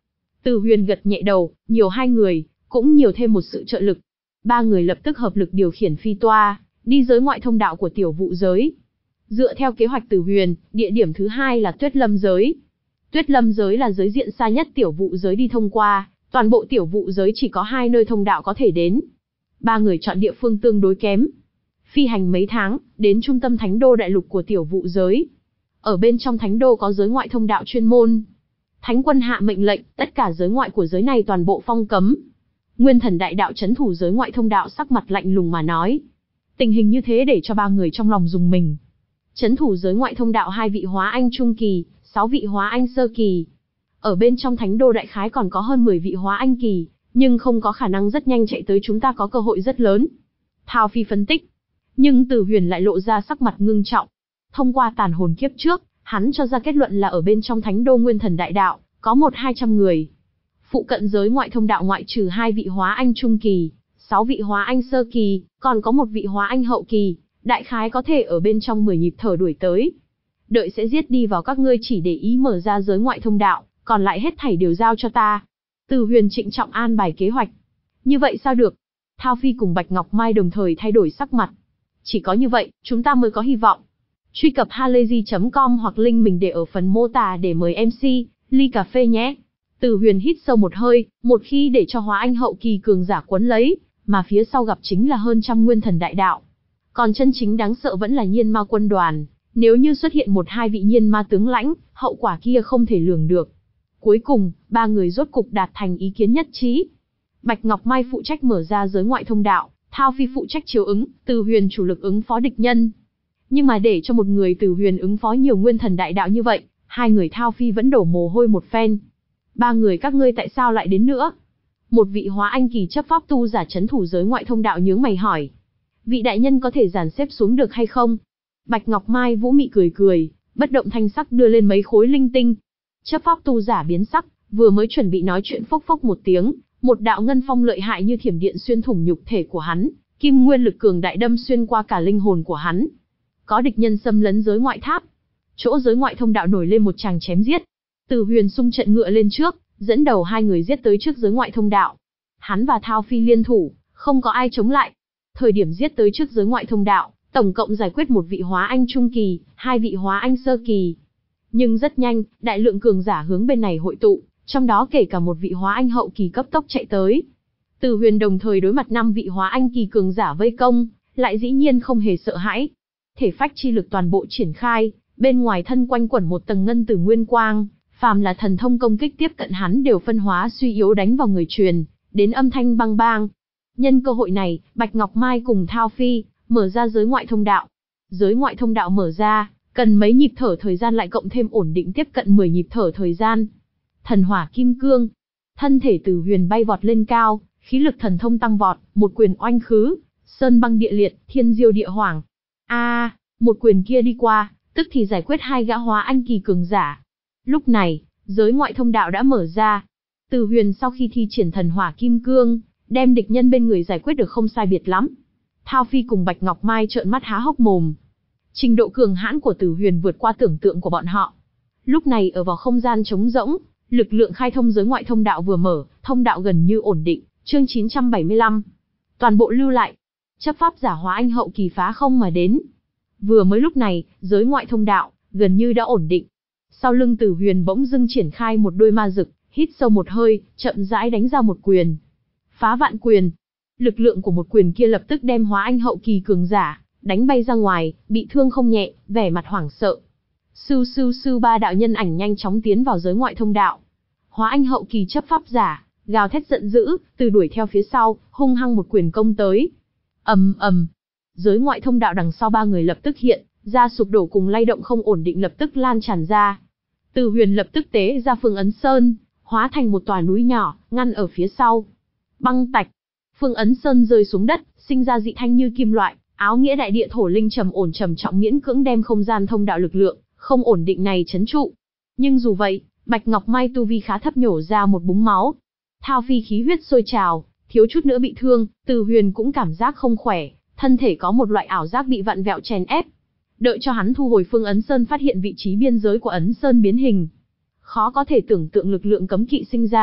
Từ Huyền gật nhẹ đầu, nhiều hai người, cũng nhiều thêm một sự trợ lực. Ba người lập tức hợp lực điều khiển phi toa, đi giới ngoại thông đạo của tiểu vụ giới. Dựa theo kế hoạch Từ Huyền, địa điểm thứ hai là Tuyết Lâm giới. Tuyết Lâm giới là giới diện xa nhất tiểu vụ giới đi thông qua, toàn bộ tiểu vụ giới chỉ có hai nơi thông đạo có thể đến. Ba người chọn địa phương tương đối kém. Phi hành mấy tháng, đến trung tâm thánh đô đại lục của tiểu vụ giới. Ở bên trong thánh đô có giới ngoại thông đạo chuyên môn. Thánh quân hạ mệnh lệnh, tất cả giới ngoại của giới này toàn bộ phong cấm. Nguyên thần đại đạo trấn thủ giới ngoại thông đạo sắc mặt lạnh lùng mà nói. Tình hình như thế để cho ba người trong lòng rùng mình. Trấn thủ giới ngoại thông đạo hai vị hóa anh trung kỳ, sáu vị hóa anh sơ kỳ. Ở bên trong thánh đô đại khái còn có hơn mười vị hóa anh kỳ, nhưng không có khả năng rất nhanh chạy tới, chúng ta có cơ hội rất lớn. Thao Phi phân tích. Nhưng Từ Huyền lại lộ ra sắc mặt ngưng trọng. Thông qua tàn hồn kiếp trước, hắn cho ra kết luận là ở bên trong thánh đô nguyên thần đại đạo, có một hai trăm người. Phụ cận giới ngoại thông đạo ngoại trừ hai vị hóa anh trung kỳ, sáu vị hóa anh sơ kỳ, còn có một vị hóa anh hậu kỳ, đại khái có thể ở bên trong mười nhịp thở đuổi tới. Đợi sẽ giết đi vào các ngươi, chỉ để ý mở ra giới ngoại thông đạo, còn lại hết thảy đều giao cho ta. Từ Huyền trịnh trọng an bài kế hoạch. Như vậy sao được? Thao Phi cùng Bạch Ngọc Mai đồng thời thay đổi sắc mặt. Chỉ có như vậy, chúng ta mới có hy vọng. Truy cập halayzi chấm com hoặc link mình để ở phần mô tả để mời em xê, ly cà phê nhé. Từ Huyền hít sâu một hơi, một khi để cho hóa anh hậu kỳ cường giả quấn lấy, mà phía sau gặp chính là hơn trăm nguyên thần đại đạo. Còn chân chính đáng sợ vẫn là nhiên ma quân đoàn. Nếu như xuất hiện một hai vị nhiên ma tướng lãnh, hậu quả kia không thể lường được. Cuối cùng, ba người rốt cục đạt thành ý kiến nhất trí. Bạch Ngọc Mai phụ trách mở ra giới ngoại thông đạo, Thao Phi phụ trách chiếu ứng, Từ Huyền chủ lực ứng phó địch nhân. Nhưng mà để cho một người Từ Huyền ứng phó nhiều nguyên thần đại đạo như vậy, hai người Thao Phi vẫn đổ mồ hôi một phen. Ba người các ngươi tại sao lại đến nữa? Một vị hóa anh kỳ chấp pháp tu giả trấn thủ giới ngoại thông đạo nhướng mày hỏi. Vị đại nhân có thể dàn xếp xuống được hay không? Bạch Ngọc Mai vũ mị cười cười, bất động thanh sắc đưa lên mấy khối linh tinh. Chấp pháp tu giả biến sắc, vừa mới chuẩn bị nói chuyện phốc phốc một tiếng, một đạo ngân phong lợi hại như thiểm điện xuyên thủng nhục thể của hắn, kim nguyên lực cường đại đâm xuyên qua cả linh hồn của hắn. Có địch nhân xâm lấn giới ngoại tháp. Chỗ giới ngoại thông đạo nổi lên một tràng chém giết. Từ Huyền xung trận ngựa lên trước, dẫn đầu hai người giết tới trước giới ngoại thông đạo. Hắn và Thao Phi liên thủ, không có ai chống lại. Thời điểm giết tới trước giới ngoại thông đạo, tổng cộng giải quyết một vị hóa anh trung kỳ, hai vị hóa anh sơ kỳ. Nhưng rất nhanh, đại lượng cường giả hướng bên này hội tụ, trong đó kể cả một vị hóa anh hậu kỳ cấp tốc chạy tới. Từ Huyền đồng thời đối mặt năm vị hóa anh kỳ cường giả vây công, lại dĩ nhiên không hề sợ hãi. Thể phách chi lực toàn bộ triển khai, bên ngoài thân quanh quẩn một tầng ngân tử nguyên quang, phàm là thần thông công kích tiếp cận hắn đều phân hóa suy yếu đánh vào người truyền, đến âm thanh bang bang. Nhân cơ hội này, Bạch Ngọc Mai cùng Thao Phi mở ra giới ngoại thông đạo. Giới ngoại thông đạo mở ra, cần mấy nhịp thở thời gian lại cộng thêm ổn định tiếp cận mười nhịp thở thời gian. Thần hỏa kim cương, thân thể Từ Huyền bay vọt lên cao, khí lực thần thông tăng vọt, một quyền oanh khứ, sơn băng địa liệt, thiên diêu địa hoảng. A, à, một quyền kia đi qua, tức thì giải quyết hai gã hóa anh kỳ cường giả. Lúc này, giới ngoại thông đạo đã mở ra. Từ Huyền sau khi thi triển thần hỏa kim cương, đem địch nhân bên người giải quyết được không sai biệt lắm. Thao Phi cùng Bạch Ngọc Mai trợn mắt há hốc mồm. Trình độ cường hãn của Từ Huyền vượt qua tưởng tượng của bọn họ. Lúc này ở vào không gian trống rỗng, lực lượng khai thông giới ngoại thông đạo vừa mở, thông đạo gần như ổn định. Chương chín trăm bảy mươi lăm. Toàn bộ lưu lại. Chấp pháp giả hóa anh hậu kỳ phá không mà đến. Vừa mới lúc này, giới ngoại thông đạo gần như đã ổn định. Sau lưng Từ Huyền bỗng dưng triển khai một đôi ma dực, hít sâu một hơi, chậm rãi đánh ra một quyền. Phá vạn quyền. Lực lượng của một quyền kia lập tức đem hóa anh hậu kỳ cường giả đánh bay ra ngoài, bị thương không nhẹ, vẻ mặt hoảng sợ. Sưu sưu sưu ba đạo nhân ảnh nhanh chóng tiến vào giới ngoại thông đạo. Hóa anh hậu kỳ chấp pháp giả gào thét giận dữ, từ đuổi theo phía sau, hung hăng một quyền công tới. Ầm ầm. Giới ngoại thông đạo đằng sau ba người lập tức hiện ra sụp đổ cùng lay động không ổn định lập tức lan tràn ra. Từ Huyền lập tức tế ra Phương Ấn Sơn, hóa thành một tòa núi nhỏ, ngăn ở phía sau. Băng tạch. Phương Ấn Sơn rơi xuống đất, sinh ra dị thanh như kim loại, áo nghĩa đại địa thổ linh trầm ổn trầm trọng miễn cưỡng đem không gian thông đạo lực lượng không ổn định này trấn trụ. Nhưng dù vậy, Bạch Ngọc Mai tu vi khá thấp nhổ ra một búng máu. Thao Phi khí huyết sôi trào, thiếu chút nữa bị thương, Từ Huyền cũng cảm giác không khỏe, thân thể có một loại ảo giác bị vặn vẹo chèn ép. Đợi cho hắn thu hồi Phương Ấn Sơn phát hiện vị trí biên giới của Ấn Sơn biến hình. Khó có thể tưởng tượng lực lượng cấm kỵ sinh ra,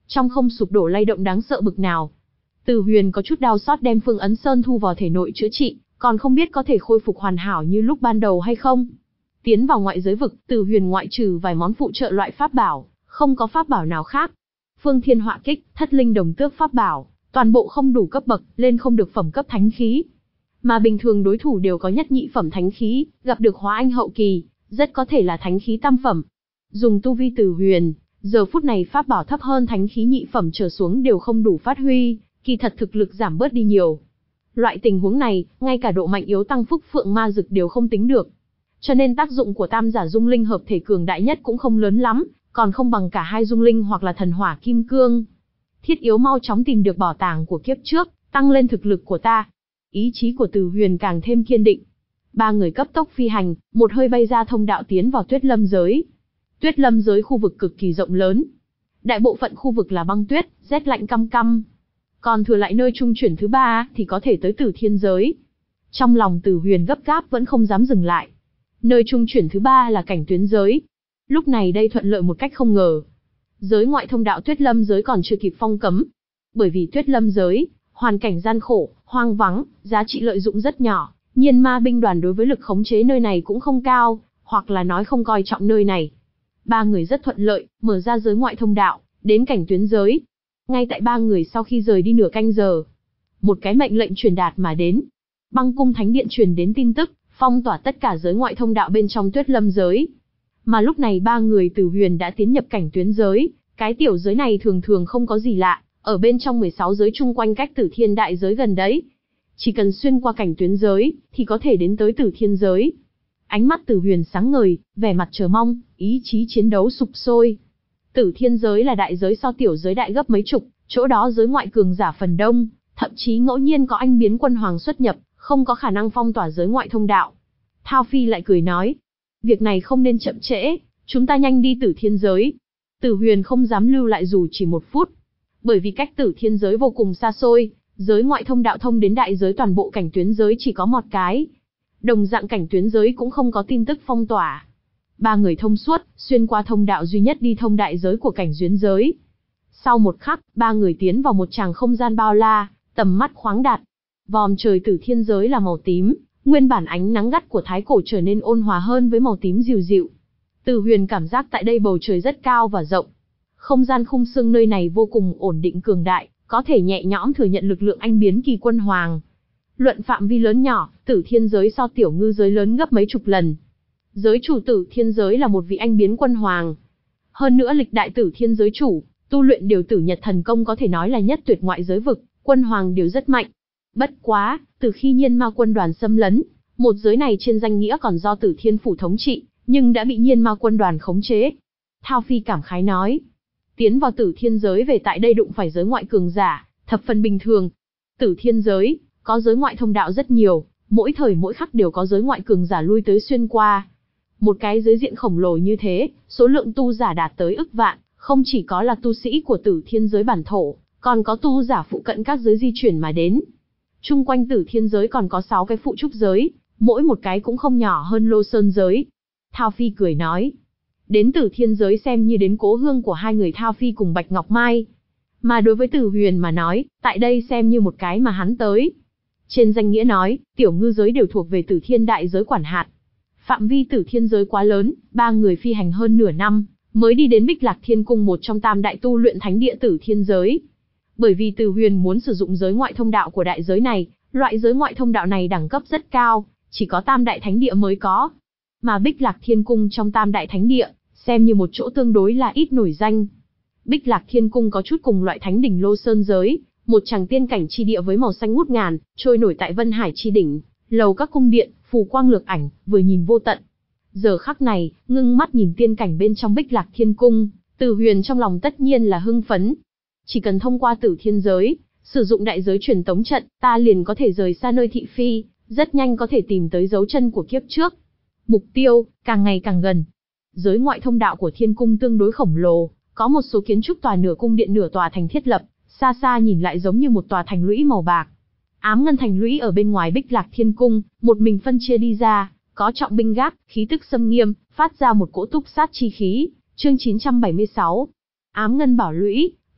trong không sụp đổ lay động đáng sợ bực nào. Từ Huyền có chút đau xót đem Phương Ấn Sơn thu vào thể nội chữa trị, còn không biết có thể khôi phục hoàn hảo như lúc ban đầu hay không. Tiến vào ngoại giới vực, Từ Huyền ngoại trừ vài món phụ trợ loại pháp bảo, không có pháp bảo nào khác. Phương Thiên Họa Kích, Thất Linh Đồng Tước pháp bảo, toàn bộ không đủ cấp bậc, lên không được phẩm cấp thánh khí. Mà bình thường đối thủ đều có nhất nhị phẩm thánh khí, gặp được hóa anh hậu kỳ, rất có thể là thánh khí tam phẩm. Dùng tu vi Từ Huyền, giờ phút này pháp bảo thấp hơn thánh khí nhị phẩm trở xuống đều không đủ phát huy, kỳ thật thực lực giảm bớt đi nhiều. Loại tình huống này, ngay cả độ mạnh yếu tăng phúc phượng ma dực đều không tính được. Cho nên tác dụng của tam giả dung linh hợp thể cường đại nhất cũng không lớn lắm, còn không bằng cả hai dung linh hoặc là thần hỏa kim cương. Thiết yếu mau chóng tìm được bảo tàng của kiếp trước, tăng lên thực lực của ta. Ý chí của Từ Huyền càng thêm kiên định. Ba người cấp tốc phi hành, một hơi bay ra thông đạo tiến vào Tuyết Lâm giới. Tuyết Lâm giới khu vực cực kỳ rộng lớn. Đại bộ phận khu vực là băng tuyết, rét lạnh căm căm. Còn thừa lại nơi trung chuyển thứ ba thì có thể tới Tử Thiên giới. Trong lòng Từ Huyền gấp gáp vẫn không dám dừng lại. Nơi trung chuyển thứ ba là Cảnh Tuyến giới. Lúc này đây thuận lợi một cách không ngờ. Giới ngoại thông đạo Tuyết Lâm giới còn chưa kịp phong cấm. Bởi vì Tuyết Lâm giới, hoàn cảnh gian khổ, hoang vắng, giá trị lợi dụng rất nhỏ, nhiên ma binh đoàn đối với lực khống chế nơi này cũng không cao, hoặc là nói không coi trọng nơi này. Ba người rất thuận lợi, mở ra giới ngoại thông đạo, đến Cảnh Tuyến giới. Ngay tại ba người sau khi rời đi nửa canh giờ, một cái mệnh lệnh truyền đạt mà đến. Băng cung thánh điện truyền đến tin tức, phong tỏa tất cả giới ngoại thông đạo bên trong Tuyết Lâm giới. Mà lúc này ba người Từ Huyền đã tiến nhập Cảnh Tuyến giới, cái tiểu giới này thường thường không có gì lạ, ở bên trong mười sáu giới chung quanh cách Tử Thiên đại giới gần đấy. Chỉ cần xuyên qua Cảnh Tuyến giới, thì có thể đến tới Tử Thiên giới. Ánh mắt Từ Huyền sáng ngời, vẻ mặt chờ mong, ý chí chiến đấu sục sôi. Tử Thiên giới là đại giới so tiểu giới đại gấp mấy chục, chỗ đó giới ngoại cường giả phần đông, thậm chí ngẫu nhiên có anh biến quân hoàng xuất nhập, không có khả năng phong tỏa giới ngoại thông đạo. Thao Phi lại cười nói, việc này không nên chậm trễ, chúng ta nhanh đi Tử Thiên giới. Từ Huyền không dám lưu lại dù chỉ một phút, bởi vì cách Tử Thiên giới vô cùng xa xôi, giới ngoại thông đạo thông đến đại giới toàn bộ Cảnh Tuyến giới chỉ có một cái. Đồng dạng Cảnh Tuyến giới cũng không có tin tức phong tỏa. Ba người thông suốt, xuyên qua thông đạo duy nhất đi thông đại giới của Cảnh Duyến giới. Sau một khắc, ba người tiến vào một tràng không gian bao la, tầm mắt khoáng đạt. Vòm trời Tử Thiên giới là màu tím, nguyên bản ánh nắng gắt của thái cổ trở nên ôn hòa hơn với màu tím dịu dịu. Từ Huyền cảm giác tại đây bầu trời rất cao và rộng. Không gian khung xương nơi này vô cùng ổn định cường đại, có thể nhẹ nhõm thừa nhận lực lượng anh biến kỳ quân hoàng. Luận phạm vi lớn nhỏ, Tử Thiên giới so tiểu ngư giới lớn gấp mấy chục lần. Giới chủ Tử Thiên giới là một vị anh biến quân hoàng. Hơn nữa lịch đại Tử Thiên giới chủ, tu luyện điều tử nhật thần công có thể nói là nhất tuyệt ngoại giới vực, quân hoàng đều rất mạnh. Bất quá, từ khi nhiên ma quân đoàn xâm lấn, một giới này trên danh nghĩa còn do Tử Thiên phủ thống trị, nhưng đã bị nhiên ma quân đoàn khống chế. Thao Phi cảm khái nói, tiến vào Tử Thiên giới về tại đây đụng phải giới ngoại cường giả, thập phần bình thường. Tử Thiên giới, có giới ngoại thông đạo rất nhiều, mỗi thời mỗi khắc đều có giới ngoại cường giả lui tới xuyên qua. Một cái giới diện khổng lồ như thế, số lượng tu giả đạt tới ức vạn, không chỉ có là tu sĩ của Tử Thiên giới bản thổ, còn có tu giả phụ cận các giới di chuyển mà đến. Trung quanh Tử Thiên giới còn có sáu cái phụ trúc giới, mỗi một cái cũng không nhỏ hơn Lô Sơn giới. Thao Phi cười nói, đến Tử Thiên giới xem như đến cố hương của hai người Thao Phi cùng Bạch Ngọc Mai. Mà đối với Từ Huyền mà nói, tại đây xem như một cái mà hắn tới. Trên danh nghĩa nói, tiểu ngư giới đều thuộc về Tử Thiên đại giới quản hạt. Phạm vi Tử Thiên giới quá lớn, ba người phi hành hơn nửa năm, mới đi đến Bích Lạc Thiên Cung, một trong tam đại tu luyện thánh địa Tử Thiên giới. Bởi vì Từ Huyền muốn sử dụng giới ngoại thông đạo của đại giới này, loại giới ngoại thông đạo này đẳng cấp rất cao, chỉ có tam đại thánh địa mới có. Mà Bích Lạc Thiên Cung trong tam đại thánh địa, xem như một chỗ tương đối là ít nổi danh. Bích Lạc Thiên Cung có chút cùng loại thánh đỉnh Lô Sơn giới, một tràng tiên cảnh chi địa với màu xanh ngút ngàn, trôi nổi tại Vân Hải chi đỉnh, lầu các cung điện, phù quang lược ảnh, vừa nhìn vô tận. Giờ khắc này, ngưng mắt nhìn tiên cảnh bên trong Bích Lạc Thiên Cung, Từ Huyền trong lòng tất nhiên là hưng phấn. Chỉ cần thông qua Tử Thiên giới, sử dụng đại giới truyền tống trận, ta liền có thể rời xa nơi thị phi, rất nhanh có thể tìm tới dấu chân của kiếp trước. Mục tiêu, càng ngày càng gần. Giới ngoại thông đạo của Thiên Cung tương đối khổng lồ, có một số kiến trúc tòa nửa cung điện nửa tòa thành thiết lập, xa xa nhìn lại giống như một tòa thành lũy màu bạc. Ám ngân thành lũy ở bên ngoài Bích Lạc Thiên Cung, một mình phân chia đi ra, có trọng binh gác, khí tức xâm nghiêm, phát ra một cỗ túc sát chi khí. Chương chín trăm bảy mươi sáu. Ám ngân bảo lũy,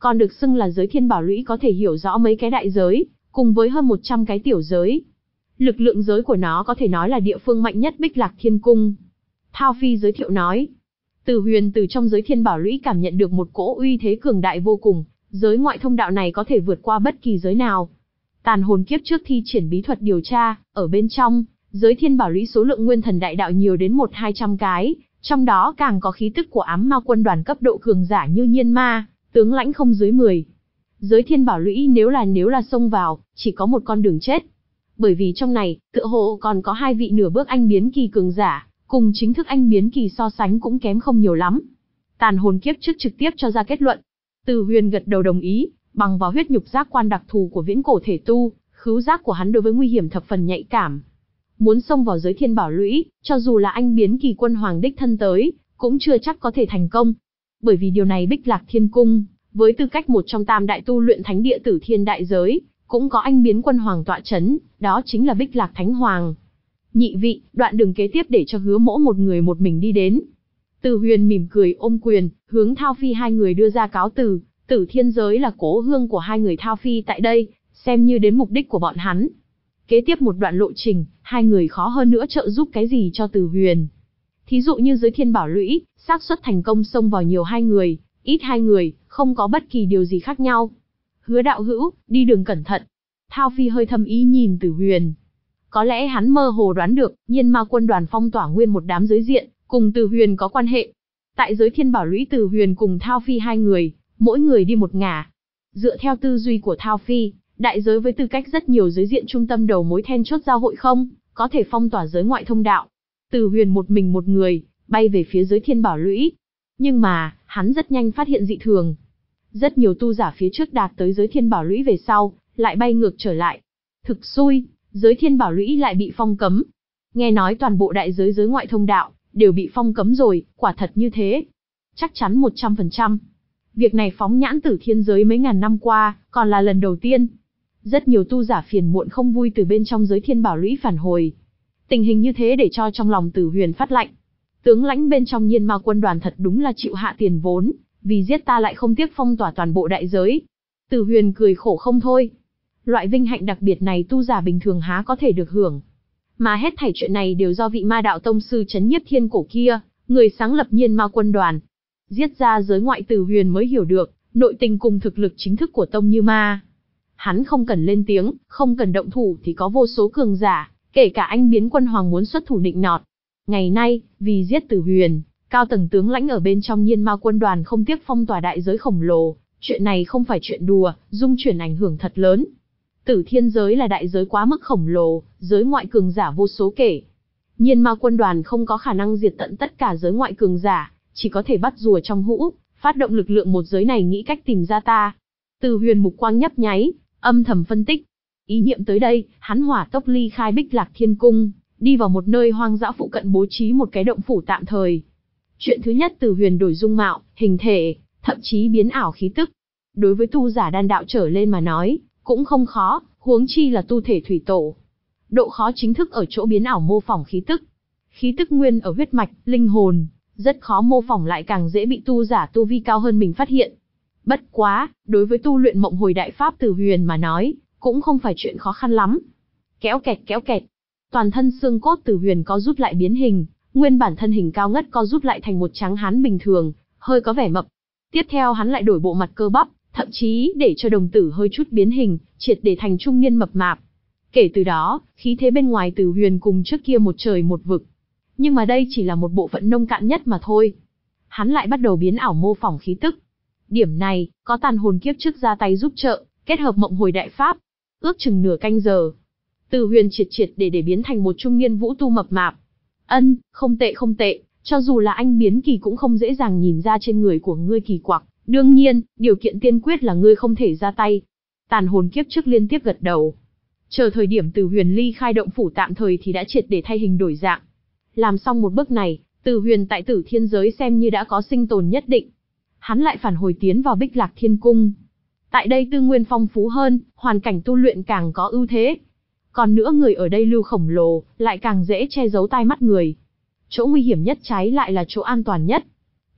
còn được xưng là giới thiên bảo lũy có thể hiểu rõ mấy cái đại giới, cùng với hơn một trăm cái tiểu giới. Lực lượng giới của nó có thể nói là địa phương mạnh nhất Bích Lạc Thiên Cung. Thao Phi giới thiệu nói. Từ Huyền từ trong giới thiên bảo lũy cảm nhận được một cỗ uy thế cường đại vô cùng, giới ngoại thông đạo này có thể vượt qua bất kỳ giới nào. Tàn hồn kiếp trước thi triển bí thuật điều tra, ở bên trong, giới thiên bảo lũy số lượng nguyên thần đại đạo nhiều đến một hai trăm cái, trong đó càng có khí tức của ám ma quân đoàn cấp độ cường giả như Nhiên Ma, tướng lãnh không dưới mười. Giới thiên bảo lũy nếu là nếu là xông vào, chỉ có một con đường chết. Bởi vì trong này, tựa hồ còn có hai vị nửa bước anh biến kỳ cường giả, cùng chính thức anh biến kỳ so sánh cũng kém không nhiều lắm. Tàn hồn kiếp trước trực tiếp cho ra kết luận. Từ Huyền gật đầu đồng ý, bằng vào huyết nhục giác quan đặc thù của viễn cổ thể tu, khứu giác của hắn đối với nguy hiểm thập phần nhạy cảm. Muốn xông vào giới thiên bảo lũy, cho dù là anh biến kỳ quân hoàng đích thân tới, cũng chưa chắc có thể thành công. Bởi vì điều này Bích Lạc Thiên Cung, với tư cách một trong tam đại tu luyện thánh địa tử thiên đại giới, cũng có anh biến quân hoàng tọa chấn, đó chính là Bích Lạc Thánh Hoàng. Nhị vị, đoạn đường kế tiếp để cho Hứa Mỗ một người một mình đi đến. Từ Huyền mỉm cười ôm quyền, hướng Thao Phi hai người đưa ra cáo từ. Tử thiên giới là cố hương của hai người Thao Phi tại đây, xem như đến mục đích của bọn hắn. Kế tiếp một đoạn lộ trình, hai người khó hơn nữa trợ giúp cái gì cho Từ Huyền. Thí dụ như giới thiên bảo lũy, xác suất thành công xông vào nhiều hai người, ít hai người, không có bất kỳ điều gì khác nhau. Hứa đạo hữu, đi đường cẩn thận. Thao Phi hơi thâm ý nhìn Từ Huyền. Có lẽ hắn mơ hồ đoán được, Nhiên Ma quân đoàn phong tỏa nguyên một đám giới diện, cùng Từ Huyền có quan hệ. Tại giới thiên bảo lũy Từ Huyền cùng Thao Phi hai người, mỗi người đi một ngả. Dựa theo tư duy của Thao Phi, đại giới với tư cách rất nhiều giới diện trung tâm đầu mối then chốt giao hội không, có thể phong tỏa giới ngoại thông đạo. Từ Huyền một mình một người, bay về phía giới thiên bảo lũy. Nhưng mà, hắn rất nhanh phát hiện dị thường. Rất nhiều tu giả phía trước đạt tới giới thiên bảo lũy về sau, lại bay ngược trở lại. Thực xui, giới thiên bảo lũy lại bị phong cấm. Nghe nói toàn bộ đại giới giới ngoại thông đạo, đều bị phong cấm rồi, quả thật như thế. Chắc chắn một trăm phần trăm. Việc này phóng nhãn tử thiên giới mấy ngàn năm qua, còn là lần đầu tiên. Rất nhiều tu giả phiền muộn không vui từ bên trong giới thiên bảo lũy phản hồi. Tình hình như thế để cho trong lòng Từ Huyền phát lạnh. Tướng lãnh bên trong Nhiên Ma quân đoàn thật đúng là chịu hạ tiền vốn, vì giết ta lại không tiếc phong tỏa toàn bộ đại giới. Từ Huyền cười khổ không thôi. Loại vinh hạnh đặc biệt này tu giả bình thường há có thể được hưởng. Mà hết thảy chuyện này đều do vị Ma đạo tông sư trấn nhiếp thiên cổ kia, người sáng lập Nhiên Ma quân đoàn. Giết ra giới ngoại Từ Huyền mới hiểu được, nội tình cùng thực lực chính thức của tông Như Ma. Hắn không cần lên tiếng, không cần động thủ thì có vô số cường giả, kể cả anh biến quân hoàng muốn xuất thủ nịnh nọt. Ngày nay, vì giết Từ Huyền, cao tầng tướng lãnh ở bên trong Nhiên Ma quân đoàn không tiếc phong tỏa đại giới khổng lồ, chuyện này không phải chuyện đùa, dung chuyển ảnh hưởng thật lớn. Tử thiên giới là đại giới quá mức khổng lồ, giới ngoại cường giả vô số kể. Nhiên Ma quân đoàn không có khả năng diệt tận tất cả giới ngoại cường giả, chỉ có thể bắt rùa trong hũ, phát động lực lượng một giới này nghĩ cách tìm ra ta. Từ Huyền mục quang nhấp nháy, âm thầm phân tích. Ý niệm tới đây, hắn hỏa tốc ly khai Bích Lạc Thiên Cung, đi vào một nơi hoang dã phụ cận bố trí một cái động phủ tạm thời. Chuyện thứ nhất, Từ Huyền đổi dung mạo, hình thể, thậm chí biến ảo khí tức. Đối với tu giả đan đạo trở lên mà nói, cũng không khó, huống chi là tu thể thủy tổ. Độ khó chính thức ở chỗ biến ảo mô phỏng khí tức. Khí tức nguyên ở huyết mạch, linh hồn, rất khó mô phỏng lại càng dễ bị tu giả tu vi cao hơn mình phát hiện. Bất quá, đối với tu luyện mộng hồi đại pháp Từ Huyền mà nói, cũng không phải chuyện khó khăn lắm. Kéo kẹt kéo kẹt, toàn thân xương cốt Từ Huyền co rút lại biến hình, nguyên bản thân hình cao ngất co rút lại thành một tráng hán bình thường, hơi có vẻ mập. Tiếp theo hắn lại đổi bộ mặt cơ bắp, thậm chí để cho đồng tử hơi chút biến hình, triệt để thành trung niên mập mạp. Kể từ đó, khí thế bên ngoài Từ Huyền cùng trước kia một trời một vực. Nhưng mà đây chỉ là một bộ phận nông cạn nhất mà thôi. Hắn lại bắt đầu biến ảo mô phỏng khí tức. Điểm này, có tàn hồn kiếp trước ra tay giúp trợ, kết hợp mộng hồi đại pháp. Ước chừng nửa canh giờ, Từ Huyền triệt triệt để để biến thành một trung niên vũ tu mập mạp. Ân, không tệ không tệ, cho dù là anh biến kỳ cũng không dễ dàng nhìn ra trên người của ngươi kỳ quặc. Đương nhiên, điều kiện tiên quyết là ngươi không thể ra tay. Tàn hồn kiếp trước liên tiếp gật đầu. Chờ thời điểm Từ Huyền ly khai động phủ tạm thời thì đã triệt để thay hình đổi dạng. Làm xong một bước này, Từ Huyền tại Tử thiên giới xem như đã có sinh tồn nhất định. Hắn lại phản hồi tiến vào Bích Lạc Thiên Cung. Tại đây tư nguyên phong phú hơn, hoàn cảnh tu luyện càng có ưu thế. Còn nữa người ở đây lưu khổng lồ, lại càng dễ che giấu tai mắt người. Chỗ nguy hiểm nhất trái lại là chỗ an toàn nhất.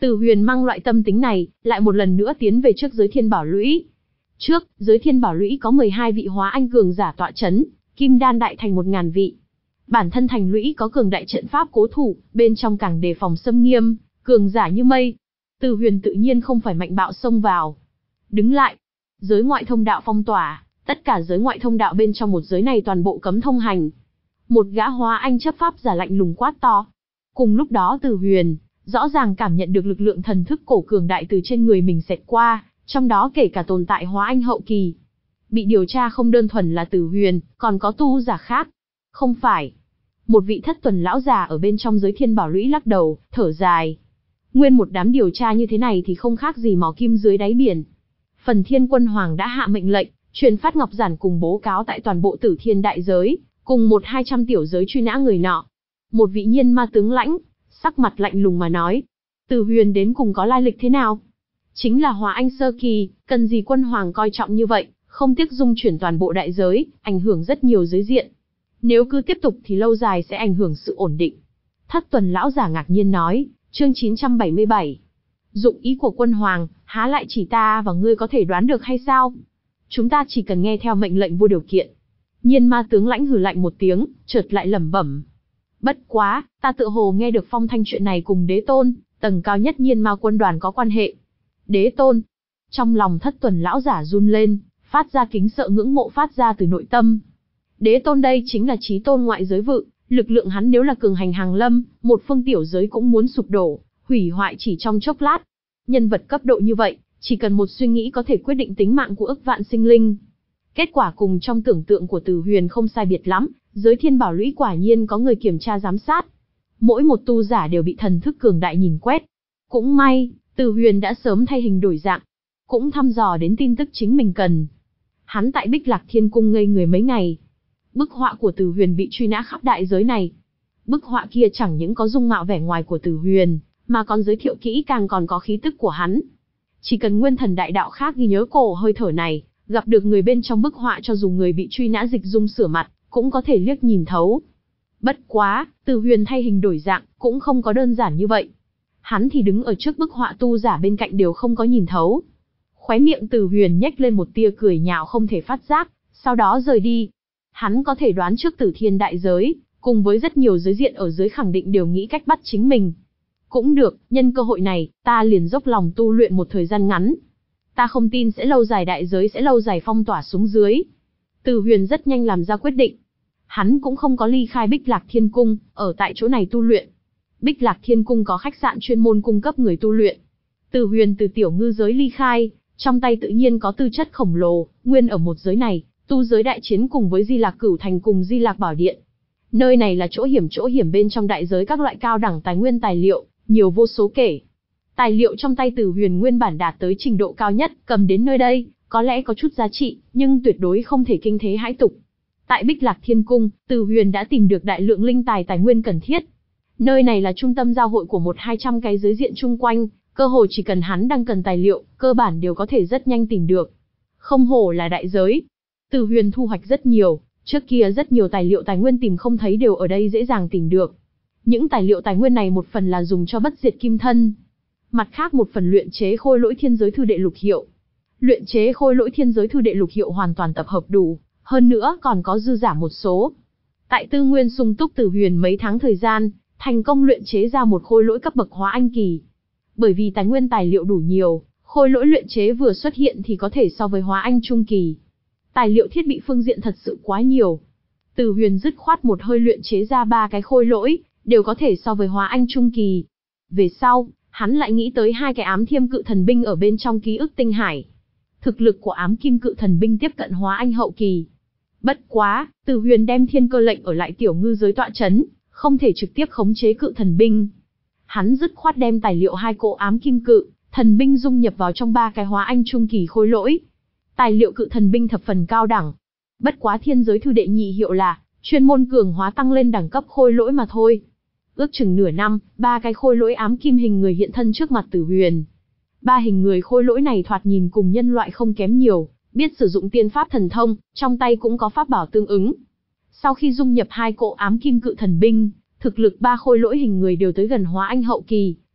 Từ Huyền mang loại tâm tính này, lại một lần nữa tiến về trước giới Thiên Bảo Lũy. Trước, giới Thiên Bảo Lũy có mười hai vị hóa anh cường giả tọa chấn, kim đan đại thành một ngàn vị. Bản thân thành lũy có cường đại trận pháp cố thủ, bên trong càng đề phòng xâm nghiêm, cường giả như mây. Từ Huyền tự nhiên không phải mạnh bạo xông vào. Đứng lại. Giới ngoại thông đạo phong tỏa, tất cả giới ngoại thông đạo bên trong một giới này toàn bộ cấm thông hành. Một gã hóa anh chấp pháp giả lạnh lùng quát to. Cùng lúc đó Từ Huyền rõ ràng cảm nhận được lực lượng thần thức cổ cường đại từ trên người mình xẹt qua, trong đó kể cả tồn tại hóa anh hậu kỳ. Bị điều tra không đơn thuần là Từ Huyền, còn có tu giả khác. Không phải. Một vị thất tuần lão già ở bên trong giới Thiên Bảo Lũy lắc đầu, thở dài. Nguyên một đám điều tra như thế này thì không khác gì mò kim dưới đáy biển. Phần Thiên Quân Hoàng đã hạ mệnh lệnh, truyền phát ngọc giản cùng bố cáo tại toàn bộ Tử Thiên đại giới, cùng một hai trăm tiểu giới truy nã người nọ. Một vị nhiên ma tướng lãnh, sắc mặt lạnh lùng mà nói. Từ Huyền đến cùng có lai lịch thế nào? Chính là hóa anh sơ kỳ, cần gì Quân Hoàng coi trọng như vậy, không tiếc dung chuyển toàn bộ đại giới, ảnh hưởng rất nhiều giới diện. Nếu cứ tiếp tục thì lâu dài sẽ ảnh hưởng sự ổn định. Thất tuần lão giả ngạc nhiên nói, chương chín trăm bảy mươi bảy. Dụng ý của Quân Hoàng, há lại chỉ ta và ngươi có thể đoán được hay sao? Chúng ta chỉ cần nghe theo mệnh lệnh vô điều kiện. Nhiên ma tướng lãnh hừ lạnh một tiếng, chợt lại lẩm bẩm. Bất quá, ta tựa hồ nghe được phong thanh chuyện này cùng đế tôn, tầng cao nhất nhiên ma quân đoàn có quan hệ. Đế tôn. Trong lòng thất tuần lão giả run lên, phát ra kính sợ ngưỡng mộ phát ra từ nội tâm. Đế tôn đây chính là chí tôn ngoại giới vự, lực lượng hắn nếu là cường hành hàng lâm, một phương tiểu giới cũng muốn sụp đổ, hủy hoại chỉ trong chốc lát. Nhân vật cấp độ như vậy, chỉ cần một suy nghĩ có thể quyết định tính mạng của ức vạn sinh linh. Kết quả cùng trong tưởng tượng của Từ Huyền không sai biệt lắm, giới Thiên Bảo Lũy quả nhiên có người kiểm tra giám sát. Mỗi một tu giả đều bị thần thức cường đại nhìn quét. Cũng may, Từ Huyền đã sớm thay hình đổi dạng, cũng thăm dò đến tin tức chính mình cần. Hắn tại Bích Lạc Thiên Cung ngây người mấy ngày. Bức họa của Từ Huyền bị truy nã khắp đại giới này. Bức họa kia chẳng những có dung mạo vẻ ngoài của Từ Huyền, mà còn giới thiệu kỹ càng còn có khí tức của hắn. Chỉ cần nguyên thần đại đạo khác ghi nhớ cổ hơi thở này, gặp được người bên trong bức họa cho dù người bị truy nã dịch dung sửa mặt, cũng có thể liếc nhìn thấu. Bất quá, Từ Huyền thay hình đổi dạng, cũng không có đơn giản như vậy. Hắn thì đứng ở trước bức họa tu giả bên cạnh đều không có nhìn thấu. Khóe miệng Từ Huyền nhếch lên một tia cười nhạo không thể phát giác, sau đó rời đi. Hắn có thể đoán trước Tử Thiên đại giới, cùng với rất nhiều giới diện ở dưới khẳng định đều nghĩ cách bắt chính mình. Cũng được, nhân cơ hội này, ta liền dốc lòng tu luyện một thời gian ngắn. Ta không tin sẽ lâu dài đại giới sẽ lâu dài phong tỏa xuống dưới. Từ Huyền rất nhanh làm ra quyết định. Hắn cũng không có ly khai Bích Lạc Thiên Cung, ở tại chỗ này tu luyện. Bích Lạc Thiên Cung có khách sạn chuyên môn cung cấp người tu luyện. Từ Huyền từ tiểu ngư giới ly khai, trong tay tự nhiên có tư chất khổng lồ, nguyên ở một giới này, tu giới đại chiến cùng với Di Lạc Cửu Thành cùng Di Lạc Bảo Điện. Nơi này là chỗ hiểm chỗ hiểm bên trong đại giới các loại cao đẳng tài nguyên tài liệu, nhiều vô số kể. Tài liệu trong tay Từ Huyền nguyên bản đạt tới trình độ cao nhất, cầm đến nơi đây, có lẽ có chút giá trị, nhưng tuyệt đối không thể kinh thế hãi tục. Tại Bích Lạc Thiên Cung, Từ Huyền đã tìm được đại lượng linh tài tài nguyên cần thiết. Nơi này là trung tâm giao hội của một hai trăm cái giới diện chung quanh, cơ hồ chỉ cần hắn đang cần tài liệu, cơ bản đều có thể rất nhanh tìm được. Không hổ là đại giới. Từ Huyền thu hoạch rất nhiều, trước kia rất nhiều tài liệu tài nguyên tìm không thấy đều ở đây dễ dàng tìm được. Những tài liệu tài nguyên này một phần là dùng cho bất diệt kim thân, mặt khác một phần luyện chế khôi lỗi thiên giới thư đệ lục hiệu. Luyện chế khôi lỗi thiên giới thư đệ lục hiệu hoàn toàn tập hợp đủ, hơn nữa còn có dư giả một số. Tại tư nguyên sung túc Từ Huyền mấy tháng thời gian, thành công luyện chế ra một khôi lỗi cấp bậc hóa anh kỳ. Bởi vì tài nguyên tài liệu đủ nhiều, khôi lỗi luyện chế vừa xuất hiện thì có thể so với hóa anh trung kỳ. Tài liệu thiết bị phương diện thật sự quá nhiều. Từ Huyền dứt khoát một hơi luyện chế ra ba cái khôi lỗi, đều có thể so với hóa anh trung kỳ. Về sau, hắn lại nghĩ tới hai cái ám thiêm cự thần binh ở bên trong ký ức tinh hải. Thực lực của ám kim cự thần binh tiếp cận hóa anh hậu kỳ. Bất quá, Từ Huyền đem thiên cơ lệnh ở lại tiểu ngư giới tọa chấn, không thể trực tiếp khống chế cự thần binh. Hắn dứt khoát đem tài liệu hai cỗ ám kim cự thần binh dung nhập vào trong ba cái hóa anh trung kỳ khôi lỗi. Tài liệu cự thần binh thập phần cao đẳng. Bất quá thiên giới thư đệ nhị hiệu là chuyên môn cường hóa tăng lên đẳng cấp khôi lỗi mà thôi. Ước chừng nửa năm, ba cái khôi lỗi ám kim hình người hiện thân trước mặt Từ Huyền. Ba hình người khôi lỗi này thoạt nhìn cùng nhân loại không kém nhiều, biết sử dụng tiên pháp thần thông, trong tay cũng có pháp bảo tương ứng. Sau khi dung nhập hai cỗ ám kim cự thần binh, thực lực ba khôi lỗi hình người đều tới gần hóa anh hậu kỳ,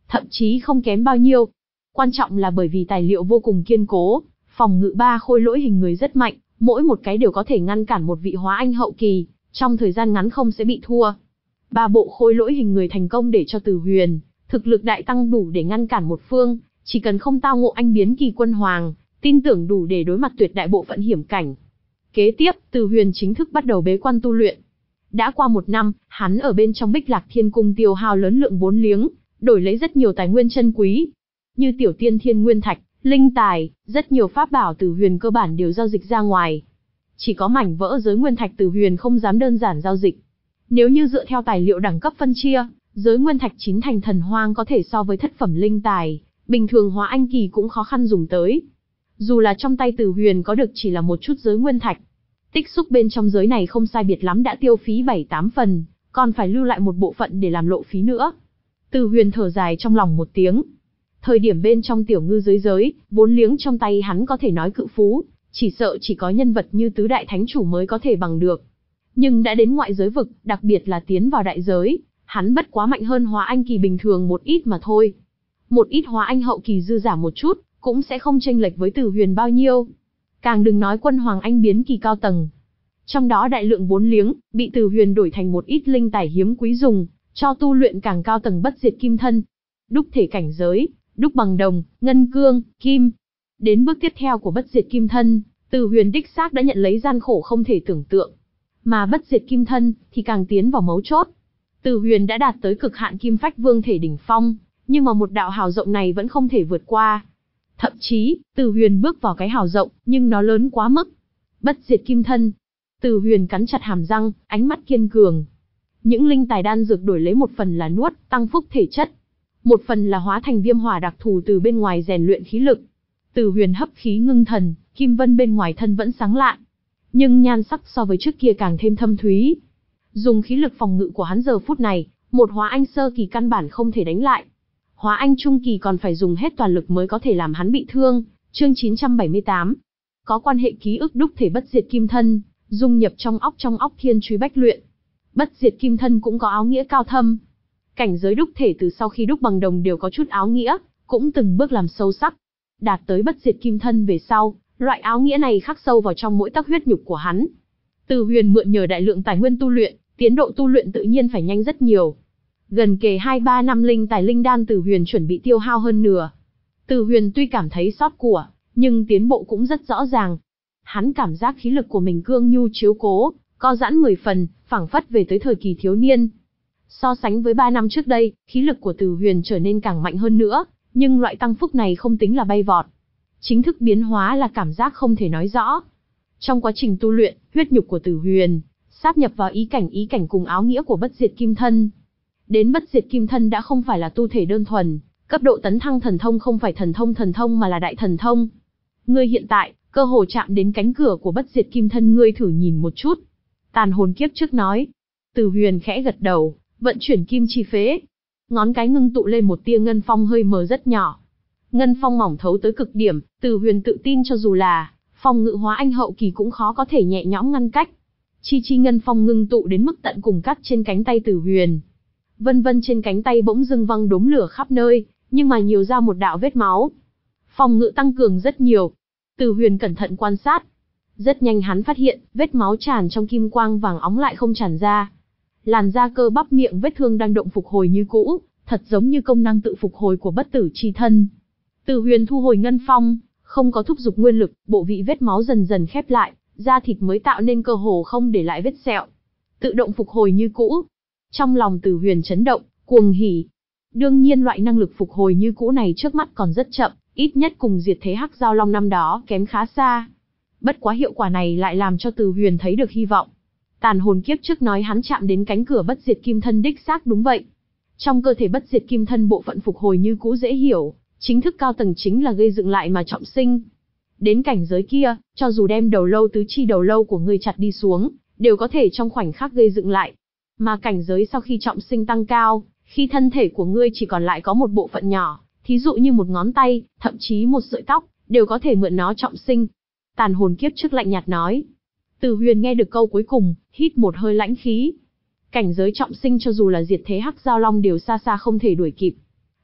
thậm chí không kém bao nhiêu. Quan trọng là bởi vì tài liệu vô cùng kiên cố, phòng ngự ba khôi lỗi hình người rất mạnh, mỗi một cái đều có thể ngăn cản một vị hóa anh hậu kỳ, trong thời gian ngắn không sẽ bị thua. Ba bộ khôi lỗi hình người thành công để cho Từ Huyền thực lực đại tăng đủ để ngăn cản một phương, chỉ cần không tao ngộ anh biến kỳ quân hoàng, tin tưởng đủ để đối mặt tuyệt đại bộ phận hiểm cảnh. Kế tiếp, Từ Huyền chính thức bắt đầu bế quan tu luyện. Đã qua một năm, hắn ở bên trong Bích Lạc Thiên Cung tiêu hao lớn lượng vốn liếng, đổi lấy rất nhiều tài nguyên chân quý, như tiểu tiên thiên nguyên thạch, linh tài, rất nhiều pháp bảo Từ Huyền cơ bản đều giao dịch ra ngoài. Chỉ có mảnh vỡ giới nguyên thạch Từ Huyền không dám đơn giản giao dịch. Nếu như dựa theo tài liệu đẳng cấp phân chia, giới nguyên thạch chín thành thần hoang có thể so với thất phẩm linh tài, bình thường hóa anh kỳ cũng khó khăn dùng tới. Dù là trong tay Từ Huyền có được chỉ là một chút giới nguyên thạch, tích xúc bên trong giới này không sai biệt lắm đã tiêu phí bảy tám phần, còn phải lưu lại một bộ phận để làm lộ phí nữa. Từ Huyền thở dài trong lòng một tiếng. Thời điểm bên trong tiểu ngư giới giới, vốn liếng trong tay hắn có thể nói cự phú, chỉ sợ chỉ có nhân vật như tứ đại thánh chủ mới có thể bằng được. Nhưng đã đến ngoại giới vực, đặc biệt là tiến vào đại giới, hắn bất quá mạnh hơn hóa anh kỳ bình thường một ít mà thôi. Một ít hóa anh hậu kỳ dư giả một chút, cũng sẽ không chênh lệch với Từ Huyền bao nhiêu. Càng đừng nói quân hoàng anh biến kỳ cao tầng. Trong đó đại lượng vốn liếng, bị Từ Huyền đổi thành một ít linh tài hiếm quý dùng, cho tu luyện càng cao tầng bất diệt kim thân. Đúc thể cảnh giới, đúc bằng đồng, ngân cương, kim. Đến bước tiếp theo của bất diệt kim thân, Từ Huyền đích xác đã nhận lấy gian khổ không thể tưởng tượng. Mà bất diệt kim thân, thì càng tiến vào mấu chốt. Từ Huyền đã đạt tới cực hạn kim phách vương thể đỉnh phong, nhưng mà một đạo hào rộng này vẫn không thể vượt qua. Thậm chí, Từ Huyền bước vào cái hào rộng, nhưng nó lớn quá mức. Bất diệt kim thân. Từ Huyền cắn chặt hàm răng, ánh mắt kiên cường. Những linh tài đan dược đổi lấy một phần là nuốt, tăng phúc thể chất. Một phần là hóa thành viêm hỏa đặc thù từ bên ngoài rèn luyện khí lực. Từ Huyền hấp khí ngưng thần, kim vân bên ngoài thân vẫn sáng lạn. Nhưng nhan sắc so với trước kia càng thêm thâm thúy. Dùng khí lực phòng ngự của hắn giờ phút này, một hóa anh sơ kỳ căn bản không thể đánh lại. Hóa anh trung kỳ còn phải dùng hết toàn lực mới có thể làm hắn bị thương. Chương chín trăm bảy mươi tám. Có quan hệ ký ức đúc thể bất diệt kim thân, dung nhập trong óc trong óc thiên truy bách luyện. Bất diệt kim thân cũng có áo nghĩa cao thâm. Cảnh giới đúc thể từ sau khi đúc bằng đồng đều có chút áo nghĩa, cũng từng bước làm sâu sắc. Đạt tới bất diệt kim thân về sau, loại áo nghĩa này khắc sâu vào trong mỗi tấc huyết nhục của hắn. Từ Huyền mượn nhờ đại lượng tài nguyên tu luyện, tiến độ tu luyện tự nhiên phải nhanh rất nhiều. Gần kề hai ba năm linh tài linh đan Từ Huyền chuẩn bị tiêu hao hơn nửa. Từ Huyền tuy cảm thấy sót của, nhưng tiến bộ cũng rất rõ ràng. Hắn cảm giác khí lực của mình cương nhu chiếu cố, co giãn mười phần, phảng phất về tới thời kỳ thiếu niên. So sánh với ba năm trước đây, khí lực của Từ Huyền trở nên càng mạnh hơn nữa, nhưng loại tăng phúc này không tính là bay vọt. Chính thức biến hóa là cảm giác không thể nói rõ. Trong quá trình tu luyện, huyết nhục của Từ Huyền sáp nhập vào ý cảnh ý cảnh cùng áo nghĩa của bất diệt kim thân. Đến bất diệt kim thân đã không phải là tu thể đơn thuần, cấp độ tấn thăng thần thông không phải thần thông thần thông mà là đại thần thông. Ngươi hiện tại, cơ hồ chạm đến cánh cửa của bất diệt kim thân, ngươi thử nhìn một chút. Tàn hồn kiếp trước nói. Từ Huyền khẽ gật đầu, vận chuyển kim chi phế. Ngón cái ngưng tụ lên một tia ngân phong hơi mờ rất nhỏ. Ngân phong mỏng thấu tới cực điểm, Từ Huyền tự tin cho dù là phòng ngự hóa anh hậu kỳ cũng khó có thể nhẹ nhõm ngăn cách. Chi chi ngân phong ngưng tụ đến mức tận cùng cắt trên cánh tay Từ Huyền. Vân vân trên cánh tay bỗng dưng văng đốm lửa khắp nơi, nhưng mà nhiều ra một đạo vết máu. Phòng ngự tăng cường rất nhiều. Từ Huyền cẩn thận quan sát. Rất nhanh hắn phát hiện, vết máu tràn trong kim quang vàng óng lại không tràn ra. Làn da cơ bắp miệng vết thương đang động phục hồi như cũ, thật giống như công năng tự phục hồi của bất tử chi thân. Từ Huyền thu hồi ngân phong, không có thúc giục nguyên lực, bộ vị vết máu dần dần khép lại, da thịt mới tạo nên cơ hồ không để lại vết sẹo. Tự động phục hồi như cũ. Trong lòng Từ Huyền chấn động, cuồng hỉ. Đương nhiên loại năng lực phục hồi như cũ này trước mắt còn rất chậm, ít nhất cùng diệt thế hắc giao long năm đó kém khá xa. Bất quá hiệu quả này lại làm cho Từ Huyền thấy được hy vọng. Tàn hồn kiếp trước nói hắn chạm đến cánh cửa bất diệt kim thân đích xác đúng vậy. Trong cơ thể bất diệt kim thân bộ phận phục hồi như cũ dễ hiểu, chính thức cao tầng chính là gây dựng lại mà trọng sinh. Đến cảnh giới kia, cho dù đem đầu lâu tứ chi đầu lâu của ngươi chặt đi xuống, đều có thể trong khoảnh khắc gây dựng lại. Mà cảnh giới sau khi trọng sinh tăng cao, khi thân thể của ngươi chỉ còn lại có một bộ phận nhỏ, thí dụ như một ngón tay, thậm chí một sợi tóc, đều có thể mượn nó trọng sinh. Tàn hồn kiếp trước lạnh nhạt nói. Từ Huyền nghe được câu cuối cùng, hít một hơi lãnh khí. Cảnh giới trọng sinh cho dù là diệt thế hắc giao long đều xa xa không thể đuổi kịp.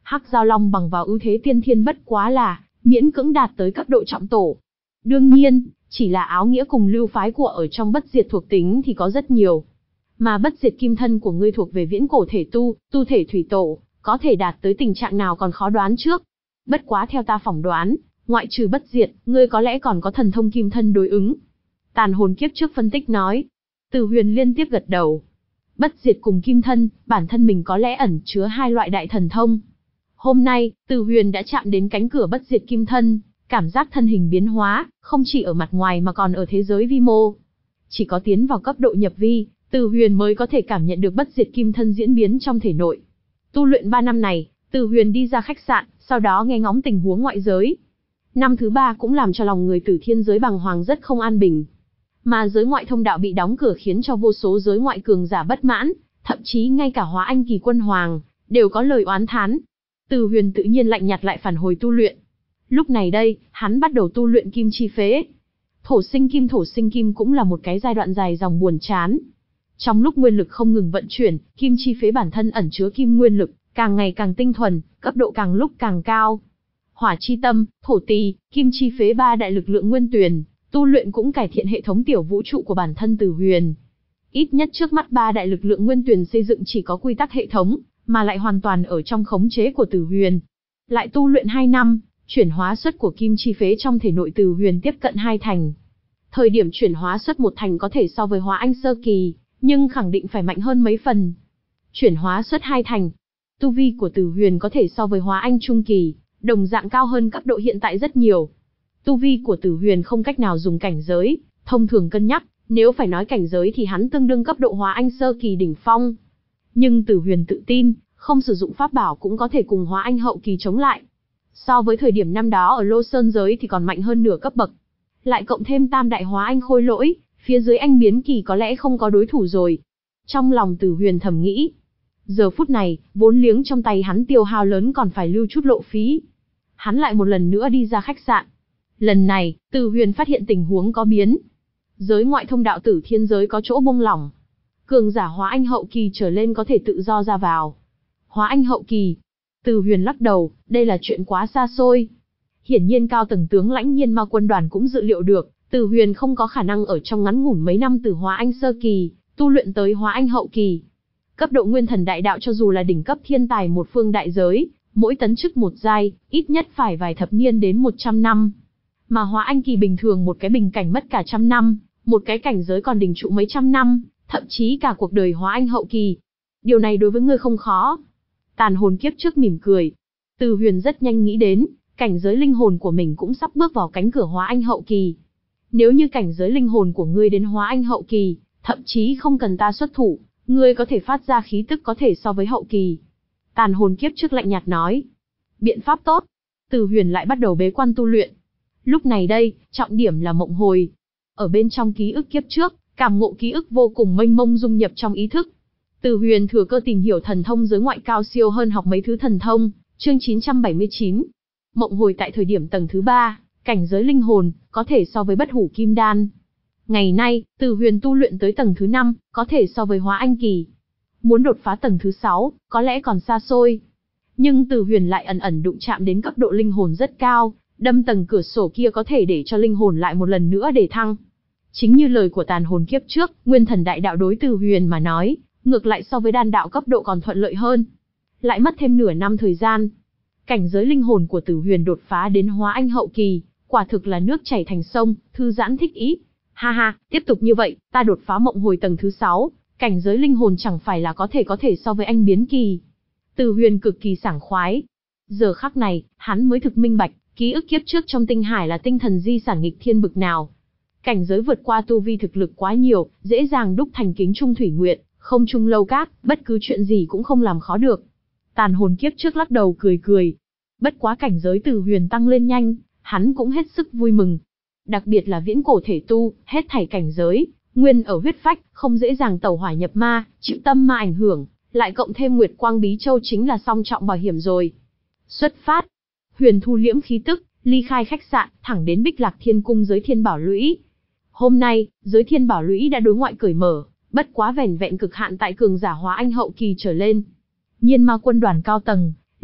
Hắc Giao Long bằng vào ưu thế tiên thiên bất quá là miễn cưỡng đạt tới cấp độ trọng tổ. Đương nhiên, chỉ là áo nghĩa cùng lưu phái của ở trong bất diệt thuộc tính thì có rất nhiều. Mà bất diệt kim thân của ngươi thuộc về viễn cổ thể tu, tu thể thủy tổ, có thể đạt tới tình trạng nào còn khó đoán trước. Bất quá theo ta phỏng đoán, ngoại trừ bất diệt, ngươi có lẽ còn có thần thông kim thân đối ứng. Tàn hồn kiếp trước phân tích nói. Từ Huyền liên tiếp gật đầu. Bất diệt cùng kim thân, bản thân mình có lẽ ẩn chứa hai loại đại thần thông. Hôm nay, Từ Huyền đã chạm đến cánh cửa bất diệt kim thân, cảm giác thân hình biến hóa, không chỉ ở mặt ngoài mà còn ở thế giới vi mô. Chỉ có tiến vào cấp độ nhập vi, Từ Huyền mới có thể cảm nhận được bất diệt kim thân diễn biến trong thể nội. Tu luyện ba năm này, Từ Huyền đi ra khách sạn, sau đó nghe ngóng tình huống ngoại giới. Năm thứ ba cũng làm cho lòng người Tử Thiên giới bàng hoàng rất không an bình. Mà giới ngoại thông đạo bị đóng cửa khiến cho vô số giới ngoại cường giả bất mãn, thậm chí ngay cả Hóa Anh kỳ quân hoàng đều có lời oán thán. Từ Huyền tự nhiên lạnh nhạt lại phản hồi tu luyện. Lúc này đây, hắn bắt đầu tu luyện kim chi phế. Thổ sinh kim thổ sinh kim cũng là một cái giai đoạn dài dòng buồn chán. Trong lúc nguyên lực không ngừng vận chuyển, kim chi phế bản thân ẩn chứa kim nguyên lực, càng ngày càng tinh thuần, cấp độ càng lúc càng cao. Hỏa chi tâm, thổ tỳ, kim chi phế ba đại lực lượng nguyên tuyền, tu luyện cũng cải thiện hệ thống tiểu vũ trụ của bản thân Từ Huyền. Ít nhất trước mắt ba đại lực lượng nguyên tuyền xây dựng chỉ có quy tắc hệ thống, mà lại hoàn toàn ở trong khống chế của Từ Huyền. Lại tu luyện hai năm, chuyển hóa suất của kim chi phế trong thể nội Từ Huyền tiếp cận hai thành. Thời điểm chuyển hóa suất một thành có thể so với Hóa Anh sơ kỳ, nhưng khẳng định phải mạnh hơn mấy phần. Chuyển hóa suất hai thành, tu vi của Từ Huyền có thể so với Hóa Anh trung kỳ, đồng dạng cao hơn cấp độ hiện tại rất nhiều. Tu vi của Từ Huyền không cách nào dùng cảnh giới, thông thường cân nhắc, nếu phải nói cảnh giới thì hắn tương đương cấp độ Hóa Anh sơ kỳ đỉnh phong. Nhưng Từ Huyền tự tin, không sử dụng pháp bảo cũng có thể cùng Hóa Anh hậu kỳ chống lại. So với thời điểm năm đó ở Lô Sơn giới thì còn mạnh hơn nửa cấp bậc. Lại cộng thêm tam đại Hóa Anh khôi lỗi, phía dưới anh biến kỳ có lẽ không có đối thủ rồi. Trong lòng Từ Huyền thầm nghĩ. Giờ phút này, vốn liếng trong tay hắn tiêu hao lớn còn phải lưu chút lộ phí. Hắn lại một lần nữa đi ra khách sạn. Lần này, Từ Huyền phát hiện tình huống có biến. Giới ngoại thông đạo Tử Thiên giới có chỗ buông lỏng. Cường giả Hóa Anh hậu kỳ trở lên có thể tự do ra vào. Hóa Anh hậu kỳ. Từ Huyền lắc đầu, đây là chuyện quá xa xôi. Hiển nhiên cao tầng tướng lãnh Nhiên Ma quân đoàn cũng dự liệu được, Từ Huyền không có khả năng ở trong ngắn ngủn mấy năm từ Hóa Anh sơ kỳ, tu luyện tới Hóa Anh hậu kỳ. Cấp độ nguyên thần đại đạo cho dù là đỉnh cấp thiên tài một phương đại giới, mỗi tấn chức một giai, ít nhất phải vài thập niên đến một trăm năm. Mà Hóa Anh kỳ bình thường một cái bình cảnh mất cả trăm năm, một cái cảnh giới còn đình trụ mấy trăm năm, thậm chí cả cuộc đời Hóa Anh hậu kỳ. Điều này đối với ngươi không khó. Tàn hồn kiếp trước mỉm cười. Từ Huyền rất nhanh nghĩ đến, cảnh giới linh hồn của mình cũng sắp bước vào cánh cửa Hóa Anh hậu kỳ. Nếu như cảnh giới linh hồn của ngươi đến Hóa Anh hậu kỳ, thậm chí không cần ta xuất thủ, ngươi có thể phát ra khí tức có thể so với hậu kỳ. Tàn hồn kiếp trước lạnh nhạt nói. Biện pháp tốt. Từ Huyền lại bắt đầu bế quan tu luyện. Lúc này đây, trọng điểm là mộng hồi. Ở bên trong ký ức kiếp trước, cảm ngộ ký ức vô cùng mênh mông dung nhập trong ý thức. Từ Huyền thừa cơ tìm hiểu thần thông giới ngoại cao siêu hơn học mấy thứ thần thông, chương chín trăm bảy mươi chín. Mộng hồi tại thời điểm tầng thứ ba, cảnh giới linh hồn, có thể so với bất hủ kim đan. Ngày nay, Từ Huyền tu luyện tới tầng thứ năm, có thể so với Hóa Anh kỳ. Muốn đột phá tầng thứ sáu, có lẽ còn xa xôi. Nhưng Từ Huyền lại ẩn ẩn đụng chạm đến cấp độ linh hồn rất cao, đâm tầng cửa sổ kia có thể để cho linh hồn lại một lần nữa để thăng. Chính như lời của tàn hồn kiếp trước, nguyên thần đại đạo đối Từ Huyền mà nói, ngược lại so với đan đạo cấp độ còn thuận lợi hơn. Lại mất thêm nửa năm thời gian. Cảnh giới linh hồn của Từ Huyền đột phá đến Hóa Anh hậu kỳ, quả thực là nước chảy thành sông, thư giãn thích ý. Ha ha, tiếp tục như vậy, ta đột phá mộng hồi tầng thứ sáu, cảnh giới linh hồn chẳng phải là có thể có thể so với anh biến kỳ. Từ Huyền cực kỳ sảng khoái. Giờ khắc này, hắn mới thực minh bạch, ký ức kiếp trước trong tinh hải là tinh thần di sản nghịch thiên bực nào. Cảnh giới vượt qua tu vi thực lực quá nhiều, dễ dàng đúc thành kính trung thủy nguyện, không trung lâu cát, bất cứ chuyện gì cũng không làm khó được. Tàn hồn kiếp trước lắc đầu cười cười. Bất quá cảnh giới Từ Huyền tăng lên nhanh, hắn cũng hết sức vui mừng. Đặc biệt là viễn cổ thể tu, hết thảy cảnh giới, nguyên ở huyết phách, không dễ dàng tẩu hỏa nhập ma, chịu tâm ma ảnh hưởng, lại cộng thêm Nguyệt Quang Bí Châu chính là song trọng bảo hiểm rồi. Xuất phát. Huyền thu liễm khí tức, ly khai khách sạn, thẳng đến Bích Lạc Thiên Cung giới Thiên Bảo Lũy. Hôm nay, giới Thiên Bảo Lũy đã đối ngoại cởi mở, bất quá vẻn vẹn cực hạn tại cường giả Hóa Anh hậu kỳ trở lên. Nhiên Ma quân đoàn cao tầng,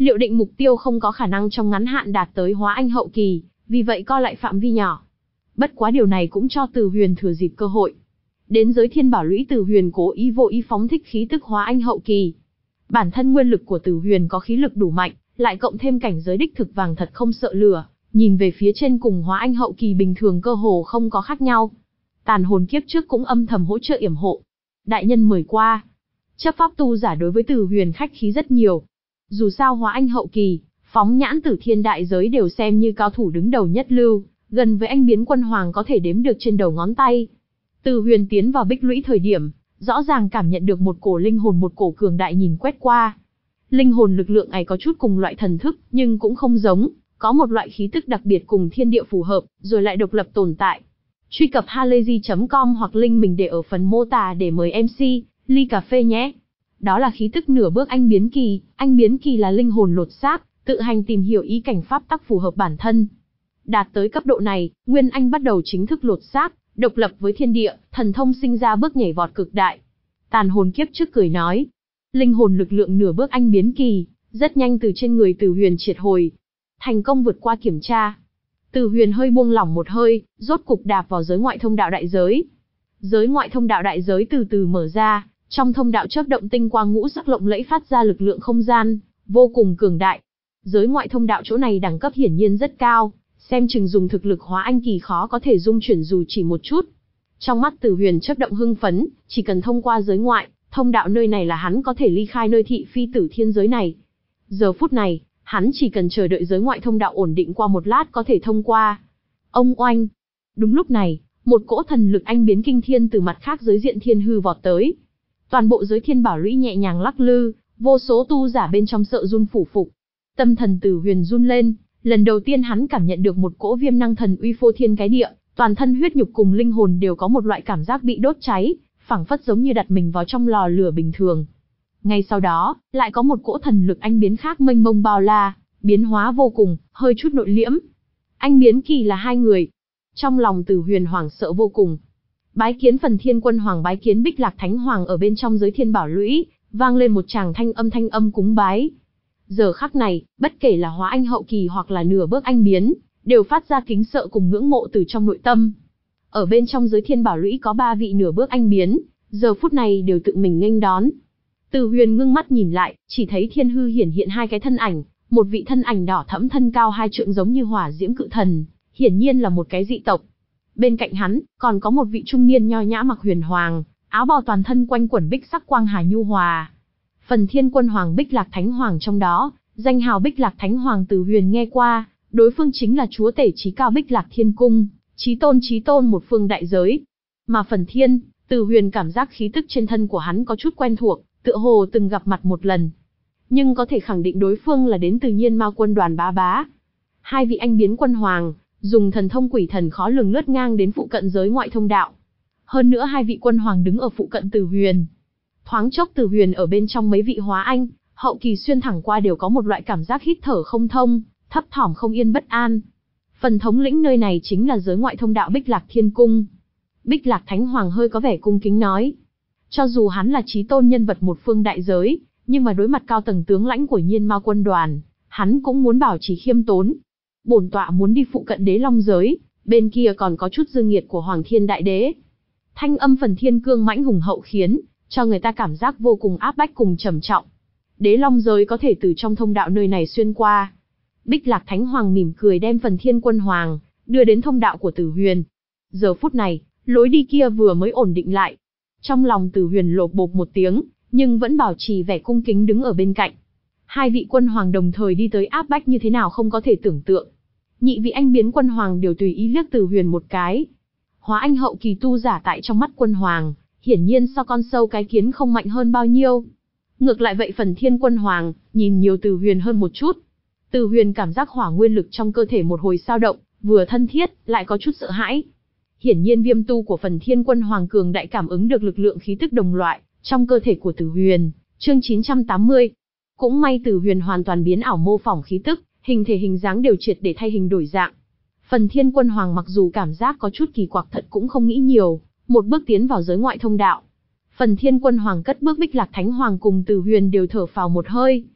Liệu định mục tiêu không có khả năng trong ngắn hạn đạt tới hóa anh hậu kỳ, vì vậy co lại phạm vi nhỏ. Bất quá điều này cũng cho Từ Huyền thừa dịp cơ hội. Đến giới Thiên Bảo Lũy, Từ Huyền cố ý vô ý phóng thích khí tức hóa anh hậu kỳ. Bản thân nguyên lực của Từ Huyền có khí lực đủ mạnh, lại cộng thêm cảnh giới đích thực vàng thật không sợ lửa, nhìn về phía trên cùng hóa anh hậu kỳ bình thường cơ hồ không có khác nhau. Tàn hồn kiếp trước cũng âm thầm hỗ trợ yểm hộ. Đại nhân mời qua. Chấp pháp tu giả đối với Từ Huyền khách khí rất nhiều. Dù sao hóa anh hậu kỳ, phóng nhãn Tử Thiên đại giới đều xem như cao thủ đứng đầu nhất lưu, gần với anh biến quân hoàng có thể đếm được trên đầu ngón tay. Từ Huyền tiến vào Bích Lũy thời điểm, rõ ràng cảm nhận được một cổ linh hồn một cổ cường đại nhìn quét qua. Linh hồn lực lượng này có chút cùng loại thần thức, nhưng cũng không giống, có một loại khí tức đặc biệt cùng thiên địa phù hợp, rồi lại độc lập tồn tại. Truy cập halayzi chấm com hoặc link mình để ở phần mô tả để mời em xê, ly cà phê nhé. Đó là khí tức nửa bước anh biến kỳ, anh biến kỳ là linh hồn lột xác, tự hành tìm hiểu ý cảnh pháp tắc phù hợp bản thân. Đạt tới cấp độ này, Nguyên Anh bắt đầu chính thức lột xác, độc lập với thiên địa, thần thông sinh ra bước nhảy vọt cực đại. Tàn hồn kiếp trước cười nói, linh hồn lực lượng nửa bước anh biến kỳ, rất nhanh từ trên người Từ Huyền triệt hồi. Thành công vượt qua kiểm tra. Từ Huyền hơi buông lỏng một hơi, rốt cục đạp vào giới ngoại thông đạo đại giới. Giới ngoại thông đạo đại giới từ từ mở ra, trong thông đạo chớp động tinh quang ngũ sắc lộng lẫy phát ra lực lượng không gian, vô cùng cường đại. Giới ngoại thông đạo chỗ này đẳng cấp hiển nhiên rất cao, xem chừng dùng thực lực hóa anh kỳ khó có thể dung chuyển dù chỉ một chút. Trong mắt Từ Huyền chớp động hưng phấn, chỉ cần thông qua giới ngoại thông đạo nơi này là hắn có thể ly khai nơi thị phi tử thiên giới này. Giờ phút này, hắn chỉ cần chờ đợi giới ngoại thông đạo ổn định qua một lát có thể thông qua. Ông oanh! Đúng lúc này, một cỗ thần lực anh biến kinh thiên từ mặt khác giới diện thiên hư vọt tới. Toàn bộ giới Thiên Bảo Lũy nhẹ nhàng lắc lư, vô số tu giả bên trong sợ run phủ phục. Tâm thần Từ Huyền run lên, lần đầu tiên hắn cảm nhận được một cỗ viêm năng thần uy phô thiên cái địa, toàn thân huyết nhục cùng linh hồn đều có một loại cảm giác bị đốt cháy, phảng phất giống như đặt mình vào trong lò lửa bình thường. Ngay sau đó, lại có một cỗ thần lực anh biến khác mênh mông bao la, biến hóa vô cùng, hơi chút nội liễm. Anh biến kỳ là hai người. Trong lòng Từ Huyền hoảng sợ vô cùng. Bái kiến Phần Thiên Quân Hoàng, bái kiến Bích Lạc Thánh Hoàng. Ở bên trong giới Thiên Bảo Lũy, vang lên một tràng thanh âm thanh âm cúng bái. Giờ khắc này, bất kể là hóa anh hậu kỳ hoặc là nửa bước anh biến, đều phát ra kính sợ cùng ngưỡng mộ từ trong nội tâm. Ở bên trong giới Thiên Bảo Lũy có ba vị nửa bước anh biến, giờ phút này đều tự mình nghênh đón. Từ Huyền ngưng mắt nhìn lại, chỉ thấy thiên hư hiển hiện hai cái thân ảnh, một vị thân ảnh đỏ thẫm thân cao hai trượng giống như hỏa diễm cự thần, hiển nhiên là một cái dị tộc. Bên cạnh hắn, còn có một vị trung niên nho nhã mặc huyền hoàng, áo bào toàn thân quanh quẩn bích sắc quang hà nhu hòa. Phần Thiên Quân Hoàng, Bích Lạc Thánh Hoàng trong đó, danh hào Bích Lạc Thánh Hoàng Từ Huyền nghe qua, đối phương chính là chúa tể chí cao Bích Lạc Thiên Cung, chí tôn chí tôn một phương đại giới. Mà Phần Thiên, Từ Huyền cảm giác khí tức trên thân của hắn có chút quen thuộc, tựa hồ từng gặp mặt một lần. Nhưng có thể khẳng định đối phương là đến từ Nhiên Ma Quân đoàn bá bá. Hai vị anh biến quân hoàng, dùng thần thông quỷ thần khó lường lướt ngang đến phụ cận giới ngoại thông đạo. Hơn nữa hai vị quân hoàng đứng ở phụ cận Từ Huyền. Thoáng chốc Từ Huyền ở bên trong mấy vị hóa anh, hậu kỳ xuyên thẳng qua đều có một loại cảm giác hít thở không thông, thấp thỏm không yên bất an. Phần thống lĩnh nơi này chính là giới ngoại thông đạo Bích Lạc Thiên Cung. Bích Lạc Thánh Hoàng hơi có vẻ cung kính nói. Cho dù hắn là chí tôn nhân vật một phương đại giới, nhưng mà đối mặt cao tầng tướng lãnh của Nhiên Ma Quân đoàn, hắn cũng muốn bảo trì khiêm tốn. Bổn tọa muốn đi phụ cận Đế Long giới, bên kia còn có chút dư nghiệt của Hoàng Thiên Đại Đế. Thanh âm Phần Thiên cương mãnh hùng hậu khiến cho người ta cảm giác vô cùng áp bách cùng trầm trọng. Đế Long giới có thể từ trong thông đạo nơi này xuyên qua. Bích Lạc Thánh Hoàng mỉm cười đem Phần Thiên Quân Hoàng đưa đến thông đạo của Từ Huyền. Giờ phút này, lối đi kia vừa mới ổn định lại. Trong lòng Từ Huyền lộp bộp một tiếng, nhưng vẫn bảo trì vẻ cung kính đứng ở bên cạnh. Hai vị quân hoàng đồng thời đi tới áp bách như thế nào không có thể tưởng tượng. Nhị vị anh biến quân hoàng đều tùy ý liếc Từ Huyền một cái. Hóa anh hậu kỳ tu giả tại trong mắt quân hoàng, hiển nhiên so con sâu cái kiến không mạnh hơn bao nhiêu. Ngược lại vậy Phần Thiên Quân Hoàng, nhìn nhiều Từ Huyền hơn một chút. Từ Huyền cảm giác hỏa nguyên lực trong cơ thể một hồi dao động, vừa thân thiết, lại có chút sợ hãi. Hiển nhiên viêm tu của Phần Thiên Quân Hoàng cường đại cảm ứng được lực lượng khí tức đồng loại trong cơ thể của Từ Huyền. Chương chín trăm tám mươi. Cũng may Từ Huyền hoàn toàn biến ảo mô phỏng khí tức, hình thể hình dáng đều triệt để thay hình đổi dạng. Phần Thiên Quân Hoàng mặc dù cảm giác có chút kỳ quặc thật cũng không nghĩ nhiều, một bước tiến vào giới ngoại thông đạo. Phần Thiên Quân Hoàng cất bước, Bích Lạc Thánh Hoàng cùng Từ Huyền đều thở phào một hơi.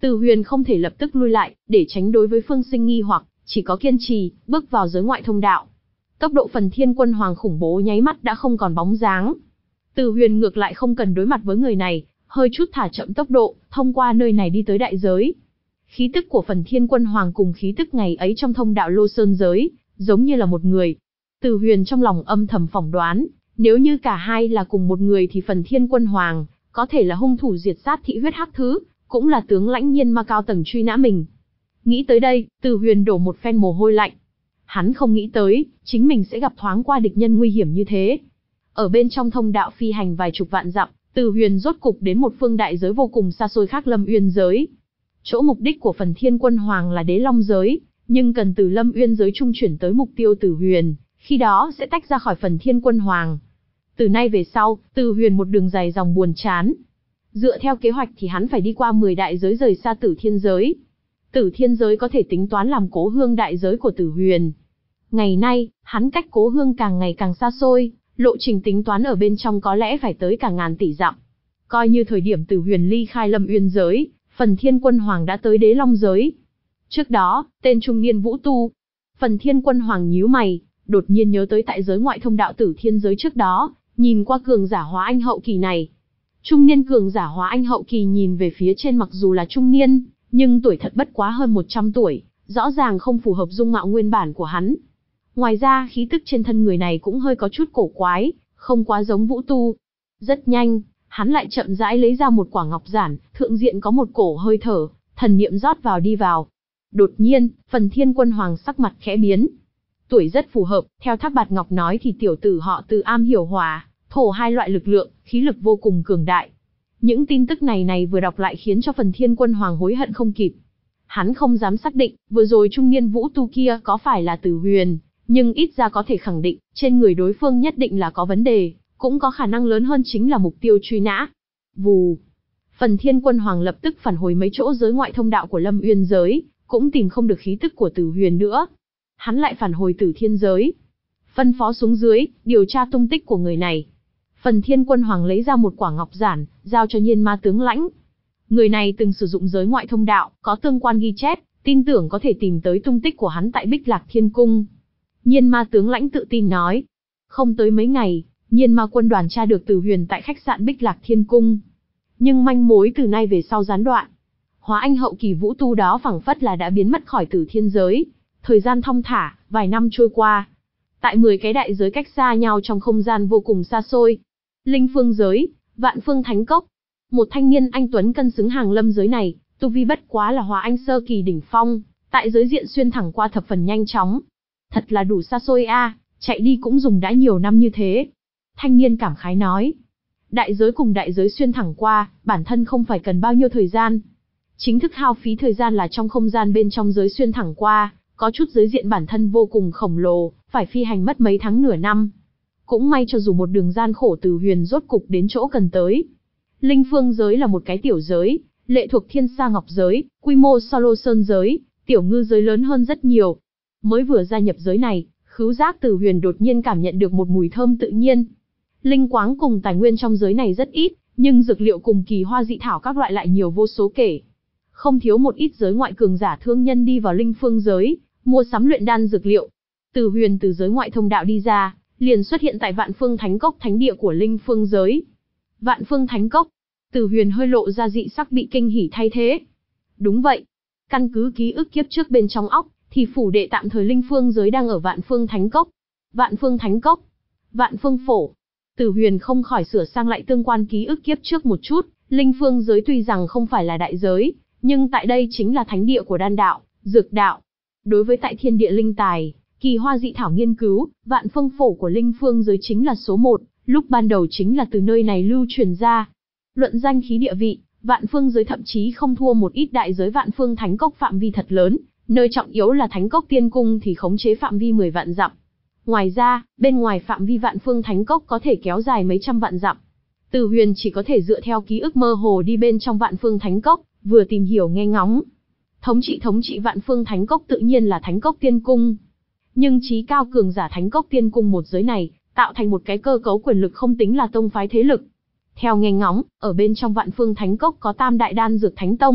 Từ Huyền không thể lập tức lui lại, để tránh đối với Phương Sinh nghi hoặc, chỉ có kiên trì, bước vào giới ngoại thông đạo. Tốc độ Phần Thiên Quân Hoàng khủng bố nháy mắt đã không còn bóng dáng. Từ Huyền ngược lại không cần đối mặt với người này, hơi chút thả chậm tốc độ, thông qua nơi này đi tới đại giới. Khí tức của Phần Thiên Quân Hoàng cùng khí tức ngày ấy trong thông đạo Lô Sơn giới, giống như là một người. Từ Huyền trong lòng âm thầm phỏng đoán, nếu như cả hai là cùng một người thì Phần Thiên Quân Hoàng có thể là hung thủ diệt sát thị huyết hắc thứ, cũng là tướng lãnh nhiên ma cao tầng truy nã mình. Nghĩ tới đây, Từ Huyền đổ một phen mồ hôi lạnh. Hắn không nghĩ tới, chính mình sẽ gặp thoáng qua địch nhân nguy hiểm như thế. Ở bên trong thông đạo phi hành vài chục vạn dặm, Từ Huyền rốt cục đến một phương đại giới vô cùng xa xôi khác Lâm Uyên giới. Chỗ mục đích của Phần Thiên Quân Hoàng là Đế Long giới, nhưng cần từ Lâm Uyên giới trung chuyển tới mục tiêu Từ Huyền, khi đó sẽ tách ra khỏi Phần Thiên Quân Hoàng. Từ nay về sau, Từ Huyền một đường dài dòng buồn chán. Dựa theo kế hoạch thì hắn phải đi qua mười đại giới rời xa Tử Thiên giới. Tử Thiên giới có thể tính toán làm cố hương đại giới của Từ Huyền. Ngày nay, hắn cách cố hương càng ngày càng xa xôi, lộ trình tính toán ở bên trong có lẽ phải tới cả ngàn tỷ dặm. Coi như thời điểm Từ Huyền ly khai Lâm Uyên giới, Phần Thiên Quân Hoàng đã tới Đế Long giới. Trước đó, tên trung niên vũ tu. Phần Thiên Quân Hoàng nhíu mày, đột nhiên nhớ tới tại giới ngoại thông đạo Tử Thiên giới trước đó, nhìn qua cường giả hóa anh hậu kỳ này. Trung niên cường giả hóa anh hậu kỳ nhìn về phía trên, mặc dù là trung niên, nhưng tuổi thật bất quá hơn một trăm tuổi, rõ ràng không phù hợp dung mạo nguyên bản của hắn. Ngoài ra khí tức trên thân người này cũng hơi có chút cổ quái, không quá giống vũ tu. Rất nhanh, hắn lại chậm rãi lấy ra một quả ngọc giản, thượng diện có một cổ hơi thở, thần niệm rót vào đi vào. Đột nhiên, Phần Thiên Quân Hoàng sắc mặt khẽ biến. Tuổi rất phù hợp, theo Thác Bạt Ngọc nói thì tiểu tử họ Từ am hiểu hỏa, thổ hai loại lực lượng, khí lực vô cùng cường đại. Những tin tức này này vừa đọc lại khiến cho Phần Thiên Quân Hoàng hối hận không kịp. Hắn không dám xác định, vừa rồi trung niên vũ tu kia có phải là Từ Huyền, nhưng ít ra có thể khẳng định, trên người đối phương nhất định là có vấn đề, cũng có khả năng lớn hơn chính là mục tiêu truy nã. Vù. Phần Thiên Quân Hoàng lập tức phản hồi mấy chỗ giới ngoại thông đạo của Lâm Uyên giới, cũng tìm không được khí tức của Từ Huyền nữa. Hắn lại phản hồi Tử Thiên giới, phân phó xuống dưới, điều tra tung tích của người này. Phần Thiên Quân Hoàng lấy ra một quả ngọc giản, giao cho Nhiên Ma tướng lãnh. Người này từng sử dụng giới ngoại thông đạo, có tương quan ghi chép, tin tưởng có thể tìm tới tung tích của hắn tại Bích Lạc Thiên Cung. Nhiên Ma tướng lãnh tự tin nói. Không tới mấy ngày, Nhiên Ma quân đoàn tra được Từ Huyền tại khách sạn Bích Lạc Thiên Cung. Nhưng manh mối từ nay về sau gián đoạn. Hóa anh hậu kỳ vũ tu đó phảng phất là đã biến mất khỏi Tử Thiên giới. Thời gian thong thả, vài năm trôi qua. Tại mười cái đại giới cách xa nhau trong không gian vô cùng xa xôi. Linh Phương giới, Vạn Phương Thánh Cốc. Một thanh niên anh tuấn cân xứng hàng lâm giới này, tu vi bất quá là hóa anh sơ kỳ đỉnh phong, tại giới diện xuyên thẳng qua thập phần nhanh chóng. Thật là đủ xa xôi a, à, chạy đi cũng dùng đã nhiều năm như thế. Thanh niên cảm khái nói. Đại giới cùng đại giới xuyên thẳng qua, bản thân không phải cần bao nhiêu thời gian. Chính thức hao phí thời gian là trong không gian bên trong giới xuyên thẳng qua, có chút giới diện bản thân vô cùng khổng lồ, phải phi hành mất mấy tháng nửa năm. Cũng may cho dù một đường gian khổ, Từ Huyền rốt cục đến chỗ cần tới. Linh Phương giới là một cái tiểu giới, lệ thuộc Thiên Sa Ngọc giới, quy mô so Lô Sơn giới, tiểu ngư giới lớn hơn rất nhiều. Mới vừa gia nhập giới này, khứu giác Từ Huyền đột nhiên cảm nhận được một mùi thơm tự nhiên. Linh quáng cùng tài nguyên trong giới này rất ít, nhưng dược liệu cùng kỳ hoa dị thảo các loại lại nhiều vô số kể. Không thiếu một ít giới ngoại cường giả thương nhân đi vào Linh Phương giới, mua sắm luyện đan dược liệu. Từ Huyền từ giới ngoại thông đạo đi ra, liền xuất hiện tại Vạn Phương Thánh Cốc thánh địa của Linh Phương giới. Vạn Phương Thánh Cốc, Từ Huyền hơi lộ ra dị sắc, bị kinh hỉ thay thế. Đúng vậy, căn cứ ký ức kiếp trước bên trong óc, thì phủ đệ tạm thời Linh Phương giới đang ở Vạn Phương Thánh Cốc. Vạn Phương Thánh Cốc, Vạn Phương Phổ. Từ Huyền không khỏi sửa sang lại tương quan ký ức kiếp trước một chút. Linh Phương giới tuy rằng không phải là đại giới, nhưng tại đây chính là thánh địa của đan đạo, dược đạo. Đối với tại thiên địa linh tài, kỳ hoa dị thảo nghiên cứu, Vạn Phương Phổ của Linh Phương giới chính là số một, lúc ban đầu chính là từ nơi này lưu truyền ra. Luận danh khí địa vị, Vạn Phương giới thậm chí không thua một ít đại giới Vạn Phương Thánh Cốc, phạm vi thật lớn, nơi trọng yếu là Thánh Cốc Tiên Cung thì khống chế phạm vi mười vạn dặm. Ngoài ra, bên ngoài phạm vi Vạn Phương Thánh Cốc có thể kéo dài mấy trăm vạn dặm. Từ Huyền chỉ có thể dựa theo ký ức mơ hồ đi bên trong Vạn Phương Thánh Cốc, vừa tìm hiểu nghe ngóng. Thống trị thống trị Vạn Phương Thánh Cốc tự nhiên là Thánh Cốc Tiên Cung. Nhưng trí cao cường giả Thánh Cốc Tiên Cung một giới này, tạo thành một cái cơ cấu quyền lực không tính là tông phái thế lực. Theo nghe ngóng, ở bên trong Vạn Phương Thánh Cốc có Tam Đại Đan Dược Thánh Tông,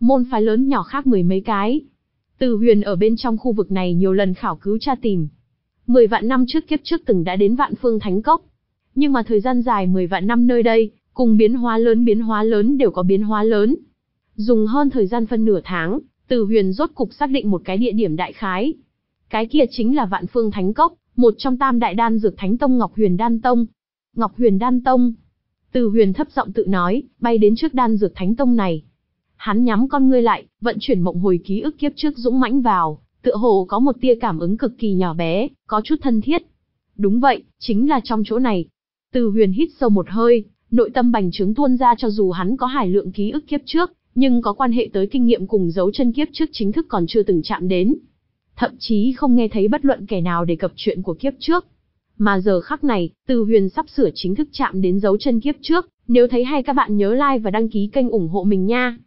môn phái lớn nhỏ khác mười mấy cái. Từ Huyền ở bên trong khu vực này nhiều lần khảo cứu tra tìm. Mười vạn năm trước kiếp trước từng đã đến Vạn Phương Thánh Cốc. Nhưng mà thời gian dài mười vạn năm nơi đây, cùng biến hóa lớn biến hóa lớn đều có biến hóa lớn. Dùng hơn thời gian phân nửa tháng, Từ Huyền rốt cục xác định một cái địa điểm đại khái. Cái kia chính là Vạn Phương Thánh Cốc, một trong tam đại đan dược Thánh Tông Ngọc Huyền Đan Tông. Ngọc Huyền Đan Tông. Từ Huyền thấp giọng tự nói, bay đến trước đan dược Thánh Tông này. Hắn nhắm con ngươi lại, vận chuyển mộng hồi ký ức kiếp trước dũng mãnh vào, tựa hồ có một tia cảm ứng cực kỳ nhỏ bé, có chút thân thiết. Đúng vậy, chính là trong chỗ này. Từ Huyền hít sâu một hơi, nội tâm bành trướng tuôn ra, cho dù hắn có hải lượng ký ức kiếp trước, nhưng có quan hệ tới kinh nghiệm cùng dấu chân kiếp trước chính thức còn chưa từng chạm đến. Thậm chí không nghe thấy bất luận kẻ nào đề cập chuyện của kiếp trước. Mà giờ khắc này, Từ Huyền sắp sửa chính thức chạm đến dấu chân kiếp trước. Nếu thấy hay các bạn nhớ like và đăng ký kênh ủng hộ mình nha.